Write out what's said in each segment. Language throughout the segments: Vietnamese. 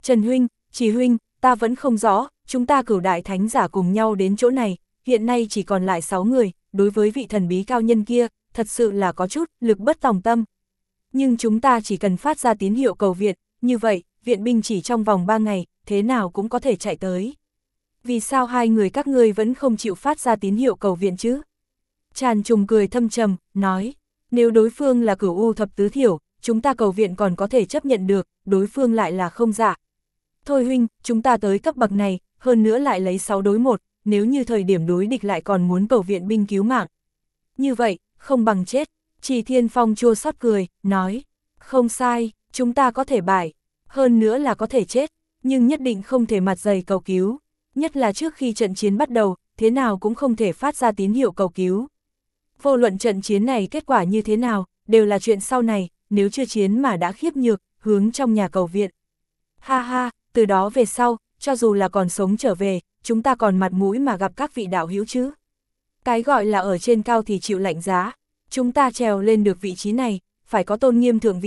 Trần huynh, Chỉ huynh, ta vẫn không rõ, chúng ta cửu đại thánh giả cùng nhau đến chỗ này, hiện nay chỉ còn lại 6 người, đối với vị thần bí cao nhân kia, thật sự là có chút lực bất tòng tâm. Nhưng chúng ta chỉ cần phát ra tín hiệu cầu viện, như vậy, viện binh chỉ trong vòng 3 ngày, thế nào cũng có thể chạy tới. Vì sao hai người các ngươi vẫn không chịu phát ra tín hiệu cầu viện chứ? Tràn Trùng cười thâm trầm, nói, nếu đối phương là Cửu U thập tứ thiểu, chúng ta cầu viện còn có thể chấp nhận được, đối phương lại là không dạ. Thôi huynh, chúng ta tới cấp bậc này, hơn nữa lại lấy 6 đối 1, nếu như thời điểm đối địch lại còn muốn cầu viện binh cứu mạng. Như vậy, không bằng chết. Trì Thiên Phong chua xót cười, nói, không sai, chúng ta có thể bại, hơn nữa là có thể chết, nhưng nhất định không thể mặt dày cầu cứu, nhất là trước khi trận chiến bắt đầu, thế nào cũng không thể phát ra tín hiệu cầu cứu. Vô luận trận chiến này kết quả như thế nào, đều là chuyện sau này, nếu chưa chiến mà đã khiếp nhược, hướng trong nhà cầu viện. Ha ha, từ đó về sau, cho dù là còn sống trở về, chúng ta còn mặt mũi mà gặp các vị đạo hữu chứ. Cái gọi là ở trên cao thì chịu lạnh giá, chúng ta trèo lên được vị trí này, phải có tôn nghiêm thượng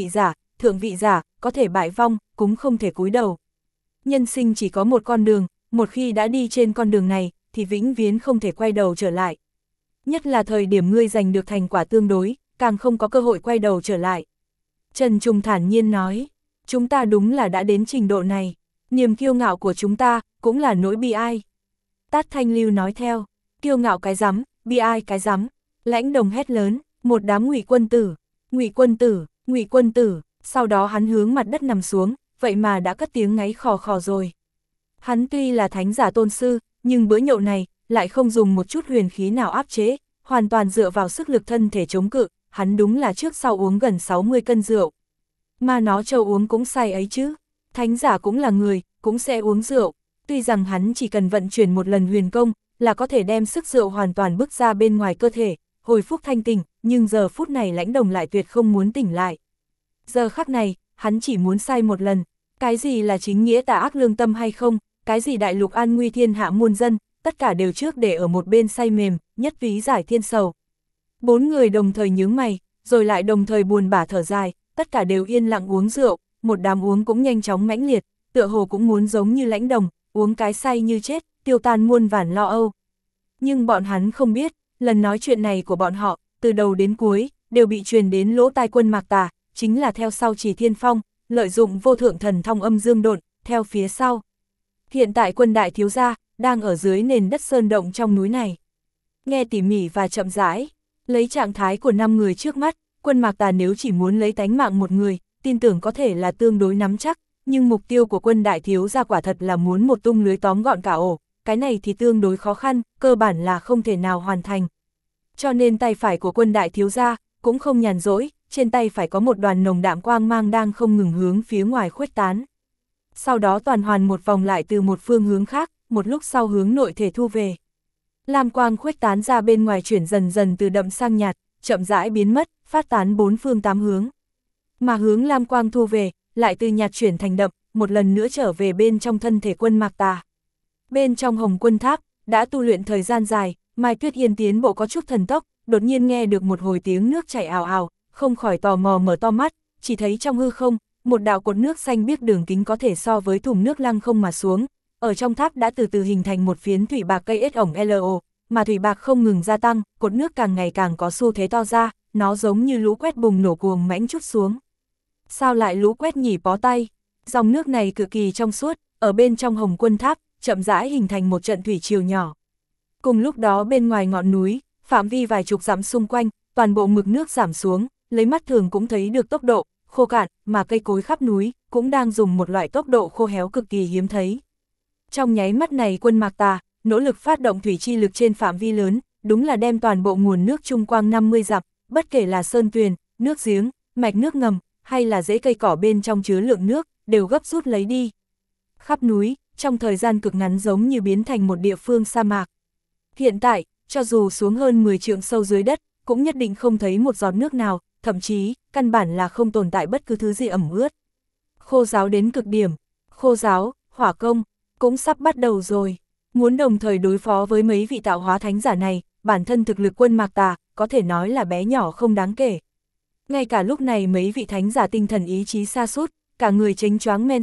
vị giả, có thể bại vong, cũng không thể cúi đầu. Nhân sinh chỉ có một con đường, một khi đã đi trên con đường này, thì vĩnh viễn không thể quay đầu trở lại. Nhất là thời điểm ngươi giành được thành quả tương đối, càng không có cơ hội quay đầu trở lại. Trần Trùng thản nhiên nói, chúng ta đúng là đã đến trình độ này, niềm kiêu ngạo của chúng ta, cũng là nỗi bi ai. Tát Thanh Lưu nói theo, kiêu ngạo cái rắm, bi ai cái rắm. Lãnh Đồng hét lớn, một đám Ngụy quân tử, Ngụy quân tử, Ngụy quân tử, sau đó hắn hướng mặt đất nằm xuống, vậy mà đã cất tiếng ngáy khò khò rồi. Hắn tuy là thánh giả tôn sư, nhưng bữa nhậu này, lại không dùng một chút huyền khí nào áp chế, hoàn toàn dựa vào sức lực thân thể chống cự, hắn đúng là trước sau uống gần 60 cân rượu. Mà nó trâu uống cũng say ấy chứ, thánh giả cũng là người, cũng sẽ uống rượu, tuy rằng hắn chỉ cần vận chuyển một lần huyền công, là có thể đem sức rượu hoàn toàn bức ra bên ngoài cơ thể, hồi phúc thanh tỉnh, nhưng giờ phút này Lãnh Đồng lại tuyệt không muốn tỉnh lại. Giờ khắc này, hắn chỉ muốn say một lần, cái gì là chính nghĩa tà ác lương tâm hay không, cái gì đại lục an nguy thiên hạ muôn dân, tất cả đều trước để ở một bên say mềm, nhất ví giải thiên sầu. 4 người đồng thời nhướng mày, rồi lại đồng thời buồn bã thở dài, tất cả đều yên lặng uống rượu, một đám uống cũng nhanh chóng mãnh liệt, tựa hồ cũng muốn giống như Lãnh Đồng, uống cái say như chết, tiêu tan muôn vàn lo âu. Nhưng bọn hắn không biết, lần nói chuyện này của bọn họ, từ đầu đến cuối, đều bị truyền đến lỗ tai Quân Mạc Tà, chính là theo sau Trì Thiên Phong, lợi dụng vô thượng thần thông âm dương độn, theo phía sau. Hiện tại Quân đại thiếu gia, đang ở dưới nền đất sơn động trong núi này. Nghe tỉ mỉ và chậm rãi, lấy trạng thái của 5 người trước mắt, Quân Mạc Tà nếu chỉ muốn lấy tánh mạng một người, tin tưởng có thể là tương đối nắm chắc, nhưng mục tiêu của Quân đại thiếu gia quả thật là muốn một tung lưới tóm gọn cả ổ, cái này thì tương đối khó khăn, cơ bản là không thể nào hoàn thành. Cho nên tay phải của Quân đại thiếu gia cũng không nhàn rỗi, trên tay phải có một đoàn nồng đạm quang mang đang không ngừng hướng phía ngoài khuếch tán. Sau đó toàn hoàn một vòng lại từ một phương hướng khác, một lúc sau hướng nội thể thu về. Lam quang khuếch tán ra bên ngoài chuyển dần dần từ đậm sang nhạt, chậm rãi biến mất, phát tán 4 phương 8 hướng. Mà hướng lam quang thu về, lại từ nhạt chuyển thành đậm, một lần nữa trở về bên trong thân thể Quân Mạc Tà. Bên trong Hồng Quân Tháp, đã tu luyện thời gian dài, Mai Tuyết Yên tiến bộ có chút thần tốc, đột nhiên nghe được một hồi tiếng nước chảy ào ào, không khỏi tò mò mở to mắt, chỉ thấy trong hư không, một đạo cột nước xanh biếc đường kính có thể so với thùng nước lăng không mà xuống, ở trong tháp đã từ từ hình thành một phiến thủy bạc cây ếch ổng LO, mà thủy bạc không ngừng gia tăng, cột nước càng ngày càng có xu thế to ra, nó giống như lũ quét bùng nổ cuồng mãnh chút xuống. Sao lại lũ quét nhỉ bó tay? Dòng nước này cực kỳ trong suốt, ở bên trong Hồng Quân Tháp, chậm rãi hình thành một trận thủy triều nhỏ. Cùng lúc đó bên ngoài ngọn núi, phạm vi vài chục dặm xung quanh, toàn bộ mực nước giảm xuống, lấy mắt thường cũng thấy được tốc độ khô cạn, mà cây cối khắp núi cũng đang dùng một loại tốc độ khô héo cực kỳ hiếm thấy. Trong nháy mắt này Quân Mạc Tà nỗ lực phát động thủy chi lực trên phạm vi lớn, đúng là đem toàn bộ nguồn nước trung quang 50 dặm, bất kể là sơn tuyền, nước giếng, mạch nước ngầm, hay là rễ cây cỏ bên trong chứa lượng nước, đều gấp rút lấy đi. Khắp núi, trong thời gian cực ngắn giống như biến thành một địa phương sa mạc. Hiện tại, cho dù xuống hơn 10 trượng sâu dưới đất, cũng nhất định không thấy một giọt nước nào, thậm chí, căn bản là không tồn tại bất cứ thứ gì ẩm ướt. Khô ráo đến cực điểm, khô ráo, hỏa công, cũng sắp bắt đầu rồi. Muốn đồng thời đối phó với mấy vị tạo hóa thánh giả này, bản thân thực lực Quân Mạc Tà, có thể nói là bé nhỏ không đáng kể. Ngay cả lúc này mấy vị thánh giả tinh thần ý chí sa sút, cả người chênh choáng men say,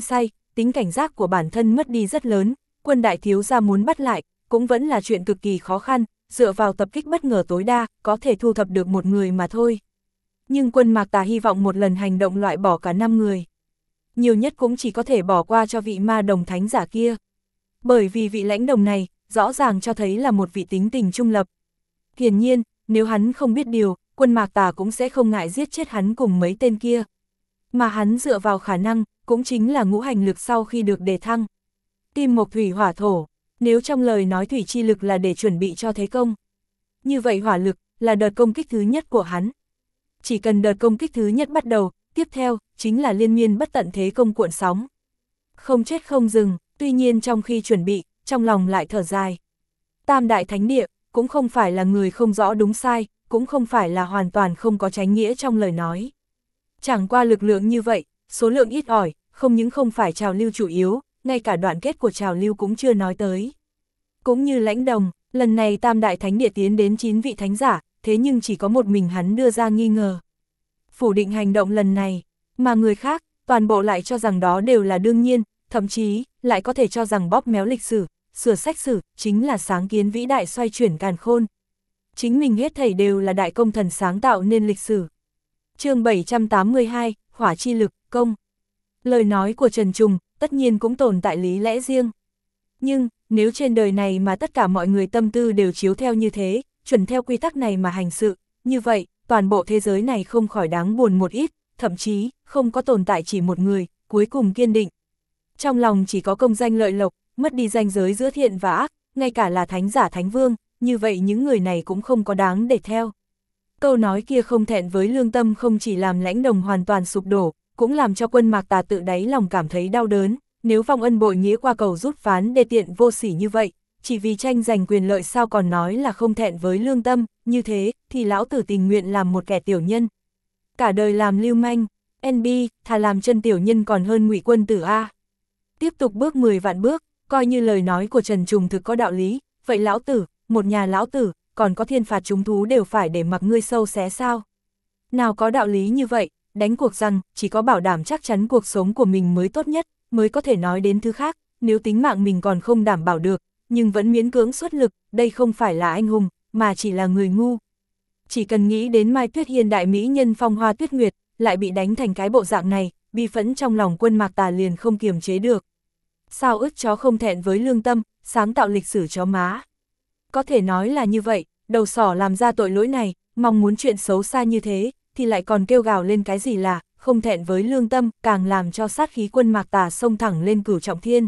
tính cảnh giác của bản thân mất đi rất lớn, Quân đại thiếu gia muốn bắt lại, cũng vẫn là chuyện cực kỳ khó khăn, dựa vào tập kích bất ngờ tối đa, có thể thu thập được một người mà thôi. Nhưng Quân Mạc Tà hy vọng một lần hành động loại bỏ cả 5 người. Nhiều nhất cũng chỉ có thể bỏ qua cho vị ma đồng thánh giả kia. Bởi vì vị lãnh đồng này, rõ ràng cho thấy là một vị tính tình trung lập. Hiển nhiên, nếu hắn không biết điều, Quân Mạc Tà cũng sẽ không ngại giết chết hắn cùng mấy tên kia. Mà hắn dựa vào khả năng, cũng chính là ngũ hành lực sau khi được đề thăng. Tim mộc thủy hỏa thổ, nếu trong lời nói thủy chi lực là để chuẩn bị cho thế công. Như vậy hỏa lực, là đợt công kích thứ nhất của hắn. Chỉ cần đợt công kích thứ nhất bắt đầu, tiếp theo, chính là liên miên bất tận thế công cuộn sóng. Không chết không dừng, tuy nhiên trong khi chuẩn bị, trong lòng lại thở dài. Tam đại thánh địa, cũng không phải là người không rõ đúng sai, cũng không phải là hoàn toàn không có chánh nghĩa trong lời nói. Chẳng qua lực lượng như vậy, số lượng ít ỏi, không những không phải trào lưu chủ yếu, ngay cả đoạn kết của trào lưu cũng chưa nói tới. Cũng như lãnh đồng, lần này tam đại thánh địa tiến đến 9 vị thánh giả, thế nhưng chỉ có một mình hắn đưa ra nghi ngờ. Phủ định hành động lần này, mà người khác, toàn bộ lại cho rằng đó đều là đương nhiên, thậm chí, lại có thể cho rằng bóp méo lịch sử, sửa sách sử, chính là sáng kiến vĩ đại xoay chuyển càn khôn. Chính mình hết thảy đều là đại công thần sáng tạo nên lịch sử. Chương 782, Hỏa chi lực, công. Lời nói của Trần Trùng, tất nhiên cũng tồn tại lý lẽ riêng. Nhưng, nếu trên đời này mà tất cả mọi người tâm tư đều chiếu theo như thế, chuẩn theo quy tắc này mà hành sự, như vậy, toàn bộ thế giới này không khỏi đáng buồn một ít, thậm chí, không có tồn tại chỉ một người, cuối cùng kiên định. Trong lòng chỉ có công danh lợi lộc, mất đi ranh giới giữa thiện và ác, ngay cả là thánh giả thánh vương, như vậy những người này cũng không có đáng để theo. Câu nói kia không thẹn với lương tâm không chỉ làm lãnh đồng hoàn toàn sụp đổ, cũng làm cho Quân Mạc Tà tự đáy lòng cảm thấy đau đớn, nếu vong ân bội nghĩa qua cầu rút ván đê tiện vô sỉ như vậy, chỉ vì tranh giành quyền lợi sao còn nói là không thẹn với lương tâm, như thế, thì lão tử tình nguyện làm một kẻ tiểu nhân. Cả đời làm lưu manh, NB, thà làm chân tiểu nhân còn hơn Ngụy Quân Tử A. Tiếp tục bước 10 vạn bước, coi như lời nói của Trần Trùng thực có đạo lý, vậy lão tử, một nhà lão tử, còn có thiên phạt chúng thú đều phải để mặc ngươi sâu xé sao? Nào có đạo lý như vậy, đánh cuộc rằng, chỉ có bảo đảm chắc chắn cuộc sống của mình mới tốt nhất, mới có thể nói đến thứ khác, nếu tính mạng mình còn không đảm bảo được, nhưng vẫn miễn cưỡng xuất lực, đây không phải là anh hùng, mà chỉ là người ngu. Chỉ cần nghĩ đến Mai Tuyết Hiên đại mỹ nhân phong hoa tuyết nguyệt, lại bị đánh thành cái bộ dạng này, bi phẫn trong lòng Quân Mạc Tà liền không kiềm chế được. Sao ức chó không thẹn với lương tâm, sáng tạo lịch sử chó má. Có thể nói là như vậy, đầu sỏ làm ra tội lỗi này, mong muốn chuyện xấu xa như thế, thì lại còn kêu gào lên cái gì là, không thẹn với lương tâm, càng làm cho sát khí Quân Mạc Tà xông thẳng lên cửu trọng thiên.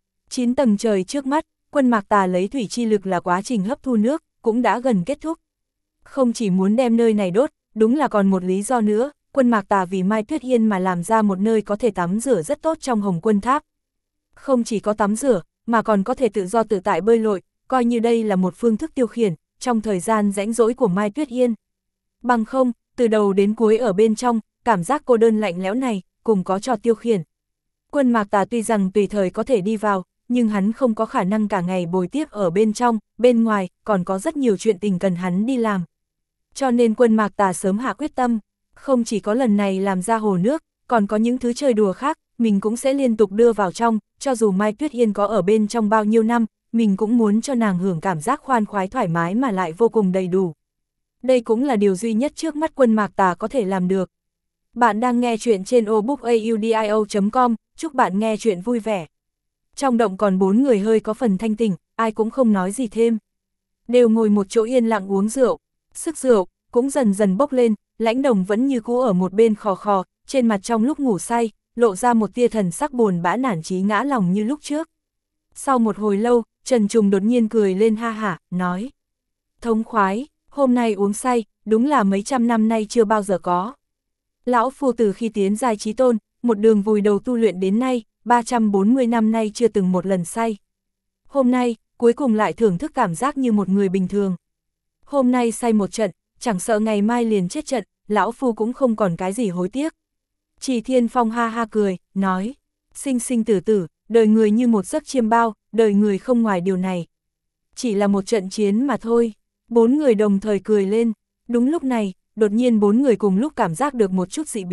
9 tầng trời trước mắt, Quân Mạc Tà lấy thủy chi lực là quá trình hấp thu nước, cũng đã gần kết thúc. Không chỉ muốn đem nơi này đốt, đúng là còn một lý do nữa, Quân Mạc Tà vì Mai Tuyết Hiên mà làm ra một nơi có thể tắm rửa rất tốt trong Hồng Quân Tháp. Không chỉ có tắm rửa, mà còn có thể tự do tự tại bơi lội, coi như đây là một phương thức tiêu khiển, trong thời gian rãnh rỗi của Mai Tuyết Hiên. Bằng không, từ đầu đến cuối ở bên trong, cảm giác cô đơn lạnh lẽo này, cùng có trò tiêu khiển. Quân Mạc Tà tuy rằng tùy thời có thể đi vào, nhưng hắn không có khả năng cả ngày bồi tiếp ở bên trong, bên ngoài, còn có rất nhiều chuyện tình cần hắn đi làm. Cho nên Quân Mạc Tà sớm hạ quyết tâm, không chỉ có lần này làm ra hồ nước, còn có những thứ chơi đùa khác, mình cũng sẽ liên tục đưa vào trong, cho dù Mai Tuyết Hiên có ở bên trong bao nhiêu năm, mình cũng muốn cho nàng hưởng cảm giác khoan khoái thoải mái mà lại vô cùng đầy đủ. Đây cũng là điều duy nhất trước mắt Quân Mạc Tà có thể làm được. Bạn đang nghe chuyện trên obookaudio.com, chúc bạn nghe chuyện vui vẻ. Trong động còn 4 người hơi có phần thanh tỉnh, ai cũng không nói gì thêm. Đều ngồi một chỗ yên lặng uống rượu, sức rượu cũng dần dần bốc lên, lãnh đồng vẫn như cũ ở một bên khò khò, trên mặt trong lúc ngủ say, lộ ra một tia thần sắc buồn bã nản chí ngã lòng như lúc trước. Sau một hồi lâu, Trần Trùng đột nhiên cười lên ha hả, nói: thống khoái, hôm nay uống say, đúng là mấy trăm năm nay chưa bao giờ có. Lão phu từ khi tiến giai chí tôn, một đường vùi đầu tu luyện đến nay, 340 năm nay chưa từng một lần say. Hôm nay, cuối cùng lại thưởng thức cảm giác như một người bình thường. Hôm nay say một trận, chẳng sợ ngày mai liền chết trận, lão phu cũng không còn cái gì hối tiếc. Chỉ Thiên Phong ha ha cười, nói: sinh sinh tử tử, đời người như một giấc chiêm bao, đời người không ngoài điều này. Chỉ là một trận chiến mà thôi. 4 người đồng thời cười lên. Đúng lúc này, đột nhiên 4 người cùng lúc cảm giác được một chút dị biến,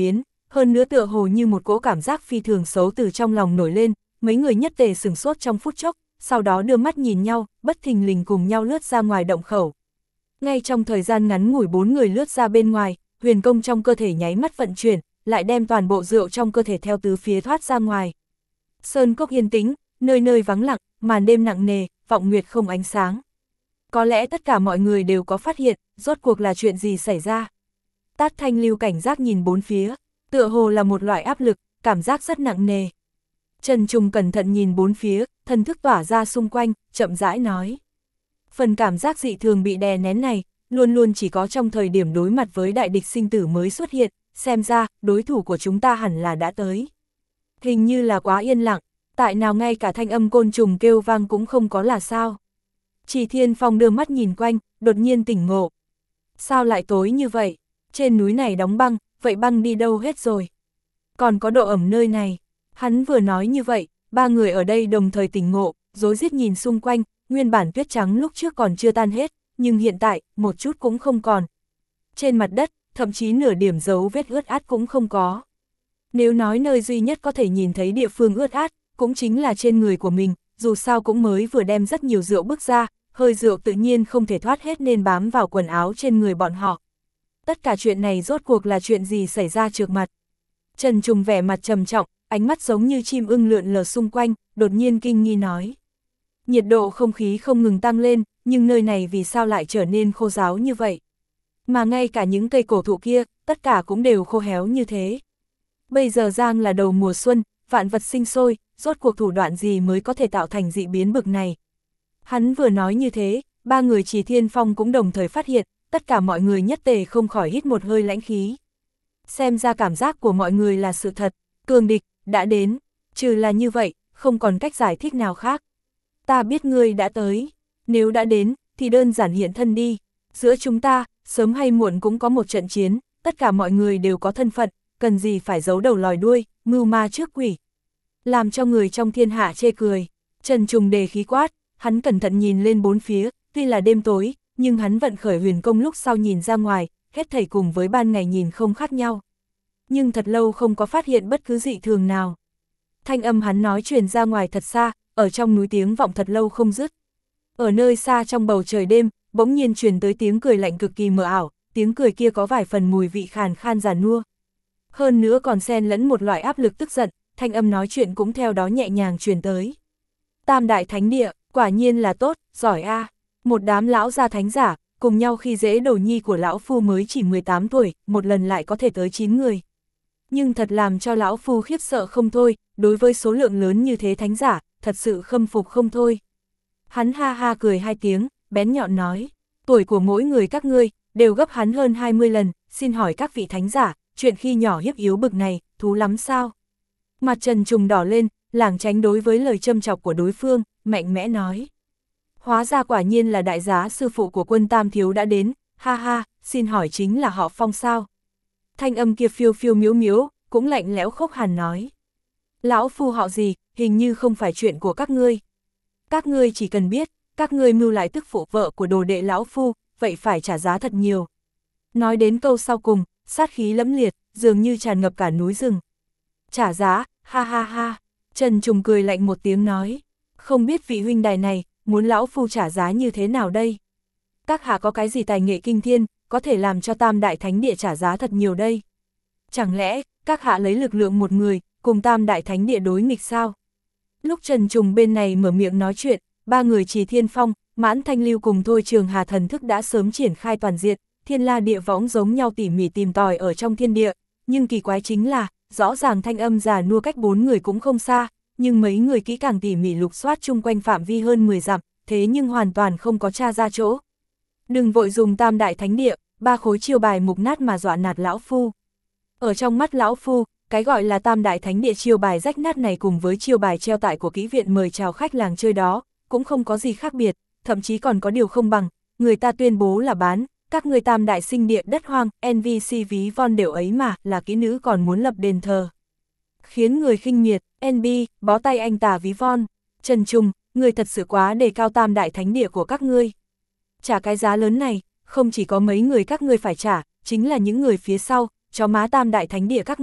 hơn nữa tựa hồ như một cỗ cảm giác phi thường xấu từ trong lòng nổi lên, mấy người nhất tề sửng sốt trong phút chốc, sau đó đưa mắt nhìn nhau, bất thình lình cùng nhau lướt ra ngoài động khẩu. Ngay trong thời gian ngắn ngủi 4 người lướt ra bên ngoài, huyền công trong cơ thể nháy mắt vận chuyển, lại đem toàn bộ rượu trong cơ thể theo tứ phía thoát ra ngoài. Sơn cốc yên tĩnh, nơi nơi vắng lặng, màn đêm nặng nề, vọng nguyệt không ánh sáng. Có lẽ tất cả mọi người đều có phát hiện, rốt cuộc là chuyện gì xảy ra. Tát Thanh Lưu cảnh giác nhìn bốn phía, tựa hồ là một loại áp lực, cảm giác rất nặng nề. Trần Trùng cẩn thận nhìn bốn phía, thần thức tỏa ra xung quanh, chậm rãi nói. Phần cảm giác dị thường bị đè nén này, luôn luôn chỉ có trong thời điểm đối mặt với đại địch sinh tử mới xuất hiện, xem ra, đối thủ của chúng ta hẳn là đã tới. Hình như là quá yên lặng, tại nào ngay cả thanh âm côn trùng kêu vang cũng không có là sao. Chỉ Thiên Phong đưa mắt nhìn quanh, đột nhiên tỉnh ngộ. Sao lại tối như vậy? Trên núi này đóng băng, vậy băng đi đâu hết rồi? Còn có độ ẩm nơi này. Hắn vừa nói như vậy, ba người ở đây đồng thời tỉnh ngộ, rối rít nhìn xung quanh, nguyên bản tuyết trắng lúc trước còn chưa tan hết, nhưng hiện tại, một chút cũng không còn. Trên mặt đất, thậm chí nửa điểm dấu vết ướt át cũng không có. Nếu nói nơi duy nhất có thể nhìn thấy địa phương ướt át, cũng chính là trên người của mình, dù sao cũng mới vừa đem rất nhiều rượu bước ra, hơi rượu tự nhiên không thể thoát hết nên bám vào quần áo trên người bọn họ. Tất cả chuyện này rốt cuộc là chuyện gì xảy ra trước mặt? Trần Trùng vẻ mặt trầm trọng, ánh mắt giống như chim ưng lượn lờ xung quanh, đột nhiên kinh nghi nói. Nhiệt độ không khí không ngừng tăng lên, nhưng nơi này vì sao lại trở nên khô ráo như vậy? Mà ngay cả những cây cổ thụ kia, tất cả cũng đều khô héo như thế. Bây giờ giang là đầu mùa xuân, vạn vật sinh sôi, rốt cuộc thủ đoạn gì mới có thể tạo thành dị biến bực này? Hắn vừa nói như thế, ba người Chỉ Thiên Phong cũng đồng thời phát hiện, tất cả mọi người nhất tề không khỏi hít một hơi lãnh khí. Xem ra cảm giác của mọi người là sự thật, cường địch, đã đến, trừ là như vậy, không còn cách giải thích nào khác. Ta biết ngươi đã tới, nếu đã đến, thì đơn giản hiện thân đi, giữa chúng ta, sớm hay muộn cũng có một trận chiến, tất cả mọi người đều có thân phận, cần gì phải giấu đầu lòi đuôi, mưu ma trước quỷ. Làm cho người trong thiên hạ chê cười, Trần Trùng đề khí quát, hắn cẩn thận nhìn lên bốn phía, tuy là đêm tối, nhưng hắn vận khởi huyền công lúc sau nhìn ra ngoài, hết thảy cùng với ban ngày nhìn không khác nhau. Nhưng thật lâu không có phát hiện bất cứ dị thường nào. Thanh âm hắn nói truyền ra ngoài thật xa, ở trong núi tiếng vọng thật lâu không dứt. Ở nơi xa trong bầu trời đêm, bỗng nhiên truyền tới tiếng cười lạnh cực kỳ mờ ảo, tiếng cười kia có vài phần mùi vị khàn khan giàn nua. Hơn nữa còn xen lẫn một loại áp lực tức giận, thanh âm nói chuyện cũng theo đó nhẹ nhàng truyền tới. Tam đại thánh địa, quả nhiên là tốt, giỏi a. Một đám lão gia thánh giả, cùng nhau khi dễ đầu nhi của lão phu mới chỉ 18 tuổi, một lần lại có thể tới 9 người. Nhưng thật làm cho lão phu khiếp sợ không thôi, đối với số lượng lớn như thế thánh giả, thật sự khâm phục không thôi. Hắn ha ha cười hai tiếng, bén nhọn nói, tuổi của mỗi người các ngươi, đều gấp hắn hơn 20 lần, xin hỏi các vị thánh giả, chuyện khi nhỏ hiếp yếu bực này, thú lắm sao? Mặt Trần Trùng đỏ lên, lảng tránh đối với lời châm chọc của đối phương, mạnh mẽ nói. Hóa ra quả nhiên là đại giá sư phụ của Quân Tam Thiếu đã đến, ha ha, xin hỏi chính là họ Phong sao? Thanh âm kia phiêu phiêu miếu miếu, cũng lạnh lẽo khốc hàn nói. Lão phu họ gì, hình như không phải chuyện của các ngươi. Các ngươi chỉ cần biết, các ngươi mưu lại tức phụ vợ của đồ đệ lão phu, vậy phải trả giá thật nhiều. Nói đến câu sau cùng, sát khí lẫm liệt, dường như tràn ngập cả núi rừng. Trả giá, ha ha ha, Trần Trùng cười lạnh một tiếng nói. Không biết vị huynh đài này, muốn lão phu trả giá như thế nào đây? Các hạ có cái gì tài nghệ kinh thiên, có thể làm cho Tam Đại Thánh Địa trả giá thật nhiều đây? Chẳng lẽ, các hạ lấy lực lượng một người, cùng Tam Đại Thánh Địa đối nghịch sao? Lúc Trần Trùng bên này mở miệng nói chuyện, ba người Chỉ Thiên Phong, Mãn Thanh Lưu cùng Thôi Trường Hà thần thức đã sớm triển khai toàn diện, thiên la địa võng giống nhau tỉ mỉ tìm tòi ở trong thiên địa, nhưng kỳ quái chính là, rõ ràng thanh âm già nua cách 4 người cũng không xa, nhưng mấy người kỹ càng tỉ mỉ lục soát chung quanh phạm vi hơn 10 dặm, thế nhưng hoàn toàn không có tra ra chỗ. Đừng vội dùng Tam Đại Thánh Địa, 3 khối chiêu bài mục nát mà dọa nạt lão phu. Ở trong mắt lão phu, cái gọi là Tam Đại Thánh Địa chiêu bài rách nát này cùng với chiêu bài treo tại của kỹ viện mời chào khách làng chơi đó, cũng không có gì khác biệt, thậm chí còn có điều không bằng, người ta tuyên bố là bán, các người Tam Đại Sinh Địa đất hoang, NVC ví von đều ấy mà, là kỹ nữ còn muốn lập đền thờ. Khiến người khinh miệt, NB, bó tay anh tà ví von, Trần Trùng, người thật sự quá đề cao Tam Đại Thánh Địa của các ngươi. Trả cái giá lớn này, không chỉ có mấy người các ngươi phải trả, chính là những người phía sau, chó má Tam Đại Thánh Địa các ngươi,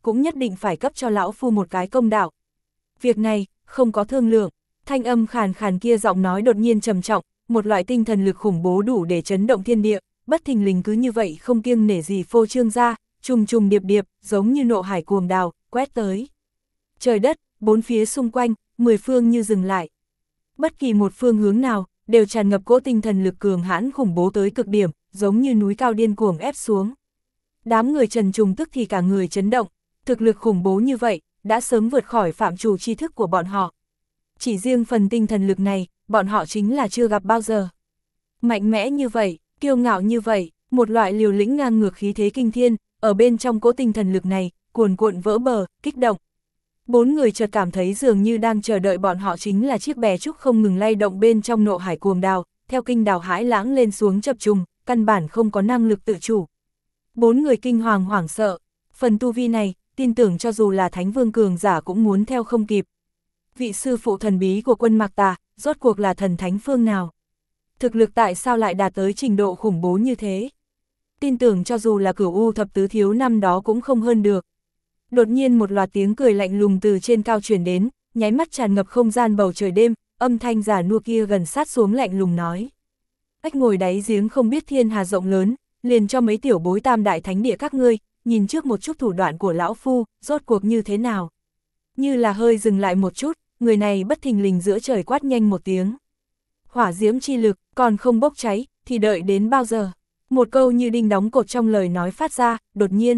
cũng nhất định phải cấp cho lão phu một cái công đạo. Việc này, không có thương lượng, thanh âm khàn khàn kia giọng nói đột nhiên trầm trọng, một loại tinh thần lực khủng bố đủ để chấn động thiên địa, bất thình lình cứ như vậy không kiêng nể gì phô trương ra, trùng trùng điệp điệp, giống như nộ hải cuồng đào, quét tới. Trời đất, bốn phía xung quanh, 10 phương như dừng lại. Bất kỳ một phương hướng nào, đều tràn ngập cỗ tinh thần lực cường hãn khủng bố tới cực điểm, giống như núi cao điên cuồng ép xuống. Đám người Trần Trùng tức thì cả người chấn động, thực lực khủng bố như vậy, đã sớm vượt khỏi phạm trù tri thức của bọn họ. Chỉ riêng phần tinh thần lực này, bọn họ chính là chưa gặp bao giờ. Mạnh mẽ như vậy, kiêu ngạo như vậy, một loại liều lĩnh ngang ngược khí thế kinh thiên, ở bên trong cỗ tinh thần lực này, cuồn cuộn vỡ bờ, kích động. Bốn người chợt cảm thấy dường như đang chờ đợi bọn họ chính là chiếc bè trúc không ngừng lay động bên trong nộ hải cuồng đào, theo kinh đào hãi lãng lên xuống chập trùng, căn bản không có năng lực tự chủ. Bốn người kinh hoàng hoảng sợ, phần tu vi này, tin tưởng cho dù là thánh vương cường giả cũng muốn theo không kịp. Vị sư phụ thần bí của quân Mạc Tà, rốt cuộc là thần thánh phương nào? Thực lực tại sao lại đạt tới trình độ khủng bố như thế? Tin tưởng cho dù là Cửu U thập tứ thiếu năm đó cũng không hơn được. Đột nhiên một loạt tiếng cười lạnh lùng từ trên cao truyền đến, nháy mắt tràn ngập không gian bầu trời đêm, âm thanh già nua kia gần sát xuống lạnh lùng nói. Ách ngồi đáy giếng không biết thiên hà rộng lớn, liền cho mấy tiểu bối tam đại thánh địa các ngươi, nhìn trước một chút thủ đoạn của lão phu, rốt cuộc như thế nào. Như là hơi dừng lại một chút, người này bất thình lình giữa trời quát nhanh một tiếng. Hỏa diễm chi lực, còn không bốc cháy, thì đợi đến bao giờ? Một câu như đinh đóng cột trong lời nói phát ra, đột nhiên.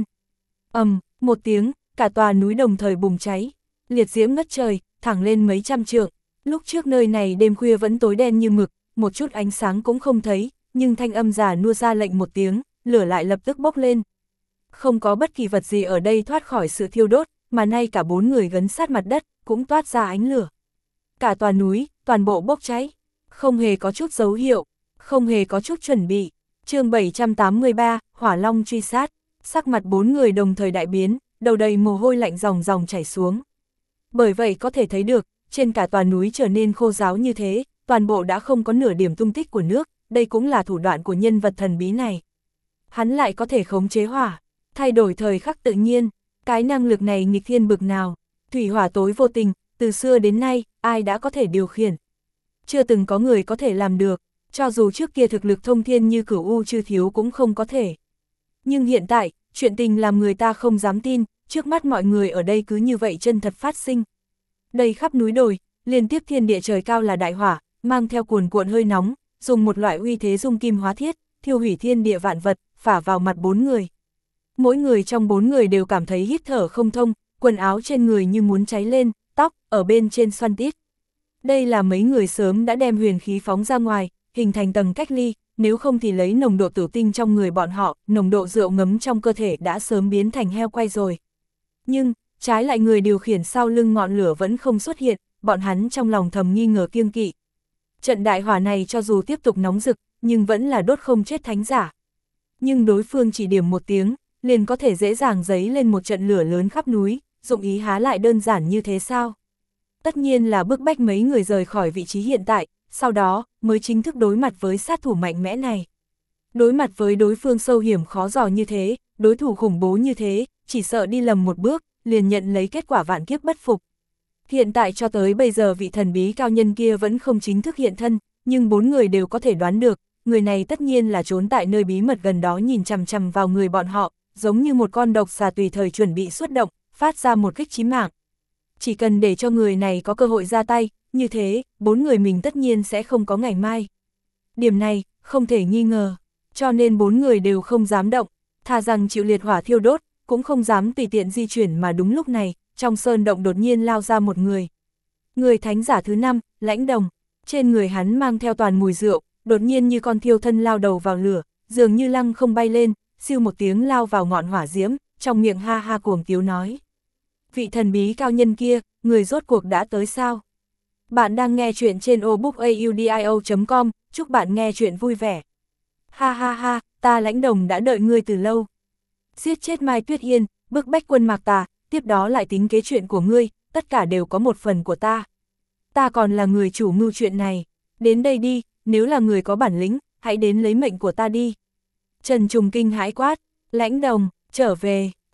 Một tiếng, cả tòa núi đồng thời bùng cháy, liệt diễm ngất trời, thẳng lên mấy trăm trượng. Lúc trước nơi này đêm khuya vẫn tối đen như mực, một chút ánh sáng cũng không thấy, nhưng thanh âm già nua ra lệnh một tiếng, lửa lại lập tức bốc lên. Không có bất kỳ vật gì ở đây thoát khỏi sự thiêu đốt, mà nay cả bốn người gấn sát mặt đất, cũng toát ra ánh lửa. Cả tòa núi, toàn bộ bốc cháy, không hề có chút dấu hiệu, không hề có chút chuẩn bị. Chương 783, Hỏa Long truy sát, sắc mặt bốn người đồng thời đại biến, đầu đầy mồ hôi lạnh ròng ròng chảy xuống. Bởi vậy có thể thấy được, trên cả tòa núi trở nên khô ráo như thế, toàn bộ đã không có nửa điểm tung tích của nước, đây cũng là thủ đoạn của nhân vật thần bí này. Hắn lại có thể khống chế hỏa, thay đổi thời khắc tự nhiên, cái năng lực này nghịch thiên bực nào, thủy hỏa tối vô tình, từ xưa đến nay, ai đã có thể điều khiển. Chưa từng có người có thể làm được, cho dù trước kia thực lực thông thiên như Cửu U Chư Thiếu cũng không có thể. Nhưng hiện tại, chuyện tình làm người ta không dám tin, trước mắt mọi người ở đây cứ như vậy chân thật phát sinh. Đây khắp núi đồi, liên tiếp thiên địa trời cao là đại hỏa, mang theo cuồn cuộn hơi nóng, dùng một loại uy thế dung kim hóa thiết, thiêu hủy thiên địa vạn vật, phả vào mặt bốn người. Mỗi người trong bốn người đều cảm thấy hít thở không thông, quần áo trên người như muốn cháy lên, tóc ở bên trên xoăn tít. Đây là mấy người sớm đã đem huyền khí phóng ra ngoài, hình thành tầng cách ly, nếu không thì lấy nồng độ tử tinh trong người bọn họ, nồng độ rượu ngấm trong cơ thể đã sớm biến thành heo quay rồi. Nhưng, trái lại người điều khiển sau lưng ngọn lửa vẫn không xuất hiện, bọn hắn trong lòng thầm nghi ngờ kiêng kỵ. Trận đại hỏa này cho dù tiếp tục nóng rực, nhưng vẫn là đốt không chết thánh giả. Nhưng đối phương chỉ điểm một tiếng, liền có thể dễ dàng giấy lên một trận lửa lớn khắp núi, dụng ý há lại đơn giản như thế sao? Tất nhiên là bức bách mấy người rời khỏi vị trí hiện tại, sau đó mới chính thức đối mặt với sát thủ mạnh mẽ này. Đối mặt với đối phương sâu hiểm khó dò như thế, đối thủ khủng bố như thế, chỉ sợ đi lầm một bước, liền nhận lấy kết quả vạn kiếp bất phục. Hiện tại cho tới bây giờ vị thần bí cao nhân kia vẫn không chính thức hiện thân, nhưng bốn người đều có thể đoán được, người này tất nhiên là trốn tại nơi bí mật gần đó nhìn chằm chằm vào người bọn họ, giống như một con độc xà tùy thời chuẩn bị xuất động, phát ra một kích chí mạng. Chỉ cần để cho người này có cơ hội ra tay, như thế, bốn người mình tất nhiên sẽ không có ngày mai. Điểm này, không thể nghi ngờ, cho nên bốn người đều không dám động, thà rằng chịu liệt hỏa thiêu đốt, cũng không dám tùy tiện di chuyển mà đúng lúc này, trong sơn động đột nhiên lao ra một người. Người thánh giả thứ 5, Lãnh Đồng, trên người hắn mang theo toàn mùi rượu, đột nhiên như con thiêu thân lao đầu vào lửa, dường như lăng không bay lên, siêu một tiếng lao vào ngọn hỏa diễm, trong miệng ha ha cuồng tiếu nói. Vị thần bí cao nhân kia, người rốt cuộc đã tới sao? Bạn đang nghe chuyện trên obookaudio.com, chúc bạn nghe chuyện vui vẻ. Ha ha ha, ta Lãnh Đồng đã đợi ngươi từ lâu. Giết chết Mai Tuyết Yên, bức bách quân Mạc Tà, tiếp đó lại tính kế chuyện của ngươi, tất cả đều có một phần của ta. Ta còn là người chủ mưu chuyện này, đến đây đi, nếu là người có bản lĩnh, hãy đến lấy mệnh của ta đi. Trần Trùng kinh hãi quát, Lãnh Đồng, trở về, nhưng,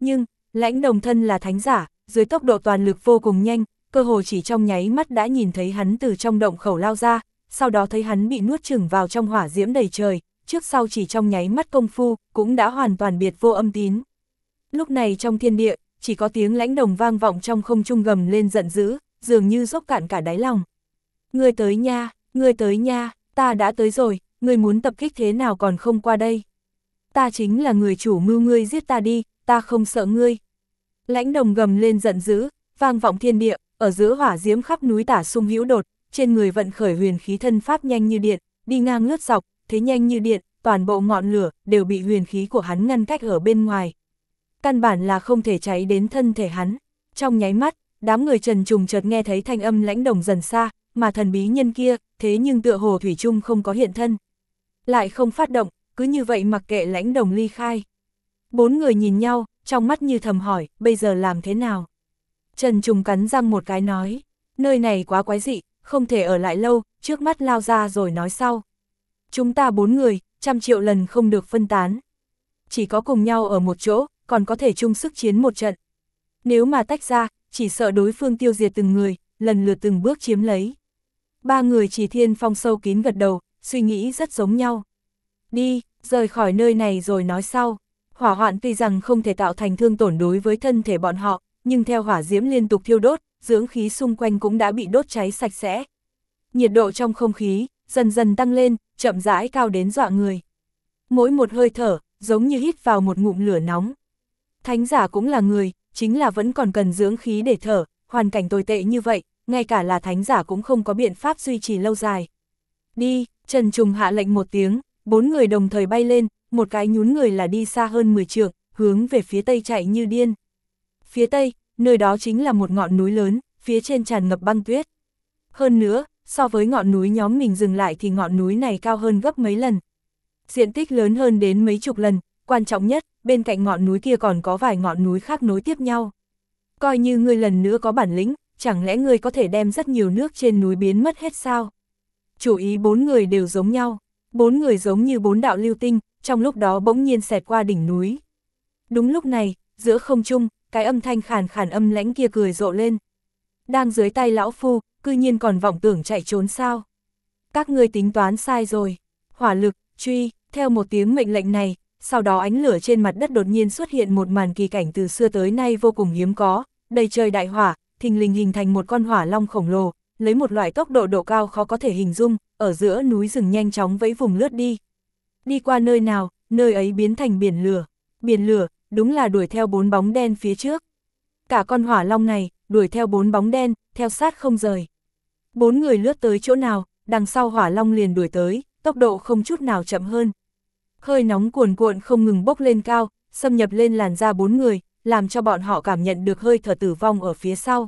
Lãnh Đồng thân là thánh giả, dưới tốc độ toàn lực vô cùng nhanh, cơ hồ chỉ trong nháy mắt đã nhìn thấy hắn từ trong động khẩu lao ra, sau đó thấy hắn bị nuốt chửng vào trong hỏa diễm đầy trời, trước sau chỉ trong nháy mắt công phu, cũng đã hoàn toàn biệt vô âm tín. Lúc này trong thiên địa, chỉ có tiếng Lãnh Đồng vang vọng trong không trung gầm lên giận dữ, dường như dốc cạn cả đáy lòng. Ngươi tới nha, ta đã tới rồi, ngươi muốn tập kích thế nào còn không qua đây. Ta chính là người chủ mưu, ngươi giết ta đi, ta không sợ ngươi. Lãnh Đồng gầm lên giận dữ, vang vọng thiên địa, ở giữa hỏa diễm khắp núi tả sung hữu đột, trên người vận khởi huyền khí thân pháp nhanh như điện, đi ngang lướt dọc, thế nhanh như điện, toàn bộ ngọn lửa đều bị huyền khí của hắn ngăn cách ở bên ngoài. Căn bản là không thể cháy đến thân thể hắn. Trong nháy mắt, đám người Trần Trùng chợt nghe thấy thanh âm Lãnh Đồng dần xa, mà thần bí nhân kia, thế nhưng tựa hồ thủy chung không có hiện thân. Lại không phát động, cứ như vậy mặc kệ Lãnh Đồng ly khai. Bốn người nhìn nhau, trong mắt như thầm hỏi, bây giờ làm thế nào? Trần Trùng cắn răng một cái nói, nơi này quá quái dị, không thể ở lại lâu, trước mắt lao ra rồi nói sau. Chúng ta 4 người, 100 triệu lần không được phân tán. Chỉ có cùng nhau ở một chỗ, còn có thể chung sức chiến một trận. Nếu mà tách ra, chỉ sợ đối phương tiêu diệt từng người, lần lượt từng bước chiếm lấy. 3 người Chỉ Thiên Phong sâu kín gật đầu, suy nghĩ rất giống nhau. Đi, rời khỏi nơi này rồi nói sau. Hỏa hoạn tuy rằng không thể tạo thành thương tổn đối với thân thể bọn họ, nhưng theo hỏa diễm liên tục thiêu đốt, dưỡng khí xung quanh cũng đã bị đốt cháy sạch sẽ. Nhiệt độ trong không khí dần dần tăng lên, chậm rãi cao đến dọa người. Mỗi một hơi thở, giống như hít vào một ngụm lửa nóng. Thánh giả cũng là người, chính là vẫn còn cần dưỡng khí để thở, hoàn cảnh tồi tệ như vậy, ngay cả là thánh giả cũng không có biện pháp duy trì lâu dài. Đi, Trần Trùng hạ lệnh một tiếng, 4 người đồng thời bay lên, một cái nhún người là đi xa hơn 10 trượng, hướng về phía tây chạy như điên. Phía tây, nơi đó chính là một ngọn núi lớn, phía trên tràn ngập băng tuyết. Hơn nữa, so với ngọn núi nhóm mình dừng lại thì ngọn núi này cao hơn gấp mấy lần. Diện tích lớn hơn đến mấy chục lần, quan trọng nhất, bên cạnh ngọn núi kia còn có vài ngọn núi khác nối tiếp nhau. Coi như ngươi lần nữa có bản lĩnh, chẳng lẽ ngươi có thể đem rất nhiều nước trên núi biến mất hết sao? Chủ ý 4 người đều giống nhau, 4 người giống như 4 đạo lưu tinh, trong lúc đó bỗng nhiên xẹt qua đỉnh núi. Đúng lúc này, giữa không trung, cái âm thanh khàn khàn âm lãnh kia cười rộ lên. Đang dưới tay lão phu, cư nhiên còn vọng tưởng chạy trốn sao? Các ngươi tính toán sai rồi. Hỏa lực, truy, theo một tiếng mệnh lệnh này, sau đó ánh lửa trên mặt đất đột nhiên xuất hiện một màn kỳ cảnh từ xưa tới nay vô cùng hiếm có, đầy trời đại hỏa, thình lình hình thành một con hỏa long khổng lồ, lấy một loại tốc độ cao khó có thể hình dung, ở giữa núi rừng nhanh chóng vẫy vùng lướt đi. Đi qua nơi nào, nơi ấy biến thành biển lửa. Biển lửa, đúng là đuổi theo 4 bóng đen phía trước. Cả con hỏa long này, đuổi theo 4 bóng đen, theo sát không rời. 4 người lướt tới chỗ nào, đằng sau hỏa long liền đuổi tới, tốc độ không chút nào chậm hơn. Hơi nóng cuồn cuộn không ngừng bốc lên cao, xâm nhập lên làn da 4 người, làm cho bọn họ cảm nhận được hơi thở tử vong ở phía sau.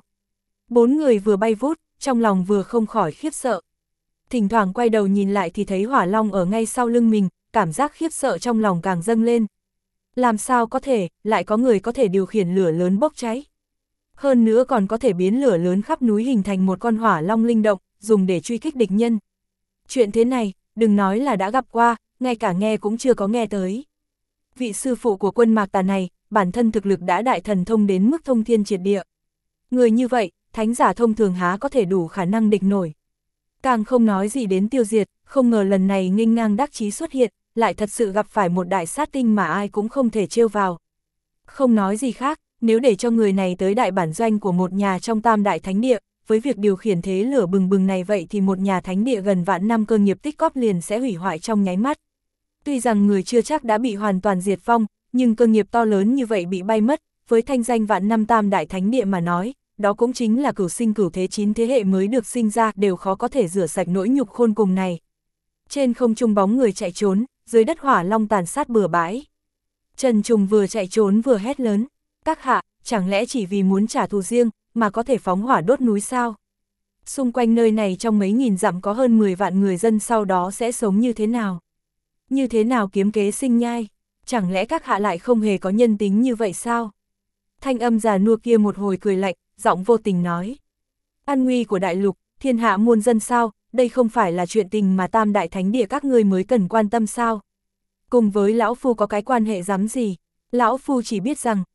4 người vừa bay vút, trong lòng vừa không khỏi khiếp sợ. Thỉnh thoảng quay đầu nhìn lại thì thấy hỏa long ở ngay sau lưng mình, cảm giác khiếp sợ trong lòng càng dâng lên. Làm sao có thể, lại có người có thể điều khiển lửa lớn bốc cháy. Hơn nữa còn có thể biến lửa lớn khắp núi hình thành một con hỏa long linh động, dùng để truy kích địch nhân. Chuyện thế này, đừng nói là đã gặp qua, ngay cả nghe cũng chưa có nghe tới. Vị sư phụ của quân Mạc Tà này, bản thân thực lực đã đại thần thông đến mức thông thiên triệt địa. Người như vậy, thánh giả thông thường há có thể đủ khả năng địch nổi. Càng không nói gì đến tiêu diệt, không ngờ lần này nghênh ngang đắc chí xuất hiện, lại thật sự gặp phải một đại sát tinh mà ai cũng không thể trêu vào. Không nói gì khác, nếu để cho người này tới đại bản doanh của một nhà trong Tam Đại Thánh Địa, với việc điều khiển thế lửa bừng bừng này vậy thì một nhà thánh địa gần vạn năm cơ nghiệp tích góp liền sẽ hủy hoại trong nháy mắt. Tuy rằng người chưa chắc đã bị hoàn toàn diệt vong, nhưng cơ nghiệp to lớn như vậy bị bay mất, với thanh danh vạn năm Tam Đại Thánh Địa mà nói, đó cũng chính là cửu sinh cửu thế 9 thế hệ mới được sinh ra đều khó có thể rửa sạch nỗi nhục khôn cùng này. Trên không trung bóng người chạy trốn, dưới đất hỏa long tàn sát bừa bãi. Trần Trùng vừa chạy trốn vừa hét lớn, các hạ, chẳng lẽ chỉ vì muốn trả thù riêng, mà có thể phóng hỏa đốt núi sao? Xung quanh nơi này trong mấy nghìn dặm có hơn 10 vạn người dân sau đó sẽ sống như thế nào? Như thế nào kiếm kế sinh nhai? Chẳng lẽ các hạ lại không hề có nhân tính như vậy sao? Thanh âm già nua kia một hồi cười lạnh, giọng vô tình nói. An nguy của đại lục, thiên hạ muôn dân sao, đây không phải là chuyện tình mà Tam Đại Thánh Địa các ngươi mới cần quan tâm sao? Cùng với lão phu có cái quan hệ dám gì? Lão phu chỉ biết rằng,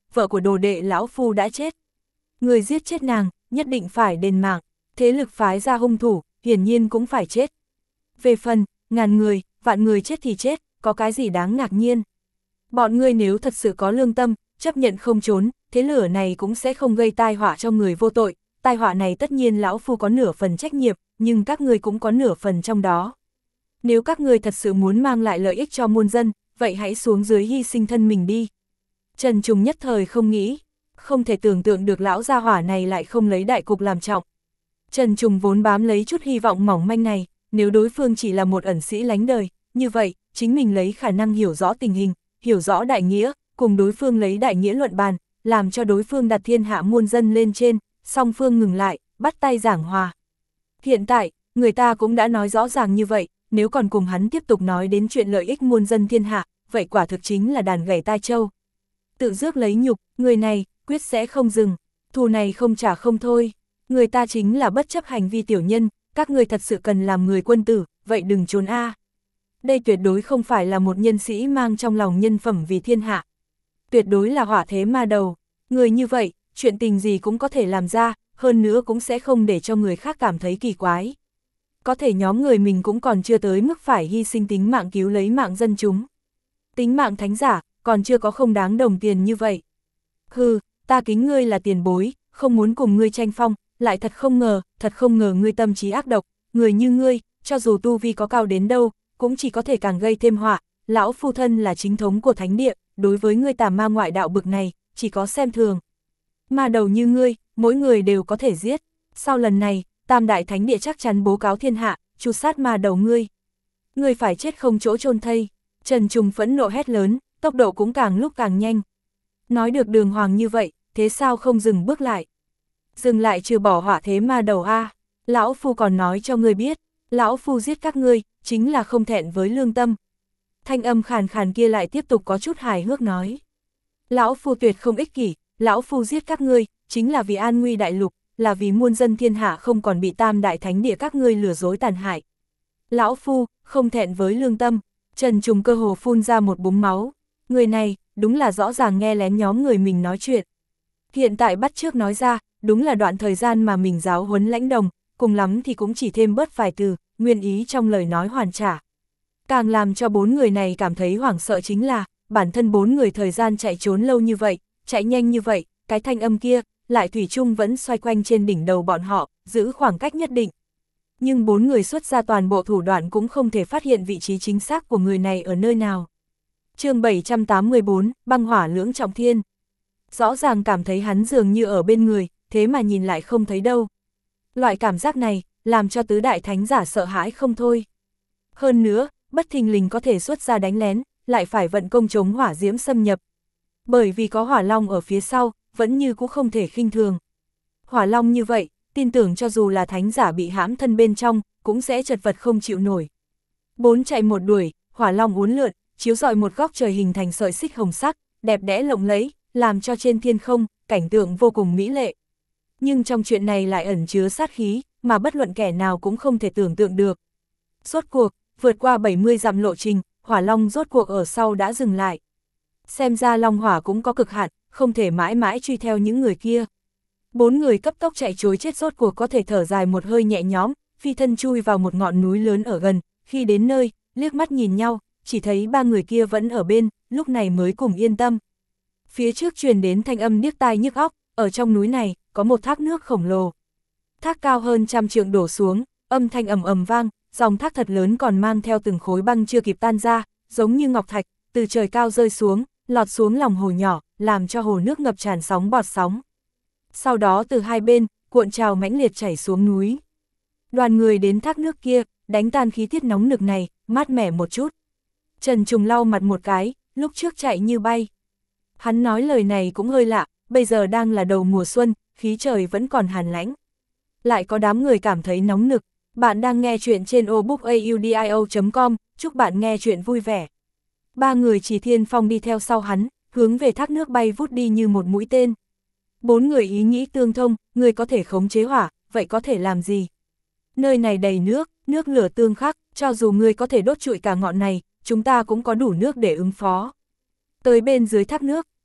vợ của đồ đệ lão phu đã chết. Người giết chết nàng, nhất định phải đền mạng, thế lực phái ra hung thủ, hiển nhiên cũng phải chết. Về phần, ngàn người, vạn người chết thì chết, có cái gì đáng ngạc nhiên. Bọn ngươi nếu thật sự có lương tâm, chấp nhận không trốn, thế lửa này cũng sẽ không gây tai họa cho người vô tội. Tai họa này tất nhiên lão phu có nửa phần trách nhiệm, nhưng các ngươi cũng có nửa phần trong đó. Nếu các ngươi thật sự muốn mang lại lợi ích cho muôn dân, vậy hãy xuống dưới hy sinh thân mình đi. Trần Trùng nhất thời không nghĩ, không thể tưởng tượng được lão gia hỏa này lại không lấy đại cục làm trọng. Trần Trùng vốn bám lấy chút hy vọng mỏng manh này, nếu đối phương chỉ là một ẩn sĩ lánh đời, như vậy, chính mình lấy khả năng hiểu rõ tình hình, hiểu rõ đại nghĩa, cùng đối phương lấy đại nghĩa luận bàn, làm cho đối phương đặt thiên hạ muôn dân lên trên, song phương ngừng lại, bắt tay giảng hòa. Hiện tại, người ta cũng đã nói rõ ràng như vậy, nếu còn cùng hắn tiếp tục nói đến chuyện lợi ích muôn dân thiên hạ, vậy quả thực chính là đàn gảy tai trâu. Tự rước lấy nhục, người này, quyết sẽ không dừng, thù này không trả không thôi. Người ta chính là bất chấp hành vi tiểu nhân, các người thật sự cần làm người quân tử, vậy đừng trốn a. Đây tuyệt đối không phải là một nhân sĩ mang trong lòng nhân phẩm vì thiên hạ. Tuyệt đối là hỏa thế ma đầu. Người như vậy, chuyện tình gì cũng có thể làm ra, hơn nữa cũng sẽ không để cho người khác cảm thấy kỳ quái. Có thể nhóm người mình cũng còn chưa tới mức phải hy sinh tính mạng cứu lấy mạng dân chúng. Tính mạng thánh giả, còn chưa có không đáng đồng tiền như vậy. Hừ, ta kính ngươi là tiền bối, không muốn cùng ngươi tranh phong, lại thật không ngờ ngươi tâm trí ác độc, người như ngươi, cho dù tu vi có cao đến đâu, cũng chỉ có thể càng gây thêm họa. Lão phu thân là chính thống của thánh địa, đối với ngươi tà ma ngoại đạo bực này, chỉ có xem thường. Ma đầu như ngươi, mỗi người đều có thể giết. Sau lần này, Tam Đại Thánh Địa chắc chắn bố cáo thiên hạ, tru sát ma đầu ngươi. Ngươi phải chết không chỗ chôn thây. Trần Trùng phẫn nộ hét lớn, tốc độ cũng càng lúc càng nhanh. Nói được đường hoàng như vậy, thế sao không dừng bước lại? Dừng lại trừ bỏ hỏa thế ma đầu a. Lão phu còn nói cho ngươi biết, lão phu giết các ngươi, chính là không thẹn với lương tâm. Thanh âm khàn khàn kia lại tiếp tục có chút hài hước nói. Lão phu tuyệt không ích kỷ, lão phu giết các ngươi, chính là vì an nguy đại lục, là vì muôn dân thiên hạ không còn bị Tam Đại Thánh Địa các ngươi lừa dối tàn hại. Lão phu, không thẹn với lương tâm. Trần Trùng cơ hồ phun ra một búng máu. Người này, đúng là rõ ràng nghe lén nhóm người mình nói chuyện. Hiện tại bắt trước nói ra, đúng là đoạn thời gian mà mình giáo huấn Lãnh Đồng, cùng lắm thì cũng chỉ thêm bớt vài từ, nguyên ý trong lời nói hoàn trả. Càng làm cho bốn người này cảm thấy hoảng sợ chính là, bản thân bốn người thời gian chạy trốn lâu như vậy, chạy nhanh như vậy, cái thanh âm kia, lại thủy chung vẫn xoay quanh trên đỉnh đầu bọn họ, giữ khoảng cách nhất định. Nhưng bốn người xuất ra toàn bộ thủ đoạn cũng không thể phát hiện vị trí chính xác của người này ở nơi nào. Chương 784, băng hỏa lưỡng trọng thiên. Rõ ràng cảm thấy hắn dường như ở bên người, thế mà nhìn lại không thấy đâu. Loại cảm giác này, làm cho tứ đại thánh giả sợ hãi không thôi. Hơn nữa, bất thình lình có thể xuất ra đánh lén, lại phải vận công chống hỏa diễm xâm nhập. Bởi vì có hỏa long ở phía sau, vẫn như cũng không thể khinh thường. Hỏa long như vậy, tin tưởng cho dù là thánh giả bị hãm thân bên trong, cũng sẽ chật vật không chịu nổi. Bốn chạy một đuổi, hỏa long uốn lượn, chiếu rọi một góc trời hình thành sợi xích hồng sắc, đẹp đẽ lộng lẫy, làm cho trên thiên không, cảnh tượng vô cùng mỹ lệ. Nhưng trong chuyện này lại ẩn chứa sát khí, mà bất luận kẻ nào cũng không thể tưởng tượng được. Rốt cuộc, vượt qua 70 dặm lộ trình, hỏa long rốt cuộc ở sau đã dừng lại. Xem ra long hỏa cũng có cực hạn, không thể mãi mãi truy theo những người kia. Bốn người cấp tốc chạy trối chết rốt cuộc có thể thở dài một hơi nhẹ nhõm, phi thân chui vào một ngọn núi lớn ở gần, khi đến nơi, liếc mắt nhìn nhau, chỉ thấy ba người kia vẫn ở bên, lúc này mới cùng yên tâm. Phía trước truyền đến thanh âm điếc tai nhức óc, ở trong núi này, có một thác nước khổng lồ. Thác cao hơn 100 trượng đổ xuống, âm thanh ầm ầm vang, dòng thác thật lớn còn mang theo từng khối băng chưa kịp tan ra, giống như ngọc thạch, từ trời cao rơi xuống, lọt xuống lòng hồ nhỏ, làm cho hồ nước ngập tràn sóng bọt sóng. Sau đó từ hai bên, cuộn trào mãnh liệt chảy xuống núi. Đoàn người đến thác nước kia, đánh tan khí tiết nóng nực này, mát mẻ một chút. Trần Trùng lau mặt một cái, lúc trước chạy như bay. Hắn nói lời này cũng hơi lạ, bây giờ đang là đầu mùa xuân, khí trời vẫn còn hàn lãnh. Lại có đám người cảm thấy nóng nực. Bạn đang nghe chuyện trên obookaudio.com, chúc bạn nghe chuyện vui vẻ. Ba người chỉ thiên phong đi theo sau hắn, hướng về thác nước bay vút đi như một mũi tên. Bốn người ý nghĩ tương thông, người có thể khống chế hỏa, vậy có thể làm gì? Nơi này đầy nước, nước lửa tương khắc, cho dù người có thể đốt trụi cả ngọn này, chúng ta cũng có đủ nước để ứng phó. Tới bên dưới thác nước,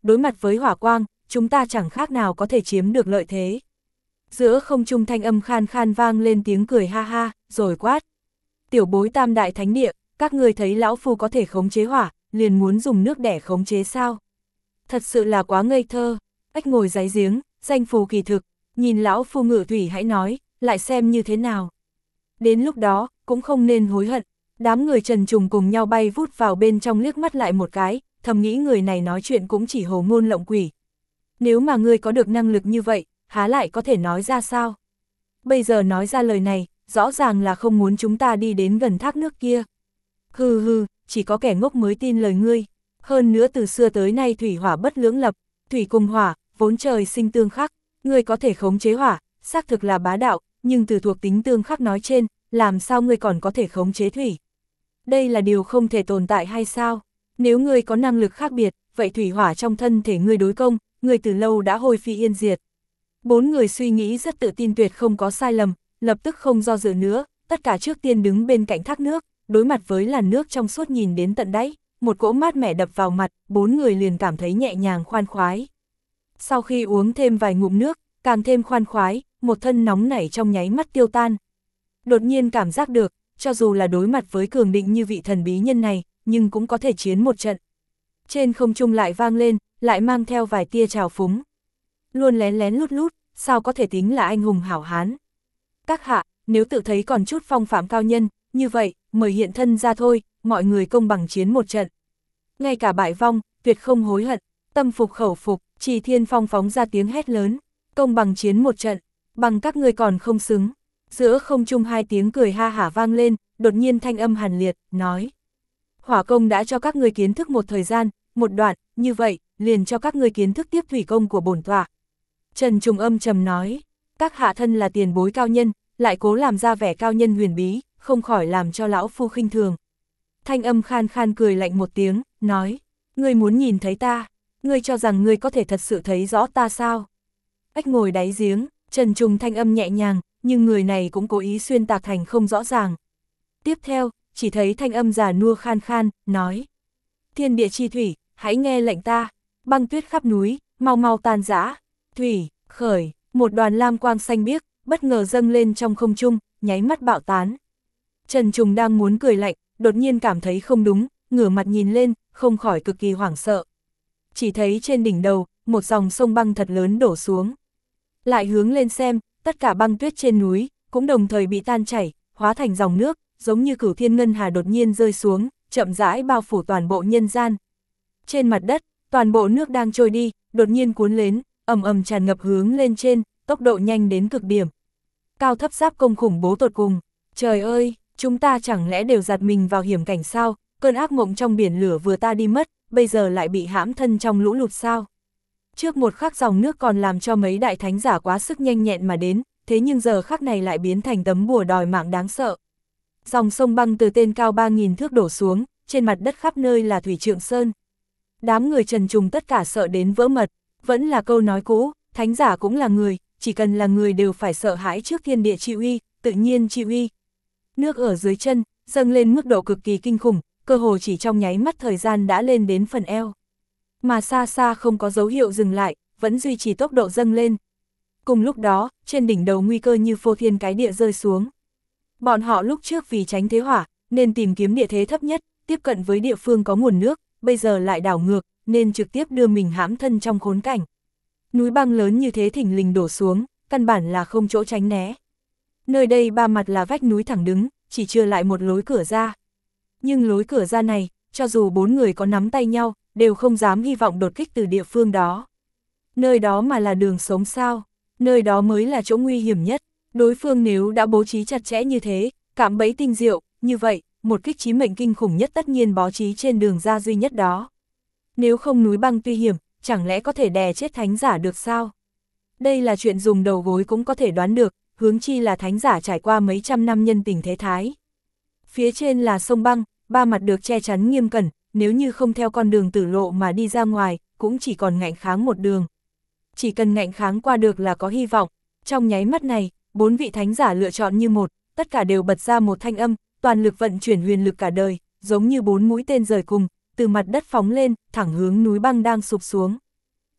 đối mặt với hỏa quang, chúng ta chẳng khác nào có thể chiếm được lợi thế. Giữa không trung thanh âm khan khan vang lên tiếng cười ha ha, rồi quát. Tiểu bối tam đại thánh địa, các người thấy lão phu có thể khống chế hỏa, liền muốn dùng nước để khống chế sao? Thật sự là quá ngây thơ. Ếch ngồi đáy giếng, danh phù kỳ thực, nhìn lão phu ngự thủy hãy nói, lại xem như thế nào. Đến lúc đó, cũng không nên hối hận. Đám người Trần Trùng cùng nhau bay vút vào bên trong liếc mắt lại một cái, thầm nghĩ người này nói chuyện cũng chỉ hồ ngôn lộng quỷ. Nếu mà ngươi có được năng lực như vậy, há lại có thể nói ra sao? Bây giờ nói ra lời này, rõ ràng là không muốn chúng ta đi đến gần thác nước kia. Hừ hừ, chỉ có kẻ ngốc mới tin lời ngươi. Hơn nữa từ xưa tới nay thủy hỏa bất lưỡng lập, thủy cùng hỏa, vốn trời sinh tương khắc, ngươi có thể khống chế hỏa, xác thực là bá đạo, nhưng từ thuộc tính tương khắc nói trên, làm sao ngươi còn có thể khống chế thủy? Đây là điều không thể tồn tại hay sao? Nếu ngươi có năng lực khác biệt, vậy thủy hỏa trong thân thể ngươi đối công, ngươi từ lâu đã hôi phi yên diệt. Bốn người suy nghĩ rất tự tin tuyệt không có sai lầm, lập tức không do dự nữa, tất cả trước tiên đứng bên cạnh thác nước, đối mặt với làn nước trong suốt nhìn đến tận đáy, một cỗ mát mẻ đập vào mặt, bốn người liền cảm thấy nhẹ nhàng khoan khoái. Sau khi uống thêm vài ngụm nước, càng thêm khoan khoái, một thân nóng nảy trong nháy mắt tiêu tan. Đột nhiên cảm giác được, cho dù là đối mặt với cường định như vị thần bí nhân này, nhưng cũng có thể chiến một trận. Trên không trung lại vang lên, lại mang theo vài tia trào phúng. Luôn lén lén lút lút, sao có thể tính là anh hùng hảo hán. Các hạ, nếu tự thấy còn chút phong phạm cao nhân, như vậy, mời hiện thân ra thôi, mọi người công bằng chiến một trận. Ngay cả bại vong, tuyệt không hối hận, tâm phục khẩu phục, Trì Thiên Phong phóng ra tiếng hét lớn, công bằng chiến một trận, bằng các ngươi còn không xứng. Giữa không trung hai tiếng cười ha hả vang lên, đột nhiên thanh âm hàn liệt, nói. Hỏa công đã cho các ngươi kiến thức một thời gian, một đoạn, như vậy, liền cho các ngươi kiến thức tiếp thủy công của bổn tọa. Trần Trùng âm trầm nói, các hạ thân là tiền bối cao nhân, lại cố làm ra vẻ cao nhân huyền bí, không khỏi làm cho lão phu khinh thường. Thanh âm khan khan cười lạnh một tiếng, nói, ngươi muốn nhìn thấy ta, ngươi cho rằng ngươi có thể thật sự thấy rõ ta sao? Ếch ngồi đáy giếng, Trần Trùng thanh âm nhẹ nhàng, nhưng người này cũng cố ý xuyên tạc thành không rõ ràng. Tiếp theo, chỉ thấy thanh âm già nua khan khan, nói, thiên địa chi thủy, hãy nghe lệnh ta, băng tuyết khắp núi, mau mau tan rã, thủy, khởi, một đoàn lam quang xanh biếc, bất ngờ dâng lên trong không trung, nháy mắt bạo tán. Trần Trùng đang muốn cười lạnh, đột nhiên cảm thấy không đúng, ngửa mặt nhìn lên, không khỏi cực kỳ hoảng sợ. Chỉ thấy trên đỉnh đầu, một dòng sông băng thật lớn đổ xuống. Lại hướng lên xem, tất cả băng tuyết trên núi, cũng đồng thời bị tan chảy, hóa thành dòng nước, giống như cửu thiên ngân hà đột nhiên rơi xuống, chậm rãi bao phủ toàn bộ nhân gian. Trên mặt đất, toàn bộ nước đang trôi đi, đột nhiên cuốn lên, ầm ầm tràn ngập hướng lên trên, tốc độ nhanh đến cực điểm. Cao thấp giáp công khủng bố tột cùng. Trời ơi, chúng ta chẳng lẽ đều giạt mình vào hiểm cảnh sao? Cơn ác mộng trong biển lửa vừa ta đi mất, bây giờ lại bị hãm thân trong lũ lụt sao? Trước một khắc dòng nước còn làm cho mấy đại thánh giả quá sức nhanh nhẹn mà đến, thế nhưng giờ khắc này lại biến thành tấm bùa đòi mạng đáng sợ. Dòng sông băng từ tên cao 3.000 thước đổ xuống, trên mặt đất khắp nơi là thủy trượng sơn. Đám người Trần Trùng tất cả sợ đến vỡ mật, vẫn là câu nói cũ, thánh giả cũng là người, chỉ cần là người đều phải sợ hãi trước thiên địa chi uy, tự nhiên chi uy. Nước ở dưới chân, dâng lên mức độ cực kỳ kinh khủng, cơ hồ chỉ trong nháy mắt thời gian đã lên đến phần eo. Mà xa xa không có dấu hiệu dừng lại, vẫn duy trì tốc độ dâng lên. Cùng lúc đó, trên đỉnh đầu nguy cơ như phô thiên cái địa rơi xuống. Bọn họ lúc trước vì tránh thế hỏa, nên tìm kiếm địa thế thấp nhất, tiếp cận với địa phương có nguồn nước, bây giờ lại đảo ngược, nên trực tiếp đưa mình hãm thân trong khốn cảnh. Núi băng lớn như thế thình lình đổ xuống, căn bản là không chỗ tránh né. Nơi đây ba mặt là vách núi thẳng đứng, chỉ chưa lại một lối cửa ra. Nhưng lối cửa ra này, cho dù bốn người có nắm tay nhau, đều không dám hy vọng đột kích từ địa phương đó. Nơi đó mà là đường sống sao, nơi đó mới là chỗ nguy hiểm nhất. Đối phương nếu đã bố trí chặt chẽ như thế, cạm bẫy tinh diệu, như vậy, một kích chí mệnh kinh khủng nhất tất nhiên bố trí trên đường ra duy nhất đó. Nếu không núi băng tuy hiểm, chẳng lẽ có thể đè chết thánh giả được sao? Đây là chuyện dùng đầu gối cũng có thể đoán được, huống chi là thánh giả trải qua mấy trăm năm nhân tình thế thái. Phía trên là sông băng, ba mặt được che chắn nghiêm cẩn, nếu như không theo con đường tử lộ mà đi ra ngoài, cũng chỉ còn ngạnh kháng một đường. Chỉ cần ngạnh kháng qua được là có hy vọng. Trong nháy mắt này, bốn vị thánh giả lựa chọn như một, tất cả đều bật ra một thanh âm, toàn lực vận chuyển huyền lực cả đời, giống như bốn mũi tên rời cùng, từ mặt đất phóng lên, thẳng hướng núi băng đang sụp xuống.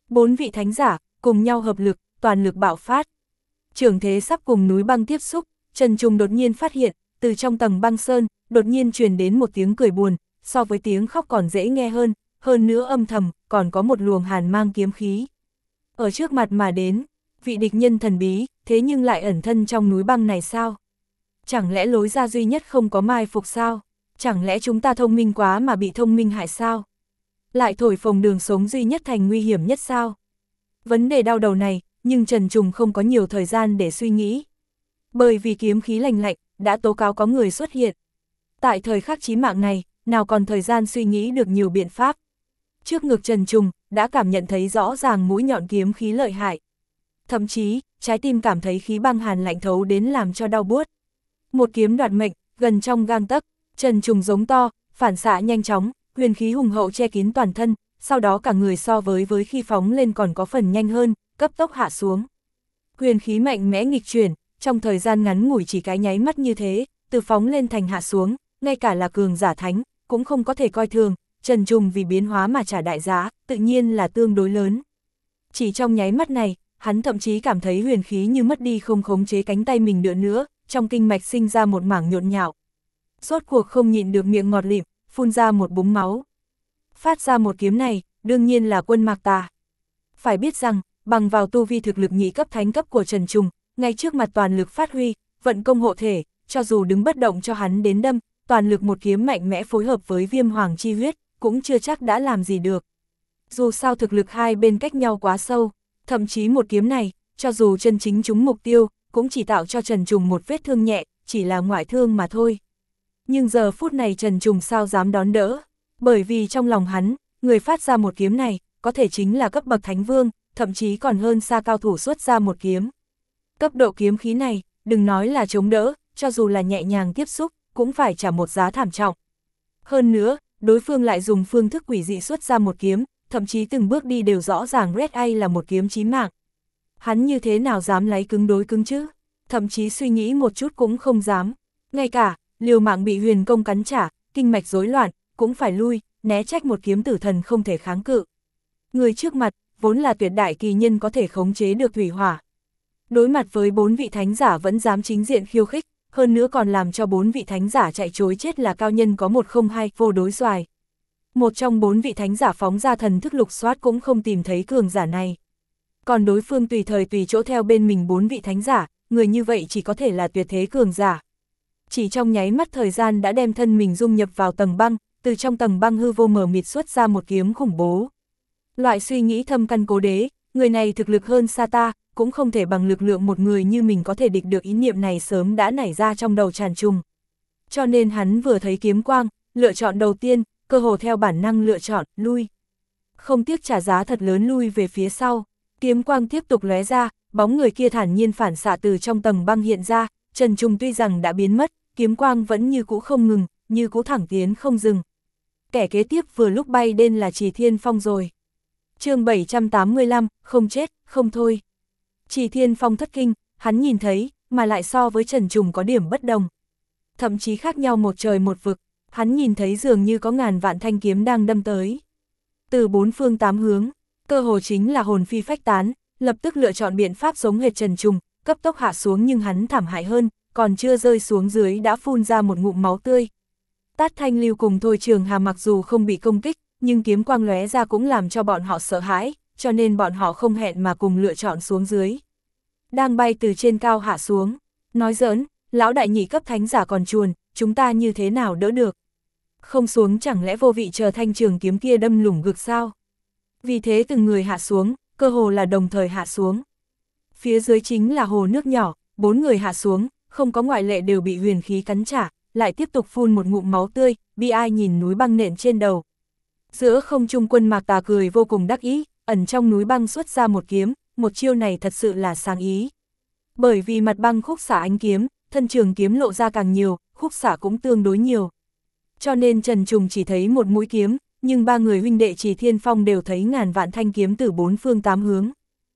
4 vị thánh giả, cùng nhau hợp lực, toàn lực bạo phát. Trường thế sắp cùng núi băng tiếp xúc, Trần Trùng đột nhiên phát hiện, từ trong tầng băng sơn, đột nhiên truyền đến một tiếng cười buồn, so với tiếng khóc còn dễ nghe hơn nữa âm thầm, còn có một luồng hàn mang kiếm khí. Ở trước mặt mà đến, vị địch nhân thần bí, thế nhưng lại ẩn thân trong núi băng này sao? Chẳng lẽ lối ra duy nhất không có mai phục sao? Chẳng lẽ chúng ta thông minh quá mà bị thông minh hại sao? Lại thổi phồng đường sống duy nhất thành nguy hiểm nhất sao? Vấn đề đau đầu này, nhưng Trần Trùng không có nhiều thời gian để suy nghĩ. Bởi vì kiếm khí lành lạnh, đã tố cáo có người xuất hiện. Tại thời khắc chí mạng này, nào còn thời gian suy nghĩ được nhiều biện pháp. Trước ngực Trần Trùng, đã cảm nhận thấy rõ ràng mũi nhọn kiếm khí lợi hại. Thậm chí, trái tim cảm thấy khí băng hàn lạnh thấu đến làm cho đau buốt. Một kiếm đoạt mệnh, gần trong gang tấc, Trần Trùng giống to, phản xạ nhanh chóng, huyền khí hùng hậu che kín toàn thân, sau đó cả người so với khi phóng lên còn có phần nhanh hơn, cấp tốc hạ xuống. Huyền khí mạnh mẽ nghịch chuyển, trong thời gian ngắn ngủi chỉ cái nháy mắt như thế, từ phóng lên thành hạ xuống, ngay cả là cường giả thánh, cũng không có thể coi thường, Trần Trùng vì biến hóa mà trả đại giá, tự nhiên là tương đối lớn. Chỉ trong nháy mắt này, hắn thậm chí cảm thấy huyền khí như mất đi không khống chế cánh tay mình nữa, trong kinh mạch sinh ra một mảng nhộn nhạo. Rốt cuộc không nhịn được miệng ngọt lịm, phun ra một búng máu. Phát ra một kiếm này, đương nhiên là Quân Mạc Tà. Phải biết rằng, bằng vào tu vi thực lực nhị cấp thánh cấp của Trần Trùng, ngay trước mặt toàn lực phát huy, vận công hộ thể, cho dù đứng bất động cho hắn đến đâm, toàn lực một kiếm mạnh mẽ phối hợp với Viêm Hoàng chi huyết, cũng chưa chắc đã làm gì được. Dù sao thực lực hai bên cách nhau quá sâu, thậm chí một kiếm này, cho dù chân chính trúng mục tiêu, cũng chỉ tạo cho Trần Trùng một vết thương nhẹ, chỉ là ngoại thương mà thôi. Nhưng giờ phút này Trần Trùng sao dám đón đỡ, bởi vì trong lòng hắn, người phát ra một kiếm này, có thể chính là cấp bậc Thánh Vương, thậm chí còn hơn xa cao thủ xuất ra một kiếm. Cấp độ kiếm khí này, đừng nói là chống đỡ, cho dù là nhẹ nhàng tiếp xúc, cũng phải trả một giá thảm trọng. Hơn nữa, đối phương lại dùng phương thức quỷ dị xuất ra một kiếm, thậm chí từng bước đi đều rõ ràng Red A là một kiếm chí mạng. Hắn như thế nào dám lấy cứng đối cứng chứ? Thậm chí suy nghĩ một chút cũng không dám. Ngay cả, liều mạng bị huyền công cắn trả, kinh mạch rối loạn, cũng phải lui, né trách một kiếm tử thần không thể kháng cự. Người trước mặt, vốn là tuyệt đại kỳ nhân có thể khống chế được thủy hỏa. Đối mặt với 4 vị thánh giả vẫn dám chính diện khiêu khích, hơn nữa còn làm cho 4 vị thánh giả chạy trối chết là cao nhân có 102 vô đối xoài. Một trong 4 vị thánh giả phóng ra thần thức lục soát cũng không tìm thấy cường giả này. Còn đối phương tùy thời tùy chỗ theo bên mình 4 vị thánh giả, người như vậy chỉ có thể là tuyệt thế cường giả. Chỉ trong nháy mắt thời gian đã đem thân mình dung nhập vào tầng băng, từ trong tầng băng hư vô mờ mịt xuất ra một kiếm khủng bố. Loại suy nghĩ thâm căn cố đế, người này thực lực hơn xa ta, cũng không thể bằng lực lượng một người như mình có thể địch được, ý niệm này sớm đã nảy ra trong đầu Trần Trùng. Cho nên hắn vừa thấy kiếm quang, lựa chọn đầu tiên, cơ hồ theo bản năng lựa chọn, lui. Không tiếc trả giá thật lớn lui về phía sau, kiếm quang tiếp tục lóe ra, bóng người kia thản nhiên phản xạ từ trong tầng băng hiện ra, Trần Trùng tuy rằng đã biến mất, kiếm quang vẫn như cũ không ngừng, như cũ thẳng tiến không dừng. Kẻ kế tiếp vừa lúc bay đến là Trì Thiên Phong rồi. Chương 785, không chết, không thôi. Trì Thiên Phong thất kinh, hắn nhìn thấy, mà lại so với Trần Trùng có điểm bất đồng. Thậm chí khác nhau một trời một vực, hắn nhìn thấy dường như có ngàn vạn thanh kiếm đang đâm tới. Từ 4 phương 8 hướng, cơ hồ chính là hồn phi phách tán, lập tức lựa chọn biện pháp giống hệt Trần Trùng, cấp tốc hạ xuống, nhưng hắn thảm hại hơn, còn chưa rơi xuống dưới đã phun ra một ngụm máu tươi. Tát Thanh Lưu cùng Thôi Trường Hà mặc dù không bị công kích, nhưng kiếm quang lóe ra cũng làm cho bọn họ sợ hãi, cho nên bọn họ không hẹn mà cùng lựa chọn xuống dưới. Đang bay từ trên cao hạ xuống, nói giỡn, lão đại nhị cấp thánh giả còn chuồn, chúng ta như thế nào đỡ được? Không xuống chẳng lẽ vô vị chờ thanh trường kiếm kia đâm lủng ngực sao? Vì thế từng người hạ xuống, cơ hồ là đồng thời hạ xuống. Phía dưới chính là hồ nước nhỏ, 4 người hạ xuống, không có ngoại lệ đều bị huyền khí cắn trả, lại tiếp tục phun một ngụm máu tươi, bi ai nhìn núi băng nện trên đầu. Giữa không trung Quân Mạc Tà cười vô cùng đắc ý, ẩn trong núi băng xuất ra một kiếm, một chiêu này thật sự là sáng ý. Bởi vì mặt băng khúc xả ánh kiếm, thân trường kiếm lộ ra càng nhiều, khúc xả cũng tương đối nhiều. Cho nên Trần Trùng chỉ thấy một mũi kiếm, nhưng 3 người huynh đệ Trì Thiên Phong đều thấy ngàn vạn thanh kiếm từ 4 phương 8 hướng.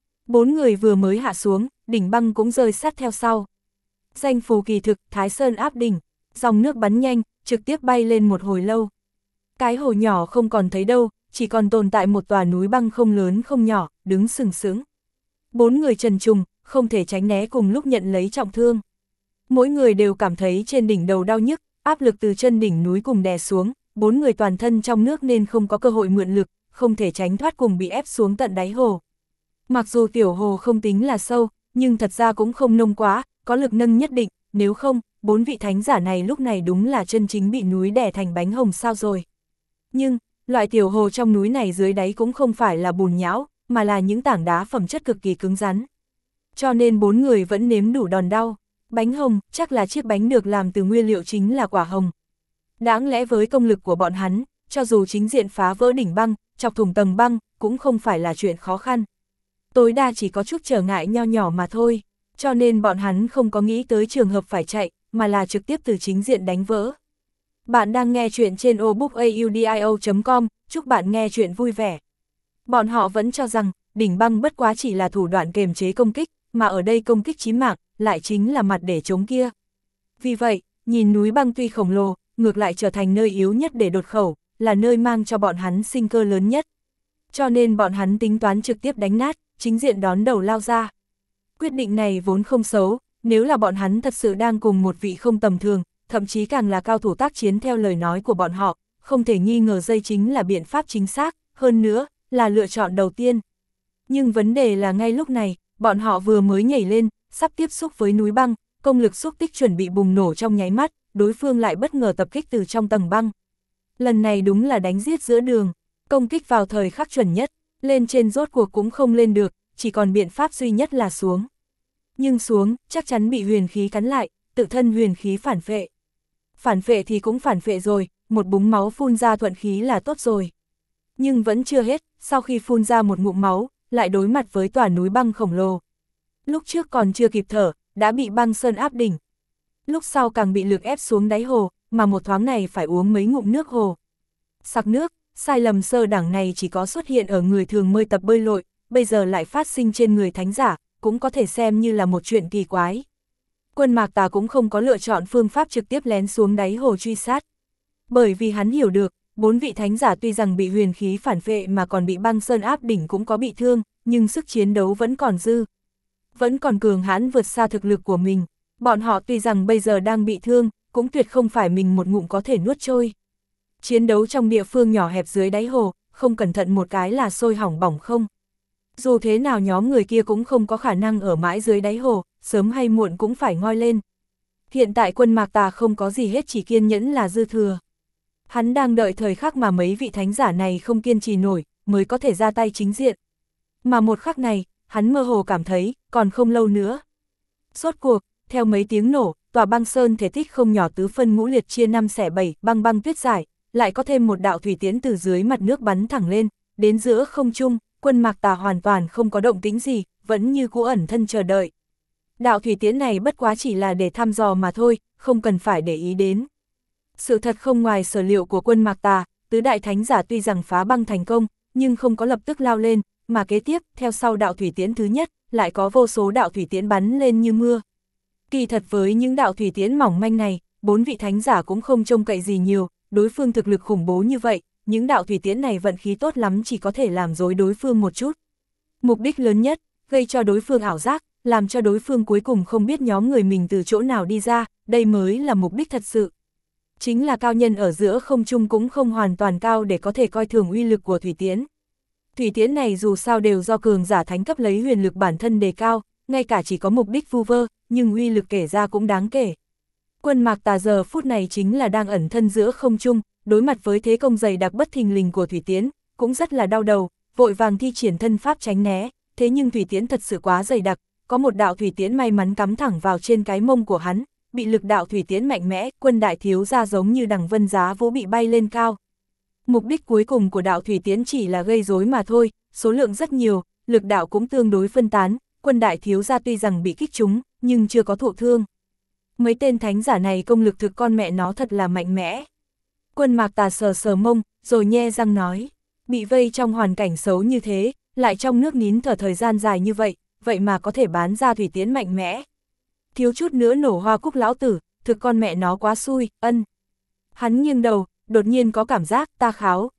4 người vừa mới hạ xuống, đỉnh băng cũng rơi sát theo sau. Danh phù kỳ thực, Thái Sơn áp đỉnh, dòng nước bắn nhanh, trực tiếp bay lên một hồi lâu. Cái hồ nhỏ không còn thấy đâu, chỉ còn tồn tại một tòa núi băng không lớn không nhỏ, đứng sừng sững. 4 người trần trùng, không thể tránh né cùng lúc nhận lấy trọng thương. Mỗi người đều cảm thấy trên đỉnh đầu đau nhức, áp lực từ chân đỉnh núi cùng đè xuống, 4 người toàn thân trong nước nên không có cơ hội mượn lực, không thể tránh thoát cùng bị ép xuống tận đáy hồ. Mặc dù tiểu hồ không tính là sâu, nhưng thật ra cũng không nông quá, có lực nâng nhất định, nếu không, 4 vị thánh giả này lúc này đúng là chân chính bị núi đè thành bánh hồng sao rồi. Nhưng, loại tiểu hồ trong núi này dưới đáy cũng không phải là bùn nhão, mà là những tảng đá phẩm chất cực kỳ cứng rắn. Cho nên 4 người vẫn nếm đủ đòn đau. Bánh hồng, chắc là chiếc bánh được làm từ nguyên liệu chính là quả hồng. Đáng lẽ với công lực của bọn hắn, cho dù chính diện phá vỡ đỉnh băng, chọc thủng tầng băng, cũng không phải là chuyện khó khăn. Tối đa chỉ có chút trở ngại nho nhỏ mà thôi, cho nên bọn hắn không có nghĩ tới trường hợp phải chạy, mà là trực tiếp từ chính diện đánh vỡ. Bạn đang nghe chuyện trên obookaudio.com, chúc bạn nghe chuyện vui vẻ. Bọn họ vẫn cho rằng, đỉnh băng bất quá chỉ là thủ đoạn kiềm chế công kích, mà ở đây công kích chí mạng, lại chính là mặt để chống kia. Vì vậy, nhìn núi băng tuy khổng lồ, ngược lại trở thành nơi yếu nhất để đột khẩu, là nơi mang cho bọn hắn sinh cơ lớn nhất. Cho nên bọn hắn tính toán trực tiếp đánh nát, chính diện đón đầu lao ra. Quyết định này vốn không xấu, nếu là bọn hắn thật sự đang cùng một vị không tầm thường, thậm chí càng là cao thủ tác chiến theo lời nói của bọn họ, không thể nghi ngờ đây chính là biện pháp chính xác, hơn nữa, là lựa chọn đầu tiên. Nhưng vấn đề là ngay lúc này, bọn họ vừa mới nhảy lên, sắp tiếp xúc với núi băng, công lực xúc tích chuẩn bị bùng nổ trong nháy mắt, đối phương lại bất ngờ tập kích từ trong tầng băng. Lần này đúng là đánh giết giữa đường, công kích vào thời khắc chuẩn nhất, lên trên rốt cuộc cũng không lên được, chỉ còn biện pháp duy nhất là xuống. Nhưng xuống, chắc chắn bị huyền khí cắn lại, tự thân huyền khí phản phệ. Phản phệ thì cũng phản phệ rồi, một búng máu phun ra thuận khí là tốt rồi. Nhưng vẫn chưa hết, sau khi phun ra một ngụm máu, lại đối mặt với tòa núi băng khổng lồ. Lúc trước còn chưa kịp thở, đã bị băng sơn áp đỉnh. Lúc sau càng bị lực ép xuống đáy hồ, mà một thoáng này phải uống mấy ngụm nước hồ. Sặc nước, sai lầm sơ đẳng này chỉ có xuất hiện ở người thường mới tập bơi lội, bây giờ lại phát sinh trên người thánh giả, cũng có thể xem như là một chuyện kỳ quái. Quân Mạc Tà cũng không có lựa chọn phương pháp trực tiếp lén xuống đáy hồ truy sát. Bởi vì hắn hiểu được, 4 vị thánh giả tuy rằng bị huyền khí phản phệ mà còn bị băng sơn áp đỉnh cũng có bị thương, nhưng sức chiến đấu vẫn còn dư. Vẫn còn cường hãn vượt xa thực lực của mình. Bọn họ tuy rằng bây giờ đang bị thương, cũng tuyệt không phải mình một ngụm có thể nuốt trôi. Chiến đấu trong địa phương nhỏ hẹp dưới đáy hồ, không cẩn thận một cái là sôi hỏng bỏng không. Dù thế nào nhóm người kia cũng không có khả năng ở mãi dưới đáy hồ, sớm hay muộn cũng phải ngoi lên. Hiện tại Quân Mạc Tà không có gì hết, chỉ kiên nhẫn là dư thừa. Hắn đang đợi thời khắc mà mấy vị thánh giả này không kiên trì nổi, mới có thể ra tay chính diện. Mà một khắc này, hắn mơ hồ cảm thấy, còn không lâu nữa. Rốt cuộc, theo mấy tiếng nổ, tòa băng sơn thể tích không nhỏ tứ phân ngũ liệt chia 5 xẻ 7, băng băng tuyết giải, lại có thêm một đạo thủy tiễn từ dưới mặt nước bắn thẳng lên, đến giữa không trung. Quân Mạc Tà hoàn toàn không có động tĩnh gì, vẫn như cũ ẩn thân chờ đợi. Đạo thủy tiễn này bất quá chỉ là để thăm dò mà thôi, không cần phải để ý đến. Sự thật không ngoài sở liệu của Quân Mạc Tà, tứ đại thánh giả tuy rằng phá băng thành công, nhưng không có lập tức lao lên, mà kế tiếp, theo sau đạo thủy tiễn thứ nhất, lại có vô số đạo thủy tiễn bắn lên như mưa. Kỳ thật với những đạo thủy tiễn mỏng manh này, 4 vị thánh giả cũng không trông cậy gì nhiều, đối phương thực lực khủng bố như vậy, những đạo thủy tiễn này vận khí tốt lắm chỉ có thể làm dối đối phương một chút. Mục đích lớn nhất, gây cho đối phương ảo giác, làm cho đối phương cuối cùng không biết nhóm người mình từ chỗ nào đi ra, đây mới là mục đích thật sự. Chính là cao nhân ở giữa không trung cũng không hoàn toàn cao để có thể coi thường uy lực của thủy tiễn. Thủy tiễn này dù sao đều do cường giả thánh cấp lấy huyền lực bản thân đề cao, ngay cả chỉ có mục đích vu vơ, nhưng uy lực kể ra cũng đáng kể. Quân Mạc Tà giờ phút này chính là đang ẩn thân giữa không trung, đối mặt với thế công dày đặc bất thình lình của thủy tiễn, cũng rất là đau đầu, vội vàng thi triển thân pháp tránh né, thế nhưng thủy tiễn thật sự quá dày đặc, có một đạo thủy tiễn may mắn cắm thẳng vào trên cái mông của hắn, bị lực đạo thủy tiễn mạnh mẽ, Quân đại thiếu gia giống như đằng vân giá vũ bị bay lên cao. Mục đích cuối cùng của đạo thủy tiễn chỉ là gây rối mà thôi, số lượng rất nhiều, lực đạo cũng tương đối phân tán, Quân đại thiếu gia tuy rằng bị kích trúng, nhưng chưa có thụ thương. Mấy tên thánh giả này công lực thực con mẹ nó thật là mạnh mẽ. Quân Mạc Tà sờ sờ mông, rồi nhe răng nói, bị vây trong hoàn cảnh xấu như thế, lại trong nước nín thở thời gian dài như vậy, vậy mà có thể bán ra thủy tiễn mạnh mẽ. Thiếu chút nữa nổ hoa cúc lão tử, thực con mẹ nó quá xui, ân. Hắn nghiêng đầu, đột nhiên có cảm giác ta kháo,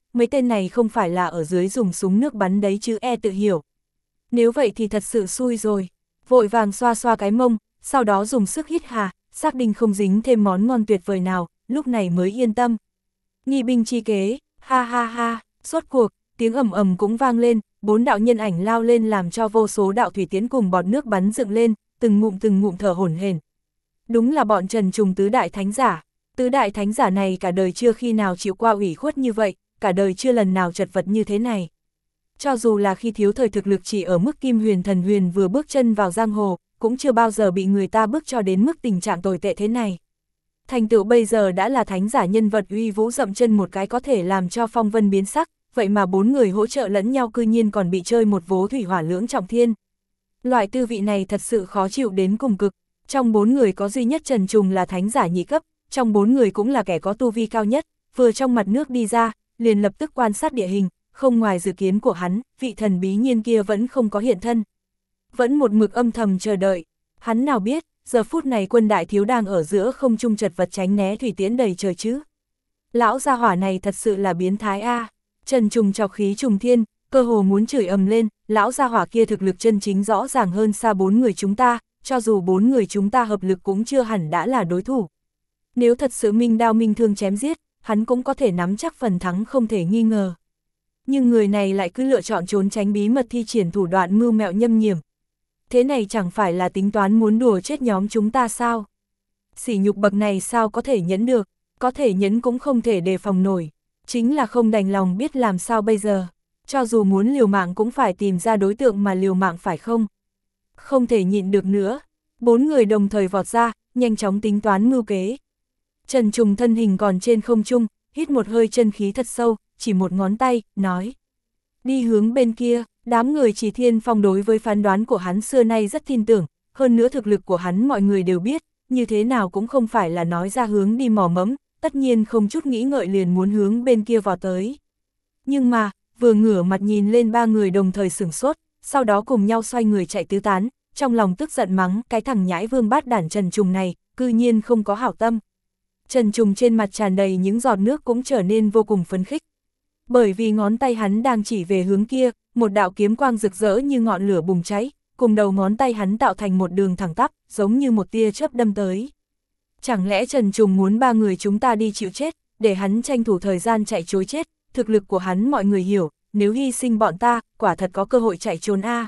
mấy tên này không phải là ở dưới dùng súng nước bắn đấy chứ tự hiểu. Nếu vậy thì thật sự xui rồi. Vội vàng xoa xoa cái mông, sau đó dùng sức hít hà, xác định không dính thêm món ngon tuyệt vời nào, lúc này mới yên tâm. Nghi binh chi kế, ha ha ha, rốt cuộc, tiếng ầm ầm cũng vang lên, 4 đạo nhân ảnh lao lên làm cho vô số đạo thủy tiến cùng bọt nước bắn dựng lên, từng ngụm thở hổn hển. Đúng là bọn Trần Trùng tứ đại thánh giả. Tứ đại thánh giả này cả đời chưa khi nào chịu qua ủy khuất như vậy, cả đời chưa lần nào chật vật như thế này. Cho dù là khi thiếu thời thực lực chỉ ở mức Kim Huyền Thần Huyền vừa bước chân vào giang hồ, cũng chưa bao giờ bị người ta bước cho đến mức tình trạng tồi tệ thế này. Thành tựu bây giờ đã là thánh giả nhân vật uy vũ dậm chân một cái có thể làm cho phong vân biến sắc, vậy mà 4 người hỗ trợ lẫn nhau cư nhiên còn bị chơi một vố thủy hỏa lưỡng trọng thiên. Loại tư vị này thật sự khó chịu đến cùng cực, trong 4 người có duy nhất Trần Trùng là thánh giả nhị cấp, trong 4 người cũng là kẻ có tu vi cao nhất, vừa trong mặt nước đi ra, liền lập tức quan sát địa hình, không ngoài dự kiến của hắn, vị thần bí nhiên kia vẫn không có hiện thân. Vẫn một mực âm thầm chờ đợi, hắn nào biết, giờ phút này Quân đại thiếu đang ở giữa không trung chật vật tránh né thủy tiễn đầy trời chứ. Lão gia hỏa này thật sự là biến thái a. Trần Trùng chọc khí trùng thiên, cơ hồ muốn chửi ầm lên, lão gia hỏa kia thực lực chân chính rõ ràng hơn xa 4 người chúng ta, cho dù 4 người chúng ta hợp lực cũng chưa hẳn đã là đối thủ. Nếu thật sự minh đao minh thương chém giết, hắn cũng có thể nắm chắc phần thắng không thể nghi ngờ. Nhưng người này lại cứ lựa chọn trốn tránh bí mật thi triển thủ đoạn mưu mẹo nhâm nhiểm. Thế này chẳng phải là tính toán muốn đùa chết nhóm chúng ta sao? Sỉ nhục bậc này sao có thể nhẫn được, có thể nhẫn cũng không thể đề phòng nổi. Chính là không đành lòng biết làm sao bây giờ. Cho dù muốn liều mạng cũng phải tìm ra đối tượng mà liều mạng phải không? Không thể nhịn được nữa. 4 người đồng thời vọt ra, nhanh chóng tính toán mưu kế. Trần Trùng thân hình còn trên không trung, hít một hơi chân khí thật sâu, chỉ một ngón tay, nói. Đi hướng bên kia, đám người Chỉ Thiên Phong đối với phán đoán của hắn xưa nay rất tin tưởng, hơn nữa thực lực của hắn mọi người đều biết, như thế nào cũng không phải là nói ra hướng đi mò mẫm, tất nhiên không chút nghĩ ngợi liền muốn hướng bên kia vào tới. Nhưng mà, vừa ngửa mặt nhìn lên 3 người đồng thời sửng sốt, sau đó cùng nhau xoay người chạy tứ tán, trong lòng tức giận mắng cái thằng nhãi vương bát đản Trần Trùng này, cư nhiên không có hảo tâm. Trần Trùng trên mặt tràn đầy những giọt nước cũng trở nên vô cùng phấn khích. Bởi vì ngón tay hắn đang chỉ về hướng kia, một đạo kiếm quang rực rỡ như ngọn lửa bùng cháy, cùng đầu ngón tay hắn tạo thành một đường thẳng tắp, giống như một tia chớp đâm tới. Chẳng lẽ Trần Trùng muốn 3 người chúng ta đi chịu chết, để hắn tranh thủ thời gian chạy trối chết, thực lực của hắn mọi người hiểu, nếu hy sinh bọn ta, quả thật có cơ hội chạy trốn a.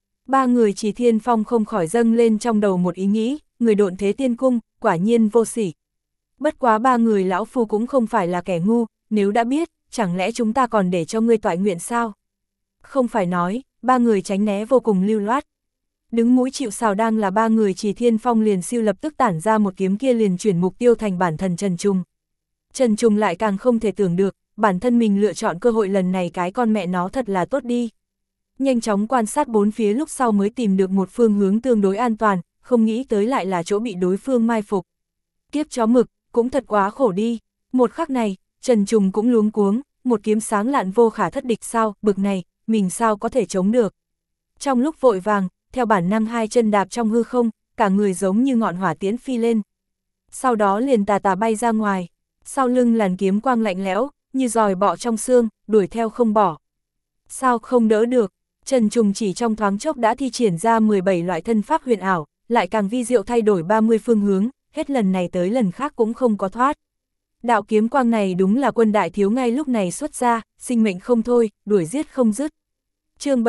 3 người Chỉ Thiên Phong không khỏi dâng lên trong đầu một ý nghĩ, người độn thế tiên cung, quả nhiên vô sỉ. Bất quá 3 người lão phu cũng không phải là kẻ ngu, nếu đã biết, chẳng lẽ chúng ta còn để cho ngươi toại nguyện sao? Không phải nói, 3 người tránh né vô cùng lưu loát. Đứng mũi chịu sào đang là 3 người Chỉ Thiên Phong liền siêu lập tức tản ra một kiếm kia liền chuyển mục tiêu thành bản thân Trần Trùng. Trần Trùng lại càng không thể tưởng được, bản thân mình lựa chọn cơ hội lần này cái con mẹ nó thật là tốt đi. Nhanh chóng quan sát 4 phía lúc sau mới tìm được một phương hướng tương đối an toàn, không nghĩ tới lại là chỗ bị đối phương mai phục. Kiếp chó mực, cũng thật quá khổ đi. Một khắc này, Trần Trùng cũng luống cuống, một kiếm sáng lạn vô khả thất địch sao, bực này, mình sao có thể chống được. Trong lúc vội vàng, theo bản năng 2 chân đạp trong hư không, cả người giống như ngọn hỏa tiễn phi lên. Sau đó liền tà tà bay ra ngoài, sau lưng làn kiếm quang lạnh lẽo, như giòi bọ trong xương, đuổi theo không bỏ. Sao không đỡ được, Trần Trùng chỉ trong thoáng chốc đã thi triển ra 17 loại thân pháp huyền ảo, lại càng vi diệu thay đổi 30 phương hướng, hết lần này tới lần khác cũng không có thoát. Đạo kiếm quang này đúng là Quân đại thiếu ngay lúc này xuất ra, sinh mệnh không thôi, đuổi giết không dứt. Chương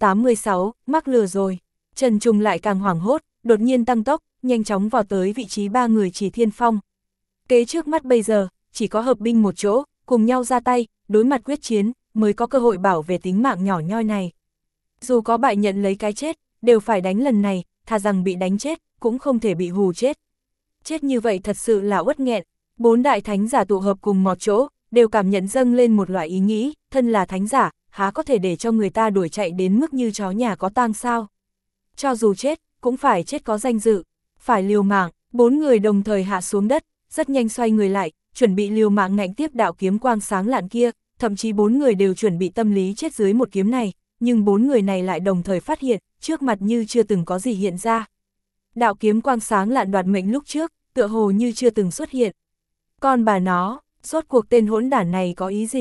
786, mắc lừa rồi. Trần Trùng lại càng hoảng hốt, đột nhiên tăng tốc, nhanh chóng vào tới vị trí 3 người Chỉ Thiên Phong. Kế trước mắt bây giờ, chỉ có hợp binh một chỗ, cùng nhau ra tay, đối mặt quyết chiến, mới có cơ hội bảo vệ tính mạng nhỏ nhoi này. Dù có bại nhận lấy cái chết, đều phải đánh lần này, thà rằng bị đánh chết, cũng không thể bị hù chết. Chết như vậy thật sự là uất nghẹn. 4 đại thánh giả tụ hợp cùng một chỗ, đều cảm nhận dâng lên một loại ý nghĩ, thân là thánh giả, há có thể để cho người ta đuổi chạy đến mức như chó nhà có tang sao. Cho dù chết, cũng phải chết có danh dự, phải liều mạng. 4 người đồng thời hạ xuống đất, rất nhanh xoay người lại, chuẩn bị liều mạng ngạnh tiếp đạo kiếm quang sáng lạn kia, thậm chí 4 người đều chuẩn bị tâm lý chết dưới một kiếm này, nhưng 4 người này lại đồng thời phát hiện, trước mặt như chưa từng có gì hiện ra. Đạo kiếm quang sáng lạn đoạt mệnh lúc trước, tựa hồ như chưa từng xuất hiện. Con bà nó, rốt cuộc tên hỗn đản này có ý gì?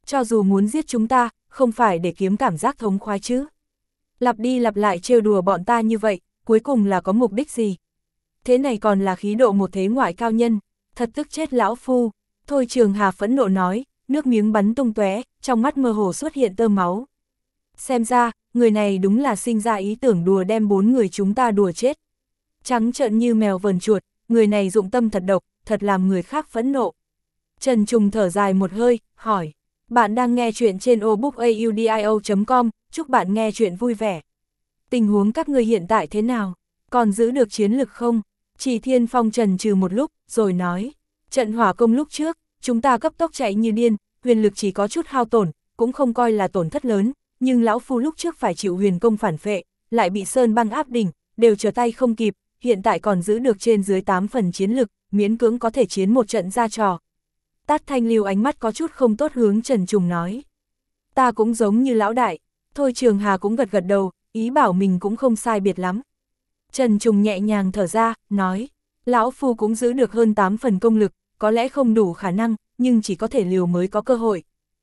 Cho dù muốn giết chúng ta, không phải để kiếm cảm giác thống khoái chứ. Lặp đi lặp lại trêu đùa bọn ta như vậy, cuối cùng là có mục đích gì? Thế này còn là khí độ một thế ngoại cao nhân, thật tức chết lão phu. Thôi Trường Hà phẫn nộ nói, nước miếng bắn tung tóe, trong mắt mơ hồ xuất hiện tơ máu. Xem ra, người này đúng là sinh ra ý tưởng đùa đem 4 người chúng ta đùa chết. Trắng trợn như mèo vờn chuột, người này dụng tâm thật độc, thật làm người khác phẫn nộ. Trần Trùng thở dài một hơi, hỏi, bạn đang nghe chuyện trên obookaudio.com, chúc bạn nghe chuyện vui vẻ. Tình huống các ngươi hiện tại thế nào? Còn giữ được chiến lực không? Chỉ Thiên Phong trần trừ một lúc, rồi nói, trận hỏa công lúc trước, chúng ta cấp tốc chạy như điên, huyền lực chỉ có chút hao tổn, cũng không coi là tổn thất lớn, nhưng lão phu lúc trước phải chịu huyền công phản phệ, lại bị sơn băng áp đỉnh, đều trở tay không kịp, hiện tại còn giữ được trên dưới 8 phần chiến lực, miễn cưỡng có thể chiến một trận ra trò. Tát Thanh Lưu ánh mắt có chút không tốt hướng Trần Trùng nói. Ta cũng giống như lão đại, thôi Trường Hà cũng gật gật đầu, ý bảo mình cũng không sai biệt lắm. Trần Trùng nhẹ nhàng thở ra, nói, lão phu cũng giữ được hơn 8 phần công lực, có lẽ không đủ khả năng, nhưng chỉ có thể liều mới có cơ hội.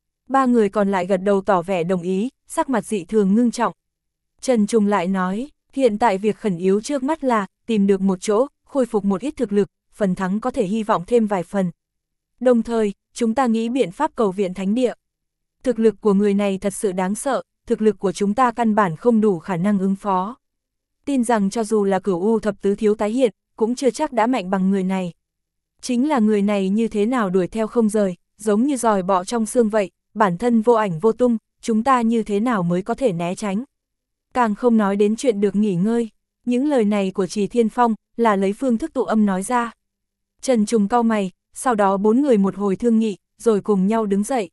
3 người còn lại gật đầu tỏ vẻ đồng ý, sắc mặt dị thường ngưng trọng. Trần Trùng lại nói, hiện tại việc khẩn yếu trước mắt là tìm được một chỗ, khôi phục một ít thực lực, phần thắng có thể hy vọng thêm vài phần. Đồng thời, chúng ta nghĩ biện pháp cầu viện thánh địa. Thực lực của người này thật sự đáng sợ, thực lực của chúng ta căn bản không đủ khả năng ứng phó. Tin rằng cho dù là Cửu U thập tứ thiếu tái hiện, cũng chưa chắc đã mạnh bằng người này. Chính là người này như thế nào đuổi theo không rời, giống như giòi bọ trong xương vậy, bản thân vô ảnh vô tung, chúng ta như thế nào mới có thể né tránh. Càng không nói đến chuyện được nghỉ ngơi, những lời này của Trì Thiên Phong là lấy phương thức tụ âm nói ra. Trần Trùng cau mày, sau đó 4 người một hồi thương nghị, rồi cùng nhau đứng dậy.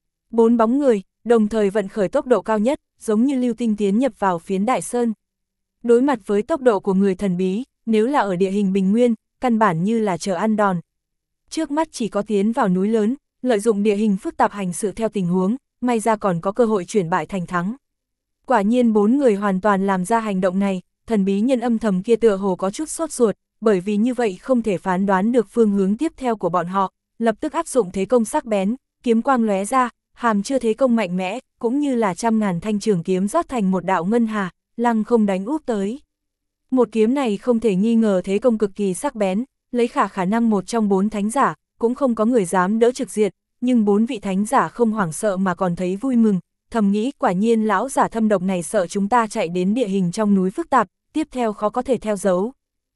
4 bóng người, đồng thời vận khởi tốc độ cao nhất, giống như lưu tinh tiến nhập vào phiến đại sơn. Đối mặt với tốc độ của người thần bí, nếu là ở địa hình bình nguyên, căn bản như là chờ ăn đòn. Trước mắt chỉ có tiến vào núi lớn, lợi dụng địa hình phức tạp hành sự theo tình huống, may ra còn có cơ hội chuyển bại thành thắng. Quả nhiên 4 người hoàn toàn làm ra hành động này, thần bí nhân âm thầm kia tựa hồ có chút sốt ruột, bởi vì như vậy không thể phán đoán được phương hướng tiếp theo của bọn họ, lập tức áp dụng thế công sắc bén, kiếm quang lóe ra, hàm chưa thế công mạnh mẽ, cũng như là trăm ngàn thanh trường kiếm rót thành một đạo ngân hà, lăng không đánh úp tới. Một kiếm này không thể nghi ngờ thế công cực kỳ sắc bén, lấy khả năng một trong 4 thánh giả, cũng không có người dám đỡ trực diện, nhưng 4 vị thánh giả không hoảng sợ mà còn thấy vui mừng, thầm nghĩ quả nhiên lão giả thâm độc này sợ chúng ta chạy đến địa hình trong núi phức tạp, tiếp theo khó có thể theo dấu.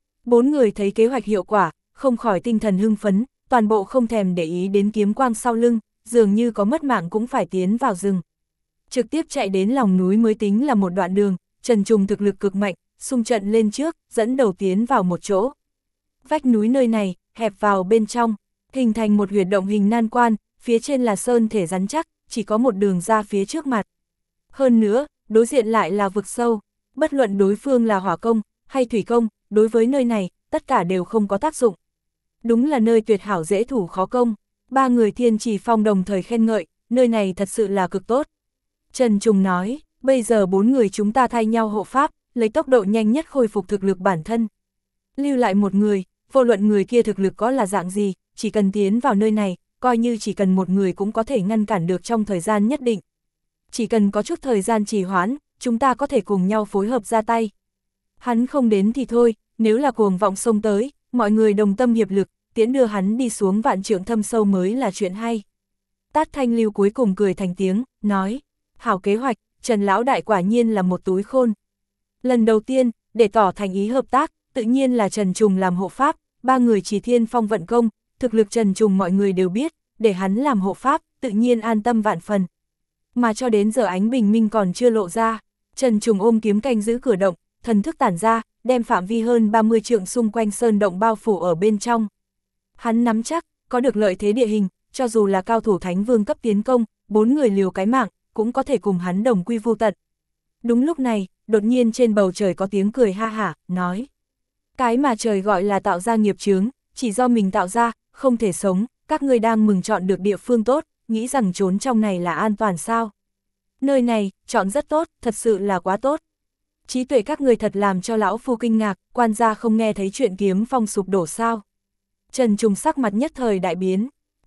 4 người thấy kế hoạch hiệu quả, không khỏi tinh thần hưng phấn, toàn bộ không thèm để ý đến kiếm quang sau lưng, dường như có mất mạng cũng phải tiến vào rừng. Trực tiếp chạy đến lòng núi mới tính là một đoạn đường, Trần Trùng thực lực cực mạnh, xung trận lên trước, dẫn đầu tiến vào một chỗ. Vách núi nơi này, hẹp vào bên trong, hình thành một huyệt động hình nan quan, phía trên là sơn thể rắn chắc, chỉ có một đường ra phía trước mặt. Hơn nữa, đối diện lại là vực sâu, bất luận đối phương là hỏa công, hay thủy công, đối với nơi này, tất cả đều không có tác dụng. Đúng là nơi tuyệt hảo dễ thủ khó công, 3 người Thiên Trì Phong đồng thời khen ngợi, nơi này thật sự là cực tốt. Trần Trùng nói, bây giờ 4 người chúng ta thay nhau hộ pháp, lấy tốc độ nhanh nhất khôi phục thực lực bản thân. Lưu lại một người, vô luận người kia thực lực có là dạng gì, chỉ cần tiến vào nơi này, coi như chỉ cần một người cũng có thể ngăn cản được trong thời gian nhất định. Chỉ cần có chút thời gian trì hoãn, chúng ta có thể cùng nhau phối hợp ra tay. Hắn không đến thì thôi, nếu là cuồng vọng xông tới, mọi người đồng tâm hiệp lực, tiễn đưa hắn đi xuống vạn trượng thâm sâu mới là chuyện hay. Tát Thanh Lưu cuối cùng cười thành tiếng, nói, hảo kế hoạch, Trần Lão Đại quả nhiên là một túi khôn. Lần đầu tiên, để tỏ thành ý hợp tác, tự nhiên là Trần Trùng làm hộ pháp, 3 người Chỉ Thiên Phong vận công, thực lực Trần Trùng mọi người đều biết, để hắn làm hộ pháp, tự nhiên an tâm vạn phần. Mà cho đến giờ ánh bình minh còn chưa lộ ra, Trần Trùng ôm kiếm canh giữ cửa động, thần thức tản ra, đem phạm vi hơn 30 trượng xung quanh sơn động bao phủ ở bên trong. Hắn nắm chắc, có được lợi thế địa hình, cho dù là cao thủ thánh vương cấp tiến công, 4 người liều cái mạng, cũng có thể cùng hắn đồng quy vô tận. Đúng lúc này, đột nhiên trên bầu trời có tiếng cười ha hả, nói. Cái mà trời gọi là tạo ra nghiệp chướng, chỉ do mình tạo ra, không thể sống, các ngươi đang mừng chọn được địa phương tốt, nghĩ rằng trốn trong này là an toàn sao. Nơi này, chọn rất tốt, thật sự là quá tốt. Trí tuệ các người thật làm cho lão phu kinh ngạc, quan gia không nghe thấy chuyện Kiếm Phong sụp đổ sao. Trần Trùng sắc mặt nhất thời đại biến,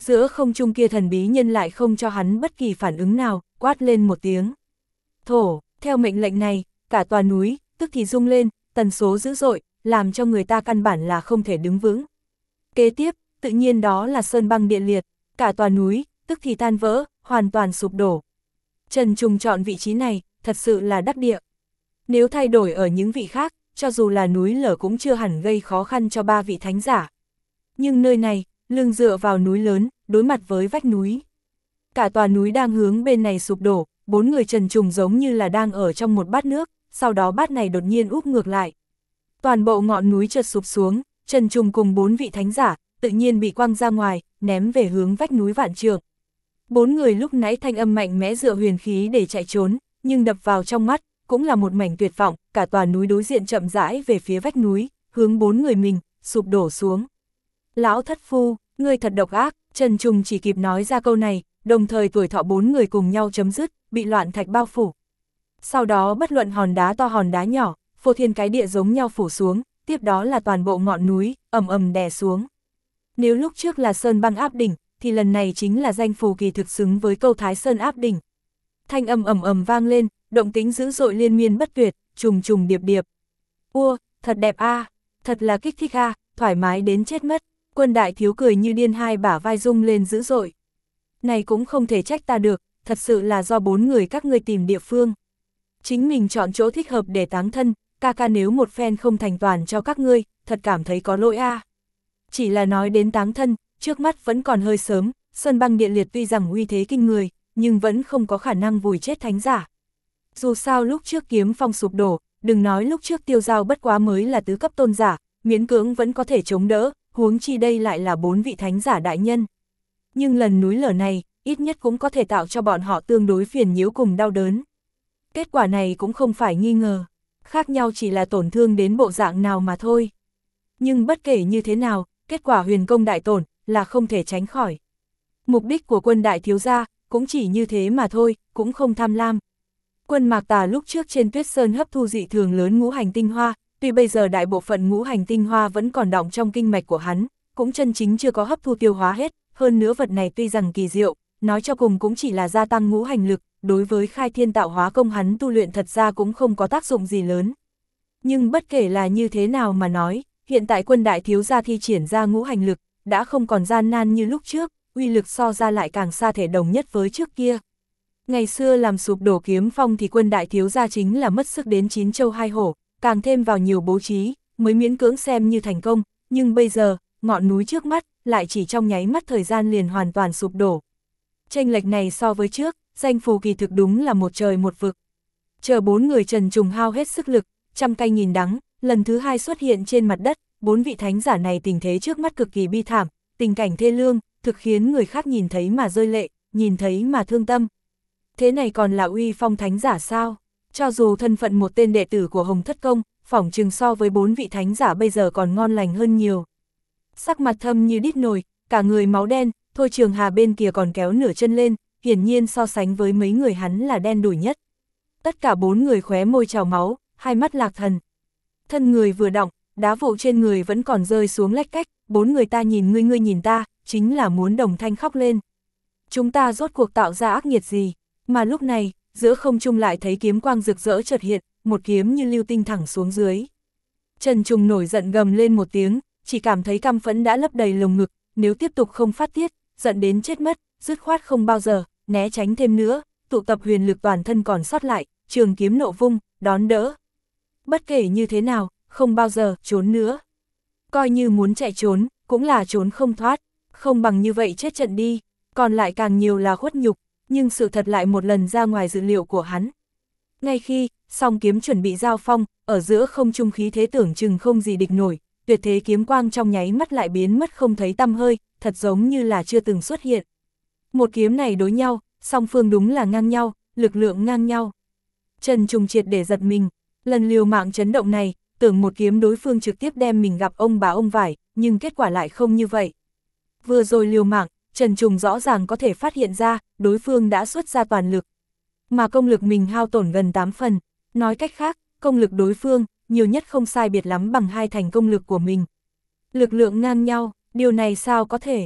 Giữa không trung kia thần bí nhân lại không cho hắn bất kỳ phản ứng nào, quát lên một tiếng. Thổ, theo mệnh lệnh này, cả tòa núi, tức thì rung lên, tần số dữ dội, làm cho người ta căn bản là không thể đứng vững. Kế tiếp, tự nhiên đó là sơn băng địa liệt, cả tòa núi, tức thì tan vỡ, hoàn toàn sụp đổ. Trần Trùng chọn vị trí này, thật sự là đắc địa. Nếu thay đổi ở những vị khác, cho dù là núi lở cũng chưa hẳn gây khó khăn cho ba vị thánh giả. Nhưng nơi này, lưng dựa vào núi lớn, đối mặt với vách núi. Cả tòa núi đang hướng bên này sụp đổ, bốn người Trần Trùng giống như là đang ở trong một bát nước, sau đó bát này đột nhiên úp ngược lại. Toàn bộ ngọn núi chợt sụp xuống, Trần Trùng cùng bốn vị thánh giả, tự nhiên bị quăng ra ngoài, ném về hướng vách núi vạn trượng. Bốn người lúc nãy thanh âm mạnh mẽ dựa huyền khí để chạy trốn, nhưng đập vào trong mắt, cũng là một mảnh tuyệt vọng, cả tòa núi đối diện chậm rãi về phía vách núi, hướng bốn người mình, sụp đổ xuống. Lão thất phu, ngươi thật độc ác, Trần Trùng chỉ kịp nói ra câu này, đồng thời tuổi thọ bốn người cùng nhau chấm dứt, bị loạn thạch bao phủ. Sau đó bất luận hòn đá to hòn đá nhỏ, phô thiên cái địa giống nhau phủ xuống, tiếp đó là toàn bộ ngọn núi, ầm ầm đè xuống. Nếu lúc trước là sơn băng áp đỉnh, thì lần này chính là danh phù kỳ thực xứng với câu Thái Sơn áp đỉnh. Thanh âm ầm ầm vang lên, động tĩnh dữ dội liên miên bất tuyệt, trùng trùng điệp điệp. Ua, thật đẹp a, thật là kích thích a, thoải mái đến chết mất. Quân đại thiếu cười như điên, hai bả vai rung lên dữ dội. Này cũng không thể trách ta được, thật sự là do bốn người các ngươi tìm địa phương. Chính mình chọn chỗ thích hợp để táng thân, ca ca nếu một phen không thành toàn cho các ngươi, thật cảm thấy có lỗi a. Chỉ là nói đến táng thân, trước mắt vẫn còn hơi sớm, sơn băng địa liệt tuy rằng uy thế kinh người, nhưng vẫn không có khả năng vùi chết thánh giả. Dù sao lúc trước kiếm phong sụp đổ, đừng nói lúc trước Tiêu Giao bất quá mới là tứ cấp tôn giả, miễn cưỡng vẫn có thể chống đỡ, huống chi đây lại là bốn vị thánh giả đại nhân. Nhưng lần núi lở này, ít nhất cũng có thể tạo cho bọn họ tương đối phiền nhiễu cùng đau đớn. Kết quả này cũng không phải nghi ngờ, khác nhau chỉ là tổn thương đến bộ dạng nào mà thôi. Nhưng bất kể như thế nào, kết quả huyền công đại tổn là không thể tránh khỏi. Mục đích của quân đại thiếu gia cũng chỉ như thế mà thôi, cũng không tham lam. Quân Mạc Tà lúc trước trên Tuyết Sơn hấp thu dị thường lớn ngũ hành tinh hoa, tuy bây giờ đại bộ phận ngũ hành tinh hoa vẫn còn đọng trong kinh mạch của hắn, cũng chân chính chưa có hấp thu tiêu hóa hết, hơn nữa vật này tuy rằng kỳ diệu, nói cho cùng cũng chỉ là gia tăng ngũ hành lực, đối với khai thiên tạo hóa công hắn tu luyện thật ra cũng không có tác dụng gì lớn. Nhưng bất kể là như thế nào mà nói, hiện tại quân đại thiếu gia thi triển ra ngũ hành lực, đã không còn gian nan như lúc trước, uy lực so ra lại càng xa thể đồng nhất với trước kia. Ngày xưa làm sụp đổ kiếm phong thì quân đại thiếu gia chính là mất sức đến 9 châu 2 hổ, càng thêm vào nhiều bố trí, mới miễn cưỡng xem như thành công, nhưng bây giờ, ngọn núi trước mắt, lại chỉ trong nháy mắt thời gian liền hoàn toàn sụp đổ. Chênh lệch này so với trước, danh phù kỳ thực đúng là một trời một vực. Chờ bốn người Trần Trùng hao hết sức lực, trăm cay nghìn đắng, lần thứ hai xuất hiện trên mặt đất, bốn vị thánh giả này tình thế trước mắt cực kỳ bi thảm, tình cảnh thê lương, thực khiến người khác nhìn thấy mà rơi lệ, nhìn thấy mà thương tâm. Thế này còn là uy phong thánh giả sao? Cho dù thân phận một tên đệ tử của Hồng Thất Công, phỏng chừng so với bốn vị thánh giả bây giờ còn ngon lành hơn nhiều. Sắc mặt thâm như đít nồi, cả người máu đen, Thôi Trường Hà bên kia còn kéo nửa chân lên, hiển nhiên so sánh với mấy người hắn là đen đủi nhất. Tất cả bốn người khóe môi trào máu, hai mắt lạc thần. Thân người vừa động, đá vụn trên người vẫn còn rơi xuống lách cách, bốn người ta nhìn ngươi, ngươi nhìn ta, chính là muốn đồng thanh khóc lên. Chúng ta rốt cuộc tạo ra ác nghiệt gì? Mà lúc này, giữa không trung lại thấy kiếm quang rực rỡ chợt hiện, một kiếm như lưu tinh thẳng xuống dưới. Trần Trùng nổi giận gầm lên một tiếng, chỉ cảm thấy căm phẫn đã lấp đầy lồng ngực, nếu tiếp tục không phát tiết, giận đến chết mất, dứt khoát không bao giờ, né tránh thêm nữa, tụ tập huyền lực toàn thân còn sót lại, trường kiếm nộ vung, đón đỡ. Bất kể như thế nào, không bao giờ trốn nữa. Coi như muốn chạy trốn, cũng là trốn không thoát, không bằng như vậy chết trận đi, còn lại càng nhiều là khuất nhục, nhưng sự thật lại một lần ra ngoài dự liệu của hắn. Ngay khi, song kiếm chuẩn bị giao phong, ở giữa không trung khí thế tưởng chừng không gì địch nổi, tuyệt thế kiếm quang trong nháy mắt lại biến mất không thấy tăm hơi, thật giống như là chưa từng xuất hiện. Một kiếm này đối nhau, song phương đúng là ngang nhau, lực lượng ngang nhau. Trần Trùng triệt để giật mình, lần liều mạng chấn động này, tưởng một kiếm đối phương trực tiếp đem mình gặp ông bà ông vải, nhưng kết quả lại không như vậy. Vừa rồi liều mạng, Trần Trùng rõ ràng có thể phát hiện ra, đối phương đã xuất ra toàn lực. Mà công lực mình hao tổn gần 8 phần, nói cách khác, công lực đối phương, nhiều nhất không sai biệt lắm bằng 2 thành công lực của mình. Lực lượng ngang nhau, điều này sao có thể?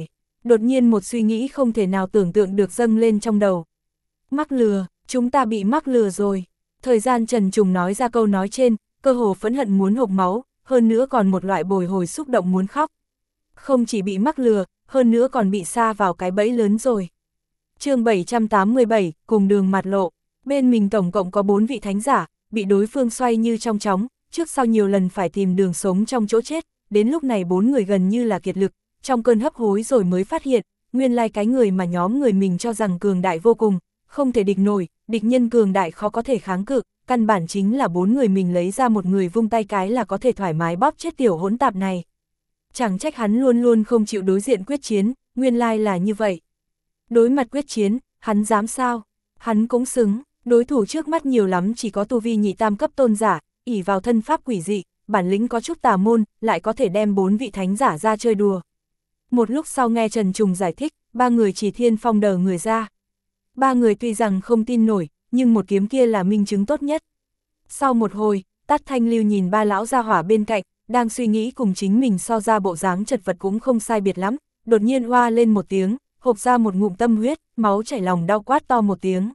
Đột nhiên một suy nghĩ không thể nào tưởng tượng được dâng lên trong đầu. Mắc lừa, chúng ta bị mắc lừa rồi. Thời gian Trần Trùng nói ra câu nói trên, cơ hồ phẫn hận muốn hộc máu, hơn nữa còn một loại bồi hồi xúc động muốn khóc. Không chỉ bị mắc lừa, hơn nữa còn bị sa vào cái bẫy lớn rồi. Chương 787, cùng đường mặt lộ. Bên mình tổng cộng có 4 vị thánh giả, bị đối phương xoay như trong chóng, trước sau nhiều lần phải tìm đường sống trong chỗ chết, đến lúc này 4 người gần như là kiệt lực, trong cơn hấp hối rồi mới phát hiện, nguyên lai cái người mà nhóm người mình cho rằng cường đại vô cùng, không thể địch nổi, địch nhân cường đại khó có thể kháng cự, căn bản chính là 4 người mình lấy ra một người vung tay cái là có thể thoải mái bóp chết tiểu hỗn tạp này. Chẳng trách hắn luôn luôn không chịu đối diện quyết chiến, nguyên lai là như vậy. Đối mặt quyết chiến, hắn dám sao? Hắn cũng xứng, đối thủ trước mắt nhiều lắm chỉ có tu vi nhị tam cấp tôn giả, ỷ vào thân pháp quỷ dị, bản lĩnh có chút tà môn, lại có thể đem 4 vị thánh giả ra chơi đùa. Một lúc sau nghe Trần Trùng giải thích, 3 người chỉ thiên phong đờ người ra. 3 người tuy rằng không tin nổi, nhưng một kiếm kia là minh chứng tốt nhất. Sau một hồi, Tát Thanh Lưu nhìn 3 lão gia hỏa bên cạnh, đang suy nghĩ cùng chính mình so ra bộ dáng chật vật cũng không sai biệt lắm, đột nhiên hoa lên một tiếng, hộc ra một ngụm tâm huyết, máu chảy lòng đau quát to một tiếng.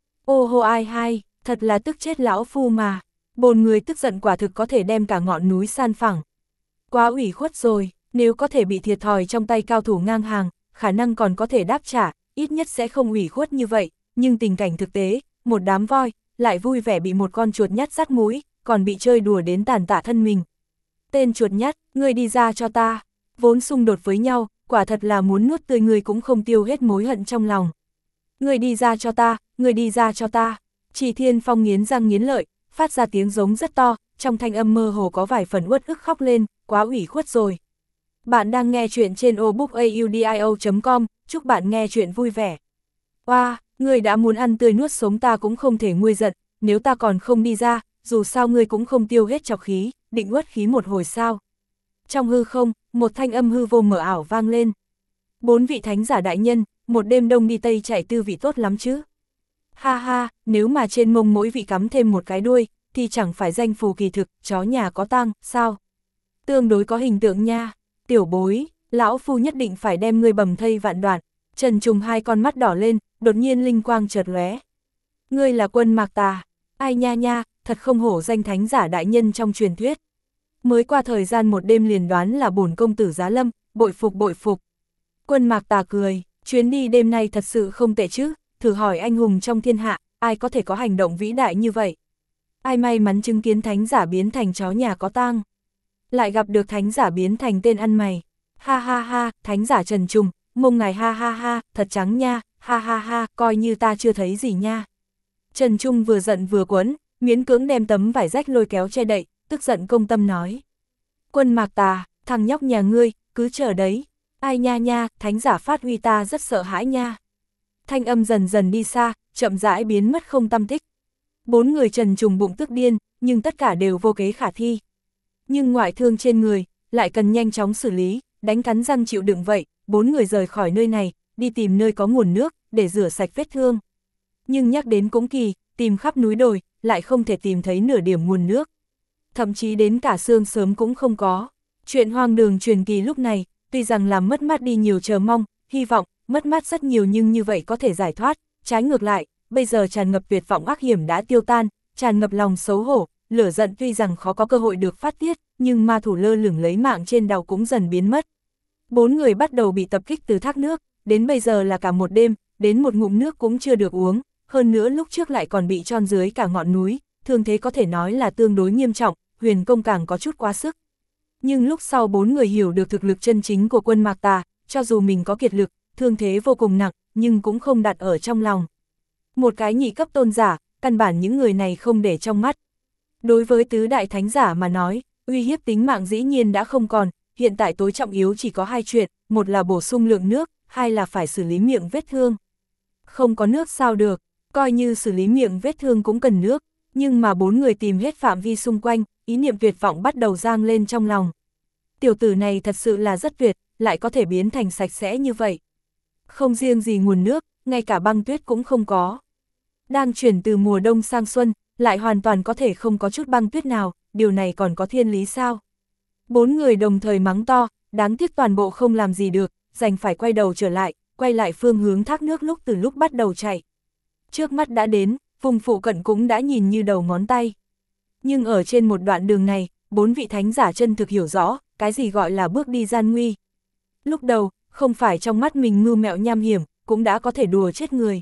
Ô hô ai hai, thật là tức chết lão phu mà, bồn người tức giận quả thực có thể đem cả ngọn núi san phẳng. Quá ủy khuất rồi, nếu có thể bị thiệt thòi trong tay cao thủ ngang hàng, khả năng còn có thể đáp trả, ít nhất sẽ không ủy khuất như vậy, nhưng tình cảnh thực tế, một đám voi, lại vui vẻ bị một con chuột nhắt dắt mũi, còn bị chơi đùa đến tàn tạ thân mình. Tên chuột nhắt, ngươi đi ra cho ta, vốn xung đột với nhau, quả thật là muốn nuốt tươi người cũng không tiêu hết mối hận trong lòng. Ngươi đi ra cho ta, ngươi đi ra cho ta. Chỉ Thiên Phong nghiến răng nghiến lợi, phát ra tiếng giống rất to, trong thanh âm mơ hồ có vài phần uất ức khóc lên, quá ủy khuất rồi. Bạn đang nghe chuyện trên obookaudio.com, chúc bạn nghe chuyện vui vẻ. Oa, ngươi đã muốn ăn tươi nuốt sống ta cũng không thể nguôi giận, nếu ta còn không đi ra, dù sao ngươi cũng không tiêu hết trọc khí, định uất khí một hồi sao. Trong hư không, một thanh âm hư vô mờ ảo vang lên. 4 vị thánh giả đại nhân, một đêm đông đi tây chạy tư vị tốt lắm chứ. Ha ha, nếu mà trên mông mỗi vị cắm thêm một cái đuôi, thì chẳng phải danh phù kỳ thực, chó nhà có tang, sao? Tương đối có hình tượng nha, tiểu bối, lão phu nhất định phải đem ngươi bầm thây vạn đoạn. Trần Trùng hai con mắt đỏ lên, đột nhiên linh quang chợt lóe. Ngươi là Quân Mạc Tà, ai nha nha, thật không hổ danh thánh giả đại nhân trong truyền thuyết. Mới qua thời gian một đêm liền đoán là bổn công tử Giá Lâm, bội phục bội phục. Quân Mạc Tà cười, chuyến đi đêm nay thật sự không tệ chứ, thử hỏi anh hùng trong thiên hạ, ai có thể có hành động vĩ đại như vậy? Ai may mắn chứng kiến thánh giả biến thành chó nhà có tang, lại gặp được thánh giả biến thành tên ăn mày. Ha ha ha, thánh giả Trần Trùng, mông ngài ha ha ha, thật trắng nha, ha ha ha, coi như ta chưa thấy gì nha. Trần Trung vừa giận vừa quẫn, miễn cưỡng đem tấm vải rách lôi kéo che đậy, tức giận công tâm nói. Quân Mạc Tà, thằng nhóc nhà ngươi, cứ chờ đấy. Ai nha nha, thánh giả phát huy ta rất sợ hãi nha. Thanh âm dần dần đi xa, chậm rãi biến mất không tăm tích. 4 người Trần Trùng bụng tức điên, nhưng tất cả đều vô kế khả thi. Nhưng ngoại thương trên người, lại cần nhanh chóng xử lý, đánh cắn răng chịu đựng vậy, 4 người rời khỏi nơi này, đi tìm nơi có nguồn nước, để rửa sạch vết thương. Nhưng nhắc đến cũng kỳ, tìm khắp núi đồi, lại không thể tìm thấy nửa điểm nguồn nước. Thậm chí đến cả xương sớm cũng không có. Chuyện hoang đường truyền kỳ lúc này, tuy rằng làm mất mát đi nhiều chờ mong, hy vọng, mất mát rất nhiều nhưng như vậy có thể giải thoát, trái ngược lại, bây giờ tràn ngập tuyệt vọng ác hiểm đã tiêu tan, tràn ngập lòng xấu hổ, lửa giận tuy rằng khó có cơ hội được phát tiết, nhưng ma thủ lơ lửng lấy mạng trên đầu cũng dần biến mất. 4 người bắt đầu bị tập kích từ thác nước, đến bây giờ là cả một đêm, đến một ngụm nước cũng chưa được uống, hơn nữa lúc trước lại còn bị trôn dưới cả ngọn núi, thương thế có thể nói là tương đối nghiêm trọng, huyền công càng có chút quá sức. Nhưng lúc sau 4 người hiểu được thực lực chân chính của Quân Mạc Tà, cho dù mình có kiệt lực, thương thế vô cùng nặng, nhưng cũng không đặt ở trong lòng. Một cái nhị cấp tôn giả, căn bản những người này không để trong mắt. Đối với tứ đại thánh giả mà nói, uy hiếp tính mạng dĩ nhiên đã không còn, hiện tại tối trọng yếu chỉ có 2 chuyện, một là bổ sung lượng nước, 2 là phải xử lý miệng vết thương. Không có nước sao được, coi như xử lý miệng vết thương cũng cần nước, nhưng mà 4 người tìm hết phạm vi xung quanh, ý niệm tuyệt vọng bắt đầu dâng lên trong lòng. Tiểu tử này thật sự là rất tuyệt, lại có thể biến thành sạch sẽ như vậy. Không riêng gì nguồn nước, ngay cả băng tuyết cũng không có. Đang chuyển từ mùa đông sang xuân, lại hoàn toàn có thể không có chút băng tuyết nào, điều này còn có thiên lý sao? 4 người đồng thời mắng to, đáng tiếc toàn bộ không làm gì được, đành phải quay đầu trở lại, quay lại phương hướng thác nước từ lúc bắt đầu chạy. Trước mắt đã đến, vùng phụ cận cũng đã nhìn như đầu ngón tay. Nhưng ở trên một đoạn đường này, 4 vị thánh giả chân thực hiểu rõ, cái gì gọi là bước đi gian nguy. Lúc đầu, không phải trong mắt mình mưu mẹo nham hiểm, cũng đã có thể đùa chết người.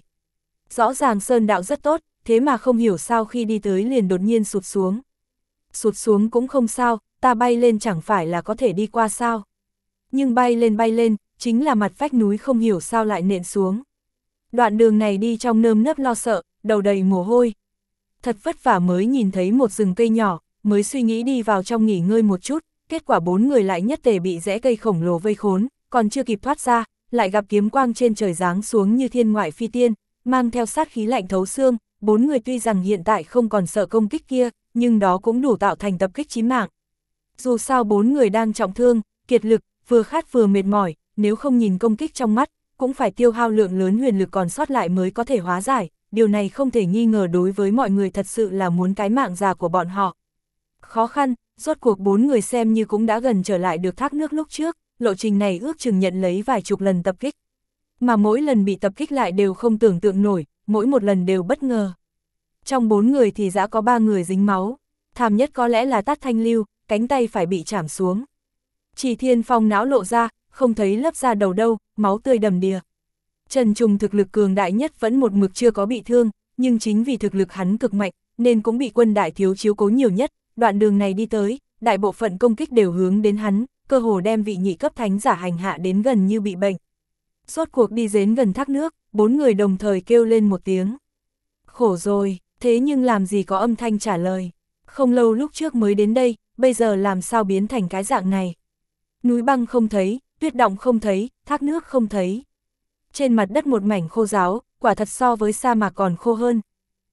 Rõ ràng sơn đạo rất tốt, thế mà không hiểu sao khi đi tới liền đột nhiên sụt xuống. Sụt xuống cũng không sao, ta bay lên chẳng phải là có thể đi qua sao. Nhưng bay lên, chính là mặt vách núi không hiểu sao lại nện xuống. Đoạn đường này đi trong nơm nớp lo sợ, đầu đầy mồ hôi. Thật vất vả mới nhìn thấy một rừng cây nhỏ, mới suy nghĩ đi vào trong nghỉ ngơi một chút, kết quả 4 người lại nhất tề bị rẽ cây khổng lồ vây khốn, còn chưa kịp thoát ra, lại gặp kiếm quang trên trời giáng xuống như thiên ngoại phi tiên, mang theo sát khí lạnh thấu xương. 4 người tuy rằng hiện tại không còn sợ công kích kia, nhưng đó cũng đủ tạo thành tập kích chí mạng. Dù sao 4 người đang trọng thương, kiệt lực, vừa khát vừa mệt mỏi, nếu không nhìn công kích trong mắt, cũng phải tiêu hao lượng lớn huyền lực còn sót lại mới có thể hóa giải, điều này không thể nghi ngờ đối với mọi người thật sự là muốn cái mạng già của bọn họ. Khó khăn, rốt cuộc 4 người xem như cũng đã gần trở lại được thác nước lúc trước, lộ trình này ước chừng nhận lấy vài chục lần tập kích. Mà mỗi lần bị tập kích lại đều không tưởng tượng nổi, mỗi một lần đều bất ngờ. Trong 4 người thì đã có 3 người dính máu, thảm nhất có lẽ là Tát Thanh Lưu, cánh tay phải bị chảm xuống. Chỉ Thiên Phong não lộ ra, không thấy lấp ra đầu đâu, máu tươi đầm đìa. Trần Trùng thực lực cường đại nhất vẫn một mực chưa có bị thương, nhưng chính vì thực lực hắn cực mạnh, nên cũng bị quân đại thiếu chiếu cố nhiều nhất, đoạn đường này đi tới, đại bộ phận công kích đều hướng đến hắn, cơ hồ đem vị nhị cấp thánh giả hành hạ đến gần như bị bệnh. Rốt cuộc đi đến gần thác nước, 4 người đồng thời kêu lên một tiếng. Khổ rồi, thế nhưng làm gì có âm thanh trả lời. Không lâu lúc trước mới đến đây, bây giờ làm sao biến thành cái dạng này. Núi băng không thấy, tuyết động không thấy, thác nước không thấy. Trên mặt đất một mảnh khô ráo, quả thật so với sa mạc còn khô hơn.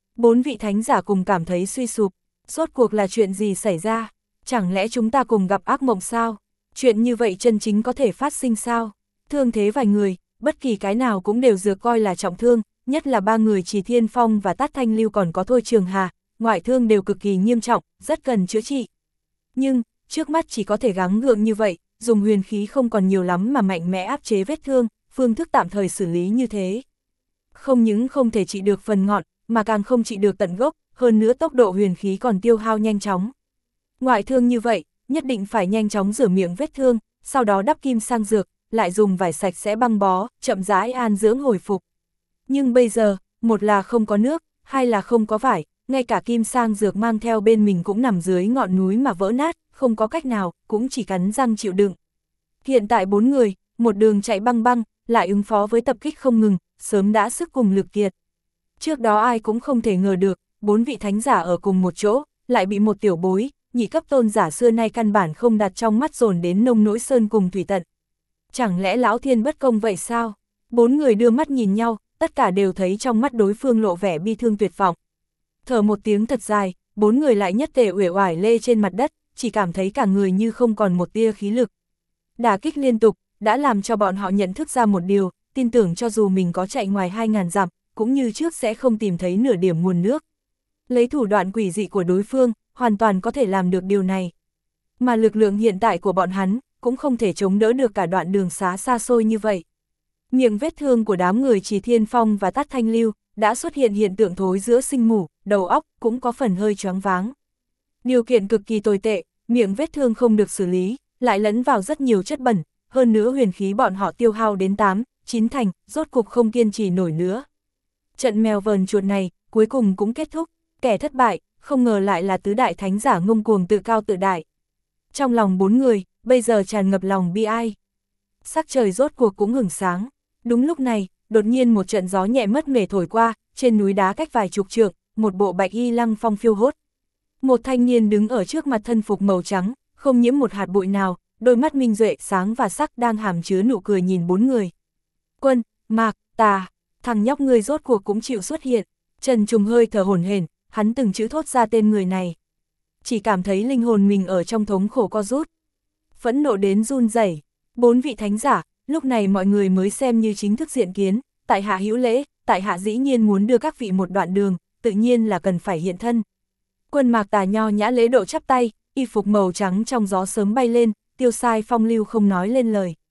4 vị thánh giả cùng cảm thấy suy sụp, rốt cuộc là chuyện gì xảy ra? Chẳng lẽ chúng ta cùng gặp ác mộng sao? Chuyện như vậy chân chính có thể phát sinh sao? Thương thế vài người, bất kỳ cái nào cũng đều được coi là trọng thương, nhất là 3 người Chỉ Thiên Phong và Tát Thanh Lưu còn có Thôi Trường Hà, ngoại thương đều cực kỳ nghiêm trọng, rất cần chữa trị. Nhưng, trước mắt chỉ có thể gắng gượng như vậy, dùng huyền khí không còn nhiều lắm mà mạnh mẽ áp chế vết thương, phương thức tạm thời xử lý như thế. Không những không thể trị được phần ngọn, mà càng không trị được tận gốc, hơn nữa tốc độ huyền khí còn tiêu hao nhanh chóng. Ngoại thương như vậy, nhất định phải nhanh chóng rửa miệng vết thương, sau đó đắp kim sang dược, lại dùng vải sạch sẽ băng bó, chậm rãi an dưỡng hồi phục. Nhưng bây giờ, một là không có nước, hai là không có vải, ngay cả kim sang dược mang theo bên mình cũng nằm dưới ngọn núi mà vỡ nát, không có cách nào, cũng chỉ cắn răng chịu đựng. Hiện tại 4 người, một đường chạy băng băng, lại ứng phó với tập kích không ngừng, sớm đã sức cùng lực kiệt. Trước đó ai cũng không thể ngờ được, 4 vị thánh giả ở cùng một chỗ, lại bị một tiểu bối, nhị cấp tôn giả xưa nay căn bản không đặt trong mắt dồn đến nông nỗi sơn cùng thủy tận. Chẳng lẽ lão thiên bất công vậy sao? 4 người đưa mắt nhìn nhau, tất cả đều thấy trong mắt đối phương lộ vẻ bi thương tuyệt vọng. Thở một tiếng thật dài, 4 người lại nhất tề uể oải lê trên mặt đất, chỉ cảm thấy cả người như không còn một tia khí lực. Đả kích liên tục, đã làm cho bọn họ nhận thức ra một điều, tin tưởng cho dù mình có chạy ngoài 2.000 dặm, cũng như trước sẽ không tìm thấy nửa điểm nguồn nước. Lấy thủ đoạn quỷ dị của đối phương, hoàn toàn có thể làm được điều này. Mà lực lượng hiện tại của bọn hắn, cũng không thể chống đỡ được cả đoạn đường xá xa xôi như vậy. Miệng vết thương của đám người Chỉ Thiên Phong và Tát Thanh Lưu, đã xuất hiện hiện tượng thối giữa sinh mủ, đầu óc cũng có phần hơi choáng váng. Điều kiện cực kỳ tồi tệ, miệng vết thương không được xử lý, lại lẫn vào rất nhiều chất bẩn, hơn nữa huyền khí bọn họ tiêu hao đến 8, 9 thành, rốt cục không kiên trì nổi nữa. Trận mèo vờn chuột này, cuối cùng cũng kết thúc, kẻ thất bại, không ngờ lại là tứ đại thánh giả ngông cuồng tự cao tự đại. Trong lòng 4 người, bây giờ tràn ngập lòng bi ai. Sắc trời rốt cuộc cũng hửng sáng, đúng lúc này, đột nhiên một trận gió nhẹ mất mẻ thổi qua, trên núi đá cách vài chục trượng, một bộ bạch y lăng phong phiêu hốt. Một thanh niên đứng ở trước mặt thân phục màu trắng, không nhiễm một hạt bụi nào, đôi mắt minh duệ sáng và sắc đang hàm chứa nụ cười nhìn 4 người. Quân, Mạc, Tà, thằng nhóc ngươi rốt cuộc cũng chịu xuất hiện. Trần Trùng hơi thở hổn hển, hắn từng chữ thốt ra tên người này. Chỉ cảm thấy linh hồn mình ở trong thống khổ co rút. Phẫn nộ đến run rẩy. 4 vị thánh giả, lúc này mọi người mới xem như chính thức diện kiến, tại hạ hữu lễ, tại hạ dĩ nhiên muốn đưa các vị một đoạn đường, tự nhiên là cần phải hiện thân. Quân Mạc Tà nho nhã lễ độ chắp tay, y phục màu trắng trong gió sớm bay lên, tiêu sai phong lưu không nói lên lời.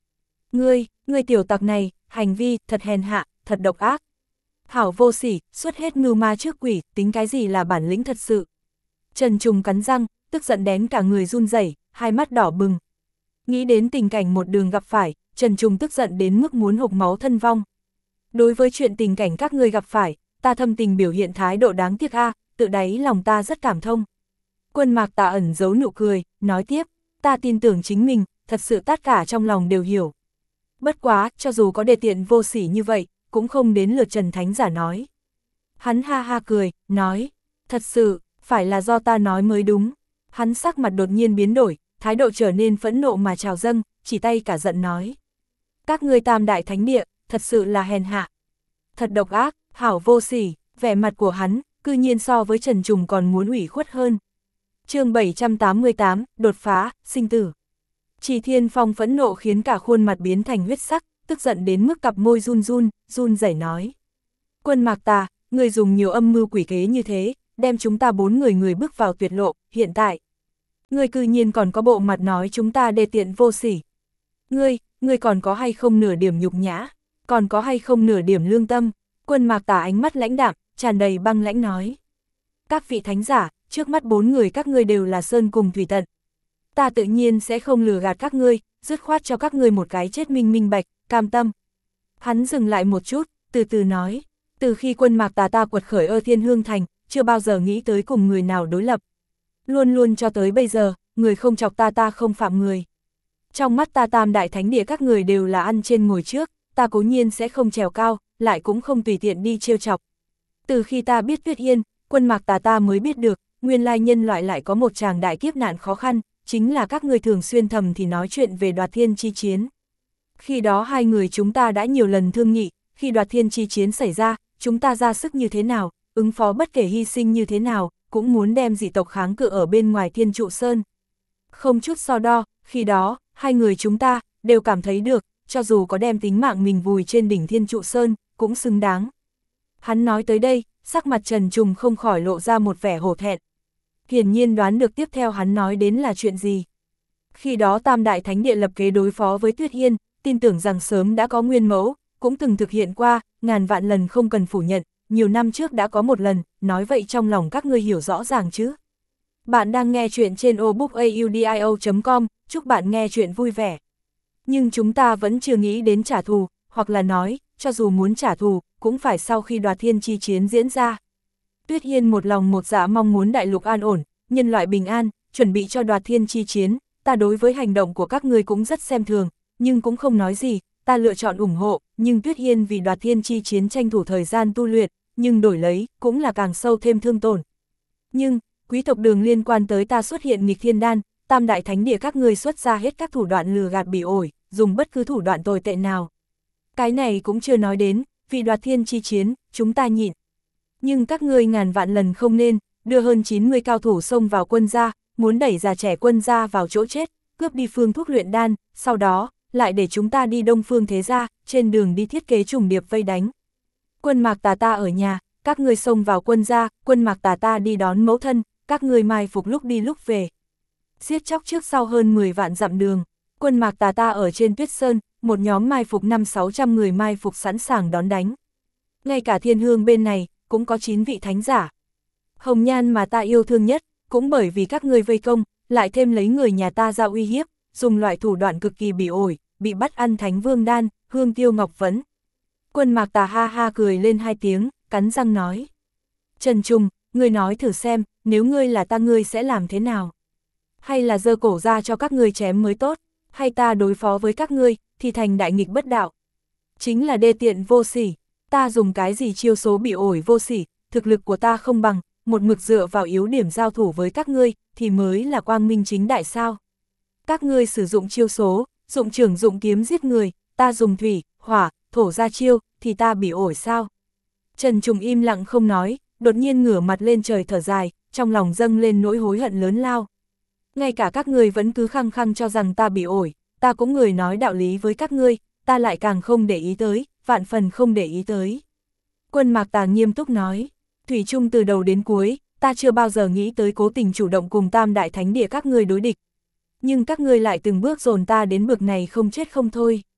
Ngươi tiểu tặc này, hành vi thật hèn hạ, thật độc ác. Hảo vô sỉ, xuất hết mưu ma trước quỷ, tính cái gì là bản lĩnh thật sự. Trần Trùng cắn răng, tức giận đến cả người run rẩy, hai mắt đỏ bừng. Nghĩ đến tình cảnh một đường gặp phải, Trần Trùng tức giận đến mức muốn hộc máu thân vong. Đối với chuyện tình cảnh các ngươi gặp phải, ta thâm tình biểu hiện thái độ đáng tiếc tự đáy lòng ta rất cảm thông. Quân Mạc Tà ẩn giấu nụ cười, nói tiếp, ta tin tưởng chính mình, thật sự tất cả trong lòng đều hiểu. Bất quá, cho dù có đề tiện vô sỉ như vậy, cũng không đến lượt Trần Thánh Giả nói. Hắn ha ha cười, nói, thật sự, phải là do ta nói mới đúng. Hắn sắc mặt đột nhiên biến đổi, thái độ trở nên phẫn nộ mà trào dâng, chỉ tay cả giận nói. Các ngươi Tam Đại Thánh Địa, thật sự là hèn hạ. Thật độc ác, hảo vô sỉ, vẻ mặt của hắn, cư nhiên so với Trần Trùng còn muốn ủy khuất hơn. chương 788, đột phá, sinh tử. Chỉ Thiên Phong phẫn nộ khiến cả khuôn mặt biến thành huyết sắc, tức giận đến mức cặp môi run rẩy nói. Quân Mạc Tà, người dùng nhiều âm mưu quỷ kế như thế, đem chúng ta 4 người bước vào tuyệt lộ, hiện tại. Ngươi cư nhiên còn có bộ mặt nói chúng ta đê tiện vô sỉ. Ngươi còn có hay không nửa điểm nhục nhã, còn có hay không nửa điểm lương tâm. Quân Mạc Tà ánh mắt lãnh đạm, tràn đầy băng lãnh nói. Các vị thánh giả, trước mắt 4 người các ngươi đều là sơn cùng thủy tận. Ta tự nhiên sẽ không lừa gạt các ngươi, dứt khoát cho các ngươi một cái chết minh bạch, cam tâm. Hắn dừng lại một chút, từ từ nói, từ khi Quân Mạc Tà ta quật khởi ở Thiên Hương Thành, chưa bao giờ nghĩ tới cùng người nào đối lập. Luôn luôn cho tới bây giờ, người không chọc ta không phạm người. Trong mắt ta Tam Đại Thánh Địa các người đều là ăn trên ngồi trước, ta cố nhiên sẽ không trèo cao, lại cũng không tùy tiện đi trêu chọc. Từ khi ta biết Tuyết Yên, Quân Mạc Tà ta mới biết được, nguyên lai nhân loại lại có một tràng đại kiếp nạn khó khăn, chính là các người thường xuyên thầm thì nói chuyện về Đoạt Thiên chi chiến. Khi đó hai người chúng ta đã nhiều lần thương nghị, khi Đoạt Thiên chi chiến xảy ra, chúng ta ra sức như thế nào, ứng phó bất kể hy sinh như thế nào, cũng muốn đem dị tộc kháng cự ở bên ngoài Thiên Trụ Sơn. Không chút so đo, khi đó, hai người chúng ta đều cảm thấy được, cho dù có đem tính mạng mình vùi trên đỉnh Thiên Trụ Sơn, cũng xứng đáng. Hắn nói tới đây, sắc mặt Trần Trùng không khỏi lộ ra một vẻ hổ thẹn. Hiển nhiên đoán được tiếp theo hắn nói đến là chuyện gì. Khi đó Tam Đại Thánh Địa lập kế đối phó với Tuyết Yên, tin tưởng rằng sớm đã có nguyên mẫu, cũng từng thực hiện qua, ngàn vạn lần không cần phủ nhận, nhiều năm trước đã có một lần, nói vậy trong lòng các ngươi hiểu rõ ràng chứ. Bạn đang nghe chuyện trên obookaudio.com, chúc bạn nghe chuyện vui vẻ. Nhưng chúng ta vẫn chưa nghĩ đến trả thù, hoặc là nói, cho dù muốn trả thù, cũng phải sau khi Đoạt Thiên chi chiến diễn ra. Tuyết Yên một lòng một dạ mong muốn đại lục an ổn, nhân loại bình an, chuẩn bị cho Đoạt Thiên chi chiến, ta đối với hành động của các ngươi cũng rất xem thường, nhưng cũng không nói gì, ta lựa chọn ủng hộ, nhưng Tuyết Yên vì Đoạt Thiên chi chiến tranh thủ thời gian tu luyện, nhưng đổi lấy, cũng là càng sâu thêm thương tổn. Nhưng, quý tộc Đường liên quan tới ta xuất hiện nghịch thiên đan, Tam Đại Thánh Địa các ngươi xuất ra hết các thủ đoạn lừa gạt bỉ ổi, dùng bất cứ thủ đoạn tồi tệ nào. Cái này cũng chưa nói đến, vì Đoạt Thiên chi chiến, chúng ta nhịn. Nhưng các ngươi ngàn vạn lần không nên, đưa hơn 90 cao thủ xông vào Quân gia, muốn đẩy già trẻ Quân gia vào chỗ chết, cướp đi phương thuốc luyện đan, sau đó, lại để chúng ta đi Đông Phương Thế Gia, trên đường đi thiết kế trùng điệp vây đánh. Quân Mạc Tà ta ở nhà, các ngươi xông vào Quân gia, Quân Mạc Tà ta đi đón mẫu thân, các ngươi mai phục lúc đi lúc về. Giết chóc trước sau hơn 10 vạn dặm đường, Quân Mạc Tà ta ở trên Tuyết Sơn, một nhóm mai phục 500-600 người mai phục sẵn sàng đón đánh. Ngay cả Thiên Hương bên này, cũng có 9 vị thánh giả. Hồng Nhan mà ta yêu thương nhất, cũng bởi vì các ngươi vây công, lại thêm lấy người nhà ta ra uy hiếp, dùng loại thủ đoạn cực kỳ bỉ ổi, bị bắt ăn Thánh Vương đan, Hương Tiêu Ngọc Vấn. Quân Mạc Tà ha ha cười lên 2 tiếng, cắn răng nói. Trần Trùng, ngươi nói thử xem, nếu ngươi là ta ngươi sẽ làm thế nào? Hay là giơ cổ ra cho các ngươi chém mới tốt, hay ta đối phó với các ngươi, thì thành đại nghịch bất đạo? Chính là đê tiện vô sỉ, ta dùng cái gì chiêu số bị ổi vô sỉ, thực lực của ta không bằng, một mực dựa vào yếu điểm giao thủ với các ngươi, thì mới là quang minh chính đại sao? Các ngươi sử dụng chiêu số, dụng trưởng dụng kiếm giết người, ta dùng thủy, hỏa, thổ ra chiêu, thì ta bị ổi sao? Trần Trùng im lặng không nói, đột nhiên ngửa mặt lên trời thở dài, trong lòng dâng lên nỗi hối hận lớn lao. Ngay cả các ngươi vẫn cứ khăng khăng cho rằng ta bị ổi, ta cũng người nói đạo lý với các ngươi, ta lại càng không để ý tới, vạn phần không để ý tới. Quân Mạc Tà nghiêm túc nói, thủy chung từ đầu đến cuối, ta chưa bao giờ nghĩ tới cố tình chủ động cùng Tam Đại Thánh Địa các ngươi đối địch. Nhưng các ngươi lại từng bước dồn ta đến bực này không chết không thôi.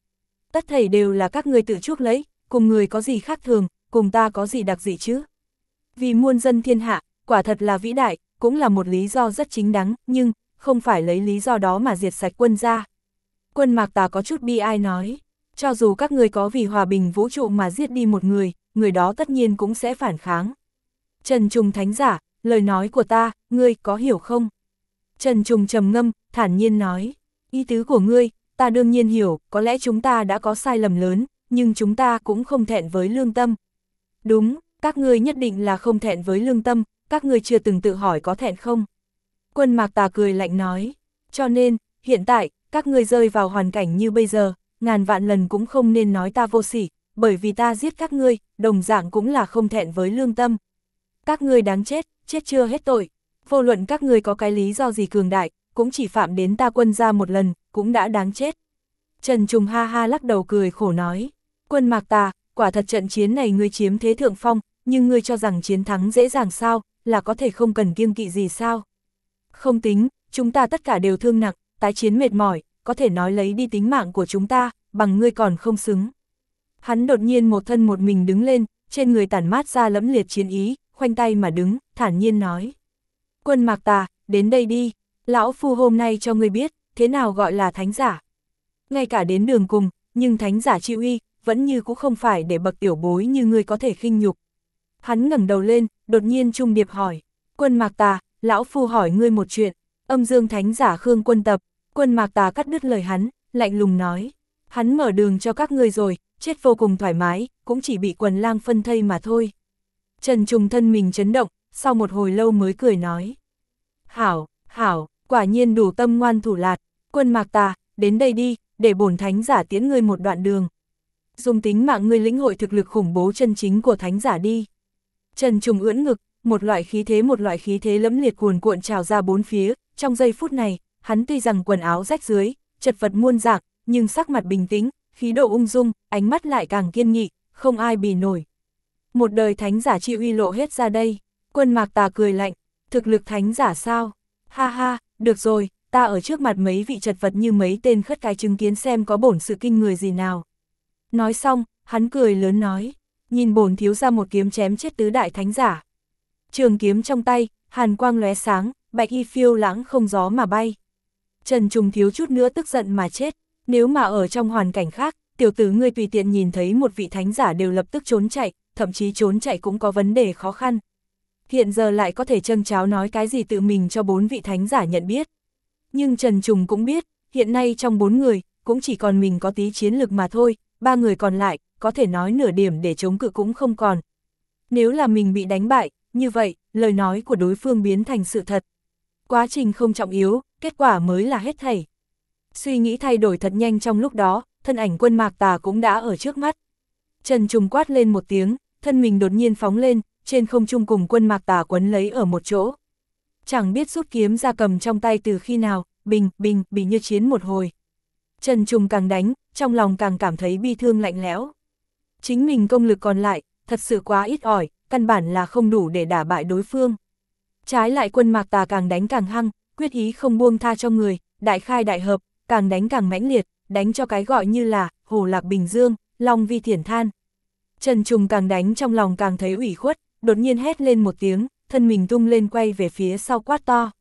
Tất thảy đều là các ngươi tự chuốc lấy, cùng người có gì khác thường, cùng ta có gì đặc dị chứ? Vì muôn dân thiên hạ, quả thật là vĩ đại, cũng là một lý do rất chính đáng, nhưng, không phải lấy lý do đó mà diệt sạch Quân gia. Quân Mạc Tà có chút bi ai nói, cho dù các ngươi có vì hòa bình vũ trụ mà giết đi một người đó tất nhiên cũng sẽ phản kháng. Trần Trùng thánh giả, lời nói của ta, ngươi có hiểu không? Trần Trùng trầm ngâm, thản nhiên nói, ý tứ của ngươi, ta đương nhiên hiểu, có lẽ chúng ta đã có sai lầm lớn, nhưng chúng ta cũng không thẹn với lương tâm. Đúng, các ngươi nhất định là không thẹn với lương tâm, các ngươi chưa từng tự hỏi có thẹn không? Quân Mạc Tà cười lạnh nói, cho nên, hiện tại, các ngươi rơi vào hoàn cảnh như bây giờ, ngàn vạn lần cũng không nên nói ta vô sỉ, bởi vì ta giết các ngươi, đồng dạng cũng là không thẹn với lương tâm. Các ngươi đáng chết, chết chưa hết tội, vô luận các ngươi có cái lý do gì cường đại, cũng chỉ phạm đến ta Quân gia một lần, cũng đã đáng chết. Trần Trùng ha ha lắc đầu cười khổ nói, Quân Mạc Tà, quả thật trận chiến này ngươi chiếm thế thượng phong, nhưng ngươi cho rằng chiến thắng dễ dàng sao, là có thể không cần kiêng kỵ gì sao? Không tính, chúng ta tất cả đều thương nặng, tái chiến mệt mỏi, có thể nói lấy đi tính mạng của chúng ta, bằng ngươi còn không xứng. Hắn đột nhiên một thân một mình đứng lên, trên người tản mát ra lẫm liệt chiến ý, khoanh tay mà đứng, thản nhiên nói. Quân Mạc Tà, đến đây đi, lão phu hôm nay cho ngươi biết, thế nào gọi là thánh giả. Ngay cả đến đường cùng, nhưng thánh giả chi uy, vẫn như cũng không phải để bậc tiểu bối như ngươi có thể khinh nhục. Hắn ngẩng đầu lên, đột nhiên trung điệp hỏi, Quân Mạc Tà, lão phu hỏi ngươi một chuyện, âm dương thánh giả Khương Quân Tập. Quân Mạc Tà cắt đứt lời hắn, lạnh lùng nói, hắn mở đường cho các ngươi rồi, chết vô cùng thoải mái, cũng chỉ bị quần lang phân thây mà thôi. Trần Trùng thân mình chấn động, sau một hồi lâu mới cười nói, hảo, hảo, quả nhiên đủ tâm ngoan thủ lạt, Quân Mạc Tà, đến đây đi, để bổn thánh giả tiễn ngươi một đoạn đường. Dùng tính mạng ngươi lĩnh hội thực lực khủng bố chân chính của thánh giả đi. Trần Trùng ưỡn ngực, một loại khí thế lẫm liệt cuồn cuộn trào ra bốn phía, trong giây phút này, hắn tuy rằng quần áo rách rưới, chật vật muôn dạng, nhưng sắc mặt bình tĩnh, khí độ ung dung, ánh mắt lại càng kiên nghị, không ai bì nổi. Một đời thánh giả chi uy lộ hết ra đây. Quân Mạc Tà cười lạnh, thực lực thánh giả sao? Ha ha, được rồi, ta ở trước mặt mấy vị chật vật như mấy tên khất cái chứng kiến xem có bổn sự kinh người gì nào. Nói xong, hắn cười lớn nói, nhìn bổn thiếu ra một kiếm chém chết tứ đại thánh giả. Trường kiếm trong tay, hàn quang lóe sáng, bạch y phiêu lãng không gió mà bay. Trần Trùng thiếu chút nữa tức giận mà chết, nếu mà ở trong hoàn cảnh khác, tiểu tử ngươi tùy tiện nhìn thấy một vị thánh giả đều lập tức trốn chạy, thậm chí trốn chạy cũng có vấn đề khó khăn. Hiện giờ lại có thể châng cháo nói cái gì tự mình cho 4 vị thánh giả nhận biết. Nhưng Trần Trùng cũng biết, hiện nay trong 4 người, cũng chỉ còn mình có tí chiến lực mà thôi, 3 người còn lại, có thể nói nửa điểm để chống cự cũng không còn. Nếu là mình bị đánh bại, như vậy, lời nói của đối phương biến thành sự thật. Quá trình không trọng yếu, kết quả mới là hết thảy. Suy nghĩ thay đổi thật nhanh trong lúc đó, thân ảnh Quân Mạc Tà cũng đã ở trước mắt. Trần Trùng quát lên một tiếng, thân mình đột nhiên phóng lên, trên không trung cùng Quân Mạc Tà quấn lấy ở một chỗ. Chẳng biết rút kiếm ra cầm trong tay từ khi nào, bình như chiến một hồi. Trần Trùng càng đánh, trong lòng càng cảm thấy bi thương lạnh lẽo. Chính mình công lực còn lại, thật sự quá ít ỏi, căn bản là không đủ để đả bại đối phương. Trái lại Quân Mạc Tà càng đánh càng hăng, quyết ý không buông tha cho người, đại khai đại hợp, càng đánh càng mãnh liệt, đánh cho cái gọi như là hổ lạc bình dương, long vi thiển than. Trần Trùng càng đánh trong lòng càng thấy ủy khuất, đột nhiên hét lên một tiếng, thân mình tung lên quay về phía sau quát to.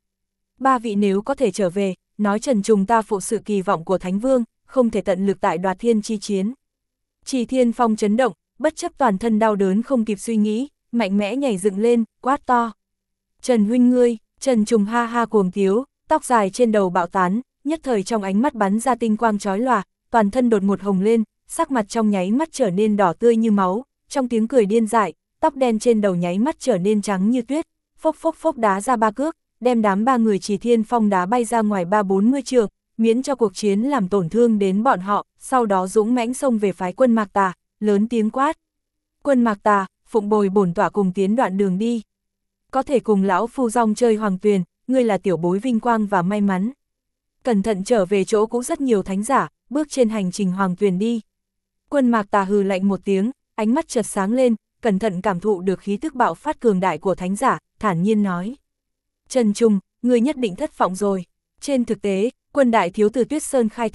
3 vị nếu có thể trở về, nói Trần Trùng ta phụ sự kỳ vọng của Thánh Vương, không thể tận lực tại đoạt thiên chi chiến. Chỉ Thiên Phong chấn động, bất chấp toàn thân đau đớn không kịp suy nghĩ, mạnh mẽ nhảy dựng lên, quát to. Trần huynh ngươi, Trần Trùng ha ha cuồng tiếu, tóc dài trên đầu bạo tán, nhất thời trong ánh mắt bắn ra tinh quang chói lòa, toàn thân đột ngột hồng lên, sắc mặt trong nháy mắt trở nên đỏ tươi như máu, trong tiếng cười điên dại, tóc đen trên đầu nháy mắt trở nên trắng như tuyết, phốc phốc phốc đá ra 3 cước, đem đám 3 người Chỉ Thiên Phong đá bay ra ngoài 30-40 trượng, miễn cho cuộc chiến làm tổn thương đến bọn họ, sau đó dũng mãnh xông về phái Quân Mạc Tà, lớn tiếng quát. Quân Mạc Tà, phụng bồi bổn tọa cùng tiến đoạn đường đi. Có thể cùng lão phu rong chơi hoàng tuyền, ngươi là tiểu bối vinh quang và may mắn. Cẩn thận trở về chỗ cũng rất nhiều thánh giả, bước trên hành trình hoàng tuyền đi. Quân Mạc Tà hừ lạnh một tiếng, ánh mắt chợt sáng lên, cẩn thận cảm thụ được khí tức bạo phát cường đại của thánh giả, thản nhiên nói. Trần Trùng, ngươi nhất định thất vọng rồi. Trên thực tế, quân đại thiếu từ Tuyết Sơn khai thủy,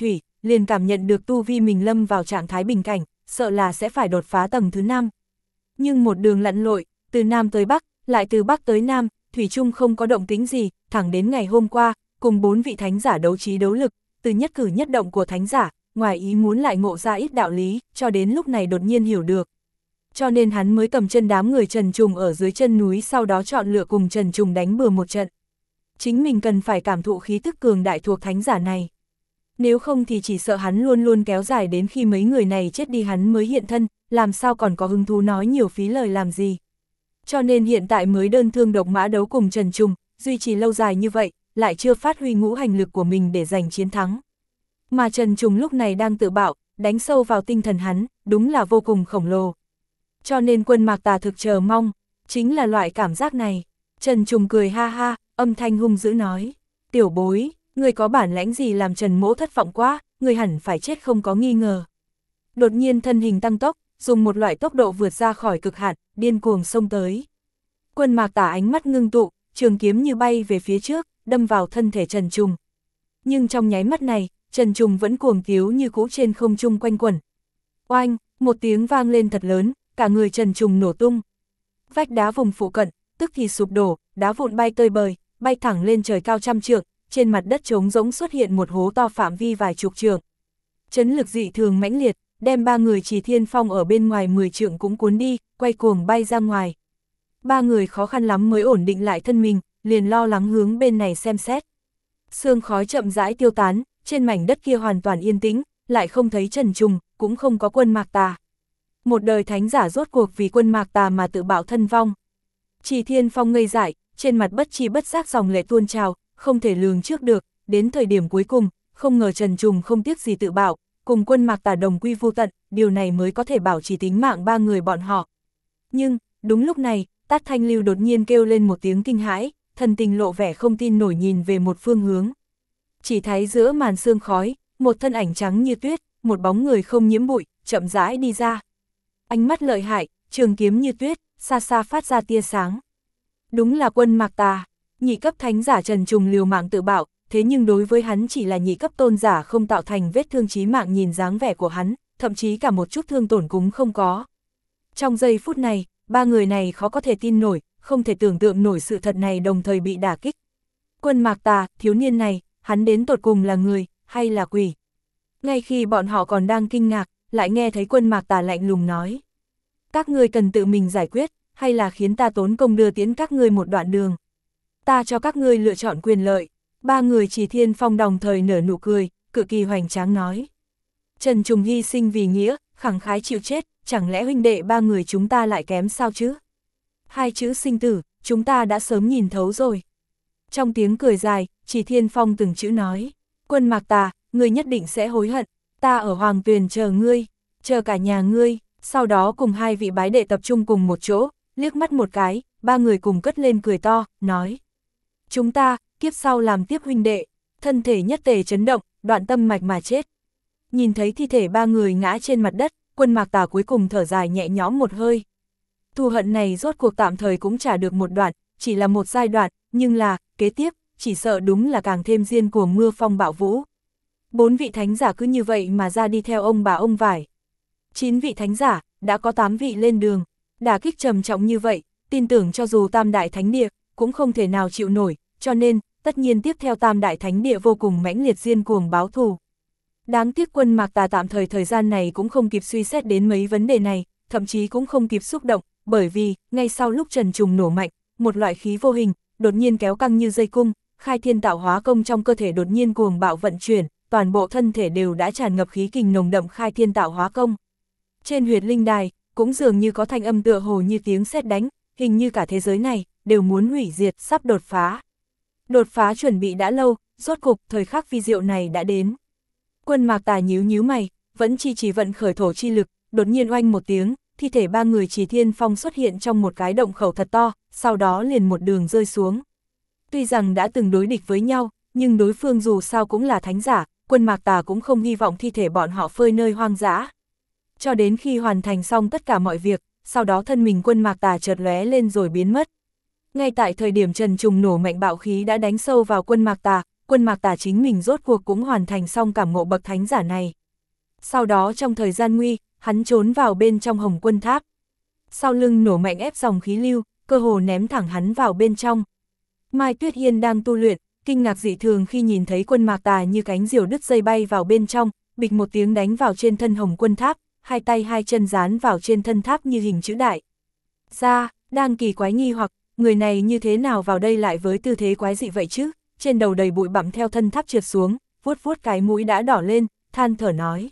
liền cảm nhận được tu vi mình lâm vào trạng thái bình cảnh, sợ là sẽ phải đột phá tầng thứ 5. Nhưng một đường lặn lội, từ Nam tới Bắc, lại từ Bắc tới Nam, thủy chung không có động tĩnh gì, thẳng đến ngày hôm qua, cùng 4 vị thánh giả đấu trí đấu lực, từ nhất cử nhất động của thánh giả, ngoài ý muốn lại ngộ ra ít đạo lý, cho đến lúc này đột nhiên hiểu được. Cho nên hắn mới cầm chân đám người Trần Trùng ở dưới chân núi, sau đó chọn lựa cùng Trần Trùng đánh bừa một trận. Chính mình cần phải cảm thụ khí tức cường đại thuộc thánh giả này. Nếu không thì chỉ sợ hắn luôn luôn kéo dài đến khi mấy người này chết đi hắn mới hiện thân, làm sao còn có hứng thú nói nhiều phí lời làm gì. Cho nên hiện tại mới đơn thương độc mã đấu cùng Trần Trùng, duy trì lâu dài như vậy, lại chưa phát huy ngũ hành lực của mình để giành chiến thắng. Mà Trần Trùng lúc này đang tự bạo, đánh sâu vào tinh thần hắn, đúng là vô cùng khổng lồ. Cho nên Quân Mạc Tà thực chờ mong, chính là loại cảm giác này. Trần Trùng cười ha ha, âm thanh hung dữ nói, tiểu bối, người có bản lãnh gì làm Trần mỗ thất vọng quá, người hẳn phải chết không có nghi ngờ. Đột nhiên thân hình tăng tốc, dùng một loại tốc độ vượt ra khỏi cực hạn, điên cuồng xông tới. Quân Mạc Tà ánh mắt ngưng tụ, trường kiếm như bay về phía trước, đâm vào thân thể Trần Trùng. Nhưng trong nháy mắt này, Trần Trùng vẫn cuồng tiếu như cũ trên không trung quanh quẩn. Oanh, một tiếng vang lên thật lớn, cả người Trần Trùng nổ tung. Vách đá vùng phụ cận, tức thì sụp đổ, đá vụn bay tơi bời, bay thẳng lên trời cao trăm trượng, trên mặt đất trống rỗng xuất hiện một hố to phạm vi vài chục trượng. Chấn lực dị thường mãnh liệt, đem 3 người Trì Thiên Phong ở bên ngoài 10 trượng cũng cuốn đi, quay cuồng bay ra ngoài. 3 người khó khăn lắm mới ổn định lại thân mình, liền lo lắng hướng bên này xem xét. Sương khói chậm rãi tiêu tán, trên mảnh đất kia hoàn toàn yên tĩnh, lại không thấy Trần Trùng, cũng không có Quân Mạc Tà. Một đời thánh giả rốt cuộc vì Quân Mạc Tà mà tự bạo thân vong. Trì Thiên Phong ngây dại, trên mặt bất chi bất giác dòng lệ tuôn trào, không thể lường trước được, đến thời điểm cuối cùng, không ngờ Trần Trùng không tiếc gì tự bạo, cùng Quân Mạc Tà đồng quy vô tận, điều này mới có thể bảo trì tính mạng 3 người bọn họ. Nhưng, đúng lúc này, Tát Thanh Lưu đột nhiên kêu lên một tiếng kinh hãi, thần tình lộ vẻ không tin nổi nhìn về một phương hướng. Chỉ thấy giữa màn sương khói, một thân ảnh trắng như tuyết, một bóng người không nhiễm bụi, chậm rãi đi ra. Ánh mắt lợi hại, trường kiếm như tuyết, xa xa phát ra tia sáng. Đúng là Quân Mạc Tà, nhị cấp thánh giả Trần Trùng liều mạng tự bạo, thế nhưng đối với hắn chỉ là nhị cấp tôn giả không tạo thành vết thương chí mạng, nhìn dáng vẻ của hắn, thậm chí cả một chút thương tổn cũng không có. Trong giây phút này, 3 người này khó có thể tin nổi, không thể tưởng tượng nổi sự thật này đồng thời bị đả kích. Quân Mạc Tà, thiếu niên này, hắn đến tột cùng là người, hay là quỷ? Ngay khi bọn họ còn đang kinh ngạc, lại nghe thấy Quân Mạc Tà lạnh lùng nói. Các ngươi cần tự mình giải quyết, hay là khiến ta tốn công đưa tiễn các ngươi một đoạn đường? Ta cho các ngươi lựa chọn quyền lợi. 3 người Trì Thiên Phong đồng thời nở nụ cười, cực kỳ hoành tráng nói. Trần Trùng hy sinh vì nghĩa, khẳng khái chịu chết, chẳng lẽ huynh đệ 3 người chúng ta lại kém sao chứ? 2 chữ sinh tử, chúng ta đã sớm nhìn thấu rồi. Trong tiếng cười dài, Trì Thiên Phong từng chữ nói. Quân Mạc Tà, ngươi nhất định sẽ hối hận, ta ở Hoàng Tuyền chờ ngươi, chờ cả nhà ngươi. Sau đó cùng 2 vị bái đệ tập trung cùng một chỗ, liếc mắt một cái, 3 người cùng cất lên cười to, nói. Chúng ta, kiếp sau làm tiếp huynh đệ, thân thể nhất tề chấn động, đoạn tâm mạch mà chết. Nhìn thấy thi thể 3 người ngã trên mặt đất, Quân Mạc Tà cuối cùng thở dài nhẹ nhõm một hơi. Thù hận này rốt cuộc tạm thời cũng trả được một đoạn, chỉ là một giai đoạn, nhưng là, kế tiếp, chỉ sợ đúng là càng thêm diên cuồng mưa phong bạo vũ. 4 vị thánh giả cứ như vậy mà ra đi theo ông bà ông vải. 9 vị thánh giả, đã có 8 vị lên đường, đả kích trầm trọng như vậy, tin tưởng cho dù Tam Đại Thánh Địa, cũng không thể nào chịu nổi, cho nên, tất nhiên tiếp theo Tam Đại Thánh Địa vô cùng mãnh liệt diên cuồng báo thù. Đáng tiếc Quân Mạc Tà tạm thời gian này cũng không kịp suy xét đến mấy vấn đề này, thậm chí cũng không kịp xúc động, bởi vì, ngay sau lúc Trần Trùng nổ mạnh, một loại khí vô hình, đột nhiên kéo căng như dây cung, khai thiên tạo hóa công trong cơ thể đột nhiên cuồng bạo vận chuyển, toàn bộ thân thể đều đã tràn ngập khí kình nồng đậm khai thiên tạo hóa công. Trên huyệt linh đài, cũng dường như có thanh âm tựa hồ như tiếng sét đánh, hình như cả thế giới này, đều muốn hủy diệt, sắp đột phá. Đột phá chuẩn bị đã lâu, rốt cục, thời khắc vi diệu này đã đến. Quân Mạc Tà nhíu nhíu mày, vẫn chỉ vận khởi thổ chi lực, đột nhiên oanh một tiếng, thi thể 3 người Trì Thiên Phong xuất hiện trong một cái động khẩu thật to, sau đó liền một đường rơi xuống. Tuy rằng đã từng đối địch với nhau, nhưng đối phương dù sao cũng là thánh giả, Quân Mạc Tà cũng không hy vọng thi thể bọn họ phơi nơi hoang dã. Cho đến khi hoàn thành xong tất cả mọi việc, sau đó thân mình Quân Mạc Tà chợt lóe lên rồi biến mất. Ngay tại thời điểm Trần Trùng nổ mạnh bạo khí đã đánh sâu vào Quân Quân Mạc Tà chính mình rốt cuộc cũng hoàn thành xong cảm ngộ bậc thánh giả này. Sau đó trong thời gian nguy, hắn trốn vào bên trong Hồng Quân Tháp. Sau lưng nổ mạnh ép dòng khí lưu, cơ hồ ném thẳng hắn vào bên trong. Mai Tuyết Hiên đang tu luyện, kinh ngạc dị thường khi nhìn thấy Quân Mạc Tà như cánh diều đứt dây bay vào bên trong, bịch một tiếng đánh vào trên thân Hồng Quân Tháp, hai tay hai chân dán vào trên thân tháp như hình chữ đại. Ra, đang kỳ quái nghi hoặc, người này như thế nào vào đây lại với tư thế quái dị vậy chứ, trên đầu đầy bụi bặm theo thân tháp trượt xuống, vuốt vuốt cái mũi đã đỏ lên, than thở nói.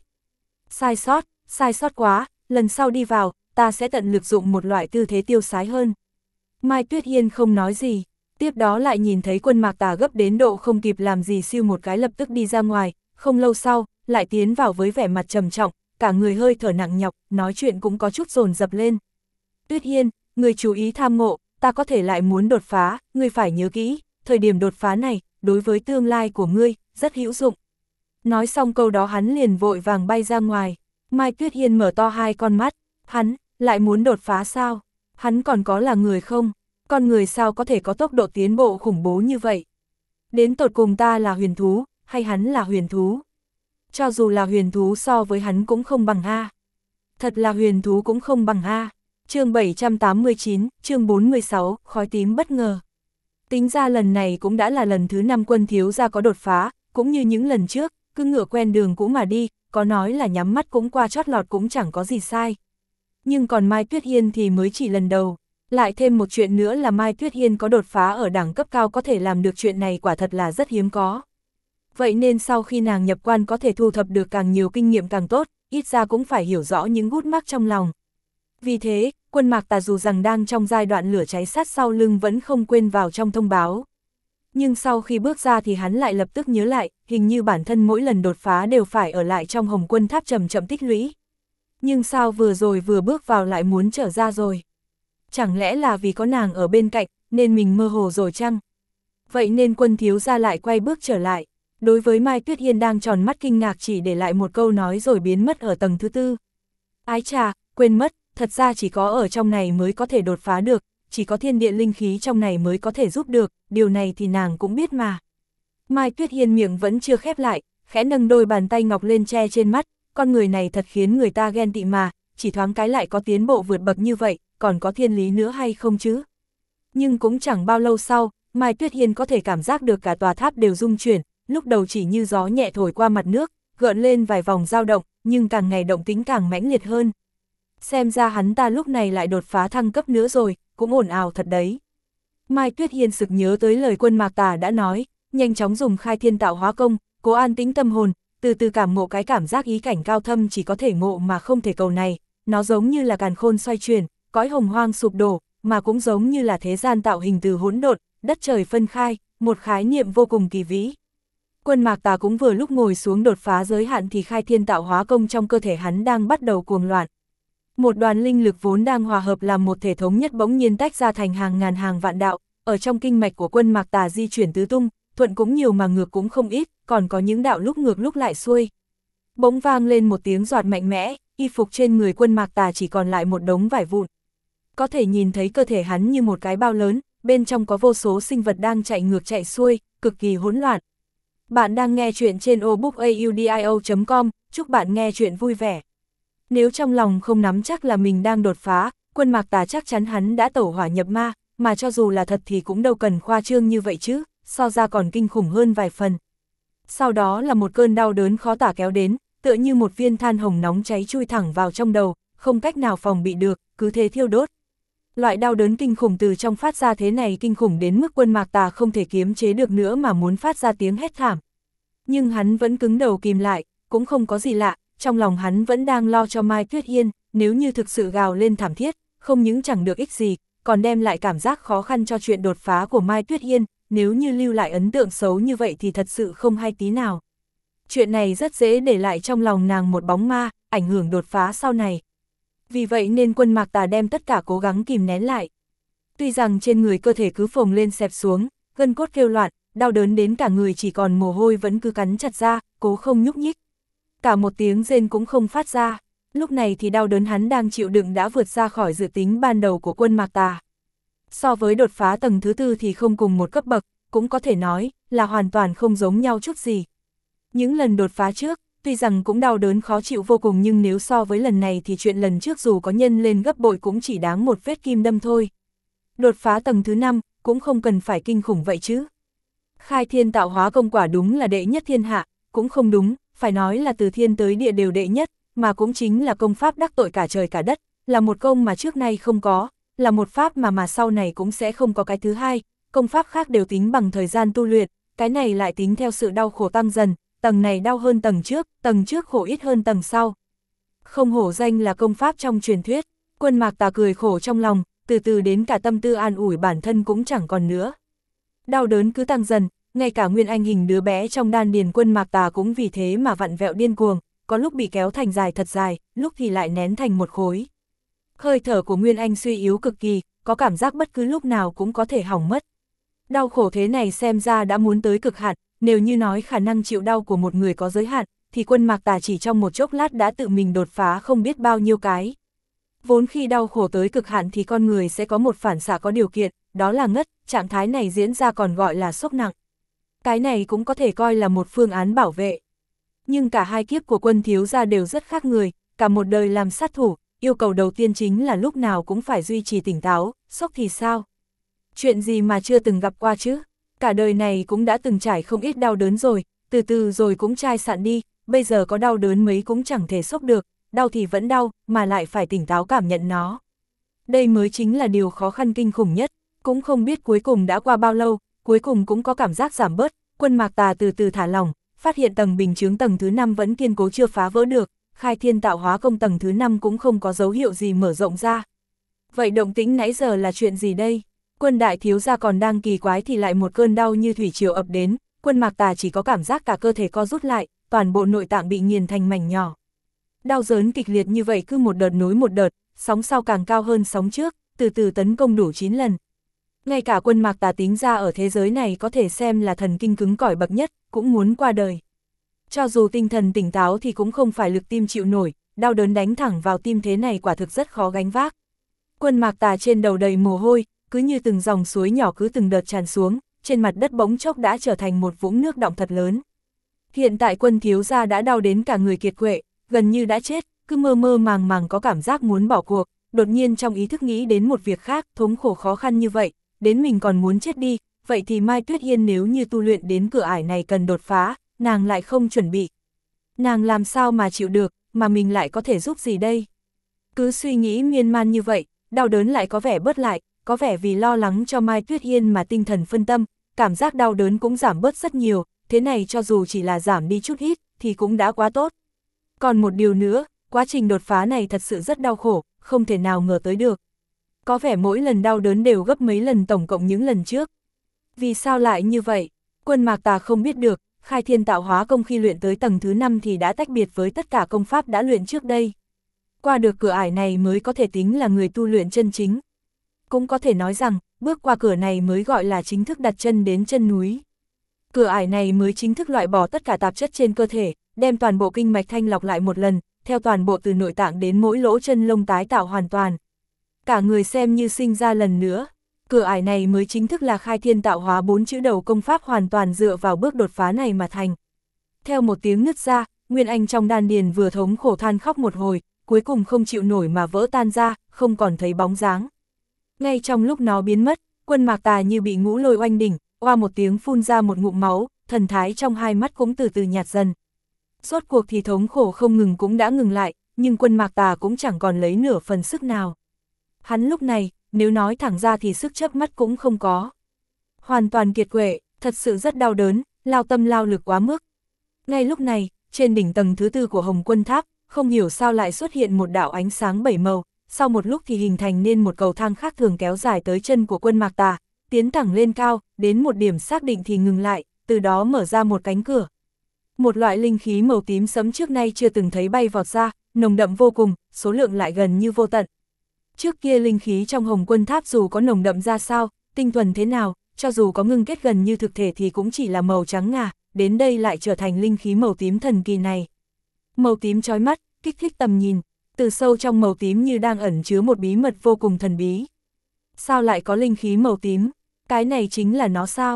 Sai sót quá, lần sau đi vào, ta sẽ tận lực dụng một loại tư thế tiêu sái hơn. Mai Tuyết Hiên không nói gì, tiếp đó lại nhìn thấy Quân Mạc Tà gấp đến độ không kịp làm gì siêu một cái lập tức đi ra ngoài, không lâu sau, lại tiến vào với vẻ mặt trầm trọng, cả người hơi thở nặng nhọc, nói chuyện cũng có chút dồn dập lên. Tuyết Hiên, người chú ý tham ngộ, ta có thể lại muốn đột phá, ngươi phải nhớ kỹ, thời điểm đột phá này, đối với tương lai của ngươi, rất hữu dụng. Nói xong câu đó hắn liền vội vàng bay ra ngoài. Mai Tuyết Hiên mở to hai con mắt, hắn, lại muốn đột phá sao? Hắn còn có là người không? Con người sao có thể có tốc độ tiến bộ khủng bố như vậy? Đến tột cùng ta là huyền thú, hay hắn là huyền thú? Cho dù là huyền thú so với hắn cũng không bằng a. Thật là huyền thú cũng không bằng a. Chương 789, chương 46, khói tím bất ngờ. Tính ra lần này cũng đã là lần thứ 5 Quân thiếu gia có đột phá, cũng như những lần trước, cứ ngựa quen đường cũ mà đi, có nói là nhắm mắt cũng qua chót lọt cũng chẳng có gì sai. Nhưng còn Mai Tuyết Hiên thì mới chỉ lần đầu. Lại thêm một chuyện nữa là Mai Tuyết Hiên có đột phá ở đẳng cấp cao có thể làm được chuyện này quả thật là rất hiếm có. Vậy nên sau khi nàng nhập quan có thể thu thập được càng nhiều kinh nghiệm càng tốt, ít ra cũng phải hiểu rõ những gút mắc trong lòng. Vì thế, Quân Mạc Tà dù rằng đang trong giai đoạn lửa cháy sát sau lưng vẫn không quên vào trong thông báo. Nhưng sau khi bước ra thì hắn lại lập tức nhớ lại, hình như bản thân mỗi lần đột phá đều phải ở lại trong Hồng Quân Tháp chậm chậm tích lũy. Nhưng sao vừa rồi vừa bước vào lại muốn trở ra rồi? Chẳng lẽ là vì có nàng ở bên cạnh, nên mình mơ hồ rồi chăng? Vậy nên Quân thiếu gia lại quay bước trở lại. Đối với Mai Tuyết Hiên đang tròn mắt kinh ngạc chỉ để lại một câu nói rồi biến mất ở tầng thứ 4. Ái chà, quên mất, thật ra chỉ có ở trong này mới có thể đột phá được, chỉ có thiên địa linh khí trong này mới có thể giúp được, điều này thì nàng cũng biết mà. Mai Tuyết Hiên miệng vẫn chưa khép lại, khẽ nâng đôi bàn tay ngọc lên che trên mắt, con người này thật khiến người ta ghen tị mà, chỉ thoáng cái lại có tiến bộ vượt bậc như vậy, còn có thiên lý nữa hay không chứ? Nhưng cũng chẳng bao lâu sau, Mai Tuyết Hiên có thể cảm giác được cả tòa tháp đều rung chuyển, lúc đầu chỉ như gió nhẹ thổi qua mặt nước, gợn lên vài vòng dao động, nhưng càng ngày động tính càng mãnh liệt hơn. Xem ra hắn ta lúc này lại đột phá thăng cấp nữa rồi, cũng ồn ào thật đấy. Mai Tuyết Hiên sực nhớ tới lời Quân Mạc Tà đã nói, nhanh chóng dùng khai thiên tạo hóa công, cố an tĩnh tâm hồn, từ từ cảm ngộ cái cảm giác ý cảnh cao thâm chỉ có thể ngộ mà không thể cầu này, nó giống như là càn khôn xoay chuyển, cõi hồng hoang sụp đổ, mà cũng giống như là thế gian tạo hình từ hỗn độn, đất trời phân khai, một khái niệm vô cùng kỳ vĩ. Quân Mạc Tà cũng vừa lúc ngồi xuống đột phá giới hạn thì khai thiên tạo hóa công trong cơ thể hắn đang bắt đầu cuồng loạn. Một đoàn linh lực vốn đang hòa hợp làm một thể thống nhất bỗng nhiên tách ra thành hàng ngàn hàng vạn đạo, ở trong kinh mạch của Quân Mạc Tà di chuyển tứ tung, thuận cũng nhiều mà ngược cũng không ít, còn có những đạo lúc ngược lúc lại xuôi. Bỗng vang lên một tiếng giọt mạnh mẽ, y phục trên người Quân Mạc Tà chỉ còn lại một đống vải vụn. Có thể nhìn thấy cơ thể hắn như một cái bao lớn, bên trong có vô số sinh vật đang chạy ngược chạy xuôi, cực kỳ hỗn loạn. Bạn đang nghe chuyện trên obookaudio.com, chúc bạn nghe chuyện vui vẻ. Nếu trong lòng không nắm chắc là mình đang đột phá, Quân Mạc Tà chắc chắn hắn đã tẩu hỏa nhập ma, mà cho dù là thật thì cũng đâu cần khoa trương như vậy chứ, so ra còn kinh khủng hơn vài phần. Sau đó là một cơn đau đớn khó tả kéo đến, tựa như một viên than hồng nóng cháy chui thẳng vào trong đầu, không cách nào phòng bị được, cứ thế thiêu đốt. Loại đau đớn kinh khủng từ trong phát ra thế này kinh khủng đến mức Quân Mạc Tà không thể kiềm chế được nữa mà muốn phát ra tiếng hét thảm. Nhưng hắn vẫn cứng đầu kìm lại, cũng không có gì lạ, trong lòng hắn vẫn đang lo cho Mai Tuyết Hiên, nếu như thực sự gào lên thảm thiết, không những chẳng được ích gì, còn đem lại cảm giác khó khăn cho chuyện đột phá của Mai Tuyết Hiên, nếu như lưu lại ấn tượng xấu như vậy thì thật sự không hay tí nào. Chuyện này rất dễ để lại trong lòng nàng một bóng ma, ảnh hưởng đột phá sau này. Vì vậy nên Quân Mạc Tà đem tất cả cố gắng kìm nén lại. Tuy rằng trên người cơ thể cứ phồng lên xẹp xuống, gân cốt kêu loạn, đau đớn đến cả người chỉ còn mồ hôi vẫn cứ cắn chặt ra, cố không nhúc nhích. Cả một tiếng rên cũng không phát ra, lúc này thì đau đớn hắn đang chịu đựng đã vượt ra khỏi dự tính ban đầu của Quân Mạc Tà. So với đột phá tầng thứ 4 thì không cùng một cấp bậc, cũng có thể nói, là hoàn toàn không giống nhau chút gì. Những lần đột phá trước, tuy rằng cũng đau đớn khó chịu vô cùng nhưng nếu so với lần này thì chuyện lần trước dù có nhân lên gấp bội cũng chỉ đáng một vết kim đâm thôi. Đột phá tầng thứ 5, cũng không cần phải kinh khủng vậy chứ. Khai thiên tạo hóa công quả đúng là đệ nhất thiên hạ, cũng không đúng, phải nói là từ thiên tới địa đều đệ nhất, mà cũng chính là công pháp đắc tội cả trời cả đất, là một công mà trước nay không có, là một pháp mà sau này cũng sẽ không có cái thứ hai, công pháp khác đều tính bằng thời gian tu luyện, cái này lại tính theo sự đau khổ tăng dần, tầng này đau hơn tầng trước khổ ít hơn tầng sau. Không hổ danh là công pháp trong truyền thuyết, Quân Mạc Tà cười khổ trong lòng, từ từ đến cả tâm tư an ủi bản thân cũng chẳng còn nữa. Đau đớn cứ tăng dần, ngay cả nguyên anh hình đứa bé trong đan điền Quân Mạc Tà cũng vì thế mà vặn vẹo điên cuồng, có lúc bị kéo thành dài thật dài, lúc thì lại nén thành một khối. Hơi thở của nguyên anh suy yếu cực kỳ, có cảm giác bất cứ lúc nào cũng có thể hỏng mất. Đau khổ thế này xem ra đã muốn tới cực hạn, nếu như nói khả năng chịu đau của một người có giới hạn, thì Quân Mạc Tà chỉ trong một chốc lát đã tự mình đột phá không biết bao nhiêu cái. Vốn khi đau khổ tới cực hạn thì con người sẽ có một phản xạ có điều kiện, đó là ngất, trạng thái này diễn ra còn gọi là sốc nặng. Cái này cũng có thể coi là một phương án bảo vệ. Nhưng cả hai kiếp của Quân thiếu gia đều rất khác người, cả một đời làm sát thủ, yêu cầu đầu tiên chính là lúc nào cũng phải duy trì tỉnh táo, sốc thì sao? Chuyện gì mà chưa từng gặp qua chứ? Cả đời này cũng đã từng trải không ít đau đớn rồi, từ từ rồi cũng chai sạn đi, bây giờ có đau đớn mấy cũng chẳng thể sốc được, đau thì vẫn đau, mà lại phải tỉnh táo cảm nhận nó. Đây mới chính là điều khó khăn kinh khủng nhất, cũng không biết cuối cùng đã qua bao lâu, cuối cùng cũng có cảm giác giảm bớt, Quân Mạc Tà từ từ thả lỏng, phát hiện tầng bình chướng tầng thứ 5 vẫn kiên cố chưa phá vỡ được, khai thiên tạo hóa công tầng thứ 5 cũng không có dấu hiệu gì mở rộng ra. Vậy động tĩnh nãy giờ là chuyện gì đây? Quân đại thiếu gia còn đang kỳ quái thì lại một cơn đau như thủy triều ập đến, Quân Mạc Tà chỉ có cảm giác cả cơ thể co rút lại, toàn bộ nội tạng bị nghiền thành mảnh nhỏ. Đau đớn kịch liệt như vậy cứ một đợt nối một đợt, sóng sau càng cao hơn sóng trước, từ từ tấn công đủ 9 lần. Ngay cả Quân Mạc Tà tính ra ở thế giới này có thể xem là thần kinh cứng cỏi bậc nhất, cũng muốn qua đời. Cho dù tinh thần tỉnh táo thì cũng không phải lực tim chịu nổi, đau đớn đánh thẳng vào tim thế này quả thực rất khó gánh vác. Quân Mạc Tà trên đầu đầy mồ hôi, cứ như từng dòng suối nhỏ cứ từng đợt tràn xuống, trên mặt đất bỗng chốc đã trở thành một vũng nước đọng thật lớn. Hiện tại Quân thiếu gia đã đau đến cả người kiệt quệ, gần như đã chết, cứ mơ mơ màng màng có cảm giác muốn bỏ cuộc, đột nhiên trong ý thức nghĩ đến một việc khác, thống khổ khó khăn như vậy, đến mình còn muốn chết đi, vậy thì Mai Tuyết Yên nếu như tu luyện đến cửa ải này cần đột phá, nàng lại không chuẩn bị. Nàng làm sao mà chịu được, mà mình lại có thể giúp gì đây? Cứ suy nghĩ miên man như vậy, đau đớn lại có vẻ bớt lại, có vẻ vì lo lắng cho Mai Tuyết Yên mà tinh thần phân tâm, cảm giác đau đớn cũng giảm bớt rất nhiều, thế này cho dù chỉ là giảm đi chút ít, thì cũng đã quá tốt. Còn một điều nữa, quá trình đột phá này thật sự rất đau khổ, không thể nào ngờ tới được. Có vẻ mỗi lần đau đớn đều gấp mấy lần tổng cộng những lần trước. Vì sao lại như vậy? Quân Mạc Tà không biết được, khai thiên tạo hóa công khi luyện tới tầng thứ 5 thì đã tách biệt với tất cả công pháp đã luyện trước đây. Qua được cửa ải này mới có thể tính là người tu luyện chân chính. Cũng có thể nói rằng, bước qua cửa này mới gọi là chính thức đặt chân đến chân núi. Cửa ải này mới chính thức loại bỏ tất cả tạp chất trên cơ thể, đem toàn bộ kinh mạch thanh lọc lại một lần, theo toàn bộ từ nội tạng đến mỗi lỗ chân lông tái tạo hoàn toàn. Cả người xem như sinh ra lần nữa. Cửa ải này mới chính thức là khai thiên tạo hóa 4 chữ đầu công pháp hoàn toàn dựa vào bước đột phá này mà thành. Theo một tiếng nứt ra, Nguyên Anh trong đan điền vừa thống khổ than khóc một hồi, cuối cùng không chịu nổi mà vỡ tan ra, không còn thấy bóng dáng. Ngay trong lúc nó biến mất, Quân Mạc Tà như bị ngũ lôi oanh đỉnh, oa một tiếng phun ra một ngụm máu, thần thái trong hai mắt cũng từ từ nhạt dần. Rốt cuộc thì thống khổ không ngừng cũng đã ngừng lại, nhưng Quân Mạc Tà cũng chẳng còn lấy nửa phần sức nào. Hắn lúc này, nếu nói thẳng ra thì sức chớp mắt cũng không có. Hoàn toàn kiệt quệ, thật sự rất đau đớn, lao tâm lao lực quá mức. Ngay lúc này, trên đỉnh tầng thứ 4 của Hồng Quân Tháp, không hiểu sao lại xuất hiện một đạo ánh sáng 7 màu, sau một lúc thì hình thành nên một cầu thang khác thường kéo dài tới chân của Quân Mạc Tà, tiến thẳng lên cao, đến một điểm xác định thì ngừng lại, từ đó mở ra một cánh cửa. Một loại linh khí màu tím sẫm trước nay chưa từng thấy bay vọt ra, nồng đậm vô cùng, số lượng lại gần như vô tận. Trước kia linh khí trong Hồng Quân Tháp dù có nồng đậm ra sao, tinh thuần thế nào, cho dù có ngưng kết gần như thực thể thì cũng chỉ là màu trắng ngà, đến đây lại trở thành linh khí màu tím thần kỳ này. Màu tím chói mắt, kích thích tầm nhìn, từ sâu trong màu tím như đang ẩn chứa một bí mật vô cùng thần bí. Sao lại có linh khí màu tím? Cái này chính là nó sao?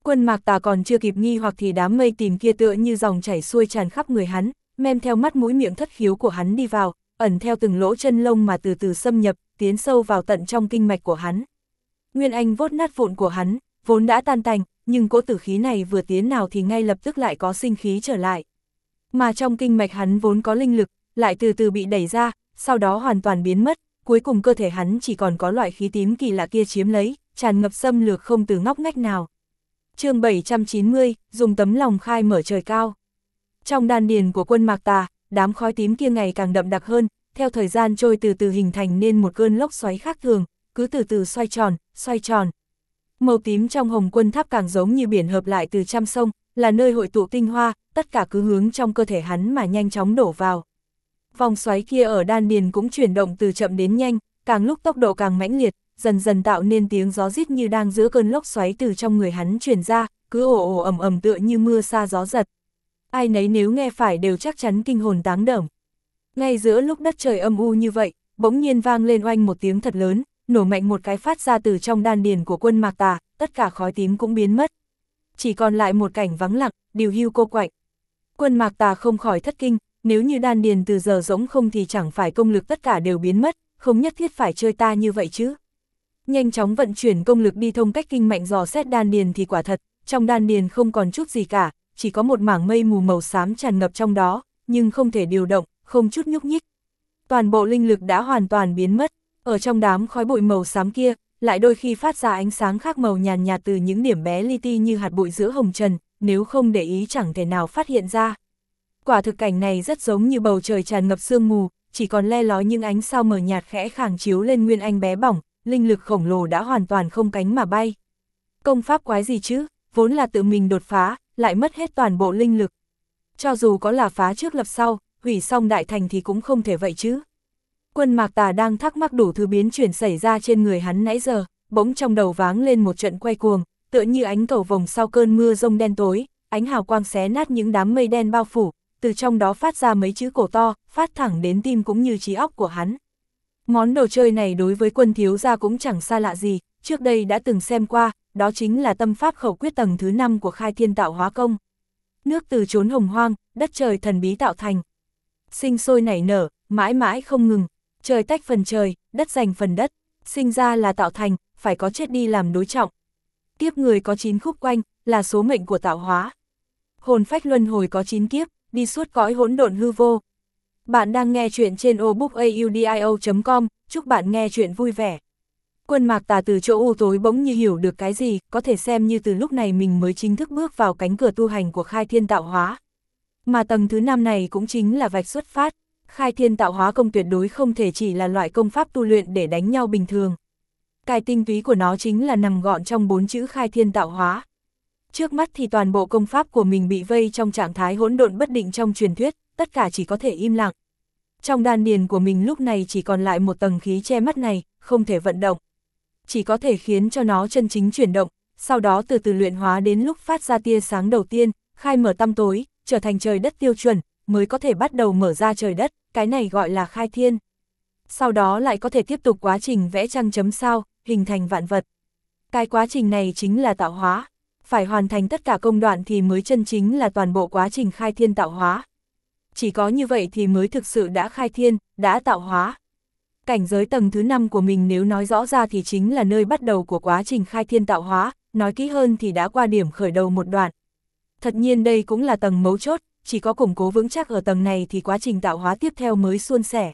Quân Mạc Tà còn chưa kịp nghi hoặc thì đám mây tím kia tựa như dòng chảy xuôi tràn khắp người hắn, men theo mắt mũi miệng thất khiếu của hắn đi vào, ẩn theo từng lỗ chân lông mà từ từ xâm nhập, tiến sâu vào tận trong kinh mạch của hắn. Nguyên Anh vốt nát vụn của hắn, vốn đã tan tành, nhưng cỗ tử khí này vừa tiến nào thì ngay lập tức lại có sinh khí trở lại. Mà trong kinh mạch hắn vốn có linh lực, lại từ từ bị đẩy ra, sau đó hoàn toàn biến mất, cuối cùng cơ thể hắn chỉ còn có loại khí tím kỳ lạ kia chiếm lấy, tràn ngập xâm lược không từ ngóc ngách nào. Chương 790, dùng tấm lòng khai mở trời cao. Trong đan điền của Quân Mạc Tà, đám khói tím kia ngày càng đậm đặc hơn, theo thời gian trôi từ từ hình thành nên một cơn lốc xoáy khác thường, cứ từ từ xoay tròn, xoay tròn. Màu tím trong Hồng Quân Tháp càng giống như biển hợp lại từ trăm sông, là nơi hội tụ tinh hoa, tất cả cứ hướng trong cơ thể hắn mà nhanh chóng đổ vào. Vòng xoáy kia ở đan điền cũng chuyển động từ chậm đến nhanh, càng lúc tốc độ càng mãnh liệt, dần dần tạo nên tiếng gió rít như đang giữa cơn lốc xoáy từ trong người hắn truyền ra, cứ ồ ồ ầm ầm tựa như mưa sa gió giật. Ai nấy nếu nghe phải đều chắc chắn kinh hồn táng đởm. Ngay giữa lúc đất trời âm u như vậy, bỗng nhiên vang lên oanh một tiếng thật lớn, nổ mạnh một cái phát ra từ trong đan điền của Quân Mạc Tà, tất cả khói tím cũng biến mất. Chỉ còn lại một cảnh vắng lặng, điều hưu cô quạnh. Quân Mạc Tà không khỏi thất kinh, nếu như đan điền từ giờ rỗng không thì chẳng phải công lực tất cả đều biến mất, không nhất thiết phải chơi ta như vậy chứ. Nhanh chóng vận chuyển công lực đi thông cách kinh mạnh dò xét đan điền thì quả thật, trong đan điền không còn chút gì cả, chỉ có một mảng mây mù màu xám tràn ngập trong đó, nhưng không thể điều động, không chút nhúc nhích. Toàn bộ linh lực đã hoàn toàn biến mất, ở trong đám khói bụi màu xám kia, lại đôi khi phát ra ánh sáng khác màu nhàn nhạt từ những điểm bé li ti như hạt bụi giữa hồng trần, nếu không để ý chẳng thể nào phát hiện ra. Quả thực cảnh này rất giống như bầu trời tràn ngập sương mù, chỉ còn le lói những ánh sao mờ nhạt khẽ khàng chiếu lên Nguyên Anh bé bỏng, linh lực khổng lồ đã hoàn toàn không cánh mà bay. Công pháp quái gì chứ, vốn là tự mình đột phá, lại mất hết toàn bộ linh lực. Cho dù có là phá trước lập sau, hủy xong đại thành thì cũng không thể vậy chứ. Quân Mạc Tà đang thắc mắc đủ thứ biến chuyển xảy ra trên người hắn nãy giờ, bỗng trong đầu váng lên một trận quay cuồng, tựa như ánh cầu vồng sau cơn mưa rông đen tối, ánh hào quang xé nát những đám mây đen bao phủ, từ trong đó phát ra mấy chữ cổ to, phát thẳng đến tim cũng như trí óc của hắn. Món đồ chơi này đối với Quân thiếu gia cũng chẳng xa lạ gì, trước đây đã từng xem qua, đó chính là tâm pháp khẩu quyết tầng thứ 5 của Khai Thiên Tạo Hóa Công. Nước từ chốn hồng hoang, đất trời thần bí tạo thành. Sinh sôi nảy nở, mãi mãi không ngừng, trời tách phần trời, đất giành phần đất, sinh ra là tạo thành, phải có chết đi làm đối trọng. Kiếp người có 9 khúc quanh, là số mệnh của tạo hóa. Hồn phách luân hồi có 9 kiếp, đi suốt cõi hỗn độn hư vô. Bạn đang nghe chuyện trên obookaudio.com, chúc bạn nghe chuyện vui vẻ. Quân Mạc Tà từ chỗ u tối bỗng như hiểu được cái gì, có thể xem như từ lúc này mình mới chính thức bước vào cánh cửa tu hành của Khai Thiên Tạo Hóa. Mà tầng thứ 5 này cũng chính là vạch xuất phát, Khai Thiên Tạo Hóa Công tuyệt đối không thể chỉ là loại công pháp tu luyện để đánh nhau bình thường. Cái tinh túy của nó chính là nằm gọn trong 4 chữ Khai Thiên Tạo Hóa. Trước mắt thì toàn bộ công pháp của mình bị vây trong trạng thái hỗn độn bất định trong truyền thuyết, tất cả chỉ có thể im lặng. Trong đan điền của mình lúc này chỉ còn lại một tầng khí che mắt này, không thể vận động. Chỉ có thể khiến cho nó chân chính chuyển động, sau đó từ từ luyện hóa đến lúc phát ra tia sáng đầu tiên, khai mở tăm tối, trở thành trời đất tiêu chuẩn, mới có thể bắt đầu mở ra trời đất, cái này gọi là khai thiên. Sau đó lại có thể tiếp tục quá trình vẽ trăng chấm sao, hình thành vạn vật. Cái quá trình này chính là tạo hóa, phải hoàn thành tất cả công đoạn thì mới chân chính là toàn bộ quá trình khai thiên tạo hóa. Chỉ có như vậy thì mới thực sự đã khai thiên, đã tạo hóa. Cảnh giới tầng thứ 5 của mình nếu nói rõ ra thì chính là nơi bắt đầu của quá trình khai thiên tạo hóa, nói kỹ hơn thì đã qua điểm khởi đầu một đoạn. Thật nhiên đây cũng là tầng mấu chốt, chỉ có củng cố vững chắc ở tầng này thì quá trình tạo hóa tiếp theo mới suôn sẻ.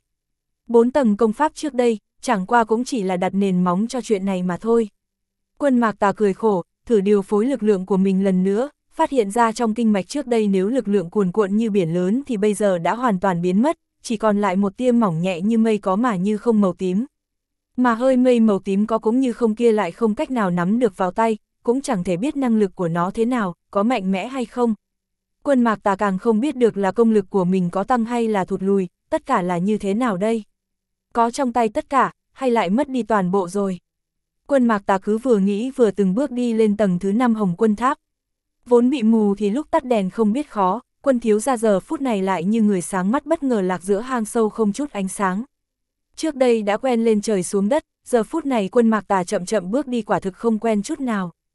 4 tầng công pháp trước đây, chẳng qua cũng chỉ là đặt nền móng cho chuyện này mà thôi. Quân Mạc Tà cười khổ, thử điều phối lực lượng của mình lần nữa, phát hiện ra trong kinh mạch trước đây nếu lực lượng cuồn cuộn như biển lớn thì bây giờ đã hoàn toàn biến mất, chỉ còn lại một tia mỏng nhẹ như mây có mà như không màu tím. Mà hơi mây màu tím có cũng như không kia lại không cách nào nắm được vào tay, cũng chẳng thể biết năng lực của nó thế nào, có mạnh mẽ hay không. Quân Mạc Tà càng không biết được là công lực của mình có tăng hay là thụt lùi, tất cả là như thế nào đây? Có trong tay tất cả, hay lại mất đi toàn bộ rồi? Quân Mạc Tà cứ vừa nghĩ vừa từng bước đi lên tầng thứ 5 Hồng Quân Tháp. Vốn bị mù thì lúc tắt đèn không biết khó, Quân thiếu gia giờ phút này lại như người sáng mắt bất ngờ lạc giữa hang sâu không chút ánh sáng. Trước đây đã quen lên trời xuống đất, giờ phút này Quân Mạc Tà chậm chậm bước đi quả thực không quen chút nào.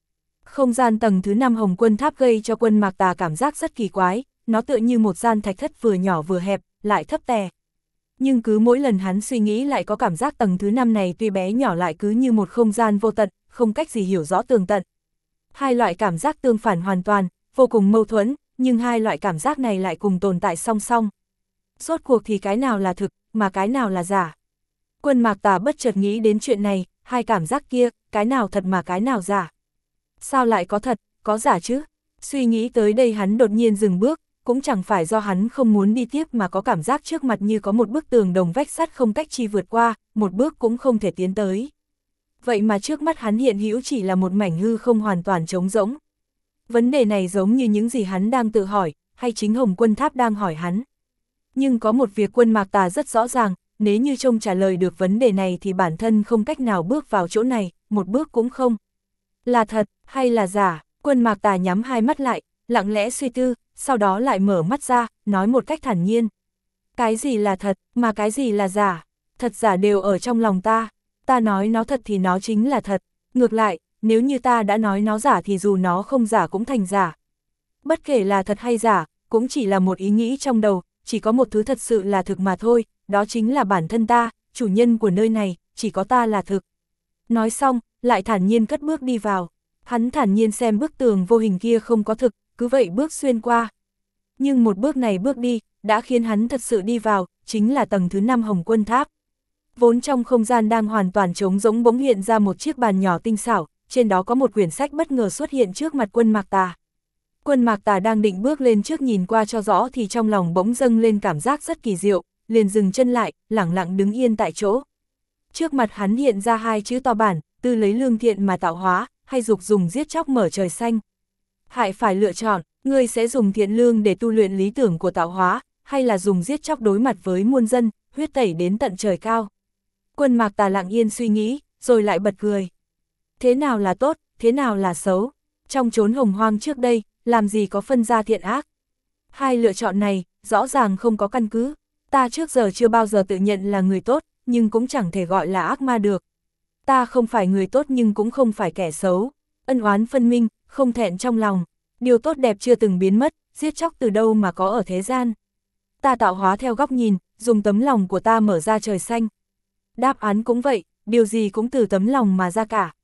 Không gian tầng thứ 5 Hồng Quân Tháp gây cho Quân Mạc Tà cảm giác rất kỳ quái, nó tựa như một gian thạch thất vừa nhỏ vừa hẹp, lại thấp tè. Nhưng cứ mỗi lần hắn suy nghĩ lại có cảm giác tầng thứ 5 này tuy bé nhỏ lại cứ như một không gian vô tận, không cách gì hiểu rõ tường tận. Hai loại cảm giác tương phản hoàn toàn, vô cùng mâu thuẫn, nhưng hai loại cảm giác này lại cùng tồn tại song song. Rốt cuộc thì cái nào là thực, mà cái nào là giả? Quân Mạc Tà bất chợt nghĩ đến chuyện này, hai cảm giác kia, cái nào thật mà cái nào giả? Sao lại có thật, có giả chứ? Suy nghĩ tới đây hắn đột nhiên dừng bước, cũng chẳng phải do hắn không muốn đi tiếp mà có cảm giác trước mặt như có một bức tường đồng vách sắt không cách chi vượt qua, một bước cũng không thể tiến tới. Vậy mà trước mắt hắn hiện hữu chỉ là một mảnh hư không hoàn toàn trống rỗng. Vấn đề này giống như những gì hắn đang tự hỏi, hay chính Hồng Quân Tháp đang hỏi hắn. Nhưng có một việc Quân Mạc Tà rất rõ ràng, nếu như trông trả lời được vấn đề này thì bản thân không cách nào bước vào chỗ này, một bước cũng không. Là thật, hay là giả? Quân Mạc Tà nhắm hai mắt lại, lặng lẽ suy tư, sau đó lại mở mắt ra, nói một cách thản nhiên. Cái gì là thật, mà cái gì là giả? Thật giả đều ở trong lòng ta. Ta nói nó thật thì nó chính là thật. Ngược lại, nếu như ta đã nói nó giả thì dù nó không giả cũng thành giả. Bất kể là thật hay giả, cũng chỉ là một ý nghĩ trong đầu, chỉ có một thứ thật sự là thực mà thôi, đó chính là bản thân ta, chủ nhân của nơi này, chỉ có ta là thực. Nói xong, lại thản nhiên cất bước đi vào. Hắn thản nhiên xem bức tường vô hình kia không có thực, cứ vậy bước xuyên qua. Nhưng một bước này bước đi, đã khiến hắn thật sự đi vào, chính là tầng thứ 5 Hồng Quân Tháp. Vốn trong không gian đang hoàn toàn trống rỗng bỗng hiện ra một chiếc bàn nhỏ tinh xảo, trên đó có một quyển sách bất ngờ xuất hiện trước mặt Quân Mạc Tà. Quân Mạc Tà đang định bước lên trước nhìn qua cho rõ thì trong lòng bỗng dâng lên cảm giác rất kỳ diệu, liền dừng chân lại, lẳng lặng đứng yên tại chỗ. Trước mặt hắn hiện ra hai chữ to bản, tư lấy lương thiện mà tạo hóa, hay dục dùng giết chóc mở trời xanh. Hãy phải lựa chọn, ngươi sẽ dùng thiện lương để tu luyện lý tưởng của tạo hóa, hay là dùng giết chóc đối mặt với muôn dân, huyết tẩy đến tận trời cao. Quân Mạc Tà lặng yên suy nghĩ, rồi lại bật cười. Thế nào là tốt, thế nào là xấu? Trong chốn hồng hoang trước đây, làm gì có phân ra thiện ác? Hai lựa chọn này, rõ ràng không có căn cứ. Ta trước giờ chưa bao giờ tự nhận là người tốt, nhưng cũng chẳng thể gọi là ác ma được. Ta không phải người tốt nhưng cũng không phải kẻ xấu. Ân oán phân minh, không thẹn trong lòng. Điều tốt đẹp chưa từng biến mất, giết chóc từ đâu mà có ở thế gian. Ta tạo hóa theo góc nhìn, dùng tấm lòng của ta mở ra trời xanh. Đáp án cũng vậy, điều gì cũng từ tấm lòng mà ra cả.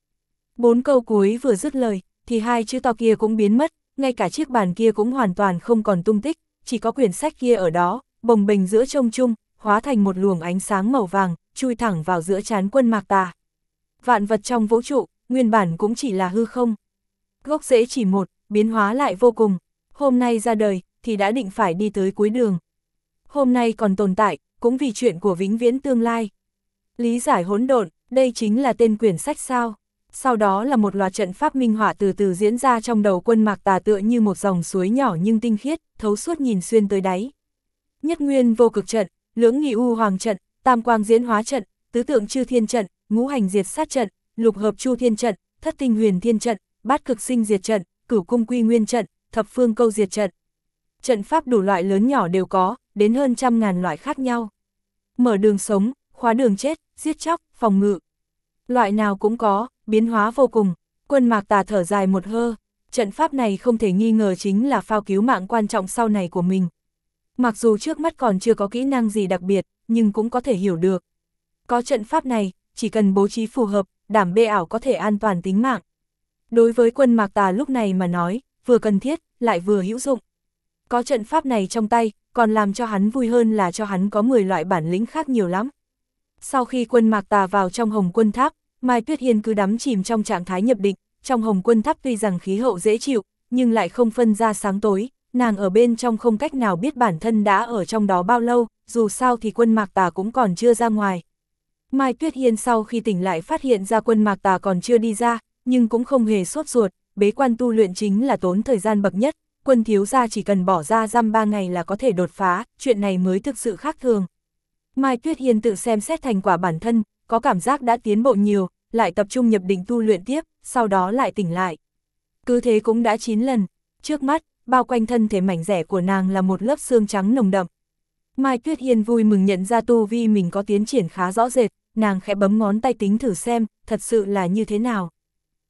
4 câu cuối vừa dứt lời, thì hai chữ to kia cũng biến mất, ngay cả chiếc bàn kia cũng hoàn toàn không còn tung tích, chỉ có quyển sách kia ở đó, bồng bềnh giữa không trung, hóa thành một luồng ánh sáng màu vàng, chui thẳng vào giữa trán Quân Mạc Tà. Vạn vật trong vũ trụ, nguyên bản cũng chỉ là hư không. Gốc rễ chỉ một, biến hóa lại vô cùng. Hôm nay ra đời, thì đã định phải đi tới cuối đường. Hôm nay còn tồn tại, cũng vì chuyện của vĩnh viễn tương lai. Lý giải hỗn độn, đây chính là tên quyển sách sao? Sau đó là một loạt trận pháp minh họa từ từ diễn ra trong đầu Quân Mạc Tà tựa như một dòng suối nhỏ nhưng tinh khiết, thấu suốt nhìn xuyên tới đáy. Nhất nguyên vô cực trận, lưỡng nghi u hoàng trận, tam quang diễn hóa trận, tứ tượng chư thiên trận, ngũ hành diệt sát trận, lục hợp chu thiên trận, thất tinh huyền thiên trận, bát cực sinh diệt trận, cửu cung quy nguyên trận, thập phương câu diệt trận. Trận pháp đủ loại lớn nhỏ đều có, đến hơn 100.000 loại khác nhau. Mở đường sống, khóa đường chết, giết chóc, phòng ngự. Loại nào cũng có, biến hóa vô cùng. Quân Mạc Tà thở dài một hơi, trận pháp này không thể nghi ngờ chính là phao cứu mạng quan trọng sau này của mình. Mặc dù trước mắt còn chưa có kỹ năng gì đặc biệt, nhưng cũng có thể hiểu được. Có trận pháp này, chỉ cần bố trí phù hợp, đảm bê ảo có thể an toàn tính mạng. Đối với Quân Mạc Tà lúc này mà nói, vừa cần thiết, lại vừa hữu dụng. Có trận pháp này trong tay, còn làm cho hắn vui hơn là cho hắn có 10 loại bản lĩnh khác nhiều lắm. Sau khi Quân Mạc Tà vào trong Hồng Quân Tháp, Mai Tuyết Hiên cứ đắm chìm trong trạng thái nhập định, trong Hồng Quân Tháp tuy rằng khí hậu dễ chịu, nhưng lại không phân ra sáng tối, nàng ở bên trong không cách nào biết bản thân đã ở trong đó bao lâu, dù sao thì Quân Mạc Tà cũng còn chưa ra ngoài. Mai Tuyết Hiên sau khi tỉnh lại phát hiện ra Quân Mạc Tà còn chưa đi ra, nhưng cũng không hề sốt ruột, bế quan tu luyện chính là tốn thời gian bậc nhất, Quân thiếu gia chỉ cần bỏ ra dăm 3 ngày là có thể đột phá, chuyện này mới thực sự khác thường. Mai Tuyết Hiên tự xem xét thành quả bản thân, có cảm giác đã tiến bộ nhiều, lại tập trung nhập định tu luyện tiếp, sau đó lại tỉnh lại. Cứ thế cũng đã 9 lần, trước mắt, bao quanh thân thể mảnh rẻ của nàng là một lớp xương trắng nồng đậm. Mai Tuyết Hiên vui mừng nhận ra tu vi mình có tiến triển khá rõ rệt, nàng khẽ bấm ngón tay tính thử xem, thật sự là như thế nào.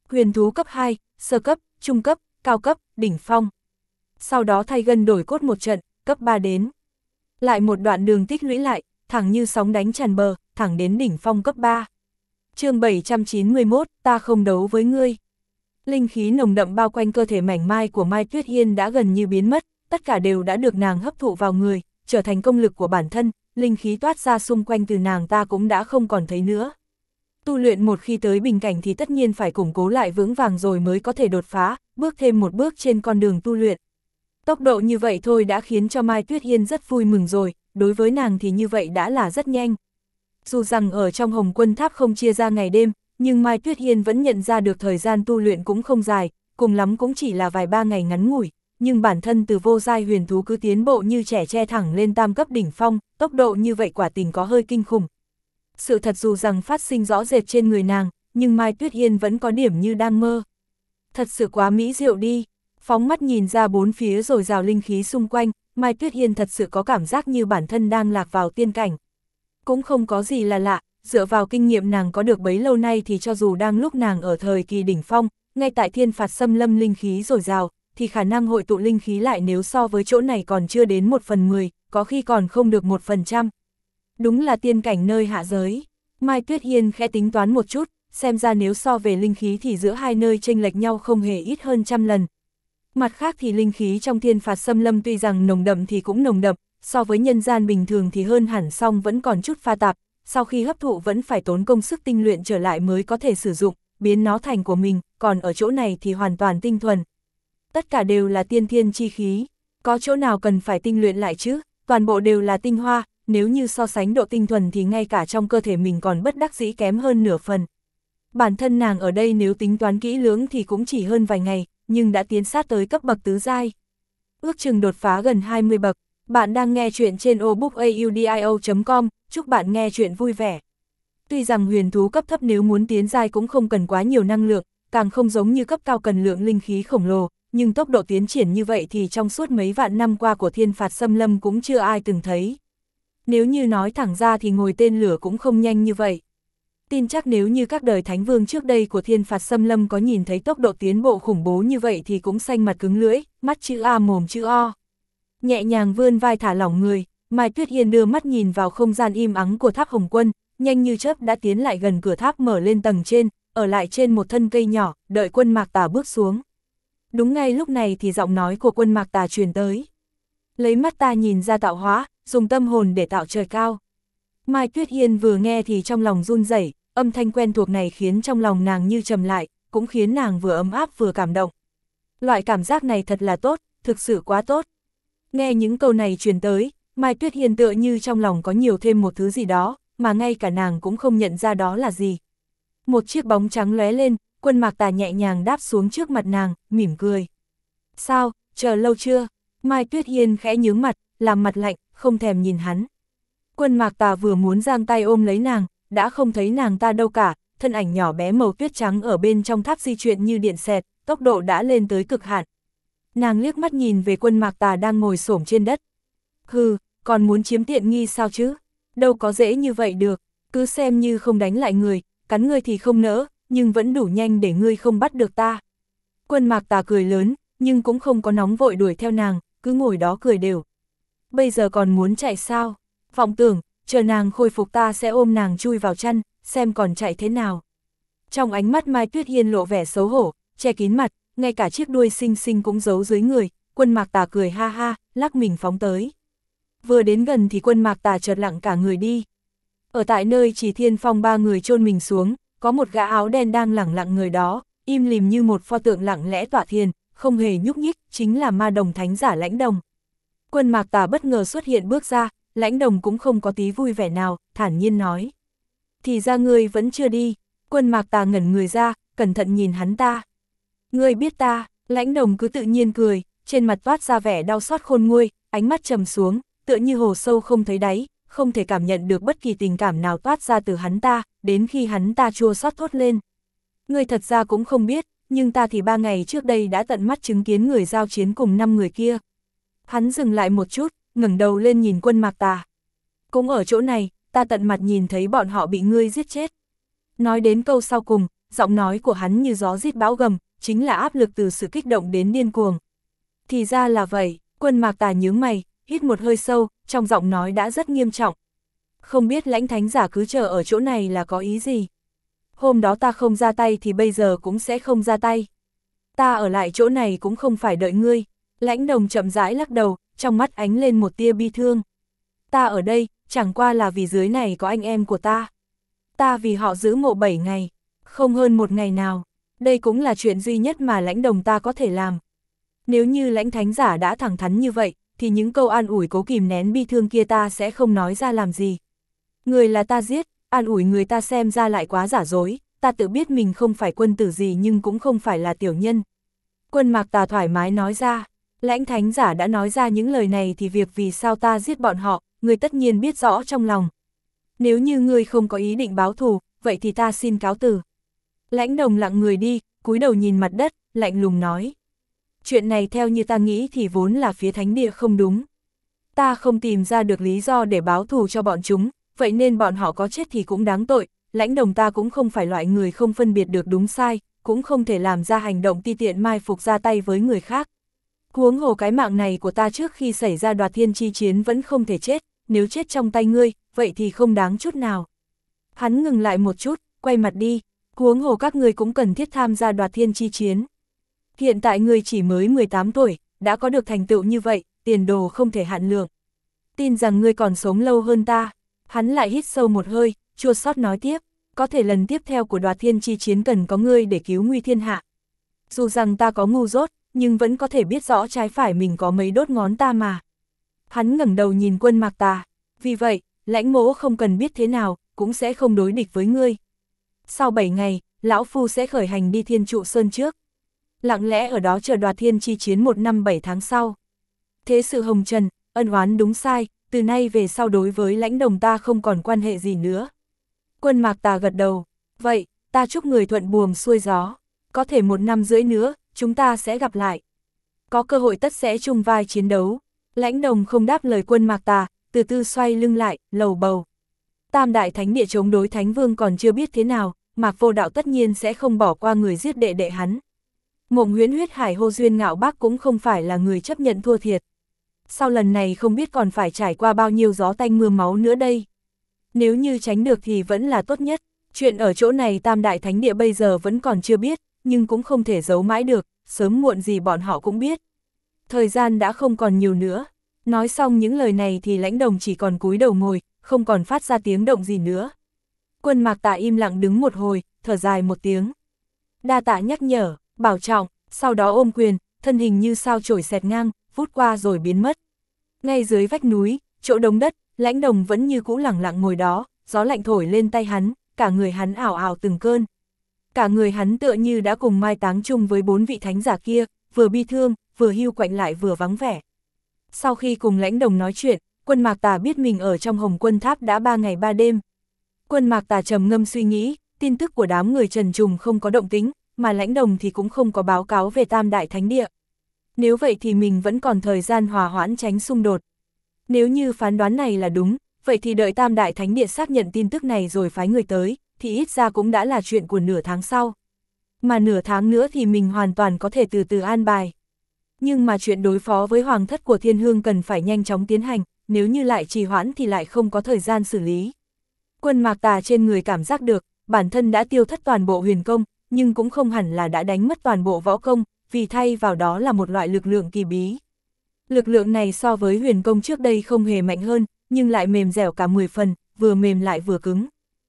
huyền thú cấp 2, sơ cấp, trung cấp, cao cấp, đỉnh phong. Sau đó thay gân đổi cốt một trận, cấp 3 đến. Lại một đoạn đường tích lũy lại, thẳng như sóng đánh tràn bờ, thẳng đến đỉnh phong cấp 3. Chương 791, ta không đấu với ngươi. Linh khí nồng đậm bao quanh cơ thể mảnh mai của Mai Tuyết Hiên đã gần như biến mất, tất cả đều đã được nàng hấp thụ vào người, trở thành công lực của bản thân, linh khí toát ra xung quanh từ nàng ta cũng đã không còn thấy nữa. Tu luyện một khi tới bình cảnh thì tất nhiên phải củng cố lại vững vàng rồi mới có thể đột phá, bước thêm một bước trên con đường tu luyện. Tốc độ như vậy thôi đã khiến cho Mai Tuyết Hiên rất vui mừng rồi, đối với nàng thì như vậy đã là rất nhanh. Dù rằng ở trong Hồng Quân Tháp không chia ra ngày đêm, nhưng Mai Tuyết Hiên vẫn nhận ra được thời gian tu luyện cũng không dài, cùng lắm cũng chỉ là vài ba ngày ngắn ngủi, nhưng bản thân từ vô giai huyền thú cứ tiến bộ như trẻ tre thẳng lên tam cấp đỉnh phong, tốc độ như vậy quả tình có hơi kinh khủng. Sự thật dù rằng phát sinh rõ rệt trên người nàng, nhưng Mai Tuyết Hiên vẫn có điểm như đang mơ. Thật sự quá mỹ diệu đi, phóng mắt nhìn ra bốn phía rồi rào linh khí xung quanh, Mai Tuyết Hiên thật sự có cảm giác như bản thân đang lạc vào tiên cảnh. Cũng không có gì là lạ, dựa vào kinh nghiệm nàng có được bấy lâu nay thì cho dù đang lúc nàng ở thời kỳ đỉnh phong, ngay tại thiên phạt xâm lâm linh khí dồi dào, thì khả năng hội tụ linh khí lại nếu so với chỗ này còn chưa đến 1/10, có khi còn không được 1%. Đúng là tiên cảnh nơi hạ giới. Mai Tuyết Hiên khẽ tính toán một chút, xem ra nếu so về linh khí thì giữa hai nơi chênh lệch nhau không hề ít hơn 100 lần. Mặt khác thì linh khí trong thiên phạt xâm lâm tuy rằng nồng đậm thì cũng nồng đậm, so với nhân gian bình thường thì hơn hẳn, song vẫn còn chút pha tạp, sau khi hấp thụ vẫn phải tốn công sức tinh luyện trở lại mới có thể sử dụng, biến nó thành của mình, còn ở chỗ này thì hoàn toàn tinh thuần. Tất cả đều là tiên thiên chi khí, có chỗ nào cần phải tinh luyện lại chứ, toàn bộ đều là tinh hoa, nếu như so sánh độ tinh thuần thì ngay cả trong cơ thể mình còn bất đắc dĩ kém hơn nửa phần. Bản thân nàng ở đây nếu tính toán kỹ lưỡng thì cũng chỉ hơn vài ngày, nhưng đã tiến sát tới cấp bậc tứ giai. Ước chừng đột phá gần 20 bậc. Bạn đang nghe chuyện trên obookaudio.com, chúc bạn nghe chuyện vui vẻ. Tuy rằng huyền thú cấp thấp nếu muốn tiến giai cũng không cần quá nhiều năng lượng, càng không giống như cấp cao cần lượng linh khí khổng lồ, nhưng tốc độ tiến triển như vậy thì trong suốt mấy vạn năm qua của thiên phạt xâm lâm cũng chưa ai từng thấy. Nếu như nói thẳng ra thì ngồi tên lửa cũng không nhanh như vậy. Tin chắc nếu như các đời thánh vương trước đây của thiên phạt xâm lâm có nhìn thấy tốc độ tiến bộ khủng bố như vậy thì cũng xanh mặt cứng lưỡi, mắt chữ A mồm chữ O. Nhẹ nhàng vươn vai thả lỏng người, Mai Tuyết Hiên đưa mắt nhìn vào không gian im ắng của tháp Hồng Quân, nhanh như chớp đã tiến lại gần cửa tháp mở lên tầng trên, ở lại trên một thân cây nhỏ, đợi Quân Mạc Tà bước xuống. Đúng ngay lúc này thì giọng nói của Quân Mạc Tà truyền tới. Lấy mắt ta nhìn ra tạo hóa, dùng tâm hồn để tạo trời cao. Mai Tuyết Hiên vừa nghe thì trong lòng run rẩy, âm thanh quen thuộc này khiến trong lòng nàng như trầm lại, cũng khiến nàng vừa ấm áp vừa cảm động. Loại cảm giác này thật là tốt, thực sự quá tốt. Nghe những câu này truyền tới, Mai Tuyết Hiên tựa như trong lòng có nhiều thêm một thứ gì đó, mà ngay cả nàng cũng không nhận ra đó là gì. Một chiếc bóng trắng lóe lên, Quân Mạc Tà nhẹ nhàng đáp xuống trước mặt nàng, mỉm cười. Sao, chờ lâu chưa? Mai Tuyết Hiên khẽ nhướng mặt, làm mặt lạnh, không thèm nhìn hắn. Quân Mạc Tà vừa muốn giang tay ôm lấy nàng, đã không thấy nàng ta đâu cả, thân ảnh nhỏ bé màu tuyết trắng ở bên trong tháp di chuyển như điện xẹt, tốc độ đã lên tới cực hạn. Nàng liếc mắt nhìn về Quân Mạc Tà đang ngồi xổm trên đất. Hừ, còn muốn chiếm tiện nghi sao chứ? Đâu có dễ như vậy được, cứ xem như không đánh lại người, cắn ngươi thì không nỡ, nhưng vẫn đủ nhanh để ngươi không bắt được ta. Quân Mạc Tà cười lớn, nhưng cũng không có nóng vội đuổi theo nàng, cứ ngồi đó cười đều. Bây giờ còn muốn chạy sao? Vọng tưởng, chờ nàng khôi phục ta sẽ ôm nàng chui vào chăn, xem còn chạy thế nào. Trong ánh mắt Mai Tuyết Hiên lộ vẻ xấu hổ, che kín mặt, ngay cả chiếc đuôi xinh xinh cũng giấu dưới người. Quân Mạc Tà cười ha ha, lắc mình phóng tới. Vừa đến gần thì Quân Mạc Tà chợt lặng cả người đi. Ở tại nơi Chỉ Thiên Phong ba người chôn mình xuống, có một gã áo đen đang lẳng lặng người đó, im lìm như một pho tượng lặng lẽ tọa thiền, không hề nhúc nhích, chính là ma đồng thánh giả Lãnh Đồng. Quân Mạc Tà bất ngờ xuất hiện bước ra, Lãnh Đồng cũng không có tí vui vẻ nào, thản nhiên nói. Thì ra ngươi vẫn chưa đi. Quân Mạc Tà ngẩn người ra, cẩn thận nhìn hắn ta. Ngươi biết ta? Lãnh Đồng cứ tự nhiên cười, trên mặt toát ra vẻ đau xót khôn nguôi, ánh mắt trầm xuống, tựa như hồ sâu không thấy đáy, không thể cảm nhận được bất kỳ tình cảm nào toát ra từ hắn ta, đến khi hắn ta chua xót thốt lên. Ngươi thật ra cũng không biết, nhưng ta thì 3 ngày trước đây đã tận mắt chứng kiến người giao chiến cùng 5 người kia. Hắn dừng lại một chút, ngẩng đầu lên nhìn Quân Mạc Tà. Cũng ở chỗ này, ta tận mặt nhìn thấy bọn họ bị ngươi giết chết. Nói đến câu sau cùng, giọng nói của hắn như gió rít bão gầm, chính là áp lực từ sự kích động đến điên cuồng. Thì ra là vậy, Quân Mạc Tà nhướng mày, hít một hơi sâu, trong giọng nói đã rất nghiêm trọng. Không biết Lãnh thánh giả cứ chờ ở chỗ này là có ý gì? Hôm đó ta không ra tay thì bây giờ cũng sẽ không ra tay. Ta ở lại chỗ này cũng không phải đợi ngươi. Lãnh Đồng chậm rãi lắc đầu, trong mắt ánh lên một tia bi thương. Ta ở đây, chẳng qua là vì dưới này có anh em của ta. Ta vì họ giữ mộ 7 ngày, không hơn một ngày nào. Đây cũng là chuyện duy nhất mà Lãnh Đồng ta có thể làm. Nếu như Lãnh thánh giả đã thẳng thắn như vậy, thì những câu an ủi cố kìm nén bi thương kia ta sẽ không nói ra làm gì. Người là ta giết, an ủi người ta xem ra lại quá giả dối, ta tự biết mình không phải quân tử gì nhưng cũng không phải là tiểu nhân. Quân Mạc Tà thoải mái nói ra, Lãnh thánh giả đã nói ra những lời này thì việc vì sao ta giết bọn họ, người tất nhiên biết rõ trong lòng. Nếu như ngươi không có ý định báo thù, vậy thì ta xin cáo từ. Lãnh Đồng lặng người đi, cúi đầu nhìn mặt đất, lạnh lùng nói. Chuyện này theo như ta nghĩ thì vốn là phía thánh địa không đúng. Ta không tìm ra được lý do để báo thù cho bọn chúng, vậy nên bọn họ có chết thì cũng đáng tội. Lãnh Đồng ta cũng không phải loại người không phân biệt được đúng sai, cũng không thể làm ra hành động ti tiện mai phục ra tay với người khác. Huống hồ cái mạng này của ta trước khi xảy ra Đoạt Thiên chi chiến vẫn không thể chết, nếu chết trong tay ngươi, vậy thì không đáng chút nào. Hắn ngừng lại một chút, quay mặt đi, huống hồ các ngươi cũng cần thiết tham gia Đoạt Thiên chi chiến. Hiện tại ngươi chỉ mới 18 tuổi, đã có được thành tựu như vậy, tiền đồ không thể hạn lượng. Tin rằng ngươi còn sống lâu hơn ta. Hắn lại hít sâu một hơi, chua xót nói tiếp, có thể lần tiếp theo của Đoạt Thiên chi chiến cần có ngươi để cứu nguy thiên hạ. Dù rằng ta có ngu dốt, nhưng vẫn có thể biết rõ trái phải mình có mấy đốt ngón ta mà. Hắn ngẩng đầu nhìn Quân Mạc Tà, vì vậy, Lãnh mỗ không cần biết thế nào, cũng sẽ không đối địch với ngươi. Sau 7 ngày, lão phu sẽ khởi hành đi Thiên Trụ Sơn trước. Lặng lẽ ở đó chờ Đoạt Thiên chi chiến 1 năm 7 tháng sau. Thế sự hồng trần, ân oán đúng sai, từ nay về sau đối với Lãnh Đồng ta không còn quan hệ gì nữa. Quân Mạc Tà gật đầu, vậy, ta chúc người thuận buồm xuôi gió, có thể 1 năm rưỡi nữa, chúng ta sẽ gặp lại. Có cơ hội tất sẽ chung vai chiến đấu. Lãnh Đồng không đáp lời Quân Mạc Tà, từ từ xoay lưng lại, lầu bầu. Tam đại thánh địa chống đối Thánh Vương còn chưa biết thế nào, Mạc Vô Đạo tất nhiên sẽ không bỏ qua người giết đệ đệ hắn. Mộng Huyễn Huyết Hải Hô Duyên Ngạo Bác cũng không phải là người chấp nhận thua thiệt. Sau lần này không biết còn phải trải qua bao nhiêu gió tanh mưa máu nữa đây. Nếu như tránh được thì vẫn là tốt nhất. Chuyện ở chỗ này Tam đại thánh địa bây giờ vẫn còn chưa biết, nhưng cũng không thể giấu mãi được, sớm muộn gì bọn họ cũng biết. Thời gian đã không còn nhiều nữa. Nói xong những lời này thì Lãnh Đồng chỉ còn cúi đầu ngồi, không còn phát ra tiếng động gì nữa. Quân Mạc Tà im lặng đứng một hồi, thở dài một tiếng. Đa tạ nhắc nhở, bảo trọng, sau đó ôm quyền, thân hình như sao chổi xẹt ngang, vút qua rồi biến mất. Ngay dưới vách núi, chỗ đống đất, Lãnh Đồng vẫn như cũ lẳng lặng ngồi đó, gió lạnh thổi lên tay hắn, cả người hắn ảo ảo từng cơn. Cả người hắn tựa như đã cùng mai táng chung với 4 vị thánh giả kia, vừa bi thương, vừa hiu quạnh lại vừa vắng vẻ. Sau khi cùng Lãnh Đồng nói chuyện, Quân Mạc Tà biết mình ở trong Hồng Quân Tháp đã 3 ngày 3 đêm. Quân Mạc Tà trầm ngâm suy nghĩ, tin tức của đám người Trần Trùng không có động tĩnh, mà Lãnh Đồng thì cũng không có báo cáo về Tam đại thánh địa. Nếu vậy thì mình vẫn còn thời gian hòa hoãn tránh xung đột. Nếu như phán đoán này là đúng, vậy thì đợi Tam đại thánh địa xác nhận tin tức này rồi phái người tới, thì ít ra cũng đã là chuyện của nửa tháng sau. Mà nửa tháng nữa thì mình hoàn toàn có thể từ từ an bài. Nhưng mà chuyện đối phó với hoàng thất của Thiên Hương cần phải nhanh chóng tiến hành, nếu như lại trì hoãn thì lại không có thời gian xử lý. Quân Mạc Tà trên người cảm giác được, bản thân đã tiêu thất toàn bộ huyền công, nhưng cũng không hẳn là đã đánh mất toàn bộ võ công, vì thay vào đó là một loại lực lượng kỳ bí. Lực lượng này so với huyền công trước đây không hề mạnh hơn, nhưng lại mềm dẻo cả 10 phần, vừa mềm lại vừa cứng.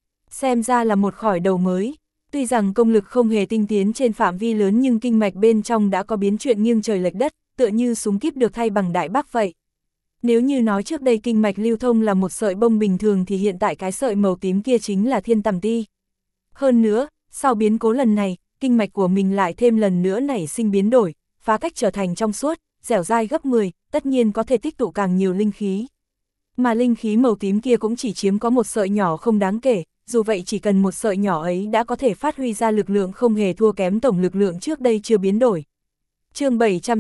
Xem ra là một khởi đầu mới. Tuy rằng công lực không hề tinh tiến trên phạm vi lớn nhưng kinh mạch bên trong đã có biến chuyện nghiêng trời lệch đất, tựa như súng kíp được thay bằng đại bác vậy. Nếu như nói trước đây kinh mạch lưu thông là một sợi bông bình thường thì hiện tại cái sợi màu tím kia chính là thiên tầm ti. Hơn nữa, sau biến cố lần này, kinh mạch của mình lại thêm lần nữa nảy sinh biến đổi, phá cách trở thành trong suốt, dẻo dai gấp 10, tất nhiên có thể tích tụ càng nhiều linh khí. Mà linh khí màu tím kia cũng chỉ chiếm có một sợi nhỏ không đáng kể, dù vậy chỉ cần một sợi nhỏ ấy đã có thể phát huy ra lực lượng không hề thua kém tổng lực lượng trước đây chưa biến đổi. Chương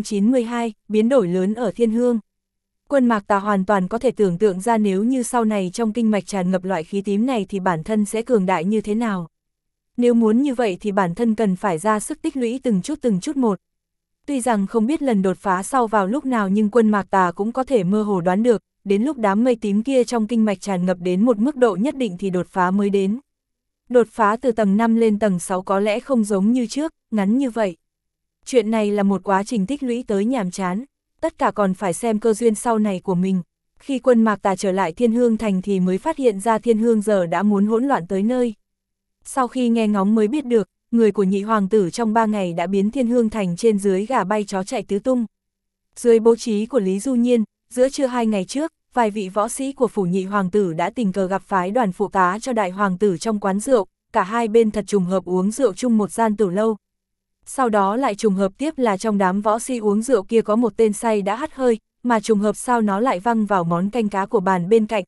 792, biến đổi lớn ở Thiên Hương. Quân Mạc Tà hoàn toàn có thể tưởng tượng ra nếu như sau này trong kinh mạch tràn ngập loại khí tím này thì bản thân sẽ cường đại như thế nào. Nếu muốn như vậy thì bản thân cần phải ra sức tích lũy từng chút một. Tuy rằng không biết lần đột phá sau vào lúc nào nhưng quân Mạc Tà cũng có thể mơ hồ đoán được, đến lúc đám mây tím kia trong kinh mạch tràn ngập đến một mức độ nhất định thì đột phá mới đến. Đột phá từ tầng 5 lên tầng 6 có lẽ không giống như trước, ngắn như vậy. Chuyện này là một quá trình tích lũy tới nhàm chán, tất cả còn phải xem cơ duyên sau này của mình. Khi quân Mạc Tà trở lại Thiên Hương Thành thì mới phát hiện ra Thiên Hương giờ đã muốn hỗn loạn tới nơi. Sau khi nghe ngóng mới biết được, người của nhị hoàng tử trong 3 ngày đã biến Thiên Hương Thành trên dưới gà bay chó chạy tứ tung. Dưới bố trí của Lý Du Nhiên, giữa trưa 2 ngày trước, vài vị võ sĩ của phủ nhị hoàng tử đã tình cờ gặp phái đoàn phụ tá cho đại hoàng tử trong quán rượu, cả hai bên thật trùng hợp uống rượu chung một gian tử lâu. Sau đó lại trùng hợp tiếp là trong đám võ sĩ uống rượu kia có một tên say đã hắt hơi, mà trùng hợp sao nó lại văng vào món canh cá của bàn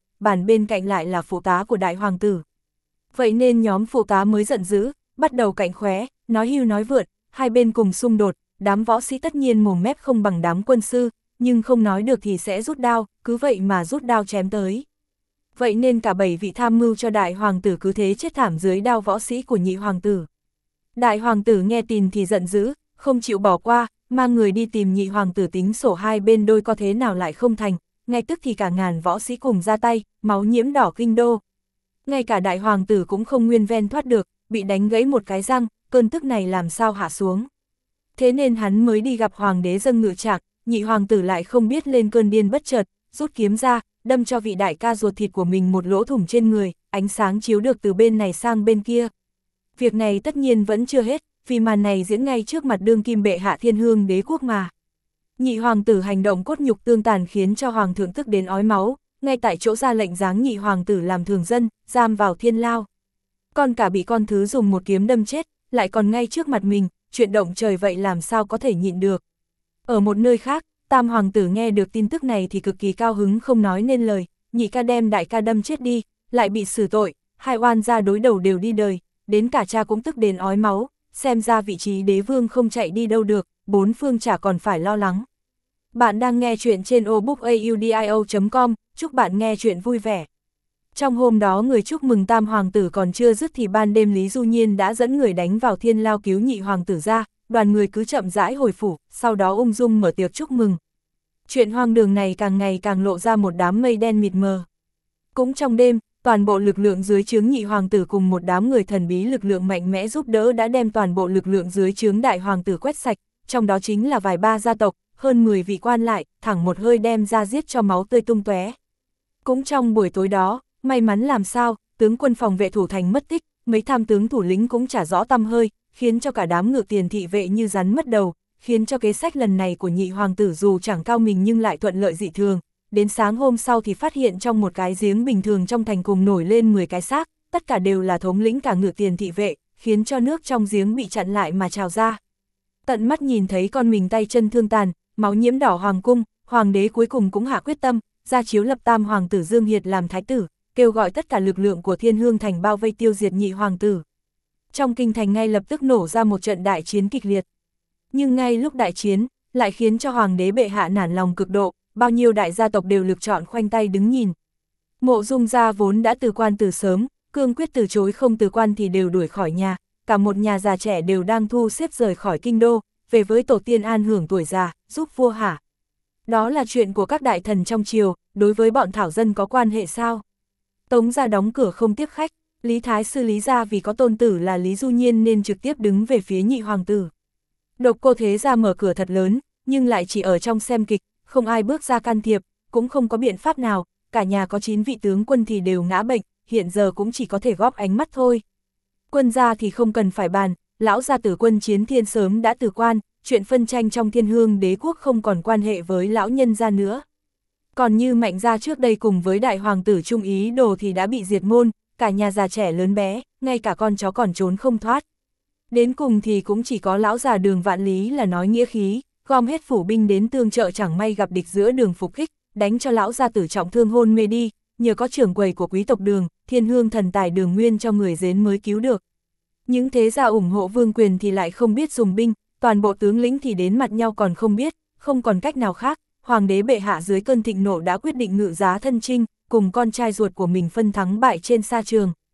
bên cạnh lại là phụ tá của đại hoàng tử. Vậy nên nhóm phụ tá mới giận dữ, bắt đầu cạnh khóe, nói hưu nói vượn, hai bên cùng xung đột, đám võ sĩ tất nhiên mồm mép không bằng đám quân sư, nhưng không nói được thì sẽ rút đao, cứ vậy mà rút đao chém tới. Vậy nên cả 7 vị tham mưu cho đại hoàng tử cứ thế chết thảm dưới đao võ sĩ của nhị hoàng tử. Đại hoàng tử nghe tin thì giận dữ, không chịu bỏ qua, mang người đi tìm nhị hoàng tử tính sổ hai bên đôi có thế nào lại không thành, ngay tức thì cả ngàn võ sĩ cùng ra tay, máu nhiễm đỏ kinh đô. Ngay cả đại hoàng tử cũng không nguyên ven thoát được, bị đánh gãy một cái răng, cơn tức này làm sao hạ xuống. Thế nên hắn mới đi gặp hoàng đế dâng ngự trạng, nhị hoàng tử lại không biết lên cơn điên bất chợt, rút kiếm ra, đâm cho vị đại ca ruột thịt của mình một lỗ thủng trên người, ánh sáng chiếu được từ bên này sang bên kia. Việc này tất nhiên vẫn chưa hết, vì màn này diễn ngay trước mặt đương kim bệ hạ Thiên Hương đế quốc mà. Nhị hoàng tử hành động cốt nhục tương tàn khiến cho hoàng thượng tức đến ói máu, ngay tại chỗ ra lệnh giáng nhị hoàng tử làm thường dân, giam vào thiên lao. Còn cả bị con thứ dùng một kiếm đâm chết, lại còn ngay trước mặt mình, chuyện động trời vậy làm sao có thể nhịn được. Ở một nơi khác, tam hoàng tử nghe được tin tức này thì cực kỳ cao hứng không nói nên lời, nhị ca đem đại ca đâm chết đi, lại bị xử tội, hai oan gia đối đầu đều đi đời, đến cả cha cũng tức đến ói máu, xem ra vị trí đế vương không chạy đi đâu được, bốn phương chả còn phải lo lắng. Bạn đang nghe chuyện trên obookaudio.com, chúc bạn nghe chuyện vui vẻ. Trong hôm đó người chúc mừng tam hoàng tử còn chưa dứt thì ban đêm Lý Du Nhiên đã dẫn người đánh vào thiên lao cứu nhị hoàng tử ra, đoàn người cứ chậm rãi hồi phủ, sau đó ung dung mở tiệc chúc mừng. Chuyện hoang đường này càng ngày càng lộ ra một đám mây đen mịt mờ. Cũng trong đêm, toàn bộ lực lượng dưới trướng nhị hoàng tử cùng một đám người thần bí lực lượng mạnh mẽ giúp đỡ đã đem toàn bộ lực lượng dưới trướng đại hoàng tử quét sạch, trong đó chính là vài ba gia tộc, hơn 10 vị quan lại, thẳng một hơi đem ra giết cho máu tươi tung tóe. Cũng trong buổi tối đó, may mắn làm sao, tướng quân phòng vệ thủ thành mất tích, mấy tham tướng thủ lĩnh cũng chả rõ tăm hơi, khiến cho cả đám ngự tiền thị vệ như rắn mất đầu, khiến cho kế sách lần này của nhị hoàng tử dù chẳng cao mình nhưng lại thuận lợi dị thường. Đến sáng hôm sau thì phát hiện trong một cái giếng bình thường trong thành cùng nổi lên 10 cái xác, tất cả đều là thống lĩnh cả ngự tiền thị vệ, khiến cho nước trong giếng bị chặn lại mà trào ra. Tận mắt nhìn thấy con mình tay chân thương tàn, máu nhiễm đỏ hoàng cung, hoàng đế cuối cùng cũng hạ quyết tâm, ra chiếu lập tam hoàng tử Dương Hiệt làm thái tử, kêu gọi tất cả lực lượng của Thiên Hương Thành bao vây tiêu diệt nhị hoàng tử. Trong kinh thành ngay lập tức nổ ra một trận đại chiến kịch liệt. Nhưng ngay lúc đại chiến, lại khiến cho hoàng đế bệ hạ nản lòng cực độ, bao nhiêu đại gia tộc đều lựa chọn khoanh tay đứng nhìn. Mộ Dung gia vốn đã từ quan từ sớm, cương quyết từ chối không từ quan thì đều đuổi khỏi nhà, cả một nhà già trẻ đều đang thu xếp rời khỏi kinh đô, về với tổ tiên an hưởng tuổi già, giúp vua hả. Đó là chuyện của các đại thần trong triều, đối với bọn thảo dân có quan hệ sao? Tống gia đóng cửa không tiếp khách, Lý Thái sư Lý gia vì có tôn tử là Lý Du Nhiên nên trực tiếp đứng về phía nhị hoàng tử. Độc Cô Thế gia mở cửa thật lớn, nhưng lại chỉ ở trong xem kịch, không ai bước ra can thiệp, cũng không có biện pháp nào, cả nhà có 9 vị tướng quân thì đều ngã bệnh, hiện giờ cũng chỉ có thể góp ánh mắt thôi. Quân gia thì không cần phải bàn, lão gia tử Quân Chiến Thiên sớm đã từ quan, chuyện phân tranh trong Thiên Hương đế quốc không còn quan hệ với lão nhân gia nữa. Còn như Mạnh gia trước đây cùng với đại hoàng tử Trung Ý Đồ thì đã bị diệt môn, cả nhà già trẻ lớn bé, ngay cả con chó còn trốn không thoát. Đến cùng thì cũng chỉ có lão già Đường Vạn Lý là nói nghĩa khí, gom hết phủ binh đến tương trợ chẳng may gặp địch giữa đường phục kích, đánh cho lão gia tử trọng thương hôn mê đi, nhờ có trưởng quầy của quý tộc Đường, Thiên Hương thần tài Đường Nguyên cho người dến mới cứu được. Những thế gia ủng hộ vương quyền thì lại không biết dùng binh, toàn bộ tướng lĩnh thì đến mặt nhau còn không biết, không còn cách nào khác, hoàng đế bệ hạ dưới cơn thịnh nộ đã quyết định ngự giá thân chinh, cùng con trai ruột của mình phân thắng bại trên sa trường.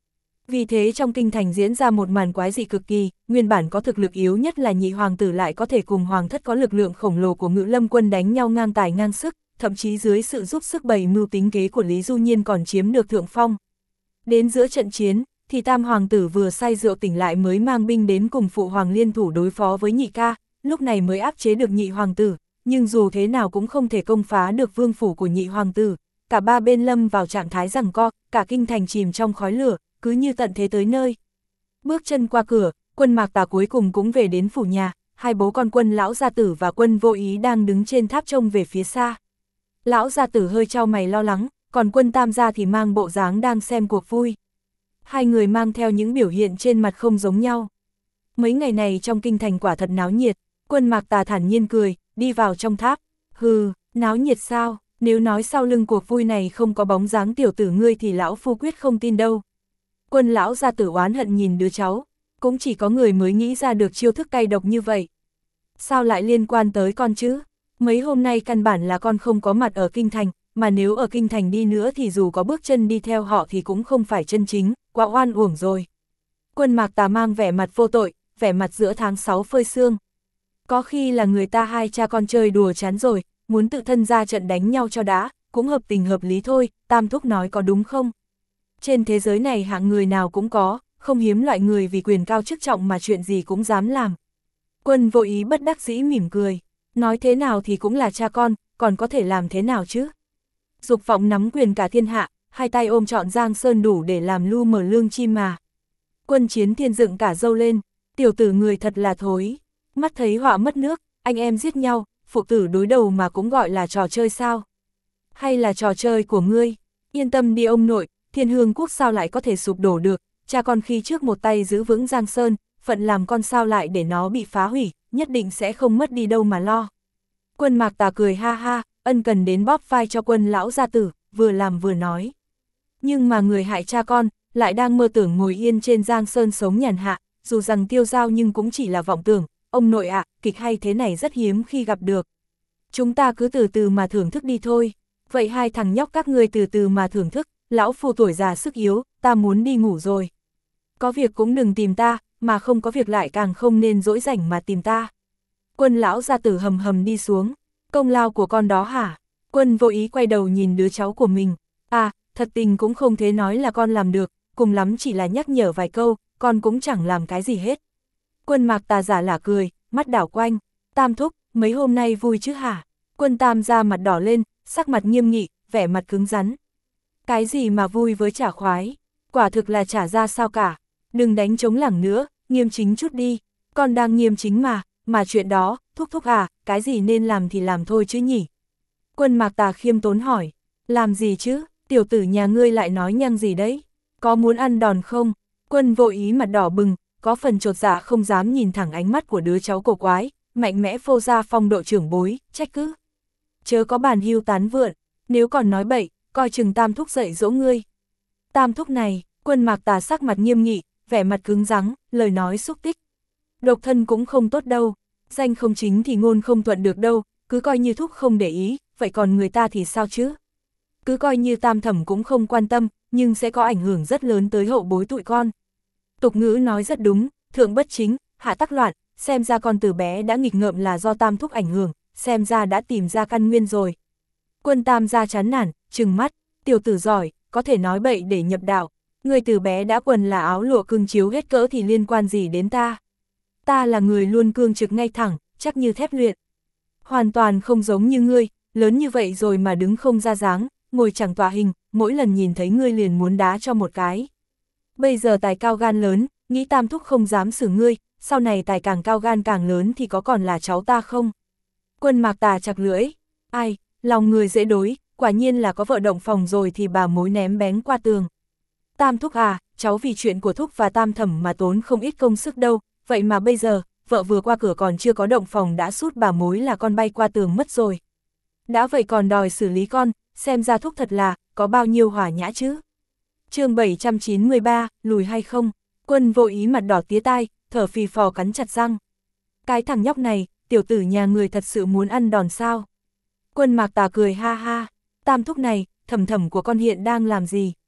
Vì thế trong kinh thành diễn ra một màn quái dị cực kỳ, nguyên bản có thực lực yếu nhất là nhị hoàng tử lại có thể cùng hoàng thất có lực lượng khổng lồ của Ngự Lâm quân đánh nhau ngang tài ngang sức, thậm chí dưới sự giúp sức bày mưu tính kế của Lý Du Nhiên còn chiếm được thượng phong. Đến giữa trận chiến, thì tam hoàng tử vừa say rượu tỉnh lại mới mang binh đến cùng phụ hoàng liên thủ đối phó với nhị ca, lúc này mới áp chế được nhị hoàng tử, nhưng dù thế nào cũng không thể công phá được vương phủ của nhị hoàng tử. Cả ba bên lâm vào trạng thái giằng co, cả kinh thành chìm trong khói lửa, cứ như tận thế tới nơi. Bước chân qua cửa, Quân Mạc Tà cuối cùng cũng về đến phủ nhà, hai bố con Quân lão gia tử và Quân Vô Ý đang đứng trên tháp trông về phía xa. Lão gia tử hơi chau mày lo lắng, còn Quân Tam gia thì mang bộ dáng đang xem cuộc vui. Hai người mang theo những biểu hiện trên mặt không giống nhau. Mấy ngày này trong kinh thành quả thật náo nhiệt, Quân Mạc Tà thản nhiên cười, đi vào trong tháp. Hừ, náo nhiệt sao, nếu nói sau lưng cuộc vui này không có bóng dáng tiểu tử ngươi thì lão phu quyết không tin đâu. Quân lão gia tử oán hận nhìn đứa cháu, cũng chỉ có người mới nghĩ ra được chiêu thức cay độc như vậy. Sao lại liên quan tới con chứ? Mấy hôm nay căn bản là con không có mặt ở kinh thành, mà nếu ở kinh thành đi nữa thì dù có bước chân đi theo họ thì cũng không phải chân chính, quá oan uổng rồi. Quân Mạc Tà mang vẻ mặt vô tội, vẻ mặt giữa tháng 6 phơi sương. Có khi là người ta hai cha con chơi đùa chán rồi, muốn tự thân ra trận đánh nhau cho đã, cũng hợp tình hợp lý thôi, Tam thúc nói có đúng không? Trên thế giới này hạng người nào cũng có, không hiếm loại người vì quyền cao chức trọng mà chuyện gì cũng dám làm. Quân Vô Ý bất đắc dĩ mỉm cười, nói thế nào thì cũng là cha con, còn có thể làm thế nào chứ? Dục vọng nắm quyền cả thiên hạ, hai tay ôm trọn Giang Sơn đủ để làm lu mờ lương chim mà. Quân Chiến Thiên dựng cả râu lên, tiểu tử người thật là thối, mắt thấy họa mất nước, anh em giết nhau, phụ tử đối đầu mà cũng gọi là trò chơi sao? Hay là trò chơi của ngươi? Yên tâm đi ông nội, Thiên Hương quốc sao lại có thể sụp đổ được, cha con khi trước một tay giữ vững Giang Sơn, phận làm con sao lại để nó bị phá hủy, nhất định sẽ không mất đi đâu mà lo. Quân Mạc Tà cười ha ha, ân cần đến bóp vai cho Quân lão gia tử, vừa làm vừa nói. Nhưng mà người hại cha con, lại đang mơ tưởng ngồi yên trên Giang Sơn sống nhàn hạ, dù rằng tiêu dao nhưng cũng chỉ là vọng tưởng, ông nội ạ, kịch hay thế này rất hiếm khi gặp được. Chúng ta cứ từ từ mà thưởng thức đi thôi, vậy hai thằng nhóc các ngươi từ từ mà thưởng thức, lão phu tuổi già sức yếu, ta muốn đi ngủ rồi. Có việc cũng đừng tìm ta, mà không có việc lại càng không nên dỗi rảnh mà tìm ta. Quân lão gia tử hầm hầm đi xuống, công lao của con đó hả? Quân Vô Ý quay đầu nhìn đứa cháu của mình, à, thật tình cũng không thế nói là con làm được, cùng lắm chỉ là nhắc nhở vài câu, con cũng chẳng làm cái gì hết. Quân Mạc Tà giả lả cười, mắt đảo quanh, Tam thúc, mấy hôm nay vui chứ hả? Quân Tam ra mặt đỏ lên, sắc mặt nghiêm nghị, vẻ mặt cứng rắn. Cái gì mà vui với chả khoái, quả thực là chả ra sao cả, đừng đánh trống lảng nữa, nghiêm chính chút đi, con đang nghiêm chính mà chuyện đó, thúc thúc à, cái gì nên làm thì làm thôi chứ nhỉ? Quân Mạc Tà khiêm tốn hỏi, làm gì chứ, tiểu tử nhà ngươi lại nói nhăng gì đấy, có muốn ăn đòn không? Quân Vô Ý mặt đỏ bừng, có phần chột dạ không dám nhìn thẳng ánh mắt của đứa cháu cổ quái, mạnh mẽ phô ra phong độ trưởng bối, trách cứ. Chớ có bàn hưu tán vượn, nếu còn nói bậy, coi chừng Tam thúc dạy dỗ ngươi. Tam thúc này, Quân Mạc Tà sắc mặt nghiêm nghị, vẻ mặt cứng rắn, lời nói xúc tích. Độc thân cũng không tốt đâu, danh không chính thì ngôn không thuận được đâu, cứ coi như thúc không để ý, vậy còn người ta thì sao chứ? Cứ coi như Tam thẩm cũng không quan tâm, nhưng sẽ có ảnh hưởng rất lớn tới hậu bối tụi con. Tục ngữ nói rất đúng, thượng bất chính, hạ tắc loạn, xem ra con từ bé đã nghịch ngợm là do Tam thúc ảnh hưởng, xem ra đã tìm ra căn nguyên rồi. Quân Tam gia chán nản, trừng mắt, tiểu tử giỏi, có thể nói bậy để nhập đạo, người từ bé đã quần là áo lụa cương chiếu hết cỡ thì liên quan gì đến ta? Ta là người luôn cương trực ngay thẳng, chắc như thép luyện. Hoàn toàn không giống như ngươi, lớn như vậy rồi mà đứng không ra dáng, ngồi chẳng tỏa hình, mỗi lần nhìn thấy ngươi liền muốn đá cho một cái. Bây giờ tài cao gan lớn, nghĩ Tam thúc không dám xử ngươi, sau này tài càng cao gan càng lớn thì có còn là cháu ta không? Quân Mạc Tà chặt lưỡi, ai, lòng người dễ đối, quả nhiên là có vợ động phòng rồi thì bà mối ném bén qua tường. Tam thúc à, cháu vì chuyện của thúc và Tam thẩm mà tốn không ít công sức đâu, vậy mà bây giờ, vợ vừa qua cửa còn chưa có động phòng đã sút bà mối là con bay qua tường mất rồi. Đã vậy còn đòi xử lý con, xem ra thúc thật là, có bao nhiêu hỏa nhã chứ. Chương 793, lùi hay không? Quân Vô Ý mặt đỏ tía tai, thở phì phò cắn chặt răng. Cái thằng nhóc này, tiểu tử nhà người thật sự muốn ăn đòn sao? Quân Mạc Tà cười ha ha, Tam thúc này, thẩm thẩm của con hiện đang làm gì?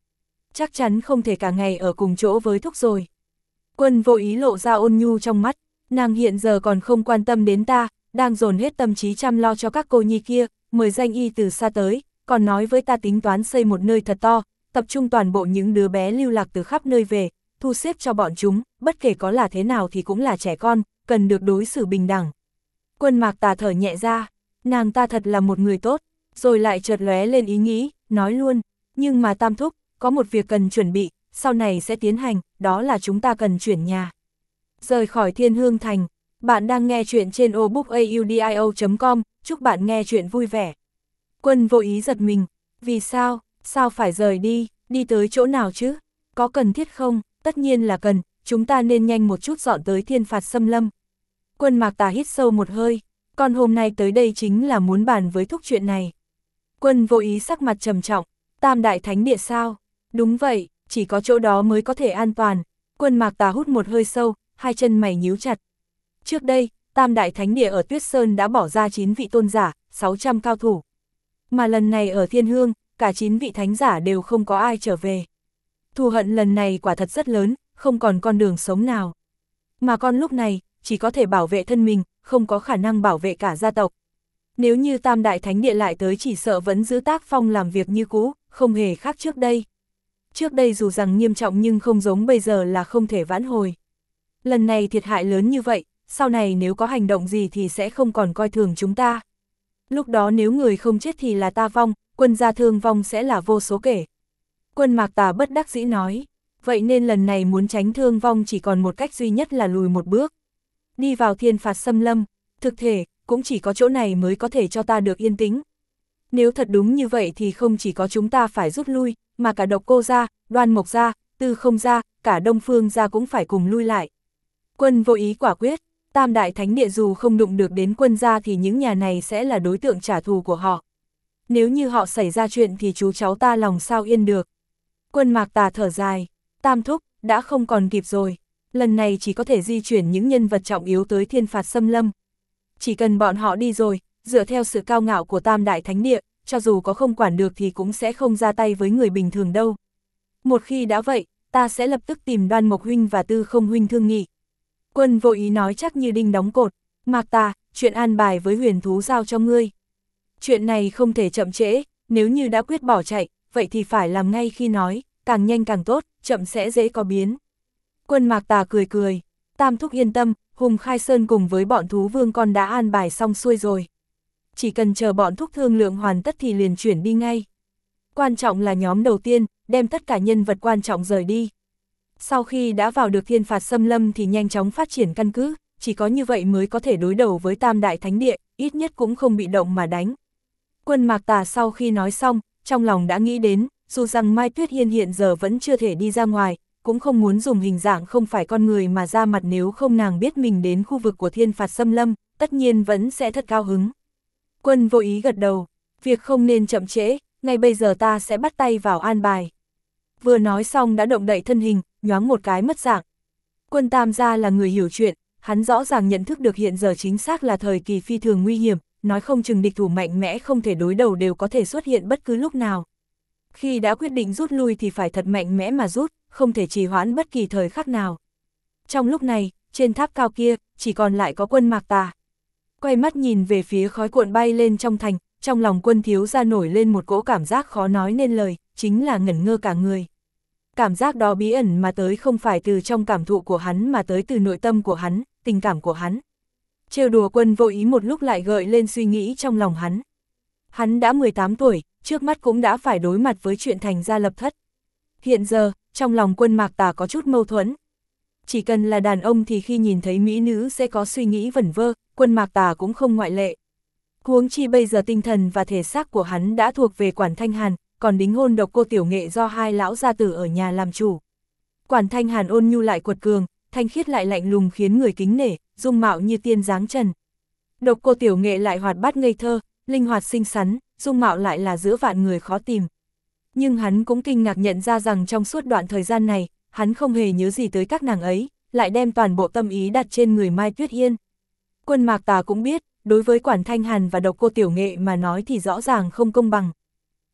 chắc chắn không thể cả ngày ở cùng chỗ với Thúc rồi. Quân Vô Ý lộ ra ôn nhu trong mắt, nàng hiện giờ còn không quan tâm đến ta, đang dồn hết tâm trí chăm lo cho các cô nhi kia, mời danh y từ xa tới, còn nói với ta tính toán xây một nơi thật to, tập trung toàn bộ những đứa bé lưu lạc từ khắp nơi về, thu xếp cho bọn chúng, bất kể có là thế nào thì cũng là trẻ con, cần được đối xử bình đẳng. Quân Mạc Tà thở nhẹ ra, nàng ta thật là một người tốt, rồi lại chợt lóe lên ý nghĩ, nói luôn, nhưng mà Tam Thúc, có một việc cần chuẩn bị, sau này sẽ tiến hành, đó là chúng ta cần chuyển nhà. Rời khỏi Thiên Hương Thành, bạn đang nghe chuyện trên obookaudio.com, chúc bạn nghe chuyện vui vẻ. Quân Vô Ý giật mình, vì sao, sao phải rời đi tới chỗ nào chứ, có cần thiết không, tất nhiên là cần, chúng ta nên nhanh một chút dọn tới Thiên Phạt Xâm Lâm. Quân Mạc Tà hít sâu một hơi, con hôm nay tới đây chính là muốn bàn với Thúc chuyện này. Quân Vô Ý sắc mặt trầm trọng, Tam Đại Thánh Địa sao? Đúng vậy, chỉ có chỗ đó mới có thể an toàn. Quân Mạc Tà hút một hơi sâu, hai chân mày nhíu chặt. Trước đây, Tam Đại Thánh Địa ở Tuyết Sơn đã bỏ ra 9 vị tôn giả, 600 cao thủ. Mà lần này ở Thiên Hương, cả 9 vị thánh giả đều không có ai trở về. Thù hận lần này quả thật rất lớn, không còn con đường sống nào. Mà con lúc này, chỉ có thể bảo vệ thân mình, không có khả năng bảo vệ cả gia tộc. Nếu như Tam Đại Thánh Địa lại tới chỉ sợ vẫn giữ tác phong làm việc như cũ, không hề khác trước đây. Trước đây dù rằng nghiêm trọng nhưng không giống bây giờ là không thể vãn hồi. Lần này thiệt hại lớn như vậy, sau này nếu có hành động gì thì sẽ không còn coi thường chúng ta. Lúc đó nếu người không chết thì là ta vong, quân gia thương vong sẽ là vô số kể. Quân Mạc Tà bất đắc dĩ nói, vậy nên lần này muốn tránh thương vong chỉ còn một cách duy nhất là lùi một bước. Đi vào Thiên Phạt Xâm Lâm, thực thể, cũng chỉ có chỗ này mới có thể cho ta được yên tĩnh. Nếu thật đúng như vậy thì không chỉ có chúng ta phải rút lui, mà cả Độc Cô gia, Đoan Mộc gia, Tư Không gia, cả Đông Phương gia cũng phải cùng lui lại. Quân Vô Ý quả quyết, Tam Đại Thánh Địa dù không đụng được đến quân gia thì những nhà này sẽ là đối tượng trả thù của họ. Nếu như họ xảy ra chuyện thì chú cháu ta lòng sao yên được. Quân Mạc Tà thở dài, Tam Thúc, đã không còn kịp rồi. Lần này chỉ có thể di chuyển những nhân vật trọng yếu tới Thiên Phạt Xâm Lâm. Chỉ cần bọn họ đi rồi, dựa theo sự cao ngạo của Tam Đại Thánh Địa, cho dù có không quản được thì cũng sẽ không ra tay với người bình thường đâu. Một khi đã vậy, ta sẽ lập tức tìm Đoan Mộc huynh và Tư Không huynh thương nghị. Quân Vô Ý nói chắc như đinh đóng cột, Mạc Tà, chuyện an bài với huyền thú giao cho ngươi. Chuyện này không thể chậm trễ, nếu như đã quyết bỏ chạy, vậy thì phải làm ngay khi nói, càng nhanh càng tốt, chậm sẽ dễ có biến. Quân Mạc Tà cười cười, Tam Thúc yên tâm, Hùng Khai Sơn cùng với bọn thú vương con đã an bài xong xuôi rồi. Chỉ cần chờ bọn Thúc thương lượng hoàn tất thì liền chuyển đi ngay. Quan trọng là nhóm đầu tiên, đem tất cả nhân vật quan trọng rời đi. Sau khi đã vào được Thiên Phạt Xâm Lâm thì nhanh chóng phát triển căn cứ, chỉ có như vậy mới có thể đối đầu với Tam Đại Thánh Địa, ít nhất cũng không bị động mà đánh. Quân Mạc Tà sau khi nói xong, trong lòng đã nghĩ đến, dù rằng Mai Tuyết Hiên hiện giờ vẫn chưa thể đi ra ngoài, cũng không muốn dùng hình dạng không phải con người mà ra mặt, nếu không nàng biết mình đến khu vực của Thiên Phạt Xâm Lâm, tất nhiên vẫn sẽ thật cao hứng. Quân Vô Ý gật đầu, việc không nên chậm trễ, ngay bây giờ ta sẽ bắt tay vào an bài. Vừa nói xong đã động đậy thân hình, nhoáng một cái mất dạng. Quân Tam gia là người hiểu chuyện, hắn rõ ràng nhận thức được hiện giờ chính xác là thời kỳ phi thường nguy hiểm, nói không chừng địch thủ mạnh mẽ không thể đối đầu đều có thể xuất hiện bất cứ lúc nào. Khi đã quyết định rút lui thì phải thật mạnh mẽ mà rút, không thể trì hoãn bất kỳ thời khắc nào. Trong lúc này, trên tháp cao kia, chỉ còn lại có Quân Mạc Tà. Quay mắt nhìn về phía khói cuộn bay lên trong thành, trong lòng Quân thiếu gia nổi lên một cỗ cảm giác khó nói nên lời, chính là ngẩn ngơ cả người. Cảm giác đó bí ẩn mà tới không phải từ trong cảm thụ của hắn mà tới từ nội tâm của hắn, tình cảm của hắn. Trêu đùa Quân Vô Ý một lúc lại gợi lên suy nghĩ trong lòng hắn. Hắn đã 18 tuổi, trước mắt cũng đã phải đối mặt với chuyện thành gia lập thất. Hiện giờ, trong lòng Quân Mạc Tà có chút mâu thuẫn. Chỉ cần là đàn ông thì khi nhìn thấy mỹ nữ sẽ có suy nghĩ vẩn vơ, Quân Mạc Tà cũng không ngoại lệ. Huống chi bây giờ tinh thần và thể xác của hắn đã thuộc về Quản Thanh Hàn, còn đính hôn Độc Cô Tiểu Nghệ do hai lão gia tử ở nhà làm chủ. Quản Thanh Hàn ôn nhu lại quật cường, thanh khiết lại lạnh lùng khiến người kính nể, dung mạo như tiên dáng trần. Độc Cô Tiểu Nghệ lại hoạt bát ngây thơ, linh hoạt xinh xắn, dung mạo lại là giữa vạn người khó tìm. Nhưng hắn cũng kinh ngạc nhận ra rằng trong suốt đoạn thời gian này, hắn không hề nhớ gì tới các nàng ấy, lại đem toàn bộ tâm ý đặt trên người Mai Tuyết Yên. Quân Mạc Tà cũng biết, đối với Quản Thanh Hàn và Độc Cô Tiểu Nghệ mà nói thì rõ ràng không công bằng.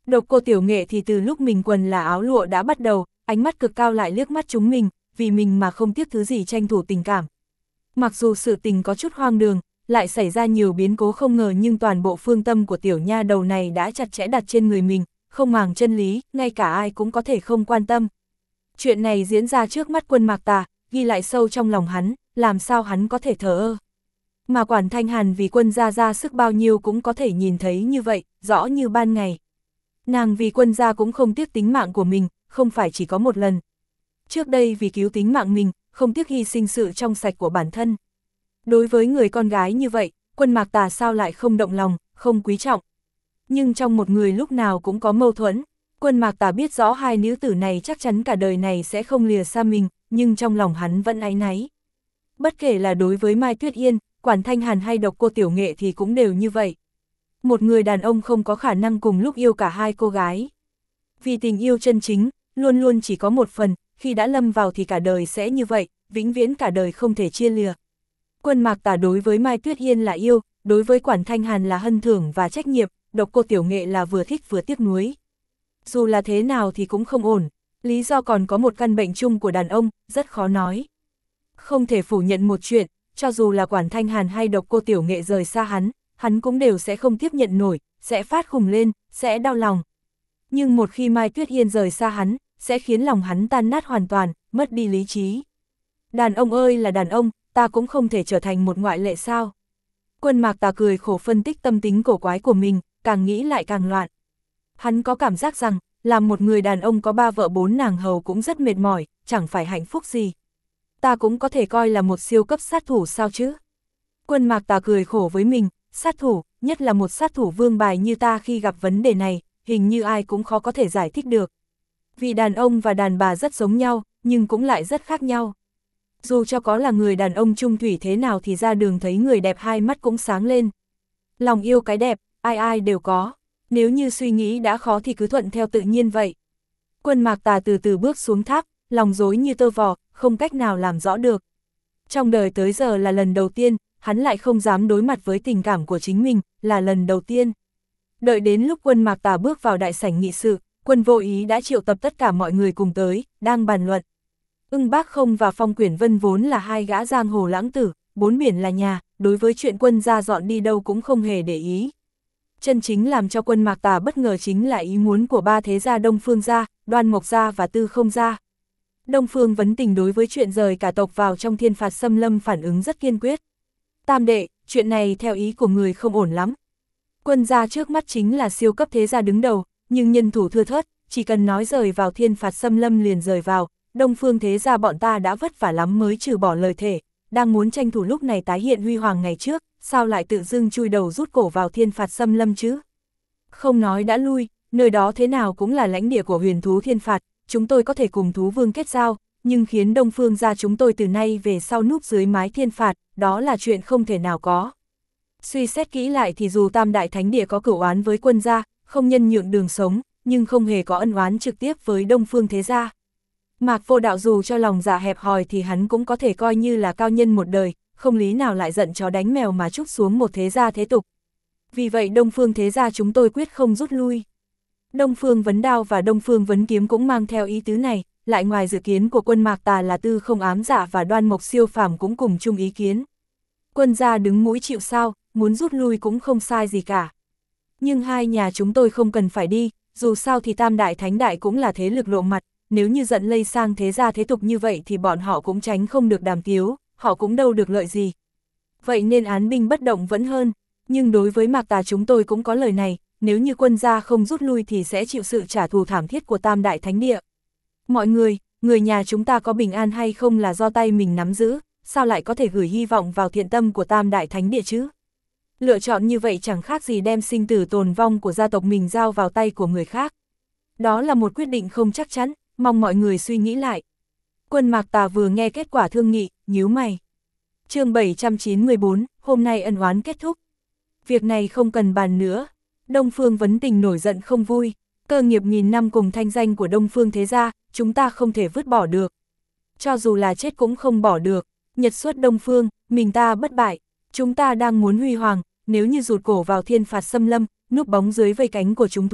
Độc Cô Tiểu Nghệ thì từ lúc mình quần là áo lụa đã bắt đầu, ánh mắt cực cao lại liếc mắt chúng mình, vì mình mà không tiếc thứ gì tranh thủ tình cảm. Mặc dù sự tình có chút hoang đường, lại xảy ra nhiều biến cố không ngờ nhưng toàn bộ phương tâm của tiểu nha đầu này đã chặt chẽ đặt trên người mình, không màng chân lý, ngay cả ai cũng có thể không quan tâm. Chuyện này diễn ra trước mắt Quân Mạc Tà, ghi lại sâu trong lòng hắn, làm sao hắn có thể thờ ơ. Mà Quản Thanh Hàn vì Quân gia ra sức bao nhiêu cũng có thể nhìn thấy như vậy, rõ như ban ngày. Nàng vì Quân gia cũng không tiếc tính mạng của mình, không phải chỉ có một lần. Trước đây vì cứu tính mạng mình, không tiếc hy sinh sự trong sạch của bản thân. Đối với người con gái như vậy, Quân Mạc Tà sao lại không động lòng, không quý trọng. Nhưng trong một người lúc nào cũng có mâu thuẫn. Quân Mạc Tà biết rõ hai nữ tử này chắc chắn cả đời này sẽ không lìa xa mình, nhưng trong lòng hắn vẫn áy náy. Bất kể là đối với Mai Tuyết Yên, Quản Thanh Hàn hay Độc Cô Tiểu Nghệ thì cũng đều như vậy. Một người đàn ông không có khả năng cùng lúc yêu cả hai cô gái. Vì tình yêu chân chính, luôn luôn chỉ có một phần, khi đã lâm vào thì cả đời sẽ như vậy, vĩnh viễn cả đời không thể chia lìa. Quân Mạc Tà đối với Mai Tuyết Yên là yêu, đối với Quản Thanh Hàn là hân thưởng và trách nhiệm, Độc Cô Tiểu Nghệ là vừa thích vừa tiếc nuối. Dù là thế nào thì cũng không ổn, lý do còn có một căn bệnh chung của đàn ông, rất khó nói. Không thể phủ nhận một chuyện, cho dù là Quản Thanh Hàn hay Độc Cô Tiểu Nghệ rời xa hắn cũng đều sẽ không tiếp nhận nổi, sẽ phát khùng lên, sẽ đau lòng. Nhưng một khi Mai Tuyết Yên rời xa hắn, sẽ khiến lòng hắn tan nát hoàn toàn, mất đi lý trí. Đàn ông ơi là đàn ông, ta cũng không thể trở thành một ngoại lệ sao. Quân Mạc Tà cười khổ phân tích tâm tính cổ quái của mình, càng nghĩ lại càng loạn. Hắn có cảm giác rằng, làm một người đàn ông có 3 vợ 4 nàng hầu cũng rất mệt mỏi, chẳng phải hạnh phúc gì. Ta cũng có thể coi là một siêu cấp sát thủ sao chứ. Quân Mạc Tà cười khổ với mình, sát thủ, nhất là một sát thủ vương bài như ta khi gặp vấn đề này, hình như ai cũng khó có thể giải thích được. Vì đàn ông và đàn bà rất giống nhau, nhưng cũng lại rất khác nhau. Dù cho có là người đàn ông trung thủy thế nào thì ra đường thấy người đẹp hai mắt cũng sáng lên. Lòng yêu cái đẹp, ai ai đều có. Nếu như suy nghĩ đã khó thì cứ thuận theo tự nhiên vậy. Quân Mạc Tà từ từ bước xuống tháp, lòng rối như tơ vò, không cách nào làm rõ được. Trong đời tới giờ là lần đầu tiên, hắn lại không dám đối mặt với tình cảm của chính mình, là lần đầu tiên. Đợi đến lúc Quân Mạc Tà bước vào đại sảnh nghị sự, Quân Vô Ý đã triệu tập tất cả mọi người cùng tới, đang bàn luận. Ưng Bác Không và Phong Quyển Vân vốn là hai gã giang hồ lãng tử, bốn biển là nhà, đối với chuyện Quân gia dọn đi đâu cũng không hề để ý. Chân chính làm cho Quân Mạc Tà bất ngờ chính là ý muốn của ba thế gia Đông Phương gia, Đoan Mộc gia và Tư Không gia. Đông Phương Vấn Tình đối với chuyện rời cả tộc vào trong Thiên Phạt Xâm Lâm phản ứng rất kiên quyết. Tam đệ, chuyện này theo ý của người không ổn lắm. Quân gia trước mắt chính là siêu cấp thế gia đứng đầu, nhưng nhân thủ thưa thớt, chỉ cần nói rời vào Thiên Phạt Xâm Lâm liền rời vào. Đông Phương thế gia bọn ta đã vất vả lắm mới trừ bỏ lời thể, đang muốn tranh thủ lúc này tái hiện huy hoàng ngày trước, sao lại tự dưng chui đầu rút cổ vào Thiên Phạt Xâm Lâm chứ? Không nói đã lui, nơi đó thế nào cũng là lãnh địa của huyền thú Thiên Phạt, chúng tôi có thể cùng thú vương kết giao, nhưng khiến Đông Phương gia chúng tôi từ nay về sau núp dưới mái Thiên Phạt, đó là chuyện không thể nào có. Suy xét kỹ lại thì dù Tam Đại Thánh Địa có cửu oán với Quân gia, không nhân nhượng đường sống, nhưng không hề có ân oán trực tiếp với Đông Phương thế gia. Mạc Vô Đạo dù cho lòng dạ hẹp hòi thì hắn cũng có thể coi như là cao nhân một đời, không lý nào lại giận chó đánh mèo mà trút xuống một thế gia thế tục. Vì vậy Đông Phương thế gia chúng tôi quyết không rút lui. Đông Phương Vấn Đao và Đông Phương Vấn Kiếm cũng mang theo ý tứ này, lại ngoài dự kiến của Quân Mạc Tà là Tư Không Ám Dạ và Đoan Mộc Siêu Phàm cũng cùng chung ý kiến. Quân gia đứng mũi chịu sao, muốn rút lui cũng không sai gì cả. Nhưng hai nhà chúng tôi không cần phải đi, dù sao thì Tam Đại Thánh Đại cũng là thế lực lộ mặt. Nếu như giận lây sang thế gia thế tục như vậy thì bọn họ cũng tránh không được đàm tiếu, họ cũng đâu được lợi gì. Vậy nên án binh bất động vẫn hơn, nhưng đối với Mạc Tà chúng tôi cũng có lời này, nếu như Quân gia không rút lui thì sẽ chịu sự trả thù thảm thiết của Tam Đại Thánh Địa. Mọi người nhà chúng ta có bình an hay không là do tay mình nắm giữ, sao lại có thể gửi hy vọng vào thiện tâm của Tam Đại Thánh Địa chứ? Lựa chọn như vậy chẳng khác gì đem sinh tử tồn vong của gia tộc mình giao vào tay của người khác. Đó là một quyết định không chắc chắn, mong mọi người suy nghĩ lại. Quân Mạc Tà vừa nghe kết quả thương nghị, nhíu mày. Chương 794, hôm nay ân oán kết thúc. Việc này không cần bàn nữa. Đông Phương Vấn Tình nổi giận không vui. Cơ nghiệp nghìn năm cùng thanh danh của Đông Phương thế gia, chúng ta không thể vứt bỏ được. Cho dù là chết cũng không bỏ được. Nhật xuất Đông Phương, mình ta bất bại. Chúng ta đang muốn huy hoàng, nếu như rụt cổ vào Thiên Phạt Xâm Lâm, núp bóng dưới vây cánh của chúng thú,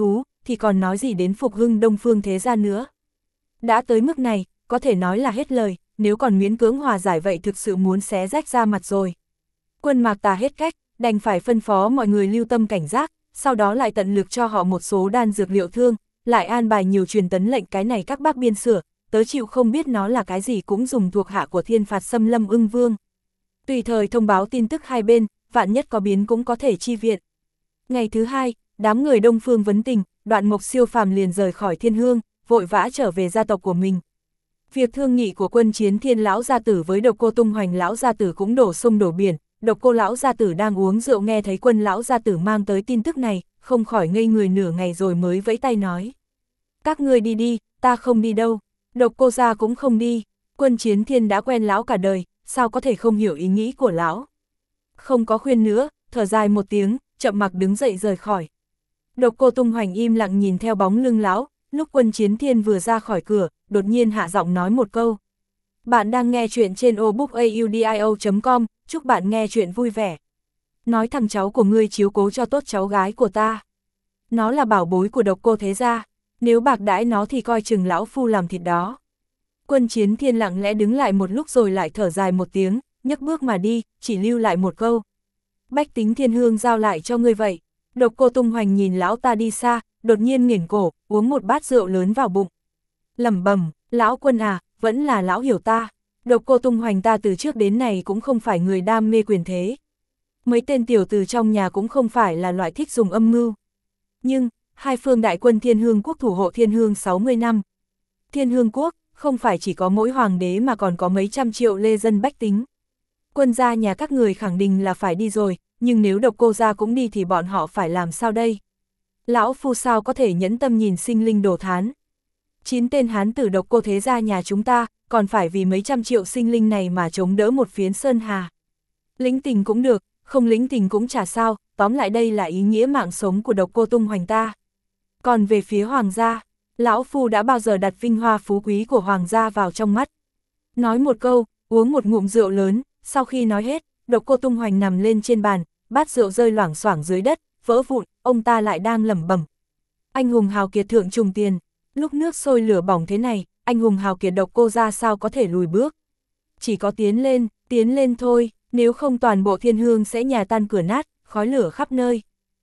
thì còn nói gì đến phục hưng Đông Phương thế gia nữa. Đã tới mức này, có thể nói là hết lời, nếu còn miễn cưỡng hòa giải vậy thực sự muốn xé rách ra mặt rồi. Quân Mạc Tà hết cách, đành phải phân phó mọi người lưu tâm cảnh giác, sau đó lại tận lực cho họ một số đan dược liệu thương, lại an bài nhiều truyền tấn lệnh cái này các bác biên sửa, tớ chịu không biết nó là cái gì cũng dùng thuộc hạ của Thiên Phạt Xâm Lâm Ưng Vương. Tùy thời thông báo tin tức hai bên, vạn nhất có biến cũng có thể chi viện. Ngày thứ hai, đám người Đông Phương vấn tình, Đoạn Mộc siêu phàm liền rời khỏi Thiên Hương, vội vã trở về gia tộc của mình. Việc thương nghị của Quân Chiến Thiên lão gia tử với Độc Cô Tung Hoành lão gia tử cũng đổ sông đổ biển. Độc Cô lão gia tử đang uống rượu nghe thấy Quân lão gia tử mang tới tin tức này, không khỏi ngây người nửa ngày rồi mới vẫy tay nói: "Các ngươi đi đi, ta không đi đâu." Độc Cô gia cũng không đi. Quân Chiến Thiên đã quen lão cả đời, sao có thể không hiểu ý nghĩ của lão. Không có khuyên nữa, thở dài một tiếng, chậm mặc đứng dậy rời khỏi. Độc Cô Tung Hoành im lặng nhìn theo bóng lưng lão, lúc Quân Chiến Thiên vừa ra khỏi cửa, đột nhiên hạ giọng nói một câu: "Bạn đang nghe chuyện trên obookaudio.com, chúc bạn nghe chuyện vui vẻ. Nói thằng cháu của ngươi chiếu cố cho tốt cháu gái của ta. Nó là bảo bối của Độc Cô thế gia, nếu bạc đãi nó thì coi chừng lão phu làm thịt đó." Quân Chiến Thiên lặng lẽ đứng lại một lúc rồi lại thở dài một tiếng, nhấc bước mà đi, chỉ lưu lại một câu: "Bách tính Thiên Hương giao lại cho ngươi vậy." Độc Cô Tung Hoành nhìn lão ta đi xa, đột nhiên nghển cổ, uống một bát rượu lớn vào bụng. Lẩm bẩm: "Lão Quân à, vẫn là lão hiểu ta. Độc Cô Tung Hoành ta từ trước đến nay cũng không phải người đam mê quyền thế. Mấy tên tiểu tử trong nhà cũng không phải là loại thích dùng âm mưu. Nhưng, hai phương đại quân Thiên Hương quốc thủ hộ Thiên Hương 60 năm. Thiên Hương quốc, không phải chỉ có mỗi hoàng đế mà còn có mấy trăm triệu lê dân bách tính. Quân gia nhà các người khẳng định là phải đi rồi, nhưng nếu Độc Cô gia cũng đi thì bọn họ phải làm sao đây? Lão phu sao có thể nhẫn tâm nhìn sinh linh đổ thán. 9 tên hán tử Độc Cô thế gia nhà chúng ta, còn phải vì mấy trăm triệu sinh linh này mà chống đỡ một phiến sơn hà. Lĩnh tình cũng được, không lĩnh tình cũng chả sao, tóm lại đây là ý nghĩa mạng sống của Độc Cô Tung Hoành ta. Còn về phía hoàng gia, lão phu đã bao giờ đặt vinh hoa phú quý của hoàng gia vào trong mắt." Nói một câu, uống một ngụm rượu lớn, sau khi nói hết, Độc Cô Tung Hoành nằm lên trên bàn, bát rượu rơi loảng xoảng dưới đất, vỡ vụn, ông ta lại đang lẩm bẩm: "Anh hùng hào kiệt thượng trùng tiền, lúc nước sôi lửa bỏng thế này, anh hùng hào kiệt Độc Cô gia sao có thể lùi bước. Chỉ có tiến lên thôi, nếu không toàn bộ Thiên Hương sẽ nhà tan cửa nát, khói lửa khắp nơi.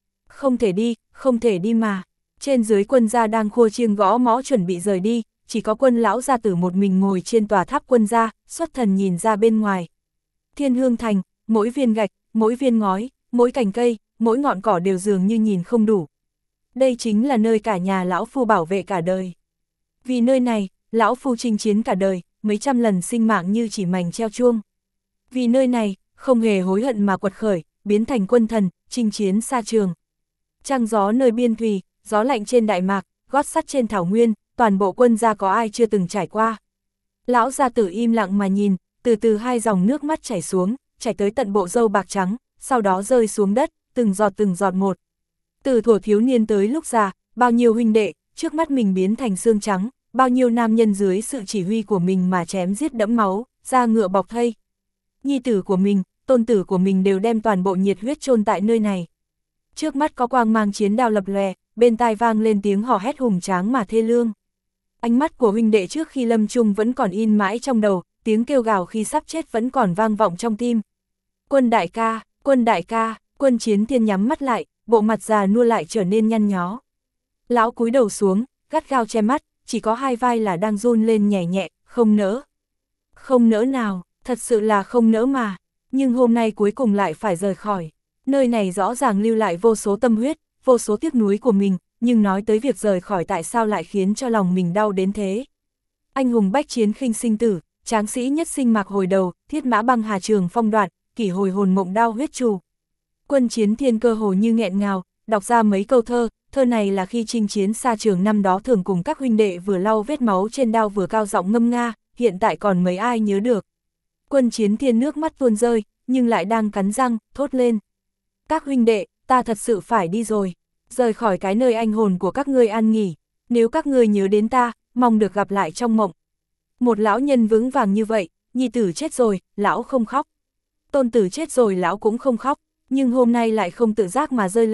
Không thể đi mà." Trên dưới quân gia đang khua chiêng gõ mõ chuẩn bị rời đi, chỉ có Quân lão gia tử một mình ngồi trên tòa tháp quân gia, xuất thần nhìn ra bên ngoài. Thiên Hương thành, mỗi viên gạch, mỗi viên ngói, mỗi cành cây, mỗi ngọn cỏ đều dường như nhìn không đủ. Đây chính là nơi cả nhà lão phu bảo vệ cả đời. Vì nơi này, lão phu chinh chiến cả đời, mấy trăm lần sinh mạng như chỉ mảnh treo chuông. Vì nơi này, không hề hối hận mà quật khởi, biến thành quân thần, chinh chiến xa trường. Trăng gió nơi biên thùy, gió lạnh trên Đại Mạc, gót sắt trên thảo nguyên, toàn bộ quân gia có ai chưa từng trải qua. Lão gia tử im lặng mà nhìn, từ từ hai dòng nước mắt chảy xuống, chảy tới tận bộ râu bạc trắng, sau đó rơi xuống đất, từng giọt một. Từ thuở thiếu niên tới lúc già, bao nhiêu huynh đệ, trước mắt mình biến thành xương trắng, bao nhiêu nam nhân dưới sự chỉ huy của mình mà chém giết đẫm máu, da ngựa bọc thây. Nhi tử của mình, tôn tử của mình đều đem toàn bộ nhiệt huyết chôn tại nơi này. Trước mắt có quang mang chiến đao lập lòe, bên tai vang lên tiếng hò hét hùng tráng mà thê lương. Ánh mắt của huynh đệ trước khi lâm chung vẫn còn in mãi trong đầu, tiếng kêu gào khi sắp chết vẫn còn vang vọng trong tim. Quân đại ca, quân đại ca." Quân Chiến Thiên nhắm mắt lại, bộ mặt già nua lại trở nên nhăn nhó. Lão cúi đầu xuống, gắt gao che mắt, chỉ có hai vai là đang run lên nhẹ nhẹ, không nỡ. Không nỡ nào, thật sự là không nỡ mà, nhưng hôm nay cuối cùng lại phải rời khỏi. Nơi này rõ ràng lưu lại vô số tâm huyết, vô số tiếc nuối của mình, nhưng nói tới việc rời khỏi tại sao lại khiến cho lòng mình đau đến thế. Anh hùng bách chiến khinh sinh tử, tráng sĩ nhất sinh mạc hồi đầu, thiết mã băng hà trường phong đoạn, kỷ hồi hồn mộng đao huyết trù. Quân Chiến Thiên cơ hồ như nghẹn ngào, đọc ra mấy câu thơ này là khi chinh chiến xa trường năm đó thường cùng các huynh đệ vừa lau vết máu trên đao vừa cao giọng ngâm nga, hiện tại còn mấy ai nhớ được. Quân Chiến Thiên nước mắt tuôn rơi, nhưng lại đang cắn răng, thốt lên: "Các huynh đệ, ta thật sự phải đi rồi, rời khỏi cái nơi anh hồn của các ngươi an nghỉ, nếu các ngươi nhớ đến ta, mong được gặp lại trong mộng." Một lão nhân vững vàng như vậy, nhi tử chết rồi, lão không khóc. Tôn tử chết rồi lão cũng không khóc, nhưng hôm nay lại không tự giác mà rơi lệ.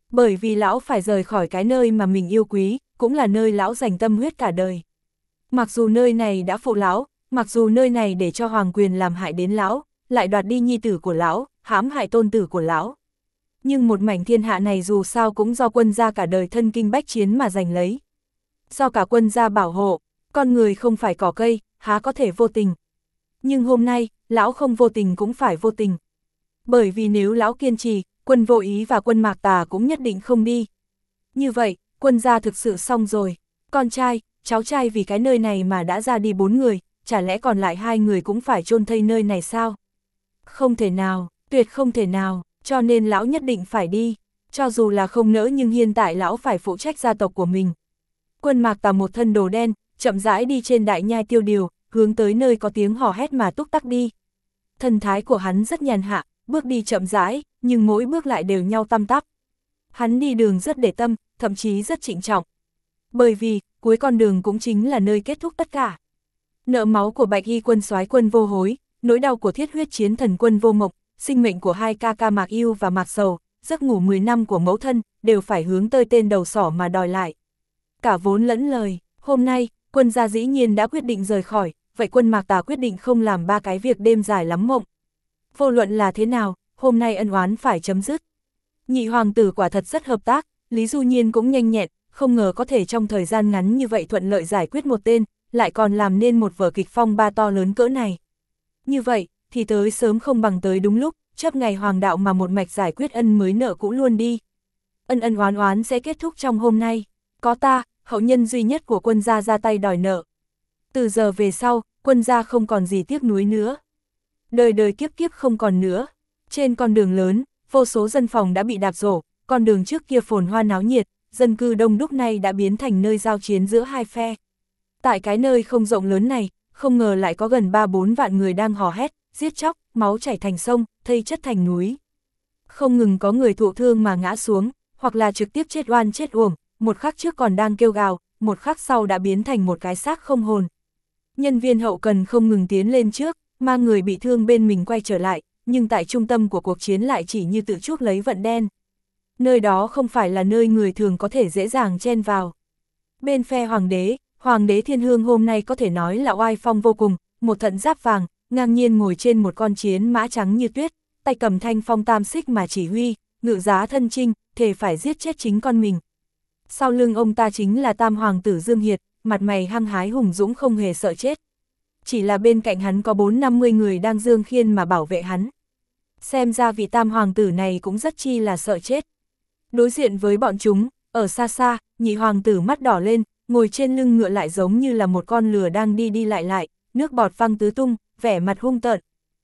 Bởi vì lão phải rời khỏi cái nơi mà mình yêu quý, cũng là nơi lão dành tâm huyết cả đời. Mặc dù nơi này đã phụ lão, mặc dù nơi này để cho hoàng quyền làm hại đến lão, lại đoạt đi nhi tử của lão, hãm hại tôn tử của lão. Nhưng một mảnh thiên hạ này dù sao cũng do quân gia cả đời thân kinh bách chiến mà giành lấy. Do cả quân gia bảo hộ, con người không phải cỏ cây, há có thể vô tình. Nhưng hôm nay, lão không vô tình cũng phải vô tình. Bởi vì nếu lão kiên trì, quân Vô Ý và quân Mạc Tà cũng nhất định không đi. Như vậy, quân gia thực sự xong rồi. Con trai, cháu trai vì cái nơi này mà đã ra đi 4 người, chả lẽ còn lại 2 người cũng phải chôn thây nơi này sao? Không thể nào, tuyệt không thể nào, cho nên lão nhất định phải đi. Cho dù là không nỡ nhưng hiện tại lão phải phụ trách gia tộc của mình. Quân Mạc Tà một thân đồ đen, chậm rãi đi trên đại nhai Tiêu Điều, hướng tới nơi có tiếng hò hét mà túc tắc đi. Thần thái của hắn rất nhàn hạ, bước đi chậm rãi, nhưng mỗi bước lại đều nhau tăm tắp. Hắn đi đường rất để tâm, thậm chí rất trịnh trọng. Bởi vì, cuối con đường cũng chính là nơi kết thúc tất cả. Nợ máu của Bạch Y quân soái quân Vô Hối, nỗi đau của thiết huyết chiến thần quân Vô Mộc, sinh mệnh của hai ca ca Mạc Yêu và Mạc Sầu, giấc ngủ 10 năm của mẫu thân, đều phải hướng tới tên đầu sỏ mà đòi lại. Cả vốn lẫn lời, hôm nay, quân gia dĩ nhiên đã quyết định rời khỏi, vậy quân Mạc Tà quyết định không làm 3 cái việc đêm dài lắm mộng. Vô luận là thế nào, hôm nay ân oán phải chấm dứt. Nhị hoàng tử quả thật rất hợp tác, Lý Du Nhiên cũng nhanh nhẹn, không ngờ có thể trong thời gian ngắn như vậy thuận lợi giải quyết một tên, lại còn làm nên một vở kịch phong ba to lớn cỡ này. Như vậy, thì tới sớm không bằng tới đúng lúc, chấp ngày hoàng đạo mà một mạch giải quyết ân mới nợ cũ luôn đi. Ân ân oán oán sẽ kết thúc trong hôm nay. Có ta, hậu nhân duy nhất của quân gia ra tay đòi nợ. Từ giờ về sau, quân gia không còn gì tiếc nuối nữa. Đời đời kiếp kiếp không còn nữa. Trên con đường lớn, vô số dân phòng đã bị đạp đổ, con đường trước kia phồn hoa náo nhiệt, dân cư đông đúc này đã biến thành nơi giao chiến giữa hai phe. Tại cái nơi không rộng lớn này, không ngờ lại có gần 3-4 vạn người đang hò hét, giết chóc, máu chảy thành sông, thây chất thành núi. Không ngừng có người thụ thương mà ngã xuống, hoặc là trực tiếp chết oan chết uổng, một khắc trước còn đang kêu gào, một khắc sau đã biến thành một cái xác không hồn. Nhân viên hậu cần không ngừng tiến lên trước, mang người bị thương bên mình quay trở lại, nhưng tại trung tâm của cuộc chiến lại chỉ như tự chuốc lấy vận đen. Nơi đó không phải là nơi người thường có thể dễ dàng chen vào. Bên phe Hoàng đế Thiên Hương hôm nay có thể nói là oai phong vô cùng, một thận giáp vàng, ngang nhiên ngồi trên một con chiến mã trắng như tuyết, tay cầm thanh phong tam xích mà chỉ huy, ngự giá thân chinh, thề phải giết chết chính con mình. Sau lưng ông ta chính là Tam Hoàng tử Dương Hiệt, mặt mày hăng hái hùng dũng không hề sợ chết. Chỉ là bên cạnh hắn có 4-50 người đang dương khiên mà bảo vệ hắn. Xem ra vị Tam Hoàng tử này cũng rất chi là sợ chết. Đối diện với bọn chúng, ở xa xa, nhị hoàng tử mắt đỏ lên, ngồi trên lưng ngựa lại giống như là một con lừa đang đi đi lại lại, nước bọt văng tứ tung, vẻ mặt hung tợn.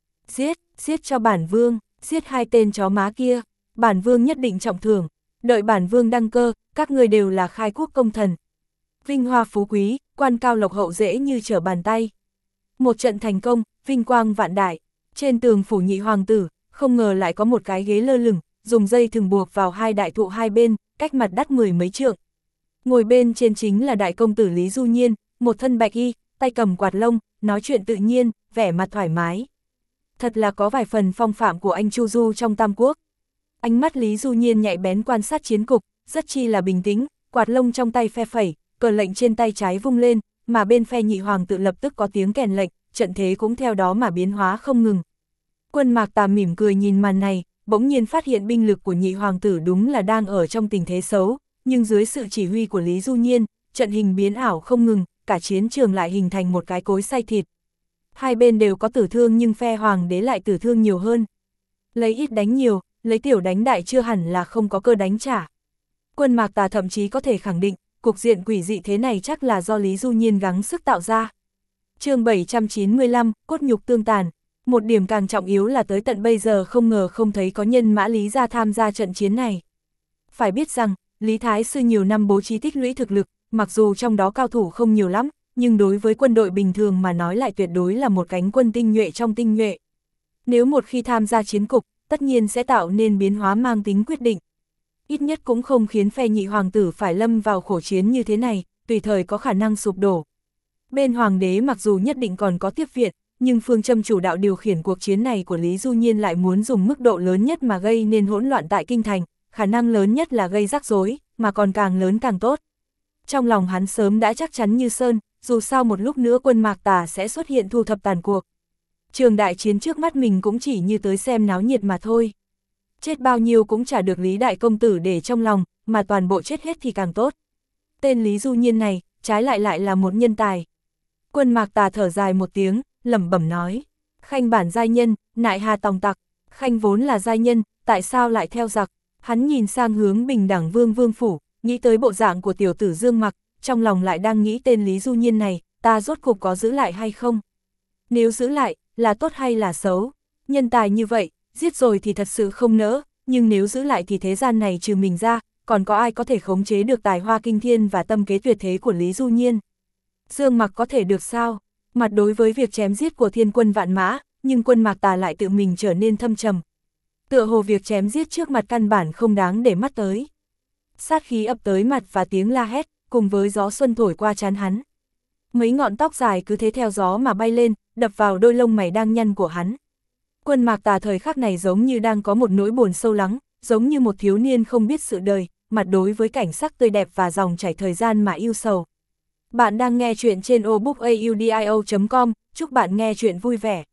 Giết cho bản vương, giết 2 tên chó má kia, bản vương nhất định trọng thưởng, đợi bản vương đăng cơ, các người đều là khai quốc công thần. Vinh hoa phú quý, quan cao lộc hậu dễ như trở bàn tay. Một trận thành công, vinh quang vạn đại, trên tường phủ nhị hoàng tử, không ngờ lại có một cái ghế lơ lửng, dùng dây thừng buộc vào 2 đại thụ hai bên, cách mặt đất 10 mấy trượng. Ngồi bên trên chính là đại công tử Lý Du Nhiên, một thân bạch y, tay cầm quạt lông, nói chuyện tự nhiên, vẻ mặt thoải mái. Thật là có vài phần phong phạm của anh Chu Du trong Tam Quốc. Ánh mắt Lý Du Nhiên nhạy bén quan sát chiến cục, rất chi là bình tĩnh, quạt lông trong tay phe phẩy, cờ lệnh trên tay trái vung lên, mà bên phe nhị hoàng tự lập tức có tiếng kèn lệnh, trận thế cũng theo đó mà biến hóa không ngừng. Quân Mạc Tà mỉm cười nhìn màn này, bỗng nhiên phát hiện binh lực của nhị hoàng tử đúng là đang ở trong tình thế xấu, nhưng dưới sự chỉ huy của Lý Du Nhiên, trận hình biến ảo không ngừng, cả chiến trường lại hình thành một cái cối xay thịt. Hai bên đều có tử thương nhưng phe hoàng đế lại tử thương nhiều hơn. Lấy ít đánh nhiều, lấy tiểu đánh đại chưa hẳn là không có cơ đánh trả. Quân Mạc Tà thậm chí có thể khẳng định, cục diện quỷ dị thế này chắc là do Lý Du Nhiên gắng sức tạo ra. Chương 795, cốt nhục tương tàn. Một điểm càng trọng yếu là tới tận bây giờ không ngờ không thấy có nhân mã Lý ra tham gia trận chiến này. Phải biết rằng, Lý Thái Sư nhiều năm bố trí tích lũy thực lực, mặc dù trong đó cao thủ không nhiều lắm, nhưng đối với quân đội bình thường mà nói lại tuyệt đối là một cánh quân tinh nhuệ trong tinh nhuệ. Nếu một khi tham gia chiến cục, tất nhiên sẽ tạo nên biến hóa mang tính quyết định. Ít nhất cũng không khiến phe nhị hoàng tử phải lâm vào khổ chiến như thế này, tùy thời có khả năng sụp đổ. Bên hoàng đế mặc dù nhất định còn có tiếp viện, nhưng phương châm chủ đạo điều khiển cuộc chiến này của Lý Du Nhiên lại muốn dùng mức độ lớn nhất mà gây nên hỗn loạn tại kinh thành, khả năng lớn nhất là gây rắc rối, mà còn càng lớn càng tốt. Trong lòng hắn sớm đã chắc chắn như sơn, dù sao một lúc nữa quân Mạc Tà sẽ xuất hiện thu thập tàn cuộc. Trường đại chiến trước mắt mình cũng chỉ như tới xem náo nhiệt mà thôi. Chết bao nhiêu cũng chả được Lý Đại Công Tử để trong lòng, mà toàn bộ chết hết thì càng tốt. Tên Lý Du Nhiên này, trái lại lại là một nhân tài. Quân Mạc Tà thở dài một tiếng, lẩm bẩm nói. Khanh bản giai nhân, nại hà tòng tặc. Khanh vốn là giai nhân, tại sao lại theo giặc? Hắn nhìn sang hướng Bình Đẳng Vương Vương Phủ, nghĩ tới bộ dạng của tiểu tử Dương Mặc, trong lòng lại đang nghĩ tên Lý Du Nhiên này, ta rốt cục có giữ lại hay không? Nếu giữ lại, là tốt hay là xấu? Nhân tài như vậy, giết rồi thì thật sự không nỡ, nhưng nếu giữ lại thì thế gian này trừ mình ra, còn có ai có thể khống chế được tài hoa kinh thiên và tâm kế tuyệt thế của Lý Du Nhiên? Dương Mặc có thể được sao? Mặt đối với việc chém giết của thiên quân vạn mã, nhưng quân Mạc Tà lại tự mình trở nên thâm trầm. Tựa hồ việc chém giết trước mặt căn bản không đáng để mắt tới. Sát khí ập tới mặt và tiếng la hét, cùng với gió xuân thổi qua trán hắn. Mấy ngọn tóc dài cứ thế theo gió mà bay lên, đập vào đôi lông mày đang nhăn của hắn. Quân Mạc Tà thời khắc này giống như đang có một nỗi buồn sâu lắng, giống như một thiếu niên không biết sự đời, mặt đối với cảnh sắc tươi đẹp và dòng chảy thời gian mà yêu sầu. Bạn đang nghe chuyện trên obookaudio.com, chúc bạn nghe chuyện vui vẻ.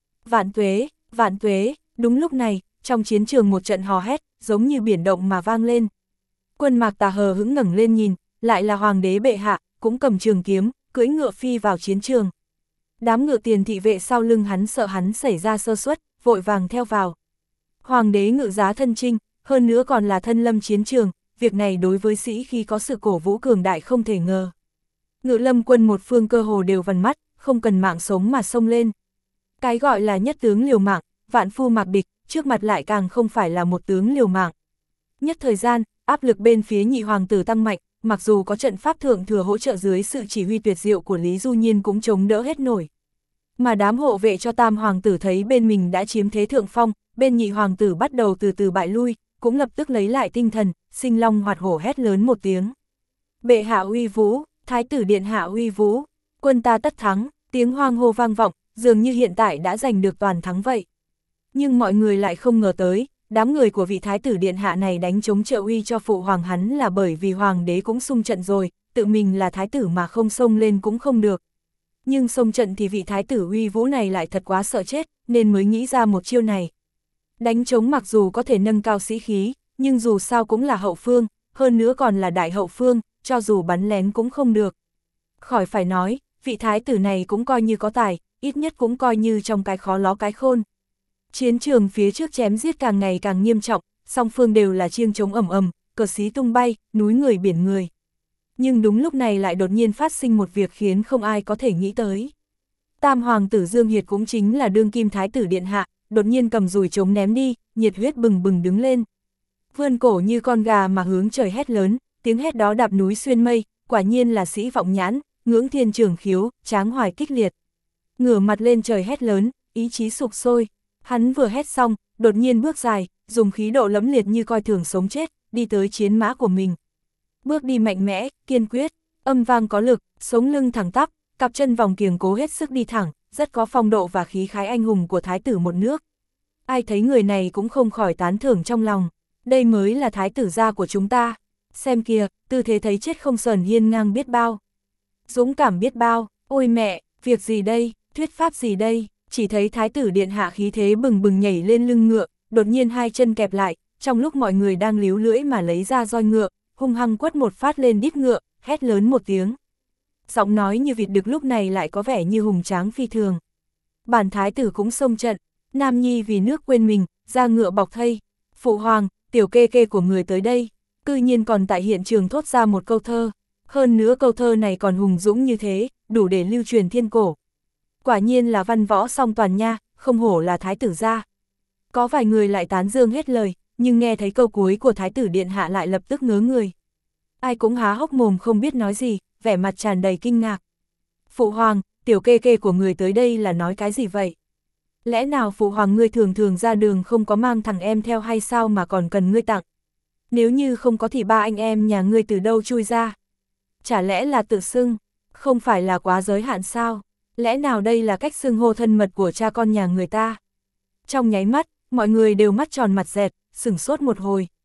Vạn tuế, đúng lúc này, trong chiến trường một trận hò hét, giống như biển động mà vang lên. Quân Mạc Tà hờ hững ngẩng lên nhìn, lại là hoàng đế bệ hạ, cũng cầm trường kiếm, cưỡi ngựa phi vào chiến trường. Đám ngựa tiền thị vệ sau lưng hắn sợ hắn xảy ra sơ suất, vội vàng theo vào. Hoàng đế ngự giá thân chinh, hơn nữa còn là thân lâm chiến trường, việc này đối với sĩ khi có sự cổ vũ cường đại không thể ngờ. Ngự lâm quân một phương cơ hồ đều vằn mắt, không cần mạng sống mà xông lên. Cái gọi là nhất tướng liều mạng, vạn phu mạc địch, trước mặt lại càng không phải là một tướng liều mạng. Nhất thời gian, áp lực bên phía nhị hoàng tử tăng mạnh, mặc dù có trận pháp thượng thừa hỗ trợ dưới sự chỉ huy tuyệt diệu của Lý Du Nhiên cũng chống đỡ hết nổi. Mà đám hộ vệ cho tam hoàng tử thấy bên mình đã chiếm thế thượng phong, bên nhị hoàng tử bắt đầu từ từ bại lui, cũng lập tức lấy lại tinh thần, sinh long hoạt hổ hét lớn một tiếng. Bệ hạ uy vũ, thái tử điện hạ uy vũ, quân ta tất thắng, tiếng hoang hô vang vọng, dường như hiện tại đã giành được toàn thắng vậy. Nhưng mọi người lại không ngờ tới, đám người của vị thái tử điện hạ này đánh chống trợ uy cho phụ hoàng hắn là bởi vì hoàng đế cũng xung trận rồi, tự mình là thái tử mà không xông lên cũng không được. Nhưng xông trận thì vị thái tử uy vũ này lại thật quá sợ chết, nên mới nghĩ ra một chiêu này. Đánh chống mặc dù có thể nâng cao sĩ khí, nhưng dù sao cũng là hậu phương, hơn nữa còn là đại hậu phương, cho dù bắn lén cũng không được. Khỏi phải nói, vị thái tử này cũng coi như có tài, ít nhất cũng coi như trong cái khó ló cái khôn. Chiến trường phía trước chém giết càng ngày càng nghiêm trọng, song phương đều là chiêng trống ầm ầm, cờ xí tung bay, núi người biển người. Nhưng đúng lúc này lại đột nhiên phát sinh một việc khiến không ai có thể nghĩ tới. Tam hoàng tử Dương Hiệt cũng chính là đương kim thái tử điện hạ, đột nhiên cầm dùi trống ném đi, nhiệt huyết bừng bừng đứng lên. Vươn cổ như con gà mà hướng trời hét lớn, tiếng hét đó đạp núi xuyên mây, quả nhiên là sĩ vọng nhãn, ngưỡng thiên trường khiếu, tráng hoài kích liệt. Ngửa mặt lên trời hét lớn, ý chí sục sôi. Hắn vừa hét xong, đột nhiên bước dài, dùng khí độ lẫm liệt như coi thường sống chết, đi tới chiến mã của mình. Bước đi mạnh mẽ, kiên quyết, âm vang có lực, sống lưng thẳng tắp, cặp chân vòng kiềng cố hết sức đi thẳng, rất có phong độ và khí khái anh hùng của thái tử một nước. Ai thấy người này cũng không khỏi tán thưởng trong lòng, đây mới là thái tử gia của chúng ta. Xem kìa, tư thế thấy chết không sờn hiên ngang biết bao. Dũng cảm biết bao, ôi mẹ, việc gì đây, thuyết pháp gì đây? Chỉ thấy thái tử điện hạ khí thế bừng bừng nhảy lên lưng ngựa, đột nhiên hai chân kẹp lại, trong lúc mọi người đang líu lưỡi mà lấy ra roi ngựa, hung hăng quất một phát lên đít ngựa, hét lớn một tiếng. Giọng nói như vịt đực lúc này lại có vẻ như hùng tráng phi thường. Bản thái tử cũng xông trận, nam nhi vì nước quên mình, ra ngựa bọc thây. Phụ hoàng, tiểu kê kê của người tới đây, cư nhiên còn tại hiện trường thốt ra một câu thơ. Hơn nữa câu thơ này còn hùng dũng như thế, đủ để lưu truyền thiên cổ. Quả nhiên là văn võ song toàn nha, không hổ là thái tử gia. Có vài người lại tán dương hết lời, nhưng nghe thấy câu cuối của thái tử điện hạ lại lập tức ngớ người. Ai cũng há hốc mồm không biết nói gì, vẻ mặt tràn đầy kinh ngạc. Phụ hoàng, tiểu kê kê của người tới đây là nói cái gì vậy? Lẽ nào phụ hoàng ngươi thường thường ra đường không có mang thằng em theo hay sao mà còn cần ngươi tặng? Nếu như không có thì ba anh em nhà ngươi từ đâu chui ra? Chả lẽ là tự xưng? Không phải là quá giới hạn sao? Lẽ nào đây là cách xưng hô thân mật của cha con nhà người ta? Trong nháy mắt, mọi người đều mắt tròn mặt dẹt, sửng sốt một hồi.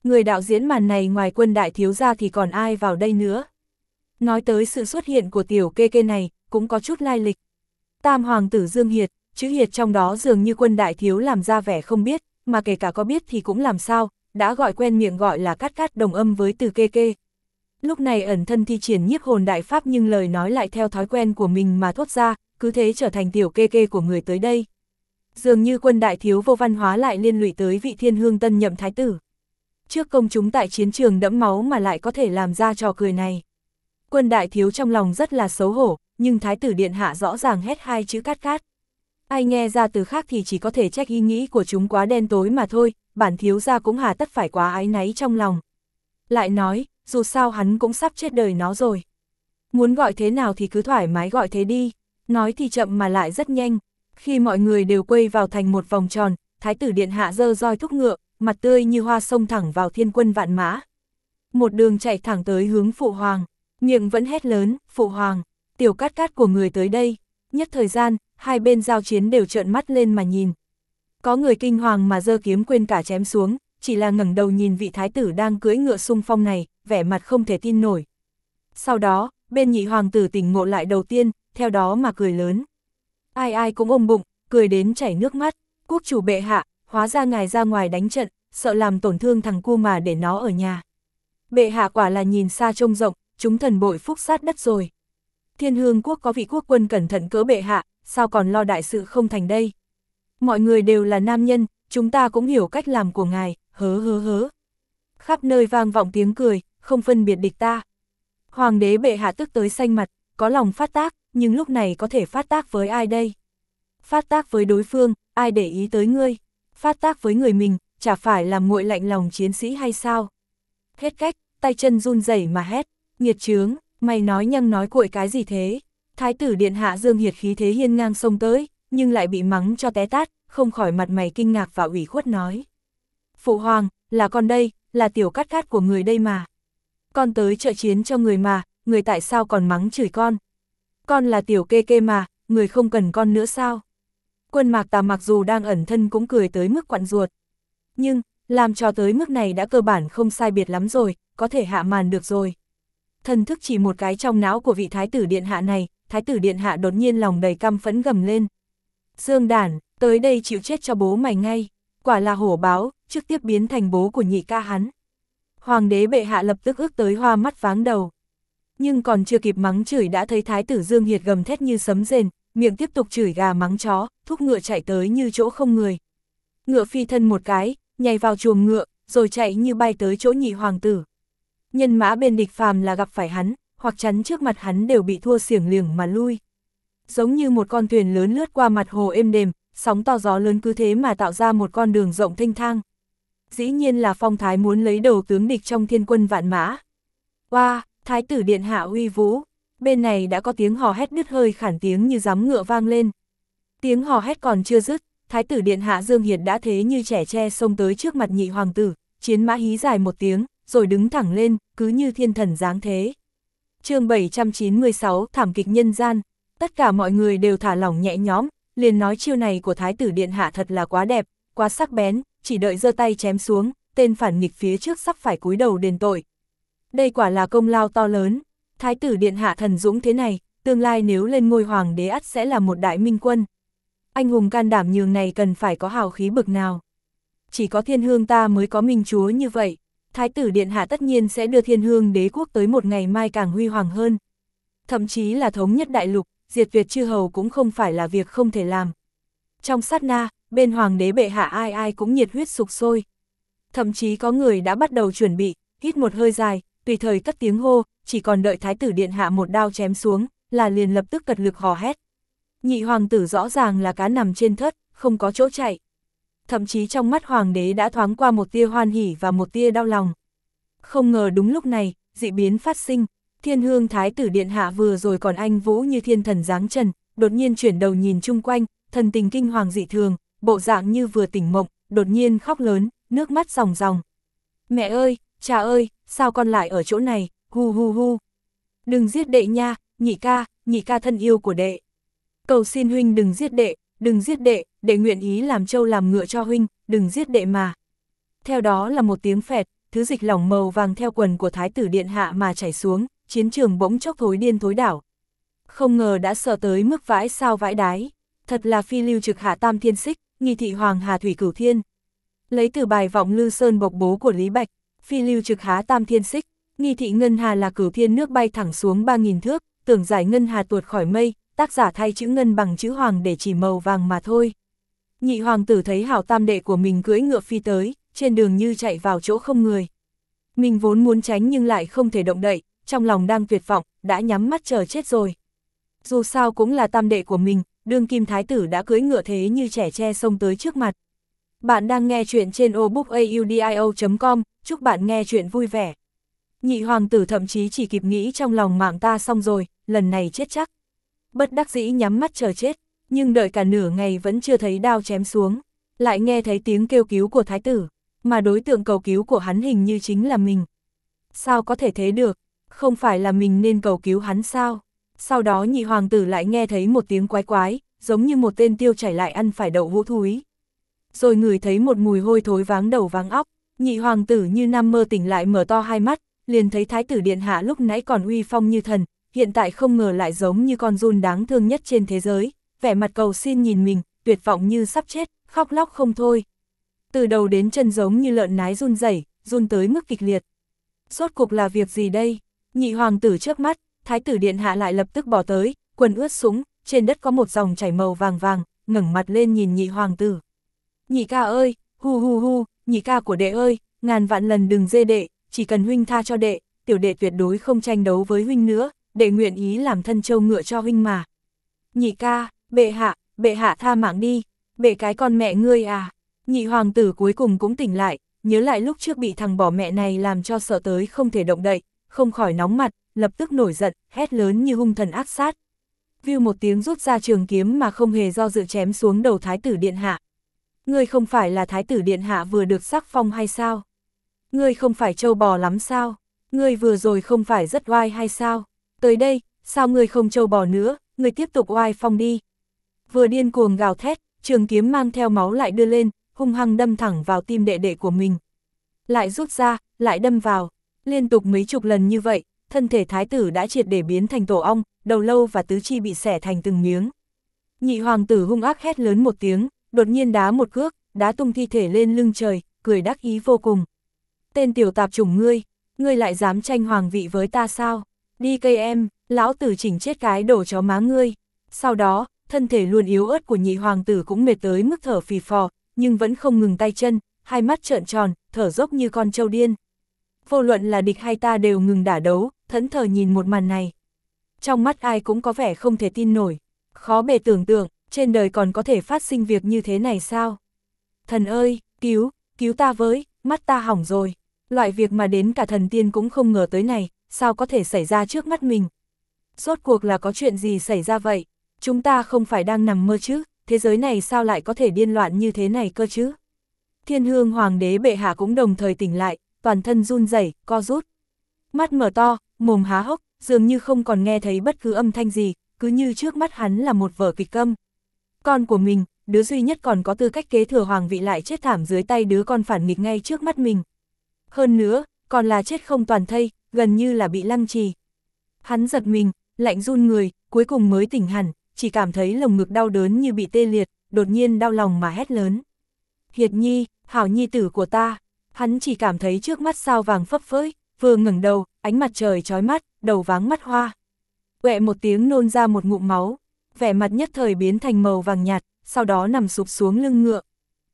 Người đạo diễn màn này ngoài Quân đại thiếu gia thì còn ai vào đây nữa. Nói tới sự xuất hiện của tiểu kê kê này, cũng có chút lai lịch. Tam hoàng tử Dương Hiệt, chữ Hiệt trong đó dường như Quân đại thiếu làm ra vẻ không biết, mà kể cả có biết thì cũng làm sao, đã gọi quen miệng gọi là cát cát đồng âm với từ kê kê. Lúc này ẩn thân thi triển nhiếp hồn đại pháp nhưng lời nói lại theo thói quen của mình mà thốt ra, cứ thế trở thành tiểu kê kê của người tới đây. Dường như Quân đại thiếu vô văn hóa lại liên lụy tới vị Thiên Hương tân nhậm thái tử. Trước công chúng tại chiến trường đẫm máu mà lại có thể làm ra trò cười này. Quân đại thiếu trong lòng rất là xấu hổ, nhưng thái tử điện hạ rõ ràng hét hai chữ cát cát. Ai nghe ra từ khác thì chỉ có thể trách ý nghĩ của chúng quá đen tối mà thôi, bản thiếu gia cũng hà tất phải quá áy náy trong lòng. Lại nói, dù sao hắn cũng sắp chết đời nó rồi. Muốn gọi thế nào thì cứ thoải mái gọi thế đi, nói thì chậm mà lại rất nhanh. Khi mọi người đều quây vào thành một vòng tròn, thái tử điện hạ giơ roi thúc ngựa, mặt tươi như hoa xông thẳng vào thiên quân vạn mã. Một đường chạy thẳng tới hướng phụ hoàng, miệng vẫn hét lớn, phụ hoàng, tiểu cát cát của người tới đây. Nhất thời gian, hai bên giao chiến đều trợn mắt lên mà nhìn. Có người kinh hoàng mà giơ kiếm quên cả chém xuống, chỉ là ngẩng đầu nhìn vị thái tử đang cưỡi ngựa xung phong này, vẻ mặt không thể tin nổi. Sau đó, bên nhị hoàng tử tỉnh ngộ lại đầu tiên, theo đó mà cười lớn. Ai ai cũng ôm bụng, cười đến chảy nước mắt, quốc chủ bệ hạ, hóa ra ngài ra ngoài đánh trận, sợ làm tổn thương thằng cu mà để nó ở nhà. Bệ hạ quả là nhìn xa trông rộng, chúng thần bội phúc sát đất rồi. Thiên Hương quốc có vị quốc quân cẩn thận cỡ bệ hạ, sao còn lo đại sự không thành đây. Mọi người đều là nam nhân, chúng ta cũng hiểu cách làm của ngài, hớ hớ hớ. Khắp nơi vang vọng tiếng cười, không phân biệt địch ta. Hoàng đế bệ hạ tức tới xanh mặt, có lòng phát tác, nhưng lúc này có thể phát tác với ai đây? Phát tác với đối phương, ai để ý tới ngươi? Phát tác với người mình, chả phải làm nguội lạnh lòng chiến sĩ hay sao? Hết cách, tay chân run rẩy mà hét, nghiệt chướng, mày nói nhăng nói cuội cái gì thế? Thái tử điện hạ Dương Hiệt khí thế hiên ngang xông tới, nhưng lại bị mắng cho té tát, không khỏi mặt mày kinh ngạc và ủy khuất nói. Phụ hoàng, là con đây, là tiểu cát cát của người đây mà. Con tới trợ chiến cho người mà, người tại sao còn mắng chửi con? Con là tiểu kê kê mà, người không cần con nữa sao? Quân Mạc Tà mặc dù đang ẩn thân cũng cười tới mức quặn ruột. Nhưng, làm cho tới mức này đã cơ bản không sai biệt lắm rồi, có thể hạ màn được rồi. Thần thức chỉ một cái trong não của vị thái tử điện hạ này, thái tử điện hạ đột nhiên lòng đầy căm phẫn gầm lên. Dương đản, tới đây chịu chết cho bố mày ngay, quả là hổ báo, trực tiếp biến thành bố của nhị ca hắn. Hoàng đế bệ hạ lập tức ước tới hoa mắt váng đầu. Nhưng còn chưa kịp mắng chửi đã thấy thái tử Dương Hiệt gầm thét như sấm rền, miệng tiếp tục chửi gà mắng chó, thúc ngựa chạy tới như chỗ không người. Ngựa phi thân một cái, nhảy vào chuồng ngựa, rồi chạy như bay tới chỗ nhị hoàng tử. Nhân mã bên địch phàm là gặp phải hắn, hoặc chắn trước mặt hắn đều bị thua xiềng liềng mà lui. Giống như một con thuyền lớn lướt qua mặt hồ êm đềm, sóng to gió lớn cứ thế mà tạo ra một con đường rộng thênh thang. Dĩ nhiên là phong thái muốn lấy đầu tướng địch trong thiên quân vạn mã. Wow, thái tử điện hạ uy vũ, bên này đã có tiếng hò hét đứt hơi khản tiếng như giắm ngựa vang lên. Tiếng hò hét còn chưa dứt, thái tử điện hạ Dương Hiệt đã thế như trẻ tre xông tới trước mặt nhị hoàng tử, chiến mã hí dài một tiếng, rồi đứng thẳng lên, cứ như thiên thần dáng thế. Chương 796, thảm kịch nhân gian, tất cả mọi người đều thả lỏng nhẹ nhõm, liền nói chiêu này của thái tử điện hạ thật là quá đẹp, quá sắc bén, chỉ đợi giơ tay chém xuống, tên phản nghịch phía trước sắp phải cúi đầu đền tội. Đây quả là công lao to lớn, thái tử điện hạ thần dũng thế này, tương lai nếu lên ngôi hoàng đế ắt sẽ là một đại minh quân. Anh hùng can đảm nhường này cần phải có hào khí bực nào. Chỉ có Thiên Hương ta mới có minh chúa như vậy, thái tử điện hạ tất nhiên sẽ đưa Thiên Hương đế quốc tới một ngày mai càng huy hoàng hơn. Thậm chí là thống nhất đại lục, diệt tuyệt chư hầu cũng không phải là việc không thể làm. Trong sát na, bên hoàng đế bệ hạ ai ai cũng nhiệt huyết sục sôi. Thậm chí có người đã bắt đầu chuẩn bị, hít một hơi dài, tùy thời cất tiếng hô, chỉ còn đợi thái tử điện hạ một đao chém xuống, là liền lập tức cật lực hò hét. Nhị hoàng tử rõ ràng là cá nằm trên thớt, không có chỗ chạy. Thậm chí trong mắt hoàng đế đã thoáng qua một tia hoan hỉ và một tia đau lòng. Không ngờ đúng lúc này, dị biến phát sinh, Thiên Hương thái tử điện hạ vừa rồi còn anh vũ như thiên thần giáng trần, đột nhiên chuyển đầu nhìn chung quanh, thần tình kinh hoàng dị thường, bộ dạng như vừa tỉnh mộng, đột nhiên khóc lớn, nước mắt ròng ròng. Mẹ ơi, cha ơi, sao con lại ở chỗ này, hu hu hu. Đừng giết đệ nha, nhị ca thân yêu của đệ. Cầu xin huynh đừng giết đệ, đừng giết đệ, đệ nguyện ý làm trâu làm ngựa cho huynh, đừng giết đệ mà. Theo đó là một tiếng phẹt, thứ dịch lỏng màu vàng theo quần của thái tử điện hạ mà chảy xuống, chiến trường bỗng chốc thối điên thối đảo. Không ngờ đã sợ tới mức vãi sao vãi đái, thật là phi lưu trực hạ tam thiên xích, nghi thị hoàng hà thủy cửu thiên. Lấy từ bài vọng Lư Sơn bộc bố của Lý Bạch, phi lưu trực há tam thiên xích, nghi thị ngân hà là cửu thiên nước bay thẳng xuống 3.000 thước, tưởng giải ngân hà tuột khỏi mây, tác giả thay chữ ngân bằng chữ hoàng để chỉ màu vàng mà thôi. Nhị hoàng tử thấy hảo tam đệ của mình cưỡi ngựa phi tới, trên đường như chạy vào chỗ không người. Mình vốn muốn tránh nhưng lại không thể động đậy, trong lòng đang tuyệt vọng, đã nhắm mắt chờ chết rồi. Dù sao cũng là tam đệ của mình, đương kim thái tử đã cưỡi ngựa thế như trẻ tre xông tới trước mặt. Bạn đang nghe chuyện trên obookaudio.com, chúc bạn nghe chuyện vui vẻ. Nhị hoàng tử thậm chí chỉ kịp nghĩ trong lòng mạng ta xong rồi, lần này chết chắc. Bất đắc dĩ nhắm mắt chờ chết, nhưng đợi cả nửa ngày vẫn chưa thấy đao chém xuống. Lại nghe thấy tiếng kêu cứu của thái tử, mà đối tượng cầu cứu của hắn hình như chính là mình. Sao có thể thế được, không phải là mình nên cầu cứu hắn sao? Sau đó nhị hoàng tử lại nghe thấy một tiếng quái quái, giống như một tên tiêu chảy lại ăn phải đậu hũ thúi. Rồi ngửi thấy một mùi hôi thối váng đầu váng óc, nhị hoàng tử như nằm mơ tỉnh lại mở to hai mắt, liền thấy thái tử điện hạ lúc nãy còn uy phong như thần, hiện tại không ngờ lại giống như con giun đáng thương nhất trên thế giới, vẻ mặt cầu xin nhìn mình, tuyệt vọng như sắp chết, khóc lóc không thôi. Từ đầu đến chân giống như lợn nái run rẩy, run tới mức kịch liệt. Rốt cục là việc gì đây? Nhị hoàng tử chớp mắt, thái tử điện hạ lại lập tức bỏ tới, quần ướt sũng, trên đất có một dòng chảy màu vàng vàng, ngẩng mặt lên nhìn nhị hoàng tử. Nhị ca ơi, hu hu hu, nhị ca của đệ ơi, ngàn vạn lần đừng dê đệ, chỉ cần huynh tha cho đệ, tiểu đệ tuyệt đối không tranh đấu với huynh nữa, đệ nguyện ý làm thân trâu ngựa cho huynh mà. Nhị ca, bệ hạ tha mạng đi, bệ cái con mẹ ngươi à. Nhị hoàng tử cuối cùng cũng tỉnh lại, nhớ lại lúc trước bị thằng bỏ mẹ này làm cho sợ tới không thể động đậy, không khỏi nóng mặt, lập tức nổi giận, hét lớn như hung thần ác sát. View một tiếng rút ra trường kiếm mà không hề do dự chém xuống đầu thái tử điện hạ. Ngươi không phải là thái tử điện hạ vừa được sắc phong hay sao? Ngươi không phải trâu bò lắm sao? Ngươi vừa rồi không phải rất oai hay sao? Tới đây, sao ngươi không trâu bò nữa, ngươi tiếp tục oai phong đi. Vừa điên cuồng gào thét, trường kiếm mang theo máu lại đưa lên, hung hăng đâm thẳng vào tim đệ đệ của mình. Lại rút ra, lại đâm vào, liên tục mấy chục lần như vậy, thân thể thái tử đã triệt để biến thành tổ ong, đầu lâu và tứ chi bị xẻ thành từng miếng. Nhị hoàng tử hung ác hét lớn một tiếng, đột nhiên đá một cước, đá tung thi thể lên lưng trời, cười đắc ý vô cùng. Tên tiểu tạp chủng ngươi lại dám tranh hoàng vị với ta sao? Đi cây em, lão tử chỉnh chết cái đồ chó má ngươi. Sau đó, thân thể luôn yếu ớt của nhị hoàng tử cũng mệt tới mức thở phì phò, nhưng vẫn không ngừng tay chân, hai mắt trợn tròn, thở dốc như con trâu điên. Vô luận là địch hay ta đều ngừng đả đấu, thẫn thờ nhìn một màn này. Trong mắt ai cũng có vẻ không thể tin nổi, khó bề tưởng tượng, trên đời còn có thể phát sinh việc như thế này sao? Thần ơi, cứu ta với, mắt ta hỏng rồi. Loại việc mà đến cả thần tiên cũng không ngờ tới này, sao có thể xảy ra trước mắt mình? Rốt cuộc là có chuyện gì xảy ra vậy? Chúng ta không phải đang nằm mơ chứ, thế giới này sao lại có thể điên loạn như thế này cơ chứ? Thiên Hương hoàng đế bệ hạ cũng đồng thời tỉnh lại, toàn thân run rẩy, co rút. Mắt mở to, mồm há hốc, dường như không còn nghe thấy bất cứ âm thanh gì, cứ như trước mắt hắn là một vở kịch câm. Con của mình, đứa duy nhất còn có tư cách kế thừa hoàng vị lại chết thảm dưới tay đứa con phản nghịch ngay trước mắt mình. Hơn nữa, còn là chết không toàn thây, gần như là bị lăng trì. Hắn giật mình, lạnh run người, cuối cùng mới tỉnh hẳn, chỉ cảm thấy lồng ngực đau đớn như bị tê liệt, đột nhiên đau lòng mà hét lớn. Hiệt nhi, hảo nhi tử của ta. Hắn chỉ cảm thấy trước mắt sao vàng phấp phới, vừa ngẩng đầu, ánh mặt trời chói mắt, đầu váng mắt hoa. Quẹ một tiếng nôn ra một ngụm máu, vẻ mặt nhất thời biến thành màu vàng nhạt, sau đó nằm sụp xuống lưng ngựa.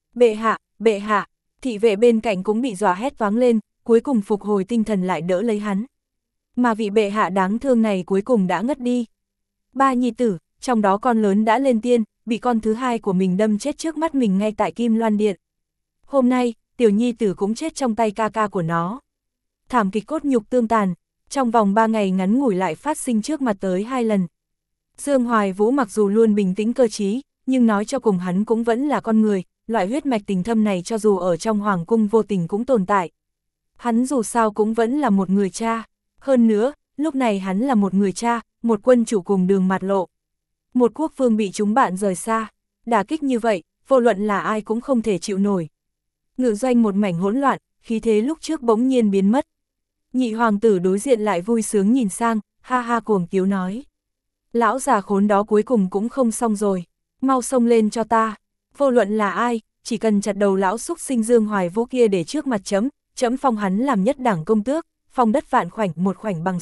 Bệ hạ, thị vệ bên cạnh cũng bị dọa hét toáng lên, cuối cùng phục hồi tinh thần lại đỡ lấy hắn. Mà vị bệ hạ đáng thương này cuối cùng đã ngất đi. Ba nhi tử, trong đó con lớn đã lên tiên, bị con thứ hai của mình đâm chết trước mắt mình ngay tại Kim Loan Điện. Hôm nay, tiểu nhi tử cũng chết trong tay ca ca của nó. Thảm kịch cốt nhục tương tàn, trong vòng 3 ngày ngắn ngủi lại phát sinh trước mặt tới 2 lần. Dương Hoài Vũ mặc dù luôn bình tĩnh cơ trí, nhưng nói cho cùng hắn cũng vẫn là con người, loại huyết mạch tình thâm này cho dù ở trong hoàng cung vô tình cũng tồn tại. Hắn dù sao cũng vẫn là một người cha, hơn nữa, lúc này hắn là một người cha, một quân chủ cùng đường mạt lộ. Một quốc vương bị chúng bạn rời xa, đả kích như vậy, vô luận là ai cũng không thể chịu nổi. Ngự doanh một mảnh hỗn loạn, khí thế lúc trước bỗng nhiên biến mất. Nhị hoàng tử đối diện lại vui sướng nhìn sang, ha ha cuồng tiếu nói. Lão già khốn đó cuối cùng cũng không xong rồi, mau xông lên cho ta, vô luận là ai, chỉ cần chặt đầu lão xúc sinh Dương Hoài Vũ kia để trước mặt chấm phong hắn làm nhất đảng công tước, phong đất vạn khoảnh một khoảnh bằng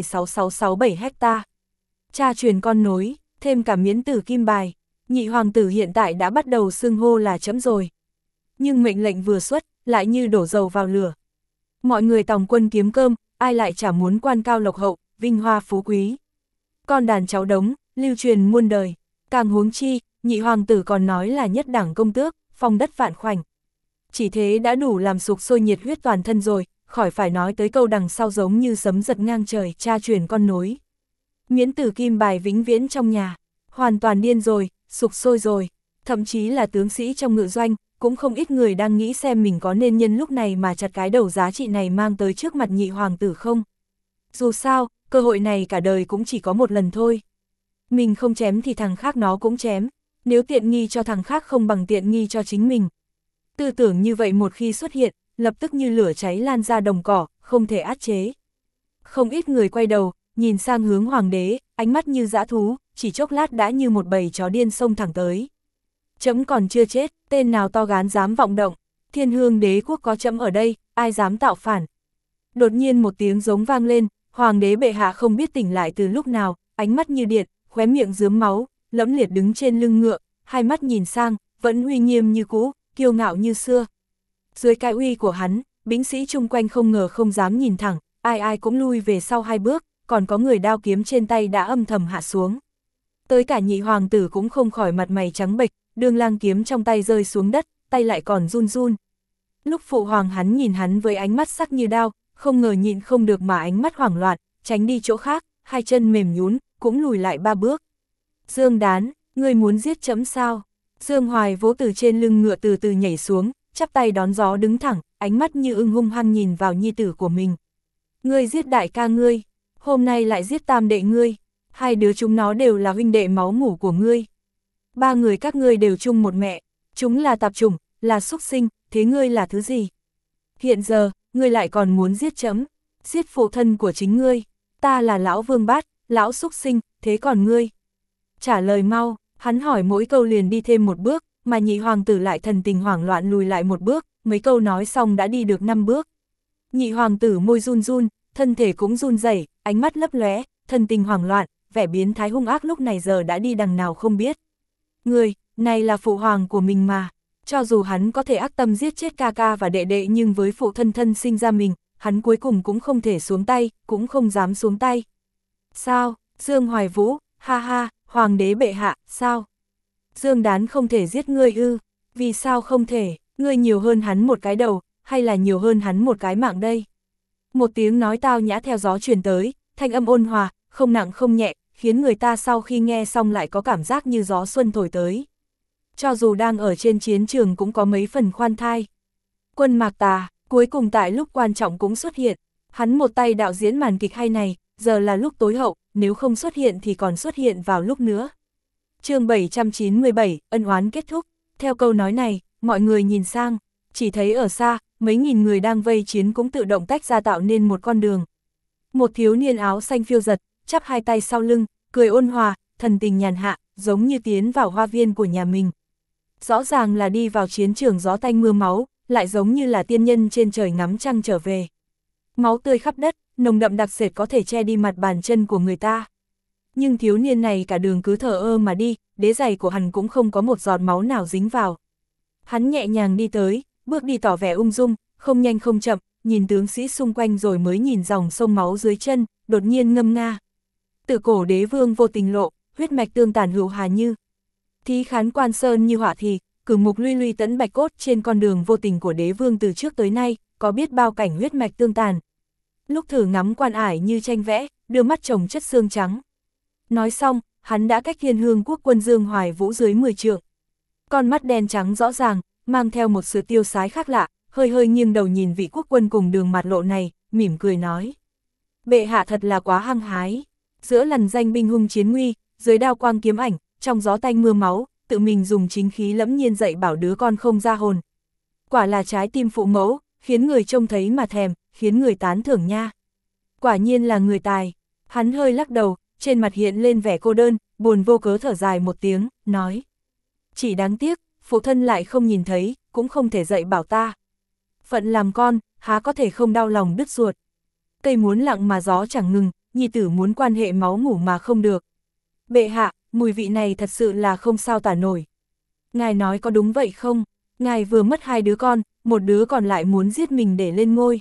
6,6667 hecta. Cha truyền con nối, thêm cả miễn tử kim bài, nhị hoàng tử hiện tại đã bắt đầu xưng hô là chấm rồi. Nhưng mệnh lệnh vừa xuất, lại như đổ dầu vào lửa. Mọi người tòng quân kiếm cơm, ai lại chả muốn quan cao lộc hậu, vinh hoa phú quý. Con đàn cháu đống, lưu truyền muôn đời, càng huống chi, nhị hoàng tử còn nói là nhất đảng công tước, phong đất vạn khoảnh. Chỉ thế đã đủ làm sục sôi nhiệt huyết toàn thân rồi, khỏi phải nói tới câu đằng sau giống như sấm giật ngang trời, cha truyền con nối. Miễn tử kim bài vĩnh viễn trong nhà, hoàn toàn điên rồi, sục sôi rồi, thậm chí là tướng sĩ trong ngự doanh, cũng không ít người đang nghĩ xem mình có nên nhân lúc này mà chặt cái đầu giá trị này mang tới trước mặt nhị hoàng tử không. Dù sao, cơ hội này cả đời cũng chỉ có một lần thôi. Mình không chém thì thằng khác nó cũng chém, nếu tiện nghi cho thằng khác không bằng tiện nghi cho chính mình. Tư tưởng như vậy một khi xuất hiện, lập tức như lửa cháy lan ra đồng cỏ, không thể át chế. Không ít người quay đầu, nhìn sang hướng hoàng đế, ánh mắt như dã thú, chỉ chốc lát đã như một bầy chó điên xông thẳng tới. Chấm còn chưa chết, tên nào to gan dám vọng động, Thiên Hương đế quốc có chấm ở đây, ai dám tạo phản. Đột nhiên một tiếng giống vang lên, hoàng đế bệ hạ không biết tỉnh lại từ lúc nào, ánh mắt như điện, khóe miệng rướm máu, lẫm liệt đứng trên lưng ngựa, hai mắt nhìn sang, vẫn uy nghiêm như cũ, kiêu ngạo như xưa. Dưới cái uy của hắn, binh sĩ chung quanh không ngờ không dám nhìn thẳng, ai ai cũng lui về sau hai bước, còn có người đao kiếm trên tay đã âm thầm hạ xuống. Tới cả nhị hoàng tử cũng không khỏi mặt mày trắng bệch, đương lang kiếm trong tay rơi xuống đất, tay lại còn run run. Lúc phụ hoàng hắn nhìn hắn với ánh mắt sắc như đao, không ngờ nhịn không được mà ánh mắt hoảng loạn, tránh đi chỗ khác, hai chân mềm nhún, cũng lùi lại ba bước. Dương Đán, ngươi muốn giết chấm sao? Dương Hoài Vũ từ trên lưng ngựa từ từ nhảy xuống, chắp tay đón gió đứng thẳng, ánh mắt như ưng hung hăng nhìn vào nhi tử của mình. Ngươi giết đại ca ngươi, hôm nay lại giết tam đệ ngươi, hai đứa chúng nó đều là huynh đệ máu mủ của ngươi. Ba người các ngươi đều chung một mẹ, chúng là tạp chủng, là súc sinh, thế ngươi là thứ gì? Hiện giờ, ngươi lại còn muốn giết chấm, giết phụ thân của chính ngươi, ta là lão vương bát, lão súc sinh, thế còn ngươi? Trả lời mau, hắn hỏi mỗi câu liền đi thêm một bước, mà nhị hoàng tử lại thần tình hoảng loạn lùi lại một bước, mấy câu nói xong đã đi được 5 bước. Nhị hoàng tử môi run run, thân thể cũng run rẩy, ánh mắt lấp lóe, thần tình hoảng loạn, vẻ biến thái hung ác lúc này giờ đã đi đằng nào không biết. Người, này là phụ hoàng của mình mà, cho dù hắn có thể ác tâm giết chết ca ca và đệ đệ nhưng với phụ thân thân sinh ra mình, hắn cuối cùng cũng không thể xuống tay, cũng không dám xuống tay. Sao, Dương Hoài Vũ, ha ha, hoàng đế bệ hạ, sao? Dương Đán không thể giết ngươi ư, vì sao không thể, ngươi nhiều hơn hắn một cái đầu, hay là nhiều hơn hắn một cái mạng đây? Một tiếng nói tao nhã theo gió truyền tới, thanh âm ôn hòa, không nặng không nhẹ, khiến người ta sau khi nghe xong lại có cảm giác như gió xuân thổi tới. Cho dù đang ở trên chiến trường cũng có mấy phần khoan thai. Quân Mạc Tà, cuối cùng tại lúc quan trọng cũng xuất hiện, hắn một tay đạo diễn màn kịch hay này, giờ là lúc tối hậu, nếu không xuất hiện thì còn xuất hiện vào lúc nữa. Chương 797, ân oán kết thúc, theo câu nói này, mọi người nhìn sang, chỉ thấy ở xa, mấy nghìn người đang vây chiến cũng tự động tách ra tạo nên một con đường. Một thiếu niên áo xanh phiêu giật, chắp hai tay sau lưng, cười ôn hòa, thần tình nhàn hạ, giống như tiến vào hoa viên của nhà mình. Rõ ràng là đi vào chiến trường gió tanh mưa máu, lại giống như là tiên nhân trên trời ngắm trăng trở về. Máu tươi khắp đất, nồng đậm đặc sệt có thể che đi mặt bàn chân của người ta. Nhưng thiếu niên này cả đường cứ thờ ơ mà đi, đế giày của hắn cũng không có một giọt máu nào dính vào. Hắn nhẹ nhàng đi tới, bước đi tỏ vẻ ung dung, không nhanh không chậm, nhìn tướng sĩ xung quanh rồi mới nhìn dòng sông máu dưới chân, đột nhiên ngâm nga. Tự cổ đế vương vô tình lộ, huyết mạch tương tàn hữu hà như. Thí khán quan sơn như hỏa thì, cử mục luy luy tẫn bạch cốt trên con đường vô tình của đế vương từ trước tới nay, có biết bao cảnh huyết mạch tương tàn. Lúc thử ngắm quan ải như tranh vẽ, đưa mắt trồng chất xương trắng. Nói xong, hắn đã cách Thiên Hương quốc quân Dương Hoài Vũ dưới 10 trượng. Con mắt đen trắng rõ ràng, mang theo một sự tiêu sái khác lạ, hơi hơi nghiêng đầu nhìn vị quốc quân cùng đường mạt lộ này, mỉm cười nói. Bệ hạ thật là quá hăng hái. Giữa lằn danh binh hung chiến nguy, dưới đao quang kiếm ảnh, trong gió tanh mưa máu, tự mình dùng chính khí lẫm nhiên dạy bảo đứa con không ra hồn. Quả là trái tim phụ mẫu, khiến người trông thấy mà thèm, khiến người tán thưởng nha. Quả nhiên là người tài. Hắn hơi lắc đầu, trên mặt hiện lên vẻ cô đơn, buồn vô cớ thở dài một tiếng, nói. Chỉ đáng tiếc, phụ thân lại không nhìn thấy, cũng không thể dạy bảo ta. Phận làm con, há có thể không đau lòng đứt ruột. Cây muốn lặng mà gió chẳng ngừng, nhi tử muốn quan hệ máu mủ mà không được. Bệ hạ, mùi vị này thật sự là không sao tả nổi. Ngài nói có đúng vậy không? Ngài vừa mất 2 đứa con, một đứa còn lại muốn giết mình để lên ngôi.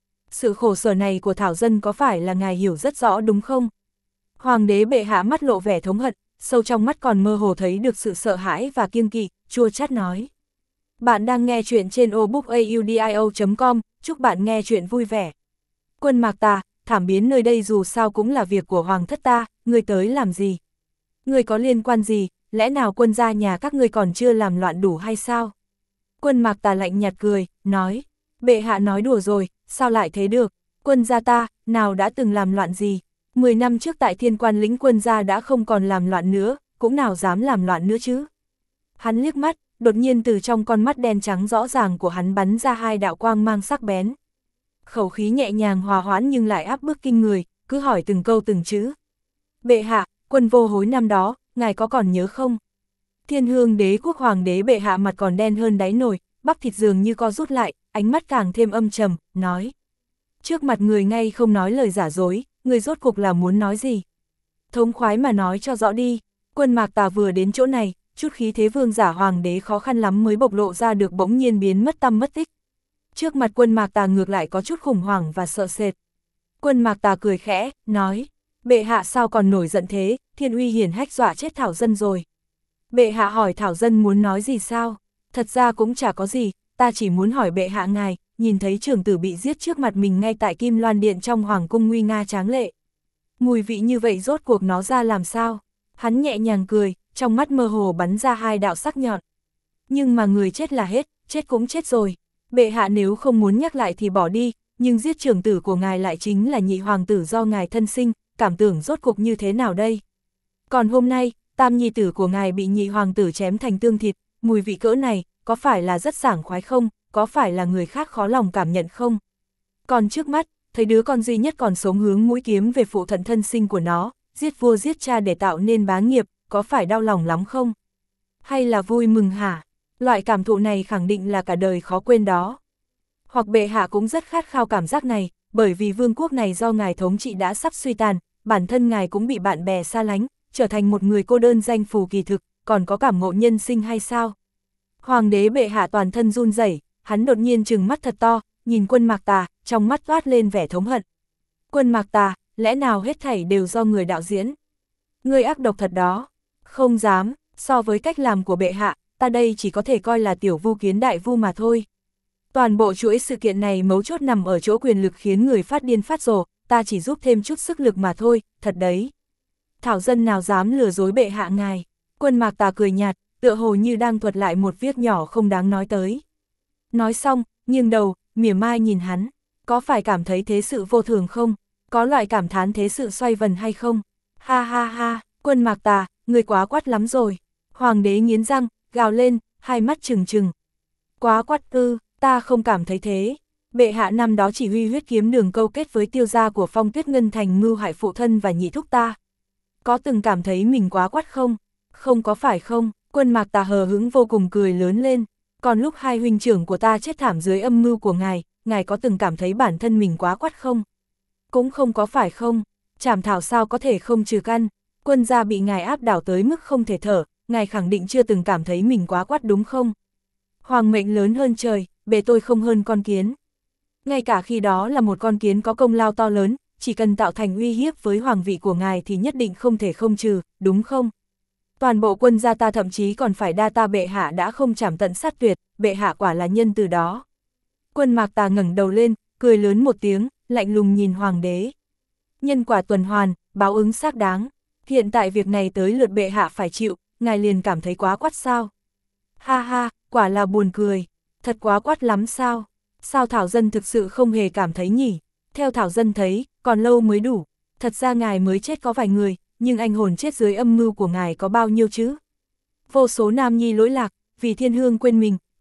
Sự khổ sở này của Thảo Dân có phải là ngài hiểu rất rõ đúng không? Hoàng đế bệ hạ mắt lộ vẻ thống hận, sâu trong mắt còn mơ hồ thấy được sự sợ hãi và kiêng kỵ, chua chát nói. Bạn đang nghe chuyện trên audiobookaudio.com, chúc bạn nghe chuyện vui vẻ. Quân Mạc Tà, thảm biến nơi đây dù sao cũng là việc của hoàng thất ta, ngươi tới làm gì? Ngươi có liên quan gì, lẽ nào quân gia nhà các ngươi còn chưa làm loạn đủ hay sao? Quân Mạc Tà lạnh nhạt cười, nói, bệ hạ nói đùa rồi, sao lại thế được? Quân gia ta, nào đã từng làm loạn gì? 10 năm trước tại Thiên Quan lĩnh quân gia đã không còn làm loạn nữa, cũng nào dám làm loạn nữa chứ? Hắn liếc mắt, đột nhiên từ trong con mắt đen trắng rõ ràng của hắn bắn ra 2 đạo quang mang sắc bén. Khẩu khí nhẹ nhàng hòa hoãn nhưng lại áp bức kinh người, cứ hỏi từng câu từng chữ. Bệ hạ, quân vô hối năm đó, ngài có còn nhớ không? Thiên Hương Đế quốc hoàng đế bệ hạ mặt còn đen hơn đáy nồi, bắp thịt dường như co rút lại, ánh mắt càng thêm âm trầm, nói. Trước mặt người ngay không nói lời giả dối, người rốt cuộc là muốn nói gì? Thống khoái mà nói cho rõ đi. Quân Mạc Tà vừa đến chỗ này, chút khí thế vương giả hoàng đế khó khăn lắm mới bộc lộ ra được bỗng nhiên biến mất tăm mất tích. Trước mặt Quân Mạc Tà ngược lại có chút khủng hoảng và sợ sệt. Quân Mạc Tà cười khẽ, nói, bệ hạ sao còn nổi giận thế, thiên uy hiển hách dọa chết Thảo Dân rồi. Bệ hạ hỏi Thảo Dân muốn nói gì sao? Thật ra cũng chả có gì, ta chỉ muốn hỏi bệ hạ ngài, nhìn thấy trưởng tử bị giết trước mặt mình ngay tại Kim Loan Điện trong hoàng cung nguy nga tráng lệ. Mùi vị như vậy rốt cuộc nó ra làm sao? Hắn nhẹ nhàng cười, trong mắt mơ hồ bắn ra 2 đạo sắc nhọn. Nhưng mà người chết là hết, chết cũng chết rồi. Bệ hạ nếu không muốn nhắc lại thì bỏ đi, nhưng giết trưởng tử của ngài lại chính là nhị hoàng tử do ngài thân sinh, cảm tưởng rốt cuộc như thế nào đây? Còn hôm nay, tam nhi tử của ngài bị nhị hoàng tử chém thành tương thịt, mùi vị cỡ này, có phải là rất sảng khoái không, có phải là người khác khó lòng cảm nhận không? Còn trước mắt, thấy đứa con duy nhất còn sống hướng mũi kiếm về phụ thận thân sinh của nó, giết vua giết cha để tạo nên bá nghiệp, có phải đau lòng lắm không? Hay là vui mừng hả? Loại cảm thụ này khẳng định là cả đời khó quên đó. Hoặc bệ hạ cũng rất khát khao cảm giác này, bởi vì vương quốc này do ngài thống trị đã sắp suy tàn, bản thân ngài cũng bị bạn bè xa lánh, trở thành một người cô đơn danh phù kỳ thực, còn có cảm ngộ nhân sinh hay sao? Hoàng đế bệ hạ toàn thân run rẩy, hắn đột nhiên trừng mắt thật to, nhìn Quân Mạc Tà, trong mắt toát lên vẻ thống hận. Quân Mạc Tà, lẽ nào hết thảy đều do người đạo diễn? Ngươi ác độc thật đó. Không dám, so với cách làm của bệ hạ, ta đây chỉ có thể coi là tiểu vu kiến đại vu mà thôi. Toàn bộ chuỗi sự kiện này mấu chốt nằm ở chỗ quyền lực khiến người phát điên phát rồ, ta chỉ giúp thêm chút sức lực mà thôi, thật đấy. Thảo Dân nào dám lừa dối bệ hạ ngài? Quân Mạc Tà cười nhạt, tựa hồ như đang thuật lại một việc nhỏ không đáng nói tới. Nói xong, nghiêng đầu, mỉa mai nhìn hắn, có phải cảm thấy thế sự vô thường không? Có loại cảm thán thế sự xoay vần hay không? Ha ha ha, Quân Mạc Tà, người quá quát lắm rồi. Hoàng đế nghiến răng, gào lên, hai mắt trừng trừng. Quá quát ư, ta không cảm thấy thế. Bệ hạ năm đó chỉ huy huyết kiếm đường câu kết với tiêu gia của Phong Tuyết Ngân Thành mưu hại phụ thân và nhị thúc ta. Có từng cảm thấy mình quá quát không? Không có phải không? Quân Mạc Tà hờ hững vô cùng cười lớn lên. Còn lúc 2 huynh trưởng của ta chết thảm dưới âm mưu của ngài có từng cảm thấy bản thân mình quá quát không? Cũng không có phải không? Trảm thảo sao có thể không trừ căn? Quân gia bị ngài áp đảo tới mức không thể thở, ngài khẳng định chưa từng cảm thấy mình quá quát đúng không? Hoàng mệnh lớn hơn trời, bề tôi không hơn con kiến. Ngay cả khi đó là một con kiến có công lao to lớn, chỉ cần tạo thành uy hiếp với hoàng vị của ngài thì nhất định không thể không trừ, đúng không? Toàn bộ quân gia ta thậm chí còn phải đa ta bệ hạ đã không trảm tận sát tuyệt, bệ hạ quả là nhân từ đó. Quân Mạc Tà ngẩng đầu lên, cười lớn một tiếng, lạnh lùng nhìn hoàng đế. Nhân quả tuần hoàn, báo ứng xác đáng. Hiện tại việc này tới lượt bệ hạ phải chịu, ngài liền cảm thấy quá quát sao? Ha ha, quả là buồn cười. Thật quá quát lắm sao? Sao Thảo Dân thực sự không hề cảm thấy nhỉ? Theo Thảo Dân thấy, còn lâu mới đủ. Thật ra ngài mới chết có vài người, nhưng anh hồn chết dưới âm mưu của ngài có bao nhiêu chứ? Vô số nam nhi lỗi lạc, vì thiên hương quên mình,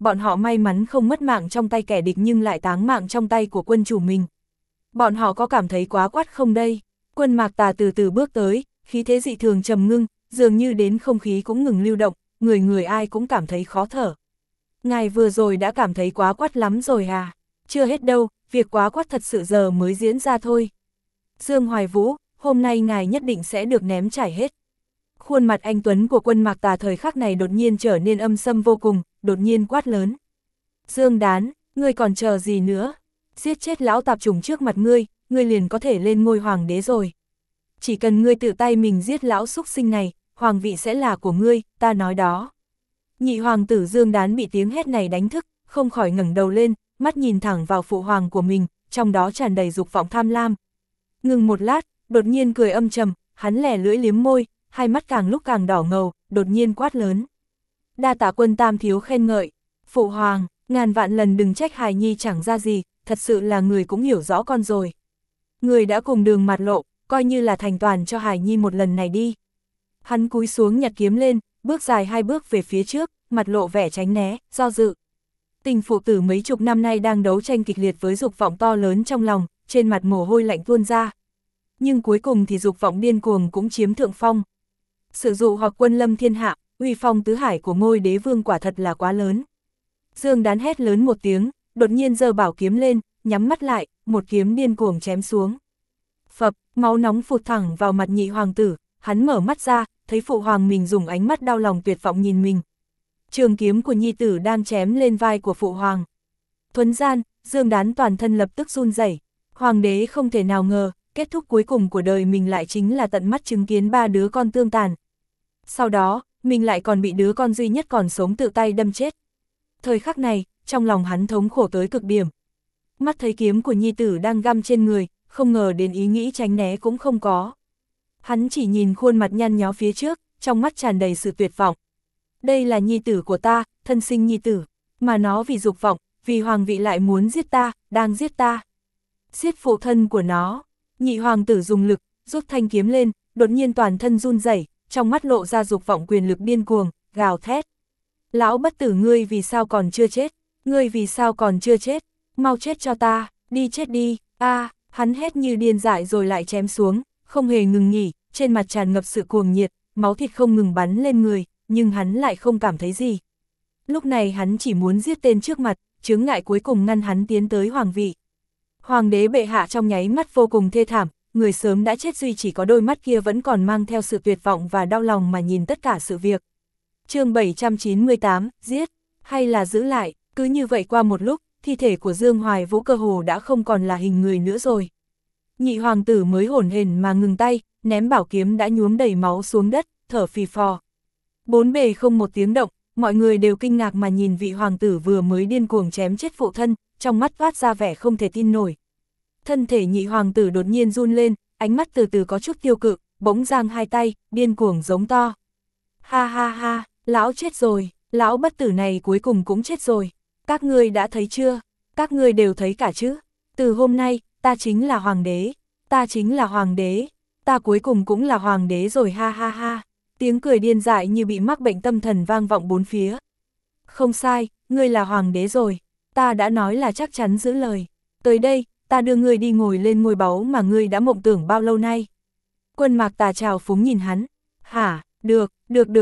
bọn họ may mắn không mất mạng trong tay kẻ địch nhưng lại táng mạng trong tay của quân chủ mình. Bọn họ có cảm thấy quá quắt không đây? Quân Mạc Tà từ từ bước tới, khí thế dị thường trầm ngưng, dường như đến không khí cũng ngừng lưu động, người người ai cũng cảm thấy khó thở. Ngài vừa rồi đã cảm thấy quá quắt lắm rồi à? Chưa hết đâu, việc quá quắt thật sự giờ mới diễn ra thôi. Dương Hoài Vũ, hôm nay ngài nhất định sẽ được ném trải hết. Khuôn mặt anh tuấn của Quân Mạc Tà thời khắc này đột nhiên trở nên âm sâm vô cùng, đột nhiên quát lớn. Dương Đán, ngươi còn chờ gì nữa? Giết chết lão tạp chủng trước mặt ngươi liền có thể lên ngôi hoàng đế rồi. Chỉ cần ngươi tự tay mình giết lão xúc sinh này, hoàng vị sẽ là của ngươi, ta nói đó. Nhị hoàng tử Dương Đán bị tiếng hét này đánh thức, không khỏi ngẩng đầu lên, mắt nhìn thẳng vào phụ hoàng của mình, trong đó tràn đầy dục vọng tham lam. Ngừng một lát, đột nhiên cười âm trầm, hắn lẻ lưỡi liếm môi, hai mắt càng lúc càng đỏ ngầu, đột nhiên quát lớn. Đa tạ Quân tam thiếu khen ngợi. Phụ hoàng, ngàn vạn lần đừng trách hài nhi chẳng ra gì, thật sự là người cũng hiểu rõ con rồi. Người đã cùng đường mặt lộ, coi như là thành toàn cho hài nhi một lần này đi. Hắn cúi xuống nhặt kiếm lên, bước dài hai bước về phía trước, mặt lộ vẻ tránh né, do dự. Tình phụ tử mấy chục năm nay đang đấu tranh kịch liệt với dục vọng to lớn trong lòng, trên mặt mồ hôi lạnh tuôn ra. Nhưng cuối cùng thì dục vọng điên cuồng cũng chiếm thượng phong. Sự dụ hoặc quân lâm thiên hạ, uy phong tứ hải của ngôi đế vương quả thật là quá lớn. Dương Đán hét lớn một tiếng, đột nhiên giơ bảo kiếm lên, nhắm mắt lại, một kiếm điên cuồng chém xuống. Phập, máu nóng phụt thẳng vào mặt nhị hoàng tử, hắn mở mắt ra, thấy phụ hoàng mình dùng ánh mắt đau lòng tuyệt vọng nhìn mình. Trường kiếm của nhi tử đang chém lên vai của phụ hoàng. Thuấn gian, Dương Đán toàn thân lập tức run rẩy. Hoàng đế không thể nào ngờ, kết thúc cuối cùng của đời mình lại chính là tận mắt chứng kiến ba đứa con tương tàn. Sau đó, mình lại còn bị đứa con duy nhất còn sống tự tay đâm chết. Thời khắc này, trong lòng hắn thống khổ tới cực điểm. Mắt thấy kiếm của nhi tử đang găm trên người, không ngờ đến ý nghĩ tránh né cũng không có. Hắn chỉ nhìn khuôn mặt nhăn nhó phía trước, trong mắt tràn đầy sự tuyệt vọng. Đây là nhi tử của ta, thân sinh nhi tử, mà nó vì dục vọng, vì hoàng vị lại muốn giết ta, đang giết ta. Giết phụ thân của nó. Nhị hoàng tử dùng lực, rút thanh kiếm lên, đột nhiên toàn thân run rẩy, trong mắt lộ ra dục vọng quyền lực điên cuồng, gào thét. Lão bất tử ngươi vì sao còn chưa chết? Ngươi vì sao còn chưa chết? Mau chết cho ta, đi chết đi, hắn hét như điên dại rồi lại chém xuống, không hề ngừng nghỉ, trên mặt tràn ngập sự cuồng nhiệt, máu thịt không ngừng bắn lên người, nhưng hắn lại không cảm thấy gì. Lúc này hắn chỉ muốn giết tên trước mặt, chướng ngại cuối cùng ngăn hắn tiến tới hoàng vị. Hoàng đế bệ hạ trong nháy mắt vô cùng thê thảm, người sớm đã chết duy chỉ có đôi mắt kia vẫn còn mang theo sự tuyệt vọng và đau lòng mà nhìn tất cả sự việc. Chương 798, giết, hay là giữ lại, cứ như vậy qua một lúc, thi thể của Dương Hoài Vũ cơ hồ đã không còn là hình người nữa rồi. Nhị hoàng tử mới hổn hển mà ngừng tay, ném bảo kiếm đã nhuốm đầy máu xuống đất, thở phì phò. Bốn bề không một tiếng động, mọi người đều kinh ngạc mà nhìn vị hoàng tử vừa mới điên cuồng chém chết phụ thân, trong mắt toát ra vẻ không thể tin nổi. Thân thể nhị hoàng tử đột nhiên run lên, ánh mắt từ từ có chút tiêu cự, bỗng giang hai tay, điên cuồng giống to. Ha ha ha, lão chết rồi, lão bất tử này cuối cùng cũng chết rồi. Các ngươi đã thấy chưa? Các ngươi đều thấy cả chứ? Từ hôm nay, ta chính là hoàng đế, ta chính là hoàng đế, ta cuối cùng cũng là hoàng đế rồi ha ha ha. Tiếng cười điên dại như bị mắc bệnh tâm thần vang vọng bốn phía. Không sai, ngươi là hoàng đế rồi, ta đã nói là chắc chắn giữ lời. Tới đây, ta đưa ngươi đi ngồi lên ngôi báu mà ngươi đã mộng tưởng bao lâu nay. Quân Mạc Tà trào phúng nhìn hắn. Hả, được,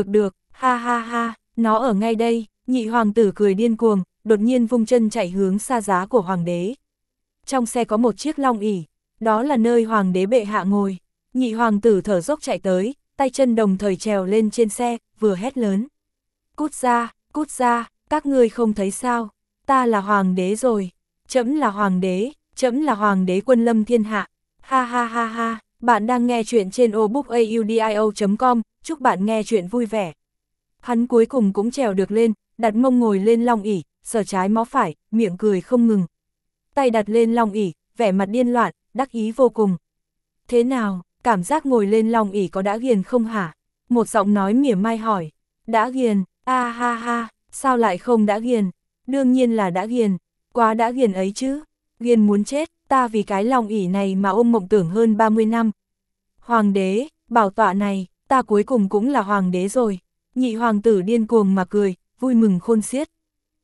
ha ha ha, nó ở ngay đây. Nhị hoàng tử cười điên cuồng, đột nhiên vung chân chạy hướng xa giá của hoàng đế. Trong xe có một chiếc long ỷ, đó là nơi hoàng đế bệ hạ ngồi. Nhị hoàng tử thở dốc chạy tới, tay chân đồng thời trèo lên trên xe, vừa hét lớn. Cút ra, các ngươi không thấy sao, ta là hoàng đế rồi, trẫm là hoàng đế quân lâm thiên hạ. Ha ha ha ha, bạn đang nghe chuyện trên obookaudio.com, chúc bạn nghe chuyện vui vẻ. Hắn cuối cùng cũng trèo được lên, đặt mông ngồi lên long ỷ, sờ trái mó phải, miệng cười không ngừng. Tay đặt lên long ỷ, vẻ mặt điên loạn, đắc ý vô cùng. Thế nào, cảm giác ngồi lên long ỷ có đã ghiền không hả? Một giọng nói mỉa mai hỏi. Đã ghiền, ha ha, sao lại không đã ghiền? Đương nhiên là đã ghiền, quá đã ghiền ấy chứ. Ghiền muốn chết, ta vì cái long ỷ này mà ôm mộng tưởng hơn 30 năm. Hoàng đế, bảo tọa này, ta cuối cùng cũng là hoàng đế rồi. Nhị hoàng tử điên cuồng mà cười, vui mừng khôn xiết.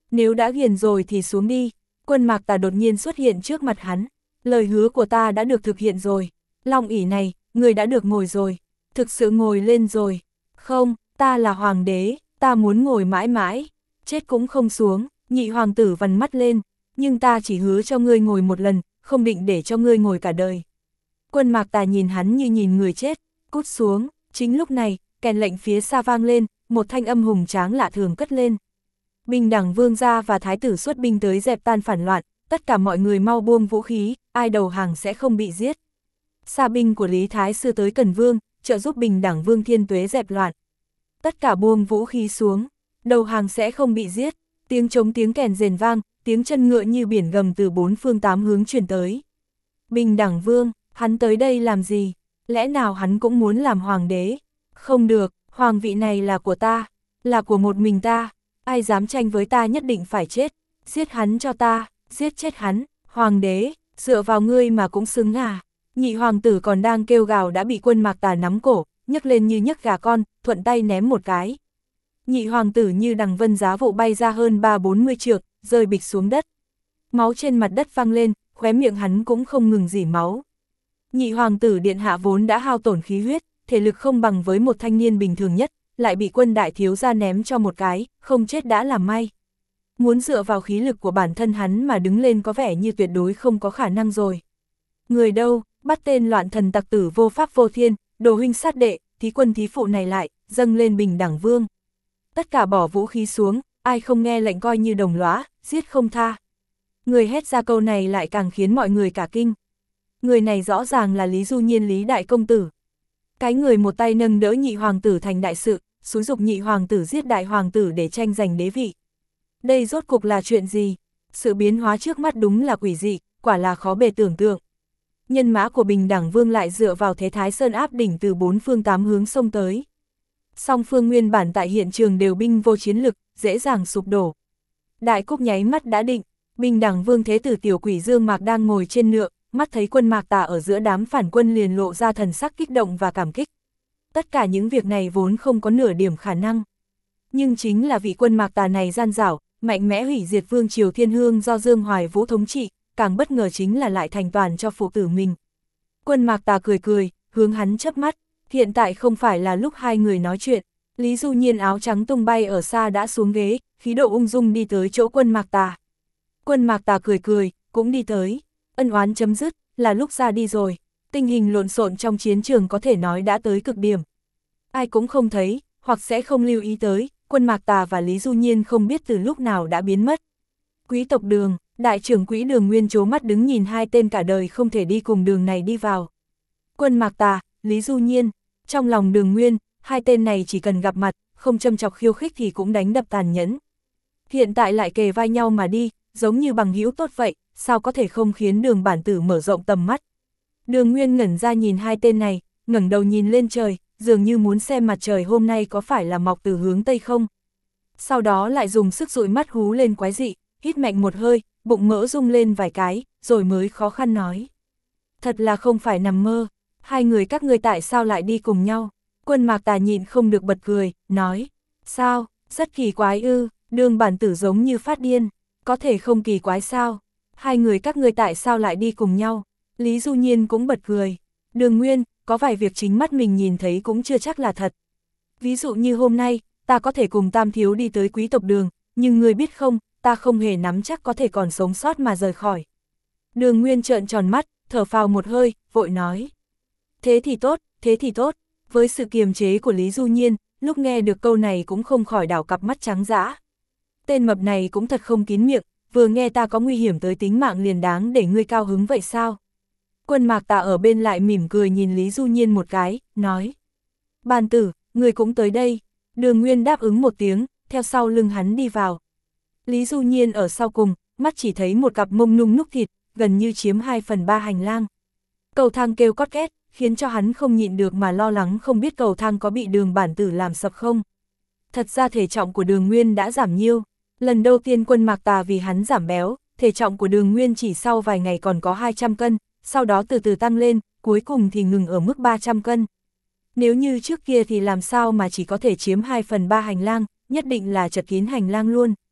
Nếu đã ghiền rồi thì xuống đi. Quân Mạc Tà đột nhiên xuất hiện trước mặt hắn. Lời hứa của ta đã được thực hiện rồi. Long ỷ này, người đã được ngồi rồi. Thực sự ngồi lên rồi. Không, ta là hoàng đế, ta muốn ngồi mãi mãi. Chết cũng không xuống. Nhị hoàng tử vằn mắt lên. Nhưng ta chỉ hứa cho ngươi ngồi một lần, không định để cho ngươi ngồi cả đời. Quân Mạc Tà nhìn hắn như nhìn người chết. Cút xuống. Chính lúc này, kèn lệnh phía xa vang lên, một thanh âm hùng tráng lạ thường cất lên. Bình đẳng vương gia và thái tử xuất binh tới dẹp tan phản loạn, tất cả mọi người mau buông vũ khí, ai đầu hàng sẽ không bị giết. Xa binh của Lý Thái Sư tới Cần Vương, trợ giúp bình đẳng vương Thiên Tuế dẹp loạn. Tất cả buông vũ khí xuống, đầu hàng sẽ không bị giết. Tiếng trống tiếng kèn rền vang, tiếng chân ngựa như biển gầm từ bốn phương tám hướng truyền tới. Bình đẳng vương, hắn tới đây làm gì? Lẽ nào hắn cũng muốn làm hoàng đế? Không được, hoàng vị này là của ta, là của một mình ta. Ai dám tranh với ta nhất định phải chết. Giết hắn cho ta, giết chết hắn. Hoàng đế, dựa vào ngươi mà cũng xứng à? Nhị hoàng tử còn đang kêu gào đã bị Quân Mạc Tà nắm cổ, nhấc lên như nhấc gà con, thuận tay ném một cái. Nhị hoàng tử như đằng vân giá vụ bay ra hơn 30-40 trượng, rơi bịch xuống đất. Máu trên mặt đất văng lên, khóe miệng hắn cũng không ngừng rỉ máu. Nhị hoàng tử điện hạ vốn đã hao tổn khí huyết, thể lực không bằng với một thanh niên bình thường nhất, lại bị Quân đại thiếu gia ném cho một cái, không chết đã là may. Muốn dựa vào khí lực của bản thân hắn mà đứng lên có vẻ như tuyệt đối không có khả năng rồi. Người đâu, bắt tên loạn thần tặc tử vô pháp vô thiên, đồ huynh sát đệ, thí quân thí phụ này lại, dâng lên bình đẳng vương. Tất cả bỏ vũ khí xuống, ai không nghe lệnh coi như đồng lõa, giết không tha. Người hét ra câu này lại càng khiến mọi người cả kinh. Người này rõ ràng là Lý Du Nhiên Lý đại công tử. Cái người một tay nâng đỡ nhị hoàng tử thành đại sự, xúi giục nhị hoàng tử giết đại hoàng tử để tranh giành đế vị. Đây rốt cục là chuyện gì? Sự biến hóa trước mắt đúng là quỷ dị, quả là khó bề tưởng tượng. Nhân mã của bình đẳng vương lại dựa vào thế Thái Sơn áp đỉnh từ bốn phương tám hướng xông tới. Song phương nguyên bản tại hiện trường đều binh vô chiến lực, dễ dàng sụp đổ. Đại cục nháy mắt đã định, bình đẳng vương thế tử tiểu quỷ Dương Mạc đang ngồi trên ngựa, mắt thấy Quân Mạc Tà ở giữa đám phản quân liền lộ ra thần sắc kích động và cảm kích. Tất cả những việc này vốn không có nửa điểm khả năng. Nhưng chính là vị Quân Mạc Tà này gian dảo, mạnh mẽ hủy diệt vương triều Thiên Hương do Dương Hoài Vũ thống trị, càng bất ngờ chính là lại thành toàn cho phụ tử mình. Quân Mạc Tà cười cười, hướng hắn chớp mắt, hiện tại không phải là lúc hai người nói chuyện. Lý Du Nhiên áo trắng tung bay ở xa đã xuống ghế, khí độ ung dung đi tới chỗ Quân Mạc Tà. Quân Mạc Tà cười cười, cũng đi tới. Ân oán chấm dứt, là lúc ra đi rồi. Tình hình lộn xộn trong chiến trường có thể nói đã tới cực điểm. Ai cũng không thấy, hoặc sẽ không lưu ý tới, Quân Mạc Tà và Lý Du Nhiên không biết từ lúc nào đã biến mất. Quý tộc Đường, đại trưởng quỹ Đường Nguyên trố mắt đứng nhìn hai tên cả đời không thể đi cùng đường này đi vào. Quân Mạc Tà, Lý Du Nhiên, trong lòng Đường Nguyên, hai tên này chỉ cần gặp mặt, không châm chọc khiêu khích thì cũng đánh đập tàn nhẫn. Hiện tại lại kề vai nhau mà đi, giống như bằng hữu tốt vậy, sao có thể không khiến Đường bản tử mở rộng tầm mắt. Đường Nguyên ngẩn ra nhìn hai tên này, ngẩng đầu nhìn lên trời, dường như muốn xem mặt trời hôm nay có phải là mọc từ hướng Tây không. Sau đó lại dùng sức dụi mắt hú lên quái dị, hít mạnh một hơi, bụng mỡ rung lên vài cái, rồi mới khó khăn nói. Thật là không phải nằm mơ, hai người các ngươi tại sao lại đi cùng nhau? Quân Mạc Tà nhịn không được bật cười, nói. Sao, rất kỳ quái ư, Đường bản tử giống như phát điên, có thể không kỳ quái sao? Hai người các ngươi tại sao lại đi cùng nhau? Lý Du Nhiên cũng bật cười. Đường Nguyên, có vài việc chính mắt mình nhìn thấy cũng chưa chắc là thật. Ví dụ như hôm nay, ta có thể cùng Tam Thiếu đi tới Quý tộc Đường, nhưng ngươi biết không, ta không hề nắm chắc có thể còn sống sót mà rời khỏi. Đường Nguyên trợn tròn mắt, thở phào một hơi, vội nói. Thế thì tốt, thế thì tốt. Với sự kiềm chế của Lý Du Nhiên, lúc nghe được câu này cũng không khỏi đảo cặp mắt trắng dã. Tên mập này cũng thật không kín miệng, vừa nghe ta có nguy hiểm tới tính mạng liền đáng để ngươi cao hứng vậy sao? Quân Mạc Tà ở bên lại mỉm cười nhìn Lý Du Nhiên một cái, nói. Bàn tử, ngươi cũng tới đây. Đường Nguyên đáp ứng một tiếng, theo sau lưng hắn đi vào. Lý Du Nhiên ở sau cùng, mắt chỉ thấy một cặp mông nung núc thịt, gần như chiếm 2/3 hành lang. Cầu thang kêu cót két, khiến cho hắn không nhịn được mà lo lắng không biết cầu thang có bị Đường bản tử làm sập không. Thật ra thể trọng của Đường Nguyên đã giảm nhiêu. Lần đầu tiên Quân Mạc Tà vì hắn giảm béo, thể trọng của Đường Nguyên chỉ sau vài ngày còn có 200 cân, sau đó từ từ tăng lên, cuối cùng thì ngừng ở mức 300 cân. Nếu như trước kia thì làm sao mà chỉ có thể chiếm 2/3 hành lang, nhất định là chật kín hành lang luôn.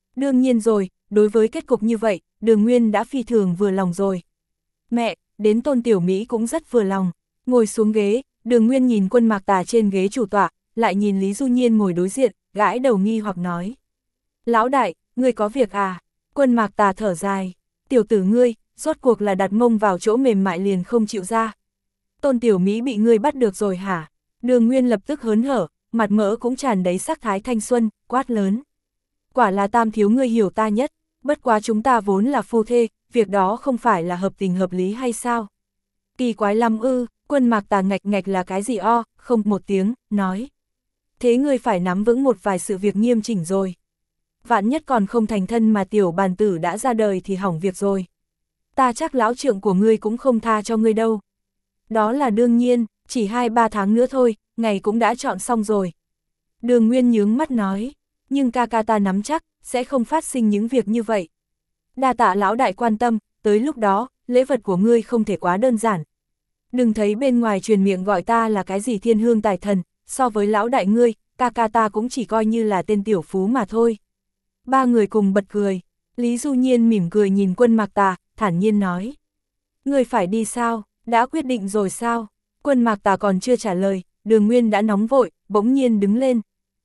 Đương nhiên rồi, đối với kết cục như vậy, Đường Nguyên đã phi thường vừa lòng rồi. Mẹ, đến Tôn Tiểu Mỹ cũng rất vừa lòng. Ngồi xuống ghế, Đường Nguyên nhìn Quân Mạc Tà trên ghế chủ tọa, lại nhìn Lý Du Nhiên ngồi đối diện, gãi đầu nghi hoặc nói. Lão đại, ngươi có việc à? Quân Mạc Tà thở dài. Tiểu tử ngươi, rốt cuộc là đặt mông vào chỗ mềm mại liền không chịu ra. Tôn Tiểu Mỹ bị ngươi bắt được rồi hả? Đường Nguyên lập tức hớn hở, mặt mỡ cũng tràn đầy sắc thái thanh xuân, quát lớn. Quả là Tam thiếu ngươi hiểu ta nhất, bất quá chúng ta vốn là phu thê, việc đó không phải là hợp tình hợp lý hay sao? Kỳ quái lắm ư, Quân Mạc Tà ngạch ngạch là cái gì không một tiếng, nói. Thế ngươi phải nắm vững một vài sự việc nghiêm chỉnh rồi. Vạn nhất còn không thành thân mà tiểu bàn tử đã ra đời thì hỏng việc rồi. Ta chắc lão trượng của ngươi cũng không tha cho ngươi đâu. Đó là đương nhiên, chỉ 2-3 tháng nữa thôi, ngày cũng đã chọn xong rồi. Đường Nguyên nhướng mắt nói, nhưng ca ca ta nắm chắc, sẽ không phát sinh những việc như vậy. Đa tạ lão đại quan tâm, tới lúc đó, lễ vật của ngươi không thể quá đơn giản. Đừng thấy bên ngoài truyền miệng gọi ta là cái gì thiên hương tài thần, so với lão đại ngươi, ca ca ta cũng chỉ coi như là tên tiểu phú mà thôi. Ba người cùng bật cười, Lý Du Nhiên mỉm cười nhìn Quân Mạc Tà, thản nhiên nói. Ngươi phải đi sao, đã quyết định rồi sao? Quân Mạc Tà còn chưa trả lời, Đường Nguyên đã nóng vội, bỗng nhiên đứng lên.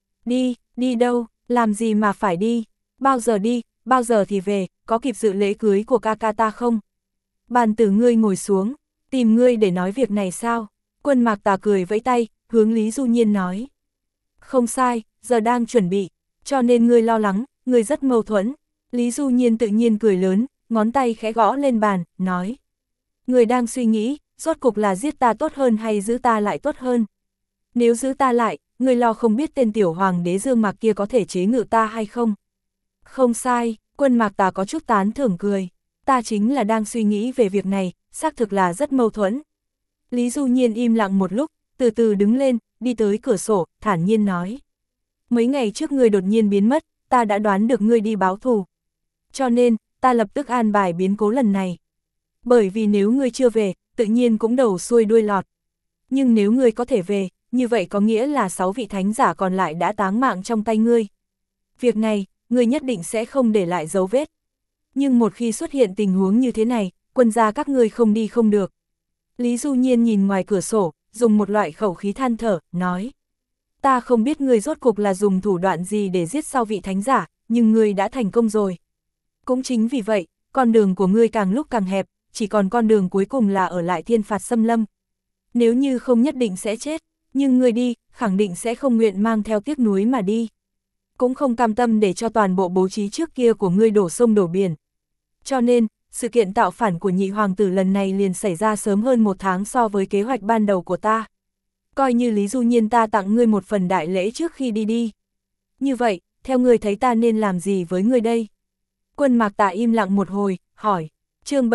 Đi đâu, làm gì mà phải đi? Bao giờ đi, bao giờ thì về, có kịp dự lễ cưới của ca ca ta không? Bàn tử ngươi ngồi xuống, tìm ngươi để nói việc này sao? Quân Mạc Tà cười vẫy tay, hướng Lý Du Nhiên nói. Không sai, giờ đang chuẩn bị, cho nên ngươi lo lắng, ngươi rất mâu thuẫn. Lý Du Nhiên tự nhiên cười lớn, ngón tay khẽ gõ lên bàn, nói. Ngươi đang suy nghĩ, rốt cục là giết ta tốt hơn hay giữ ta lại tốt hơn? Nếu giữ ta lại, ngươi lo không biết tên tiểu hoàng đế Dương Mạc kia có thể chế ngự ta hay không? Không sai, Quân Mạc Tà có chút tán thưởng cười. Ta chính là đang suy nghĩ về việc này, xác thực là rất mâu thuẫn. Lý Du Nhiên im lặng một lúc, từ từ đứng lên, đi tới cửa sổ, thản nhiên nói. Mấy ngày trước ngươi đột nhiên biến mất, ta đã đoán được ngươi đi báo thù. Cho nên, ta lập tức an bài biến cố lần này. Bởi vì nếu ngươi chưa về, tự nhiên cũng đầu xuôi đuôi lọt. Nhưng nếu ngươi có thể về, như vậy có nghĩa là 6 vị thánh giả còn lại đã táng mạng trong tay ngươi. Việc này, ngươi nhất định sẽ không để lại dấu vết. Nhưng một khi xuất hiện tình huống như thế này, quân gia các ngươi không đi không được. Lý Du Nhiên nhìn ngoài cửa sổ, dùng một loại khẩu khí than thở, nói. Ta không biết ngươi rốt cục là dùng thủ đoạn gì để giết sau vị thánh giả, nhưng ngươi đã thành công rồi. Cũng chính vì vậy, con đường của ngươi càng lúc càng hẹp, chỉ còn con đường cuối cùng là ở lại thiên phạt xâm lâm. Nếu như không nhất định sẽ chết, nhưng ngươi đi, khẳng định sẽ không nguyện mang theo tiếc nuối mà đi. Cũng không cam tâm để cho toàn bộ bố trí trước kia của ngươi đổ sông đổ biển. Cho nên, sự kiện tạo phản của nhị hoàng tử lần này liền xảy ra sớm hơn 1 tháng so với kế hoạch ban đầu của ta. Coi như Lý Du Nhiên ta tặng ngươi một phần đại lễ trước khi đi. Như vậy, theo ngươi thấy ta nên làm gì với ngươi đây? Quân Mạc Tà im lặng một hồi, hỏi. Chương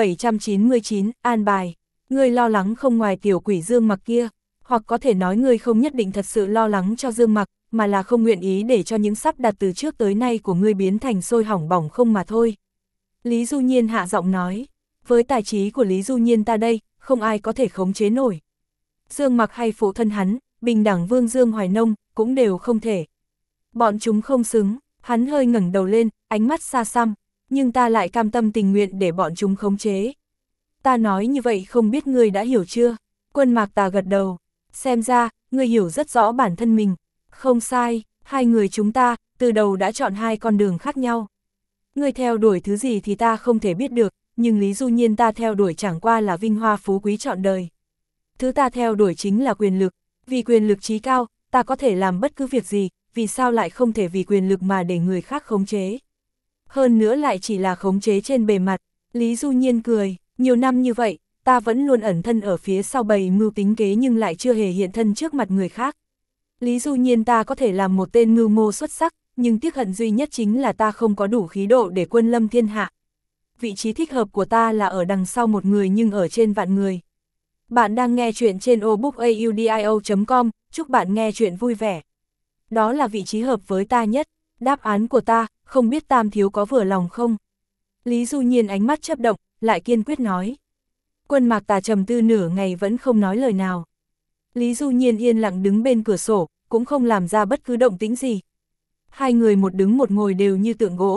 799, an bài. Ngươi lo lắng không ngoài tiểu quỷ Dương Mạc kia, hoặc có thể nói ngươi không nhất định thật sự lo lắng cho Dương Mạc, mà là không nguyện ý để cho những sắp đặt từ trước tới nay của ngươi biến thành sôi hỏng bỏng không mà thôi. Lý Du Nhiên hạ giọng nói, với tài trí của Lý Du Nhiên ta đây, không ai có thể khống chế nổi. Dương Mạc hay phụ thân hắn, bình đẳng vương Dương Hoài Nông, cũng đều không thể. Bọn chúng không xứng, hắn hơi ngẩng đầu lên, ánh mắt xa xăm, nhưng ta lại cam tâm tình nguyện để bọn chúng khống chế. Ta nói như vậy không biết ngươi đã hiểu chưa? Quân Mạc Tà gật đầu, xem ra, ngươi hiểu rất rõ bản thân mình. Không sai, hai người chúng ta, từ đầu đã chọn hai con đường khác nhau. Ngươi theo đuổi thứ gì thì ta không thể biết được, nhưng Lý Du Nhiên ta theo đuổi chẳng qua là vinh hoa phú quý trọn đời. Thứ ta theo đuổi chính là quyền lực, vì quyền lực chí cao, ta có thể làm bất cứ việc gì, vì sao lại không thể vì quyền lực mà để người khác khống chế. Hơn nữa lại chỉ là khống chế trên bề mặt. Lý Du Nhiên cười, nhiều năm như vậy, ta vẫn luôn ẩn thân ở phía sau bầy mưu tính kế nhưng lại chưa hề hiện thân trước mặt người khác. Lý Du Nhiên ta có thể làm một tên mưu mô xuất sắc, nhưng tiếc hận duy nhất chính là ta không có đủ khí độ để quân lâm thiên hạ. Vị trí thích hợp của ta là ở đằng sau một người nhưng ở trên vạn người. Bạn đang nghe chuyện trên obookaudio.com, chúc bạn nghe chuyện vui vẻ. Đó là vị trí hợp với ta nhất, đáp án của ta, không biết Tam thiếu có vừa lòng không? Lý Du Nhiên ánh mắt chớp động, lại kiên quyết nói. Quân Mạc Tà trầm tư nửa ngày vẫn không nói lời nào. Lý Du Nhiên yên lặng đứng bên cửa sổ, cũng không làm ra bất cứ động tĩnh gì. Hai người một đứng một ngồi đều như tượng gỗ,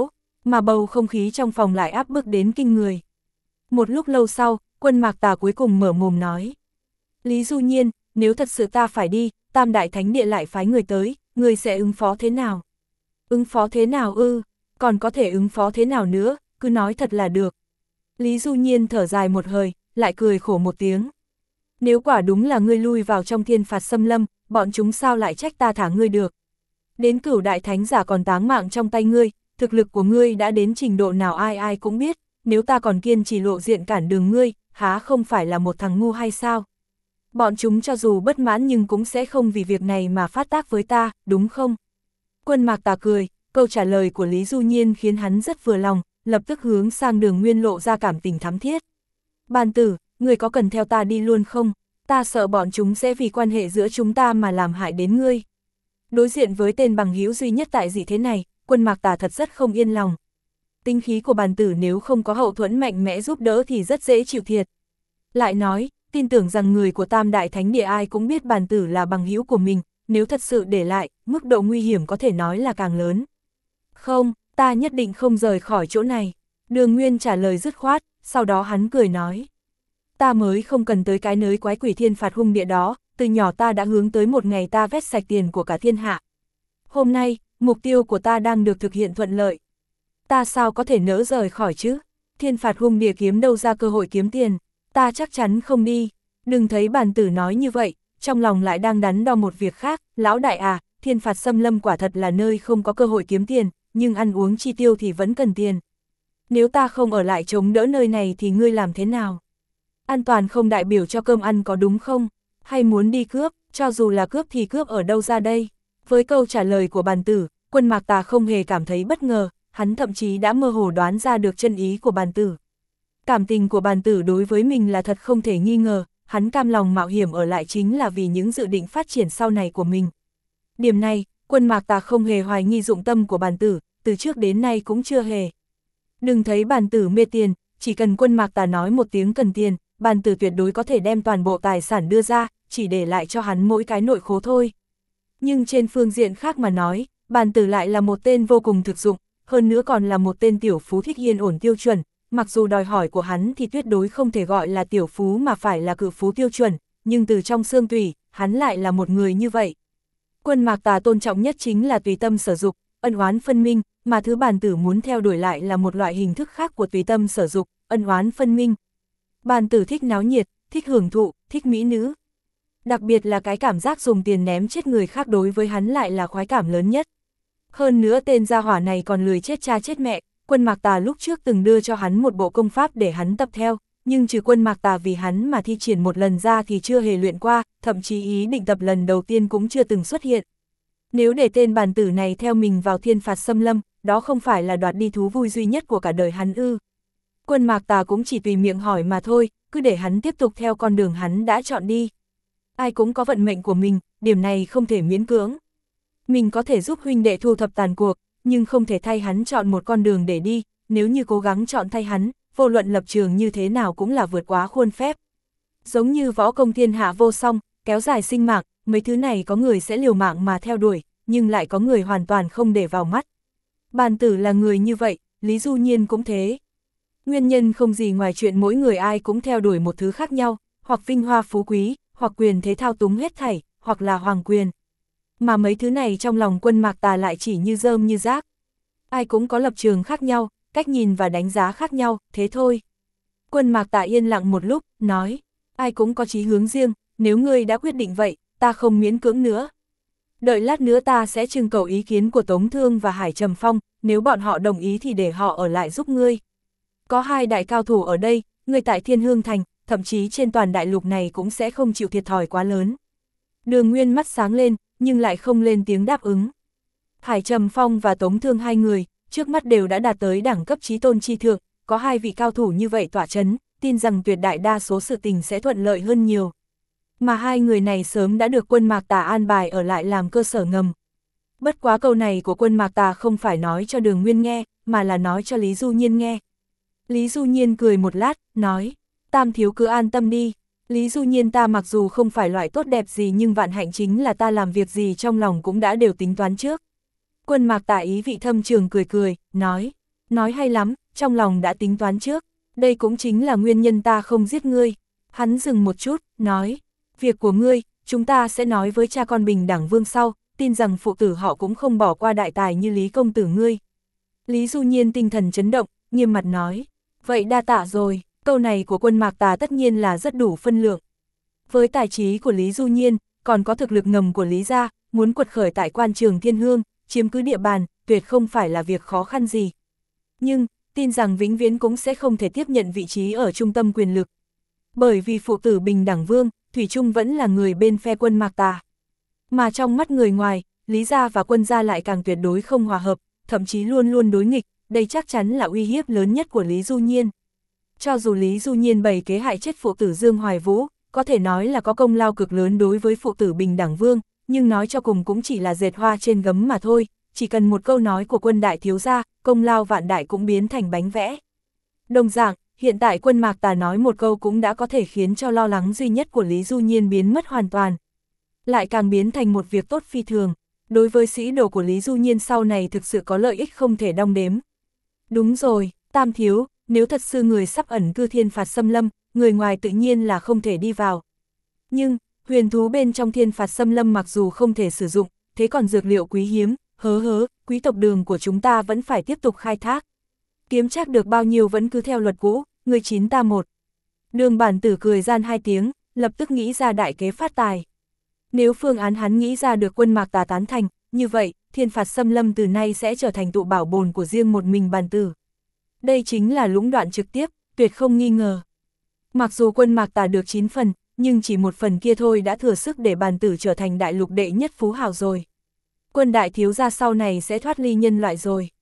mà bầu không khí trong phòng lại áp bức đến kinh người. Một lúc lâu sau, Quân Mạc Tà cuối cùng mở mồm nói. Lý Du Nhiên, nếu thật sự ta phải đi, Tam Đại Thánh Địa lại phái người tới, người sẽ ứng phó thế nào? Ứng phó thế nào ư? Còn có thể ứng phó thế nào nữa, cứ nói thật là được. Lý Du Nhiên thở dài một hơi, lại cười khổ một tiếng. Nếu quả đúng là ngươi lui vào trong thiên phạt xâm lâm, bọn chúng sao lại trách ta thả ngươi được? Đến Cửu Đại Thánh Giả còn táng mạng trong tay ngươi, thực lực của ngươi đã đến trình độ nào ai ai cũng biết, nếu ta còn kiên trì lộ diện cản đường ngươi, há không phải là một thằng ngu hay sao? Bọn chúng cho dù bất mãn nhưng cũng sẽ không vì việc này mà phát tác với ta, đúng không? Quân Mạc Tà cười, câu trả lời của Lý Du Nhiên khiến hắn rất vừa lòng, lập tức hướng sang Đường Nguyên lộ ra cảm tình thắm thiết. Bàn tử, ngươi có cần theo ta đi luôn không? Ta sợ bọn chúng sẽ vì quan hệ giữa chúng ta mà làm hại đến ngươi. Đối diện với tên bằng hữu duy nhất tại dị thế này, Quân Mạc Tà thật rất không yên lòng. Tinh khí của bàn tử nếu không có hậu thuẫn mạnh mẽ giúp đỡ thì rất dễ chịu thiệt. Lại nói, tin tưởng rằng người của Tam Đại Thánh Địa ai cũng biết bàn tử là bằng hữu của mình, nếu thật sự để lại, mức độ nguy hiểm có thể nói là càng lớn. Không, ta nhất định không rời khỏi chỗ này. Đường Nguyên trả lời dứt khoát, sau đó hắn cười nói. Ta mới không cần tới cái nới quái quỷ thiên phạt hung địa đó, từ nhỏ ta đã hướng tới một ngày ta vét sạch tiền của cả thiên hạ. Hôm nay, mục tiêu của ta đang được thực hiện thuận lợi. Ta sao có thể nỡ rời khỏi chứ? Thiên phạt hung địa kiếm đâu ra cơ hội kiếm tiền, ta chắc chắn không đi. Đừng thấy bàn tử nói như vậy, trong lòng lại đang đắn đo một việc khác, lão đại à, thiên phạt xâm lâm quả thật là nơi không có cơ hội kiếm tiền, nhưng ăn uống chi tiêu thì vẫn cần tiền. Nếu ta không ở lại chống đỡ nơi này thì ngươi làm thế nào? An toàn không đại biểu cho cơm ăn có đúng không? Hay muốn đi cướp, cho dù là cướp thì cướp ở đâu ra đây? Với câu trả lời của bàn tử, Quân Mạc Tà không hề cảm thấy bất ngờ, hắn thậm chí đã mơ hồ đoán ra được chân ý của bàn tử. Cảm tình của bàn tử đối với mình là thật không thể nghi ngờ, hắn cam lòng mạo hiểm ở lại chính là vì những dự định phát triển sau này của mình. Điểm này, Quân Mạc Tà không hề hoài nghi dụng tâm của bàn tử, từ trước đến nay cũng chưa hề. Đừng thấy bàn tử mê tiền, chỉ cần Quân Mạc Tà nói một tiếng cần tiền, bàn tử tuyệt đối có thể đem toàn bộ tài sản đưa ra, chỉ để lại cho hắn mỗi cái nội khố thôi. Nhưng trên phương diện khác mà nói, bàn tử lại là một tên vô cùng thực dụng, hơn nữa còn là một tên tiểu phú thích yên ổn tiêu chuẩn, mặc dù đòi hỏi của hắn thì tuyệt đối không thể gọi là tiểu phú mà phải là cự phú tiêu chuẩn, nhưng từ trong xương tủy, hắn lại là một người như vậy. Quân Mạc Tà tôn trọng nhất chính là tùy tâm sở dục, ân oán phân minh, mà thứ bàn tử muốn theo đuổi lại là một loại hình thức khác của tùy tâm sở dục, ân oán phân minh. Bàn tử thích náo nhiệt, thích hưởng thụ, thích mỹ nữ. Đặc biệt là cái cảm giác dùng tiền ném chết người khác đối với hắn lại là khoái cảm lớn nhất. Hơn nữa tên gia hỏa này còn lười chết cha chết mẹ, Quân Mạc Tà lúc trước từng đưa cho hắn một bộ công pháp để hắn tập theo, nhưng trừ Quân Mạc Tà vì hắn mà thi triển một lần ra thì chưa hề luyện qua, thậm chí ý định tập lần đầu tiên cũng chưa từng xuất hiện. Nếu để tên bàn tử này theo mình vào thiên phạt xâm lâm, đó không phải là đoạt đi thú vui duy nhất của cả đời hắn ư? Quân Mạc Tà cũng chỉ tùy miệng hỏi mà thôi, cứ để hắn tiếp tục theo con đường hắn đã chọn đi. Ai cũng có vận mệnh của mình, điểm này không thể miễn cưỡng. Mình có thể giúp huynh đệ thu thập tàn cuộc, nhưng không thể thay hắn chọn một con đường để đi, nếu như cố gắng chọn thay hắn, vô luận lập trường như thế nào cũng là vượt quá khuôn phép. Giống như võ công thiên hạ vô song, kéo dài sinh mạng, mấy thứ này có người sẽ liều mạng mà theo đuổi, nhưng lại có người hoàn toàn không để vào mắt. Bàn tử là người như vậy, Lý Du Nhiên cũng thế. Nguyên nhân không gì ngoài chuyện mỗi người ai cũng theo đuổi một thứ khác nhau, hoặc vinh hoa phú quý, hoặc quyền thế thao túng hết thảy, hoặc là hoàng quyền. Mà mấy thứ này trong lòng Quân Mạc Tà lại chỉ như rơm như rác. Ai cũng có lập trường khác nhau, cách nhìn và đánh giá khác nhau, thế thôi. Quân Mạc Tà yên lặng một lúc, nói, ai cũng có chí hướng riêng, nếu ngươi đã quyết định vậy, ta không miễn cưỡng nữa. Đợi lát nữa ta sẽ trưng cầu ý kiến của Tống Thương và Hải Trầm Phong, nếu bọn họ đồng ý thì để họ ở lại giúp ngươi. Có hai đại cao thủ ở đây, ngươi tại Thiên Hương Thành, thậm chí trên toàn đại lục này cũng sẽ không chịu thiệt thòi quá lớn. Đường Nguyên mắt sáng lên, nhưng lại không lên tiếng đáp ứng. Hải Trầm Phong và Tống Thương hai người, trước mắt đều đã đạt tới đẳng cấp chí tôn chi thượng, có hai vị cao thủ như vậy tỏa chấn, tin rằng tuyệt đại đa số sự tình sẽ thuận lợi hơn nhiều. Mà hai người này sớm đã được Quân Mạc Tà an bài ở lại làm cơ sở ngầm. Bất quá câu này của Quân Mạc Tà không phải nói cho Đường Nguyên nghe, mà là nói cho Lý Du Nhiên nghe. Lý Du Nhiên cười một lát, nói, Tam thiếu cứ an tâm đi. Lý Du Nhiên ta mặc dù không phải loại tốt đẹp gì nhưng vạn hạnh chính là ta làm việc gì trong lòng cũng đã đều tính toán trước. Quân Mạc Tà ý vị thâm trường cười cười, nói, Nói hay lắm, trong lòng đã tính toán trước, đây cũng chính là nguyên nhân ta không giết ngươi. Hắn dừng một chút, nói, việc của ngươi, chúng ta sẽ nói với cha con Bình Đẳng Vương sau, tin rằng phụ tử họ cũng không bỏ qua đại tài như Lý công tử ngươi. Lý Du Nhiên tinh thần chấn động, nghiêm mặt nói, vậy đa tạ rồi, câu này của Quân Mạc Tà tất nhiên là rất đủ phân lượng. Với tài trí của Lý Du Nhiên, còn có thực lực ngầm của Lý gia, muốn quật khởi tại quan trường Thiên Hương, chiếm cứ địa bàn, tuyệt không phải là việc khó khăn gì. Nhưng, tin rằng vĩnh viễn cũng sẽ không thể tiếp nhận vị trí ở trung tâm quyền lực. Bởi vì phụ tử Bình Đẳng Vương, thủy chung vẫn là người bên phe Quân Mạc Tà. Mà trong mắt người ngoài, Lý gia và Quân gia lại càng tuyệt đối không hòa hợp, thậm chí luôn luôn đối nghịch, đây chắc chắn là uy hiếp lớn nhất của Lý Du Nhiên. Cho dù Lý Du Nhiên bày kế hại chết phụ tử Dương Hoài Vũ, có thể nói là có công lao cực lớn đối với phụ tử Bình Đẳng Vương, nhưng nói cho cùng cũng chỉ là dệt hoa trên gấm mà thôi, chỉ cần một câu nói của Quân đại thiếu gia, công lao vạn đại cũng biến thành bánh vẽ. Đồng dạng, hiện tại Quân Mạc Tà nói một câu cũng đã có thể khiến cho lo lắng duy nhất của Lý Du Nhiên biến mất hoàn toàn. Lại càng biến thành một việc tốt phi thường, đối với sĩ đồ của Lý Du Nhiên sau này thực sự có lợi ích không thể đong đếm. Đúng rồi, Tam thiếu, nếu thật sự người sắp ẩn cư Thiên Phạt Xâm Lâm, người ngoài tự nhiên là không thể đi vào. Nhưng, huyền thú bên trong Thiên Phạt Xâm Lâm mặc dù không thể sử dụng, thế còn dược liệu quý hiếm, quý tộc Đường của chúng ta vẫn phải tiếp tục khai thác. Kiếm chắc được bao nhiêu vẫn cứ theo luật cũ, người 9 ta 1. Đường bản tử cười gian 2 tiếng, lập tức nghĩ ra đại kế phát tài. Nếu phương án hắn nghĩ ra được Quân Mạc Tà tán thành, như vậy, Thiên Phạt Xâm Lâm từ nay sẽ trở thành tụ bảo bồn của riêng một mình bản tử. Đây chính là lũng đoạn trực tiếp, tuyệt không nghi ngờ. Mặc dù Quân Mạc Tà được 9 phần, nhưng chỉ một phần kia thôi đã thừa sức để bản tử trở thành đại lục đệ nhất phú hào rồi. Quân đại thiếu gia sau này sẽ thoát ly nhân loại rồi.